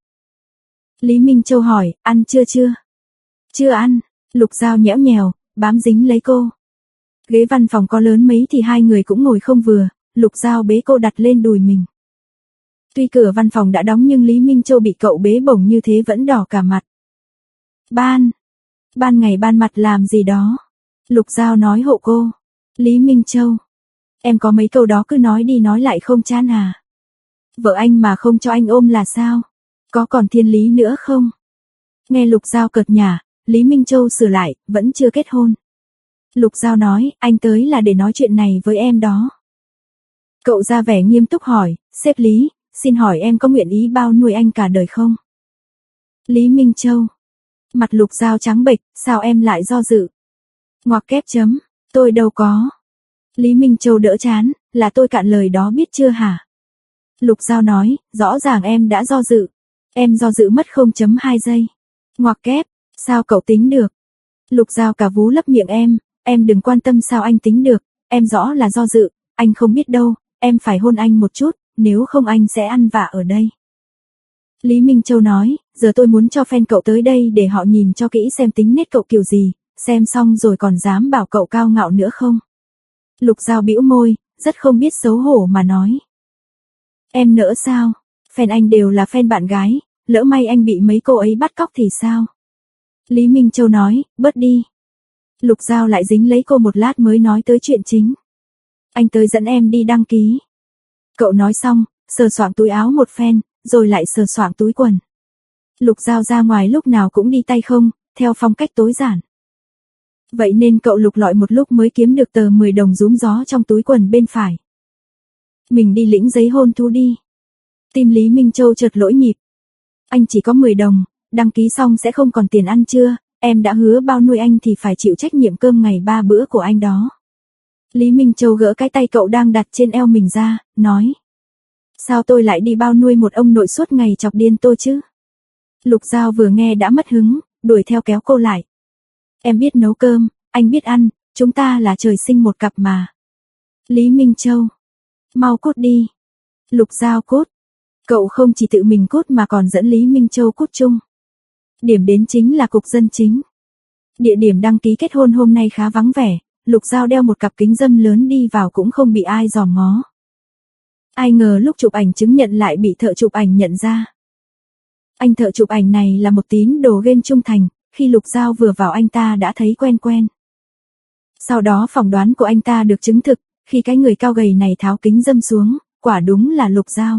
Lý Minh Châu hỏi, ăn chưa chưa? Chưa ăn, Lục Giao nhẽo nhèo, bám dính lấy cô. Ghế văn phòng có lớn mấy thì hai người cũng ngồi không vừa, Lục Giao bế cô đặt lên đùi mình. Tuy cửa văn phòng đã đóng nhưng Lý Minh Châu bị cậu bế bổng như thế vẫn đỏ cả mặt. Ban. Ban ngày ban mặt làm gì đó. Lục Giao nói hộ cô. Lý Minh Châu. Em có mấy câu đó cứ nói đi nói lại không chán à? Vợ anh mà không cho anh ôm là sao? Có còn thiên lý nữa không? Nghe Lục Giao cợt nhả, Lý Minh Châu sửa lại, vẫn chưa kết hôn. Lục Giao nói, anh tới là để nói chuyện này với em đó. Cậu ra vẻ nghiêm túc hỏi, sếp Lý, xin hỏi em có nguyện ý bao nuôi anh cả đời không? Lý Minh Châu. Mặt Lục Giao trắng bệch, sao em lại do dự? Ngoặc kép chấm, tôi đâu có. Lý Minh Châu đỡ chán, là tôi cạn lời đó biết chưa hả? Lục Giao nói, rõ ràng em đã do dự. Em do dự mất không chấm hai giây. Ngoặc kép, sao cậu tính được? Lục Giao cả vú lấp miệng em, em đừng quan tâm sao anh tính được, em rõ là do dự, anh không biết đâu, em phải hôn anh một chút, nếu không anh sẽ ăn vạ ở đây. Lý Minh Châu nói, giờ tôi muốn cho fan cậu tới đây để họ nhìn cho kỹ xem tính nết cậu kiểu gì, xem xong rồi còn dám bảo cậu cao ngạo nữa không? Lục Giao bĩu môi, rất không biết xấu hổ mà nói. Em nỡ sao? Fan anh đều là fan bạn gái, lỡ may anh bị mấy cô ấy bắt cóc thì sao? Lý Minh Châu nói, bớt đi. Lục Giao lại dính lấy cô một lát mới nói tới chuyện chính. Anh tới dẫn em đi đăng ký. Cậu nói xong, sờ soạng túi áo một phen, rồi lại sờ soạng túi quần. Lục Giao ra ngoài lúc nào cũng đi tay không, theo phong cách tối giản. Vậy nên cậu lục lọi một lúc mới kiếm được tờ mười đồng rúm gió trong túi quần bên phải. Mình đi lĩnh giấy hôn thú đi. Tim Lý Minh Châu chợt lỗi nhịp. Anh chỉ có mười đồng, đăng ký xong sẽ không còn tiền ăn trưa, em đã hứa bao nuôi anh thì phải chịu trách nhiệm cơm ngày ba bữa của anh đó. Lý Minh Châu gỡ cái tay cậu đang đặt trên eo mình ra, nói. Sao tôi lại đi bao nuôi một ông nội suốt ngày chọc điên tôi chứ? Lục Giao vừa nghe đã mất hứng, đuổi theo kéo cô lại. Em biết nấu cơm, anh biết ăn, chúng ta là trời sinh một cặp mà. Lý Minh Châu. Mau cút đi. Lục Giao cút. Cậu không chỉ tự mình cút mà còn dẫn Lý Minh Châu cút chung. Điểm đến chính là cục dân chính. Địa điểm đăng ký kết hôn hôm nay khá vắng vẻ, Lục Giao đeo một cặp kính râm lớn đi vào cũng không bị ai dòm ngó. Ai ngờ lúc chụp ảnh chứng nhận lại bị thợ chụp ảnh nhận ra. Anh thợ chụp ảnh này là một tín đồ game trung thành, khi Lục Giao vừa vào anh ta đã thấy quen quen. Sau đó phỏng đoán của anh ta được chứng thực, khi cái người cao gầy này tháo kính râm xuống, quả đúng là Lục Giao.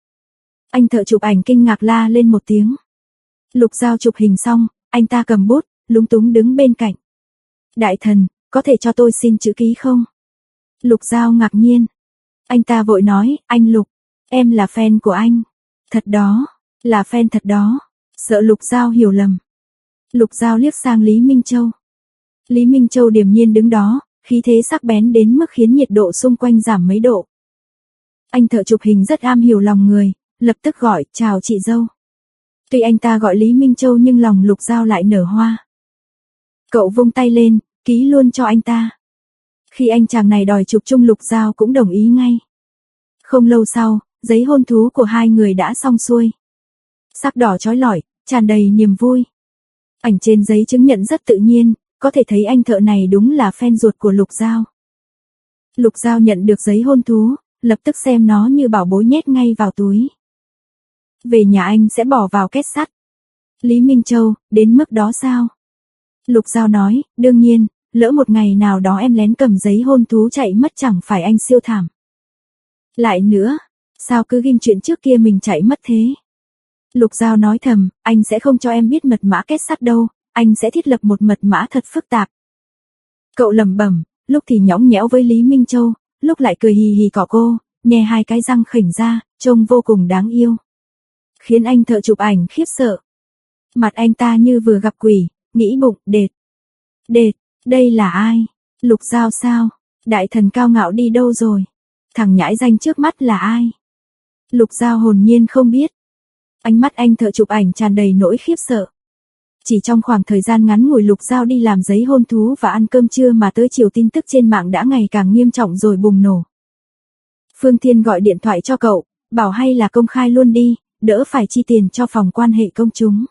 Anh thợ chụp ảnh kinh ngạc la lên một tiếng. Lục Giao chụp hình xong, anh ta cầm bút, lúng túng đứng bên cạnh. Đại thần, có thể cho tôi xin chữ ký không? Lục Giao ngạc nhiên. Anh ta vội nói, anh Lục, em là fan của anh. Thật đó, là fan thật đó. Sợ Lục Giao hiểu lầm. Lục Giao liếc sang Lý Minh Châu. Lý Minh Châu điềm nhiên đứng đó, khí thế sắc bén đến mức khiến nhiệt độ xung quanh giảm mấy độ. Anh thợ chụp hình rất am hiểu lòng người, lập tức gọi, chào chị dâu. Tuy anh ta gọi Lý Minh Châu nhưng lòng Lục Giao lại nở hoa. Cậu vung tay lên, ký luôn cho anh ta. Khi anh chàng này đòi chụp chung Lục Giao cũng đồng ý ngay. Không lâu sau, giấy hôn thú của hai người đã xong xuôi. Sắc đỏ chói lọi, tràn đầy niềm vui. Ảnh trên giấy chứng nhận rất tự nhiên, có thể thấy anh thợ này đúng là fan ruột của Lục Giao. Lục Giao nhận được giấy hôn thú, lập tức xem nó như bảo bối nhét ngay vào túi. Về nhà anh sẽ bỏ vào két sắt. Lý Minh Châu, đến mức đó sao? Lục Giao nói, đương nhiên, lỡ một ngày nào đó em lén cầm giấy hôn thú chạy mất chẳng phải anh siêu thảm. Lại nữa, sao cứ ghim chuyện trước kia mình chạy mất thế? Lục Giao nói thầm, anh sẽ không cho em biết mật mã két sắt đâu, anh sẽ thiết lập một mật mã thật phức tạp. Cậu lẩm bẩm, lúc thì nhõng nhẽo với Lý Minh Châu, lúc lại cười hì hì cọ cô, nhè hai cái răng khểnh ra, trông vô cùng đáng yêu. Khiến anh thợ chụp ảnh khiếp sợ. Mặt anh ta như vừa gặp quỷ, nghĩ bụng, đệt. Đệt, đây là ai? Lục Giao sao? Đại thần cao ngạo đi đâu rồi? Thằng nhãi danh trước mắt là ai? Lục Giao hồn nhiên không biết. Ánh mắt anh thợ chụp ảnh tràn đầy nỗi khiếp sợ. Chỉ trong khoảng thời gian ngắn ngủi Lục Giao đi làm giấy hôn thú và ăn cơm trưa mà tới chiều tin tức trên mạng đã ngày càng nghiêm trọng rồi bùng nổ. Phương Thiên gọi điện thoại cho cậu, bảo hay là công khai luôn đi, đỡ phải chi tiền cho phòng quan hệ công chúng.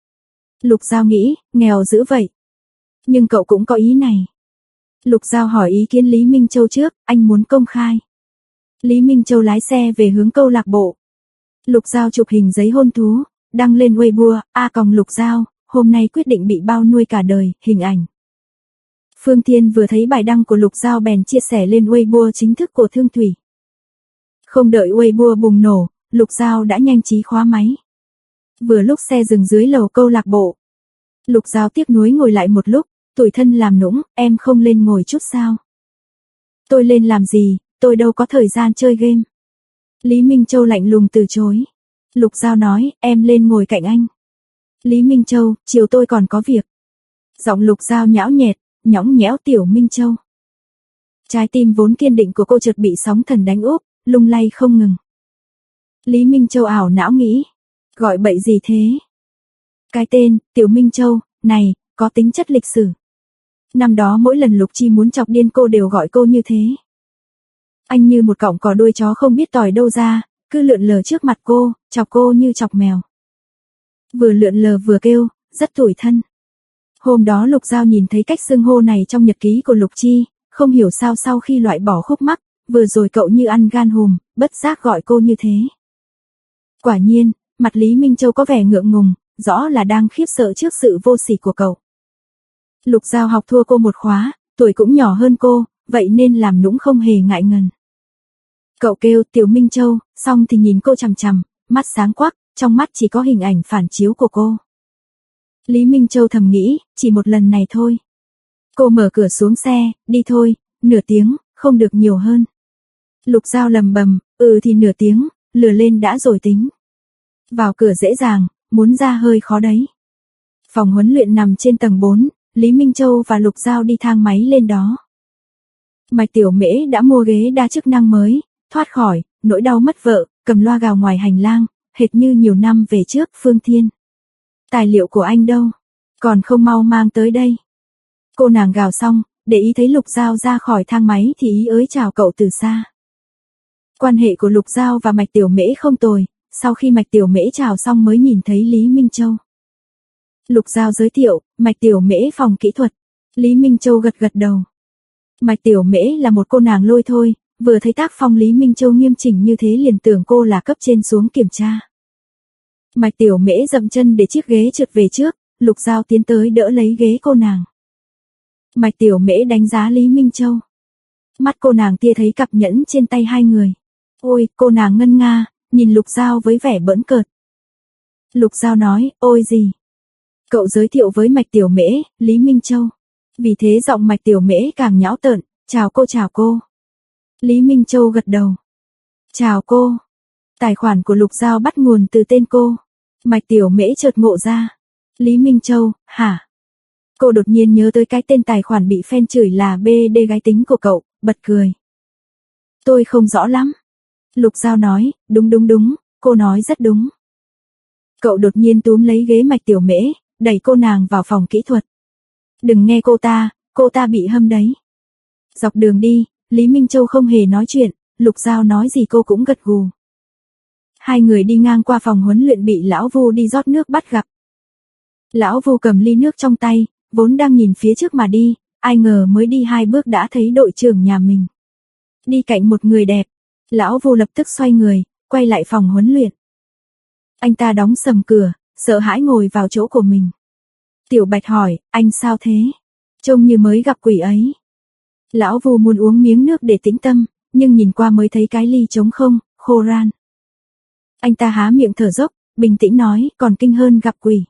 Lục Giao nghĩ, nghèo dữ vậy. Nhưng cậu cũng có ý này. Lục Giao hỏi ý kiến Lý Minh Châu trước, anh muốn công khai. Lý Minh Châu lái xe về hướng câu lạc bộ. Lục Giao chụp hình giấy hôn thú, đăng lên Weibo, a còng Lục Giao, hôm nay quyết định bị bao nuôi cả đời, hình ảnh. Phương Thiên vừa thấy bài đăng của Lục Giao bèn chia sẻ lên Weibo chính thức của Thương Thủy. Không đợi Weibo bùng nổ, Lục Giao đã nhanh trí khóa máy. Vừa lúc xe dừng dưới lầu câu lạc bộ. Lục Giao tiếc nuối ngồi lại một lúc, tủi thân làm nũng, em không lên ngồi chút sao? Tôi lên làm gì, tôi đâu có thời gian chơi game. Lý Minh Châu lạnh lùng từ chối. Lục Giao nói, em lên ngồi cạnh anh. Lý Minh Châu, chiều tôi còn có việc. Giọng Lục Giao nhão nhẹt, nhõng nhẽo Tiểu Minh Châu. Trái tim vốn kiên định của cô chợt bị sóng thần đánh úp, lung lay không ngừng. Lý Minh Châu ảo não nghĩ, gọi bậy gì thế? Cái tên, Tiểu Minh Châu, này, có tính chất lịch sử. Năm đó mỗi lần Lục Chi muốn chọc điên cô đều gọi cô như thế. Anh như một cọng cỏ đuôi chó không biết tỏi đâu ra, cứ lượn lờ trước mặt cô, chọc cô như chọc mèo. Vừa lượn lờ vừa kêu, rất tủi thân. Hôm đó Lục Giao nhìn thấy cách xưng hô này trong nhật ký của Lục Chi, không hiểu sao sau khi loại bỏ khúc mắc, vừa rồi cậu như ăn gan hùm, bất giác gọi cô như thế. Quả nhiên, mặt Lý Minh Châu có vẻ ngượng ngùng, rõ là đang khiếp sợ trước sự vô sỉ của cậu. Lục Giao học thua cô một khóa, tuổi cũng nhỏ hơn cô, vậy nên làm nũng không hề ngại ngần. Cậu kêu Tiểu Minh Châu, xong thì nhìn cô chằm chằm, mắt sáng quắc, trong mắt chỉ có hình ảnh phản chiếu của cô. Lý Minh Châu thầm nghĩ, chỉ một lần này thôi. Cô mở cửa xuống xe, đi thôi, nửa tiếng, không được nhiều hơn. Lục Giao lầm bầm, ừ thì nửa tiếng, lừa lên đã rồi tính. Vào cửa dễ dàng, muốn ra hơi khó đấy. Phòng huấn luyện nằm trên tầng bốn, Lý Minh Châu và Lục Giao đi thang máy lên đó. Mạch Tiểu Mễ đã mua ghế đa chức năng mới, thoát khỏi nỗi đau mất vợ, cầm loa gào ngoài hành lang, hệt như nhiều năm về trước. Phương Thiên, tài liệu của anh đâu? Còn không mau mang tới đây. Cô nàng gào xong, để ý thấy Lục Giao ra khỏi thang máy thì ý ới chào cậu từ xa. Quan hệ của Lục Giao và Mạch Tiểu Mễ không tồi, sau khi Mạch Tiểu Mễ chào xong mới nhìn thấy Lý Minh Châu. Lục Giao giới thiệu, Mạch Tiểu Mễ phòng kỹ thuật. Lý Minh Châu gật gật đầu. Mạch Tiểu Mễ là một cô nàng lôi thôi, vừa thấy tác phong Lý Minh Châu nghiêm chỉnh như thế liền tưởng cô là cấp trên xuống kiểm tra. Mạch Tiểu Mễ dậm chân để chiếc ghế trượt về trước, Lục Giao tiến tới đỡ lấy ghế cô nàng. Mạch Tiểu Mễ đánh giá Lý Minh Châu. Mắt cô nàng tia thấy cặp nhẫn trên tay hai người. Ôi, cô nàng ngân nga, nhìn Lục Giao với vẻ bỡn cợt. Lục Giao nói, ôi gì? Cậu giới thiệu với Mạch Tiểu Mễ, Lý Minh Châu. Vì thế giọng Mạch Tiểu Mễ càng nhão tợn, chào cô chào cô. Lý Minh Châu gật đầu. Chào cô. Tài khoản của Lục Giao bắt nguồn từ tên cô. Mạch Tiểu Mễ chợt ngộ ra. Lý Minh Châu, hả? Cô đột nhiên nhớ tới cái tên tài khoản bị fan chửi là bê đê gái tính của cậu, bật cười. Tôi không rõ lắm. Lục Giao nói, đúng đúng đúng, cô nói rất đúng. Cậu đột nhiên túm lấy ghế Mạch Tiểu Mễ, đẩy cô nàng vào phòng kỹ thuật. Đừng nghe cô ta, cô ta bị hâm đấy. Dọc đường đi, Lý Minh Châu không hề nói chuyện, Lục Giao nói gì cô cũng gật gù. Hai người đi ngang qua phòng huấn luyện bị Lão Vu đi rót nước bắt gặp. Lão Vu cầm ly nước trong tay, vốn đang nhìn phía trước mà đi, ai ngờ mới đi hai bước đã thấy đội trưởng nhà mình. Đi cạnh một người đẹp, Lão Vu lập tức xoay người, quay lại phòng huấn luyện. Anh ta đóng sầm cửa, sợ hãi ngồi vào chỗ của mình. Tiểu Bạch hỏi, anh sao thế? Trông như mới gặp quỷ ấy. Lão Vu muốn uống miếng nước để tĩnh tâm, nhưng nhìn qua mới thấy cái ly trống không, khô ran. Anh ta há miệng thở dốc, bình tĩnh nói, còn kinh hơn gặp quỷ.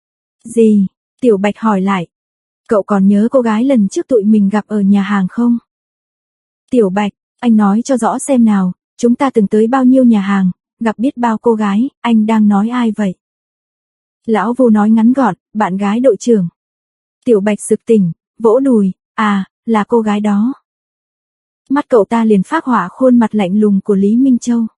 Gì? Tiểu Bạch hỏi lại. Cậu còn nhớ cô gái lần trước tụi mình gặp ở nhà hàng không? Tiểu Bạch, anh nói cho rõ xem nào, chúng ta từng tới bao nhiêu nhà hàng, gặp biết bao cô gái, anh đang nói ai vậy? Lão Vu nói ngắn gọn, bạn gái đội trưởng. Tiểu Bạch sực tỉnh, vỗ đùi, à, là cô gái đó. Mắt cậu ta liền phác họa khuôn mặt lạnh lùng của Lý Minh Châu.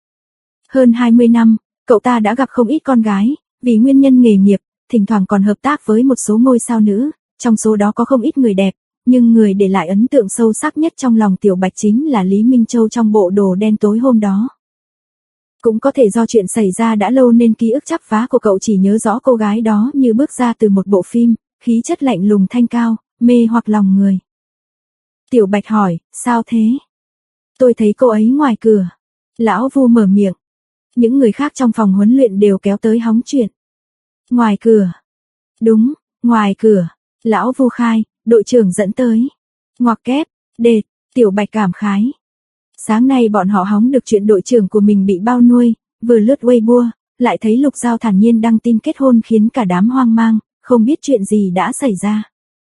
Hơn hai mươi năm, cậu ta đã gặp không ít con gái, vì nguyên nhân nghề nghiệp, thỉnh thoảng còn hợp tác với một số ngôi sao nữ, trong số đó có không ít người đẹp, nhưng người để lại ấn tượng sâu sắc nhất trong lòng Tiểu Bạch chính là Lý Minh Châu trong bộ đồ đen tối hôm đó. Cũng có thể do chuyện xảy ra đã lâu nên ký ức chắp vá của cậu chỉ nhớ rõ cô gái đó như bước ra từ một bộ phim, khí chất lạnh lùng thanh cao, mê hoặc lòng người. Tiểu Bạch hỏi, sao thế? Tôi thấy cô ấy ngoài cửa. Lão Vu mở miệng. Những người khác trong phòng huấn luyện đều kéo tới hóng chuyện. Ngoài cửa. Đúng, ngoài cửa, lão Vu khai, đội trưởng dẫn tới. Ngoặc kép, đệt, Tiểu Bạch cảm khái. Sáng nay bọn họ hóng được chuyện đội trưởng của mình bị bao nuôi, vừa lướt Weibo, lại thấy Lục Giao thản nhiên đăng tin kết hôn khiến cả đám hoang mang, không biết chuyện gì đã xảy ra.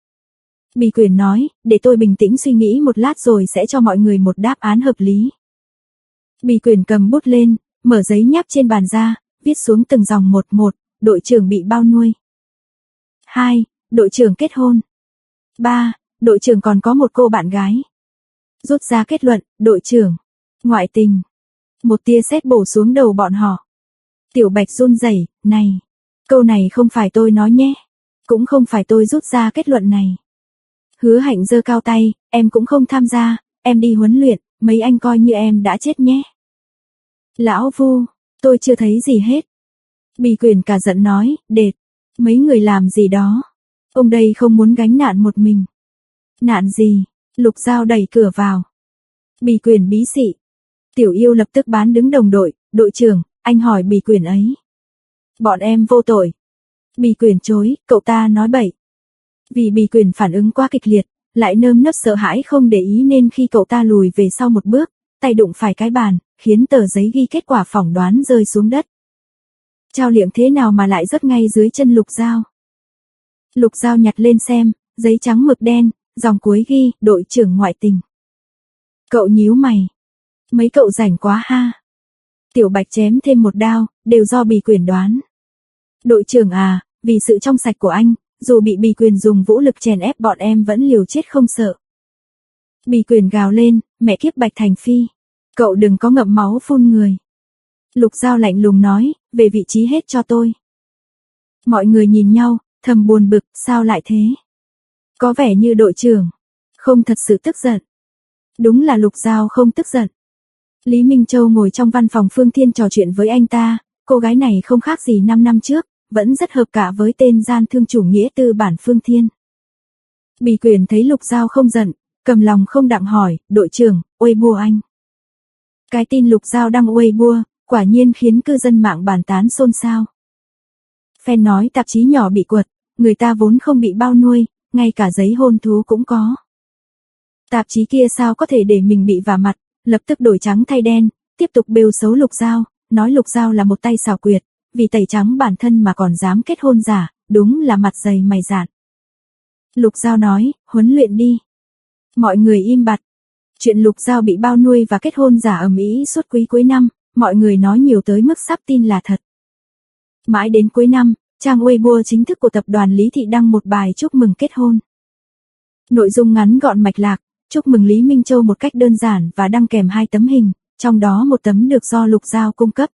Bì Quyền nói, để tôi bình tĩnh suy nghĩ một lát rồi sẽ cho mọi người một đáp án hợp lý. Bì Quyền cầm bút lên, mở giấy nháp trên bàn ra, viết xuống từng dòng một một, đội trưởng bị bao nuôi. hai. Đội trưởng kết hôn. ba. Đội trưởng còn có một cô bạn gái. Rút ra kết luận, đội trưởng ngoại tình. Một tia sét bổ xuống đầu bọn họ. Tiểu Bạch run rẩy, này, câu này không phải tôi nói nhé, cũng không phải tôi rút ra kết luận này. Hứa Hạnh giơ cao tay, em cũng không tham gia, em đi huấn luyện, mấy anh coi như em đã chết nhé. Lão Vu, tôi chưa thấy gì hết. Bì Quyền cả giận nói, đệt, mấy người làm gì đó. Ông đây không muốn gánh nạn một mình. Nạn gì? Lục Giao đẩy cửa vào. Bì Quyền bí xị. Tiểu Yêu lập tức bán đứng đồng đội, đội trưởng, anh hỏi Bì Quyền ấy. Bọn em vô tội. Bì Quyền chối, cậu ta nói bậy. Vì Bì Quyền phản ứng quá kịch liệt, lại nơm nớp sợ hãi không để ý nên khi cậu ta lùi về sau một bước, tay đụng phải cái bàn, khiến tờ giấy ghi kết quả phỏng đoán rơi xuống đất. Trao liệng thế nào mà lại rớt ngay dưới chân Lục Giao. Lục Giao nhặt lên xem, giấy trắng mực đen, dòng cuối ghi, đội trưởng ngoại tình. Cậu nhíu mày. Mấy cậu rảnh quá ha. Tiểu Bạch chém thêm một đao, đều do Bì Quyền đoán. Đội trưởng à, vì sự trong sạch của anh, dù bị Bì Quyền dùng vũ lực chèn ép bọn em vẫn liều chết không sợ. Bì Quyền gào lên, mẹ kiếp Bạch Thành Phi. Cậu đừng có ngậm máu phun người. Lục Giao lạnh lùng nói, về vị trí hết cho tôi. Mọi người nhìn nhau, thầm buồn bực, sao lại thế? Có vẻ như đội trưởng không thật sự tức giận. Đúng là Lục Giao không tức giận. Lý Minh Châu ngồi trong văn phòng Phương Thiên trò chuyện với anh ta, cô gái này không khác gì năm năm trước, vẫn rất hợp cả với tên gian thương chủ nghĩa tư bản Phương Thiên. Bì Quyền thấy Lục Giao không giận, cầm lòng không đặng hỏi, đội trưởng, Weibo anh. Cái tin Lục Giao đăng Weibo, quả nhiên khiến cư dân mạng bàn tán xôn xao. Fan nói tạp chí nhỏ bị quật, người ta vốn không bị bao nuôi, ngay cả giấy hôn thú cũng có. Tạp chí kia sao có thể để mình bị vả mặt, lập tức đổi trắng thay đen, tiếp tục bêu xấu Lục Giao, nói Lục Giao là một tay xảo quyệt, vì tẩy trắng bản thân mà còn dám kết hôn giả, đúng là mặt dày mày dạn. Lục Giao nói, huấn luyện đi. Mọi người im bặt. Chuyện Lục Giao bị bao nuôi và kết hôn giả ầm ĩ suốt quý cuối năm, mọi người nói nhiều tới mức sắp tin là thật. Mãi đến cuối năm, trang Weibo chính thức của tập đoàn Lý Thị đăng một bài chúc mừng kết hôn. Nội dung ngắn gọn mạch lạc, chúc mừng Lý Minh Châu một cách đơn giản và đăng kèm hai tấm hình, trong đó một tấm được do Lục Giao cung cấp.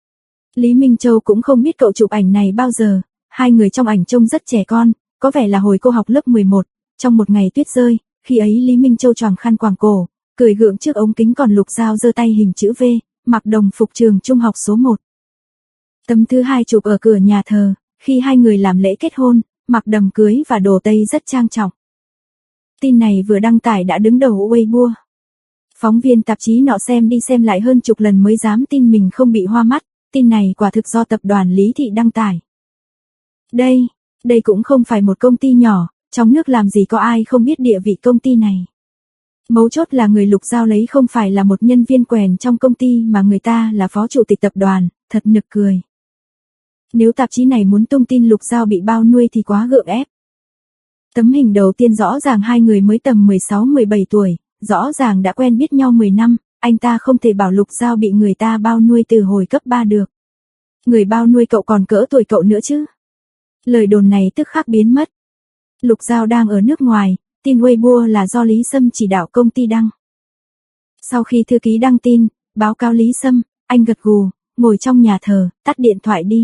Lý Minh Châu cũng không biết cậu chụp ảnh này bao giờ, hai người trong ảnh trông rất trẻ con, có vẻ là hồi cô học lớp mười một, trong một ngày tuyết rơi, khi ấy Lý Minh Châu choàng khăn quàng cổ, cười gượng trước ống kính còn Lục Giao giơ tay hình chữ V, mặc đồng phục trường trung học số một. Tấm thứ hai chụp ở cửa nhà thờ, khi hai người làm lễ kết hôn, mặc đầm cưới và đồ tây rất trang trọng. Tin này vừa đăng tải đã đứng đầu Weibo. Phóng viên tạp chí nọ xem đi xem lại hơn chục lần mới dám tin mình không bị hoa mắt, tin này quả thực do tập đoàn Lý Thị đăng tải. Đây, đây cũng không phải một công ty nhỏ, trong nước làm gì có ai không biết địa vị công ty này. Mấu chốt là người Lục Giao lấy không phải là một nhân viên quèn trong công ty mà người ta là phó chủ tịch tập đoàn, thật nực cười. Nếu tạp chí này muốn tung tin Lục Giao bị bao nuôi thì quá gượng ép. Tấm hình đầu tiên rõ ràng hai người mới tầm mười sáu mười bảy tuổi, rõ ràng đã quen biết nhau mười năm, anh ta không thể bảo Lục Giao bị người ta bao nuôi từ hồi cấp ba được. Người bao nuôi cậu còn cỡ tuổi cậu nữa chứ. Lời đồn này tức khắc biến mất. Lục Giao đang ở nước ngoài, tin Weibo là do Lý Sâm chỉ đạo công ty đăng. Sau khi thư ký đăng tin, báo cáo Lý Sâm, anh gật gù, ngồi trong nhà thờ, tắt điện thoại đi.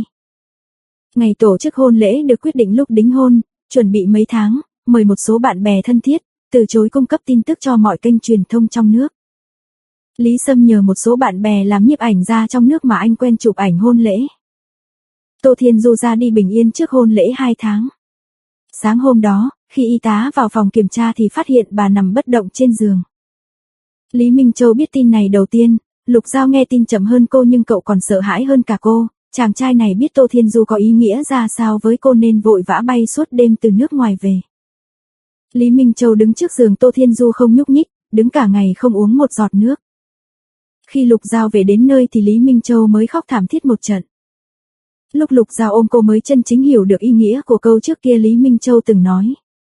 Ngày tổ chức hôn lễ được quyết định lúc đính hôn, chuẩn bị mấy tháng, mời một số bạn bè thân thiết, từ chối cung cấp tin tức cho mọi kênh truyền thông trong nước. Lý Sâm nhờ một số bạn bè làm nhiếp ảnh ra trong nước mà anh quen chụp ảnh hôn lễ. Tô Thiên Du ra đi bình yên trước hôn lễ hai tháng. Sáng hôm đó, khi y tá vào phòng kiểm tra thì phát hiện bà nằm bất động trên giường. Lý Minh Châu biết tin này đầu tiên, Lục Giao nghe tin chậm hơn cô nhưng cậu còn sợ hãi hơn cả cô, chàng trai này biết Tô Thiên Du có ý nghĩa ra sao với cô nên vội vã bay suốt đêm từ nước ngoài về. Lý Minh Châu đứng trước giường Tô Thiên Du không nhúc nhích, đứng cả ngày không uống một giọt nước. Khi Lục Giao về đến nơi thì Lý Minh Châu mới khóc thảm thiết một trận. Lúc Lục Giao ôm cô mới chân chính hiểu được ý nghĩa của câu trước kia Lý Minh Châu từng nói.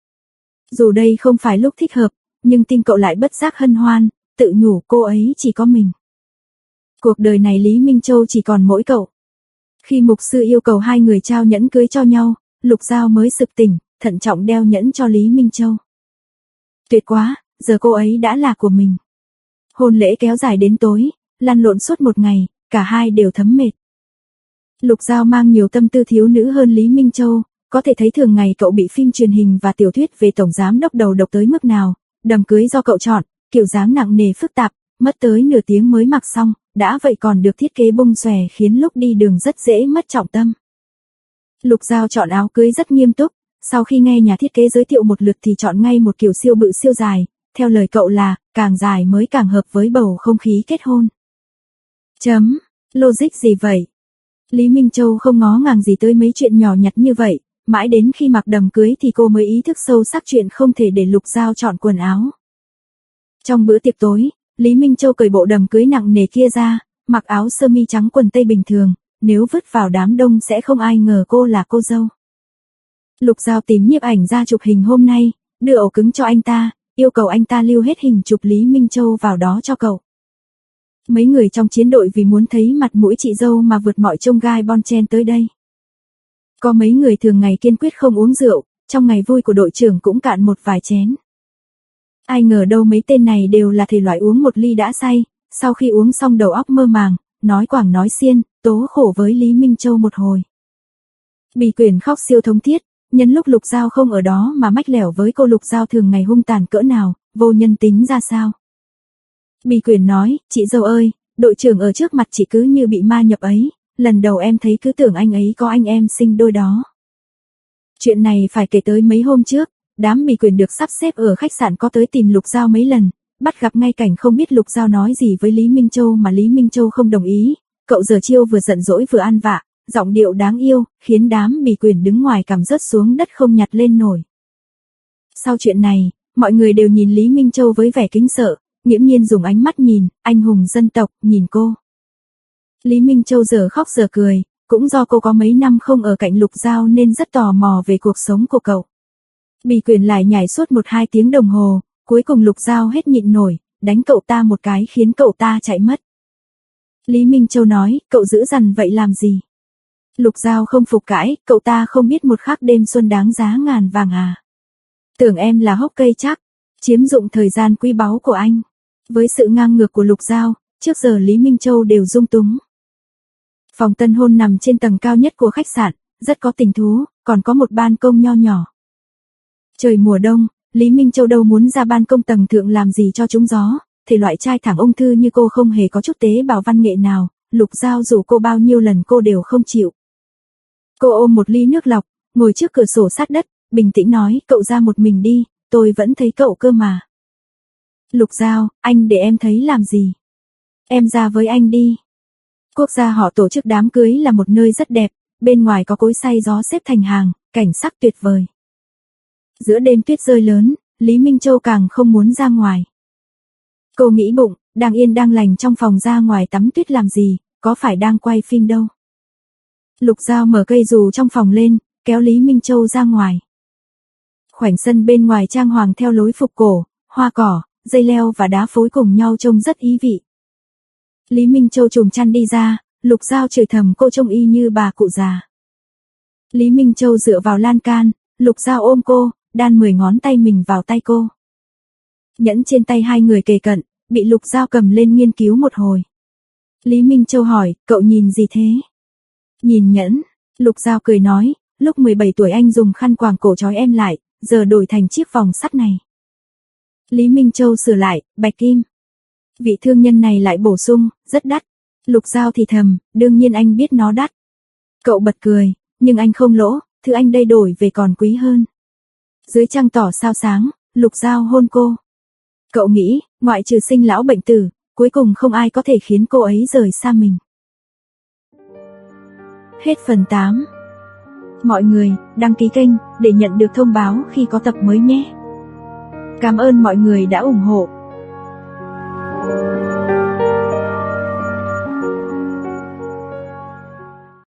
Dù đây không phải lúc thích hợp, nhưng tim cậu lại bất giác hân hoan, tự nhủ cô ấy chỉ có mình. Cuộc đời này Lý Minh Châu chỉ còn mỗi cậu. Khi mục sư yêu cầu hai người trao nhẫn cưới cho nhau, Lục Giao mới sực tỉnh, thận trọng đeo nhẫn cho Lý Minh Châu. Tuyệt quá, giờ cô ấy đã là của mình. Hôn lễ kéo dài đến tối, lăn lộn suốt một ngày, cả hai đều thấm mệt. Lục Giao mang nhiều tâm tư thiếu nữ hơn Lý Minh Châu, có thể thấy thường ngày cậu bị phim truyền hình và tiểu thuyết về tổng giám đốc đầu độc tới mức nào. Đầm cưới do cậu chọn, kiểu dáng nặng nề phức tạp, mất tới nửa tiếng mới mặc xong, đã vậy còn được thiết kế bung xòe khiến lúc đi đường rất dễ mất trọng tâm. Lục Giao chọn áo cưới rất nghiêm túc, sau khi nghe nhà thiết kế giới thiệu một lượt thì chọn ngay một kiểu siêu bự siêu dài, theo lời cậu là, càng dài mới càng hợp với bầu không khí kết hôn. Chấm, logic gì vậy? Lý Minh Châu không ngó ngàng gì tới mấy chuyện nhỏ nhặt như vậy, mãi đến khi mặc đầm cưới thì cô mới ý thức sâu sắc chuyện không thể để Lục Giao chọn quần áo. Trong bữa tiệc tối, Lý Minh Châu cởi bộ đầm cưới nặng nề kia ra, mặc áo sơ mi trắng quần tây bình thường, nếu vứt vào đám đông sẽ không ai ngờ cô là cô dâu. Lục Giao tìm nhiếp ảnh ra chụp hình hôm nay, đưa ổ cứng cho anh ta, yêu cầu anh ta lưu hết hình chụp Lý Minh Châu vào đó cho cậu. Mấy người trong chiến đội vì muốn thấy mặt mũi chị dâu mà vượt mọi chông gai bon chen tới đây. Có mấy người thường ngày kiên quyết không uống rượu, trong ngày vui của đội trưởng cũng cạn một vài chén. Ai ngờ đâu mấy tên này đều là thể loại uống một ly đã say, sau khi uống xong đầu óc mơ màng, nói quảng nói xiên, tố khổ với Lý Minh Châu một hồi. Bỉ Quyển khóc siêu thống thiết, nhân lúc Lục Giao không ở đó mà mách lẻo với cô Lục Giao thường ngày hung tàn cỡ nào, vô nhân tính ra sao. Bỉ Quyển nói, chị dâu ơi, đội trưởng ở trước mặt chị cứ như bị ma nhập ấy, lần đầu em thấy cứ tưởng anh ấy có anh em sinh đôi đó. Chuyện này phải kể tới mấy hôm trước, đám Bỉ Quyển được sắp xếp ở khách sạn có tới tìm Lục Giao mấy lần, bắt gặp ngay cảnh không biết Lục Giao nói gì với Lý Minh Châu mà Lý Minh Châu không đồng ý, cậu giờ chiêu vừa giận dỗi vừa ăn vạ, giọng điệu đáng yêu, khiến đám Bỉ Quyển đứng ngoài cằm rớt xuống đất không nhặt lên nổi. Sau chuyện này, mọi người đều nhìn Lý Minh Châu với vẻ kính sợ, nghiễm nhiên dùng ánh mắt nhìn, anh hùng dân tộc, nhìn cô. Lý Minh Châu giờ khóc giờ cười, cũng do cô có mấy năm không ở cạnh Lục Giao nên rất tò mò về cuộc sống của cậu. Bỉ Quyển lại nhảy suốt một hai tiếng đồng hồ, cuối cùng Lục Giao hết nhịn nổi, đánh cậu ta một cái khiến cậu ta chạy mất. Lý Minh Châu nói, cậu giữ dằn vậy làm gì? Lục Giao không phục cãi, cậu ta không biết một khắc đêm xuân đáng giá ngàn vàng à? Tưởng em là hốc cây chắc, chiếm dụng thời gian quý báu của anh. Với sự ngang ngược của Lục Giao, trước giờ Lý Minh Châu đều dung túng. Phòng tân hôn nằm trên tầng cao nhất của khách sạn, rất có tình thú, còn có một ban công nho nhỏ. Trời mùa đông, Lý Minh Châu đâu muốn ra ban công tầng thượng làm gì cho trúng gió, thể loại trai thẳng ung thư như cô không hề có chút tế bào văn nghệ nào, Lục Giao rủ cô bao nhiêu lần cô đều không chịu. Cô ôm một ly nước lọc, ngồi trước cửa sổ sát đất, bình tĩnh nói, cậu ra một mình đi, tôi vẫn thấy cậu cơ mà. Lục Giao, anh để em thấy làm gì? Em ra với anh đi. Quốc gia họ tổ chức đám cưới là một nơi rất đẹp, bên ngoài có cối xay gió xếp thành hàng, cảnh sắc tuyệt vời. Giữa đêm tuyết rơi lớn, Lý Minh Châu càng không muốn ra ngoài. Cô nghĩ bụng, đang yên đang lành trong phòng ra ngoài tắm tuyết làm gì, có phải đang quay phim đâu. Lục Giao mở cây dù trong phòng lên, kéo Lý Minh Châu ra ngoài. Khoảnh sân bên ngoài trang hoàng theo lối phục cổ, hoa cỏ, dây leo và đá phối cùng nhau trông rất ý vị. Lý Minh Châu trùm chăn đi ra, Lục Giao chửi thầm cô trông y như bà cụ già. Lý Minh Châu dựa vào lan can, Lục Giao ôm cô, đan mười ngón tay mình vào tay cô. Nhẫn trên tay hai người kề cận, bị Lục Giao cầm lên nghiên cứu một hồi. Lý Minh Châu hỏi, cậu nhìn gì thế? Nhìn nhẫn, Lục Giao cười nói, lúc mười bảy tuổi anh dùng khăn quàng cổ trói em lại, giờ đổi thành chiếc vòng sắt này. Lý Minh Châu sửa lại, bạch kim. Vị thương nhân này lại bổ sung, rất đắt. Lục Giao thì thầm, đương nhiên anh biết nó đắt. Cậu bật cười, nhưng anh không lỗ, thứ anh đây đổi về còn quý hơn. Dưới trăng tỏ sao sáng, Lục Giao hôn cô. Cậu nghĩ, ngoại trừ sinh lão bệnh tử, cuối cùng không ai có thể khiến cô ấy rời xa mình. Hết phần tám. Mọi người, đăng ký kênh để nhận được thông báo khi có tập mới nhé. Cảm ơn mọi người đã ủng hộ.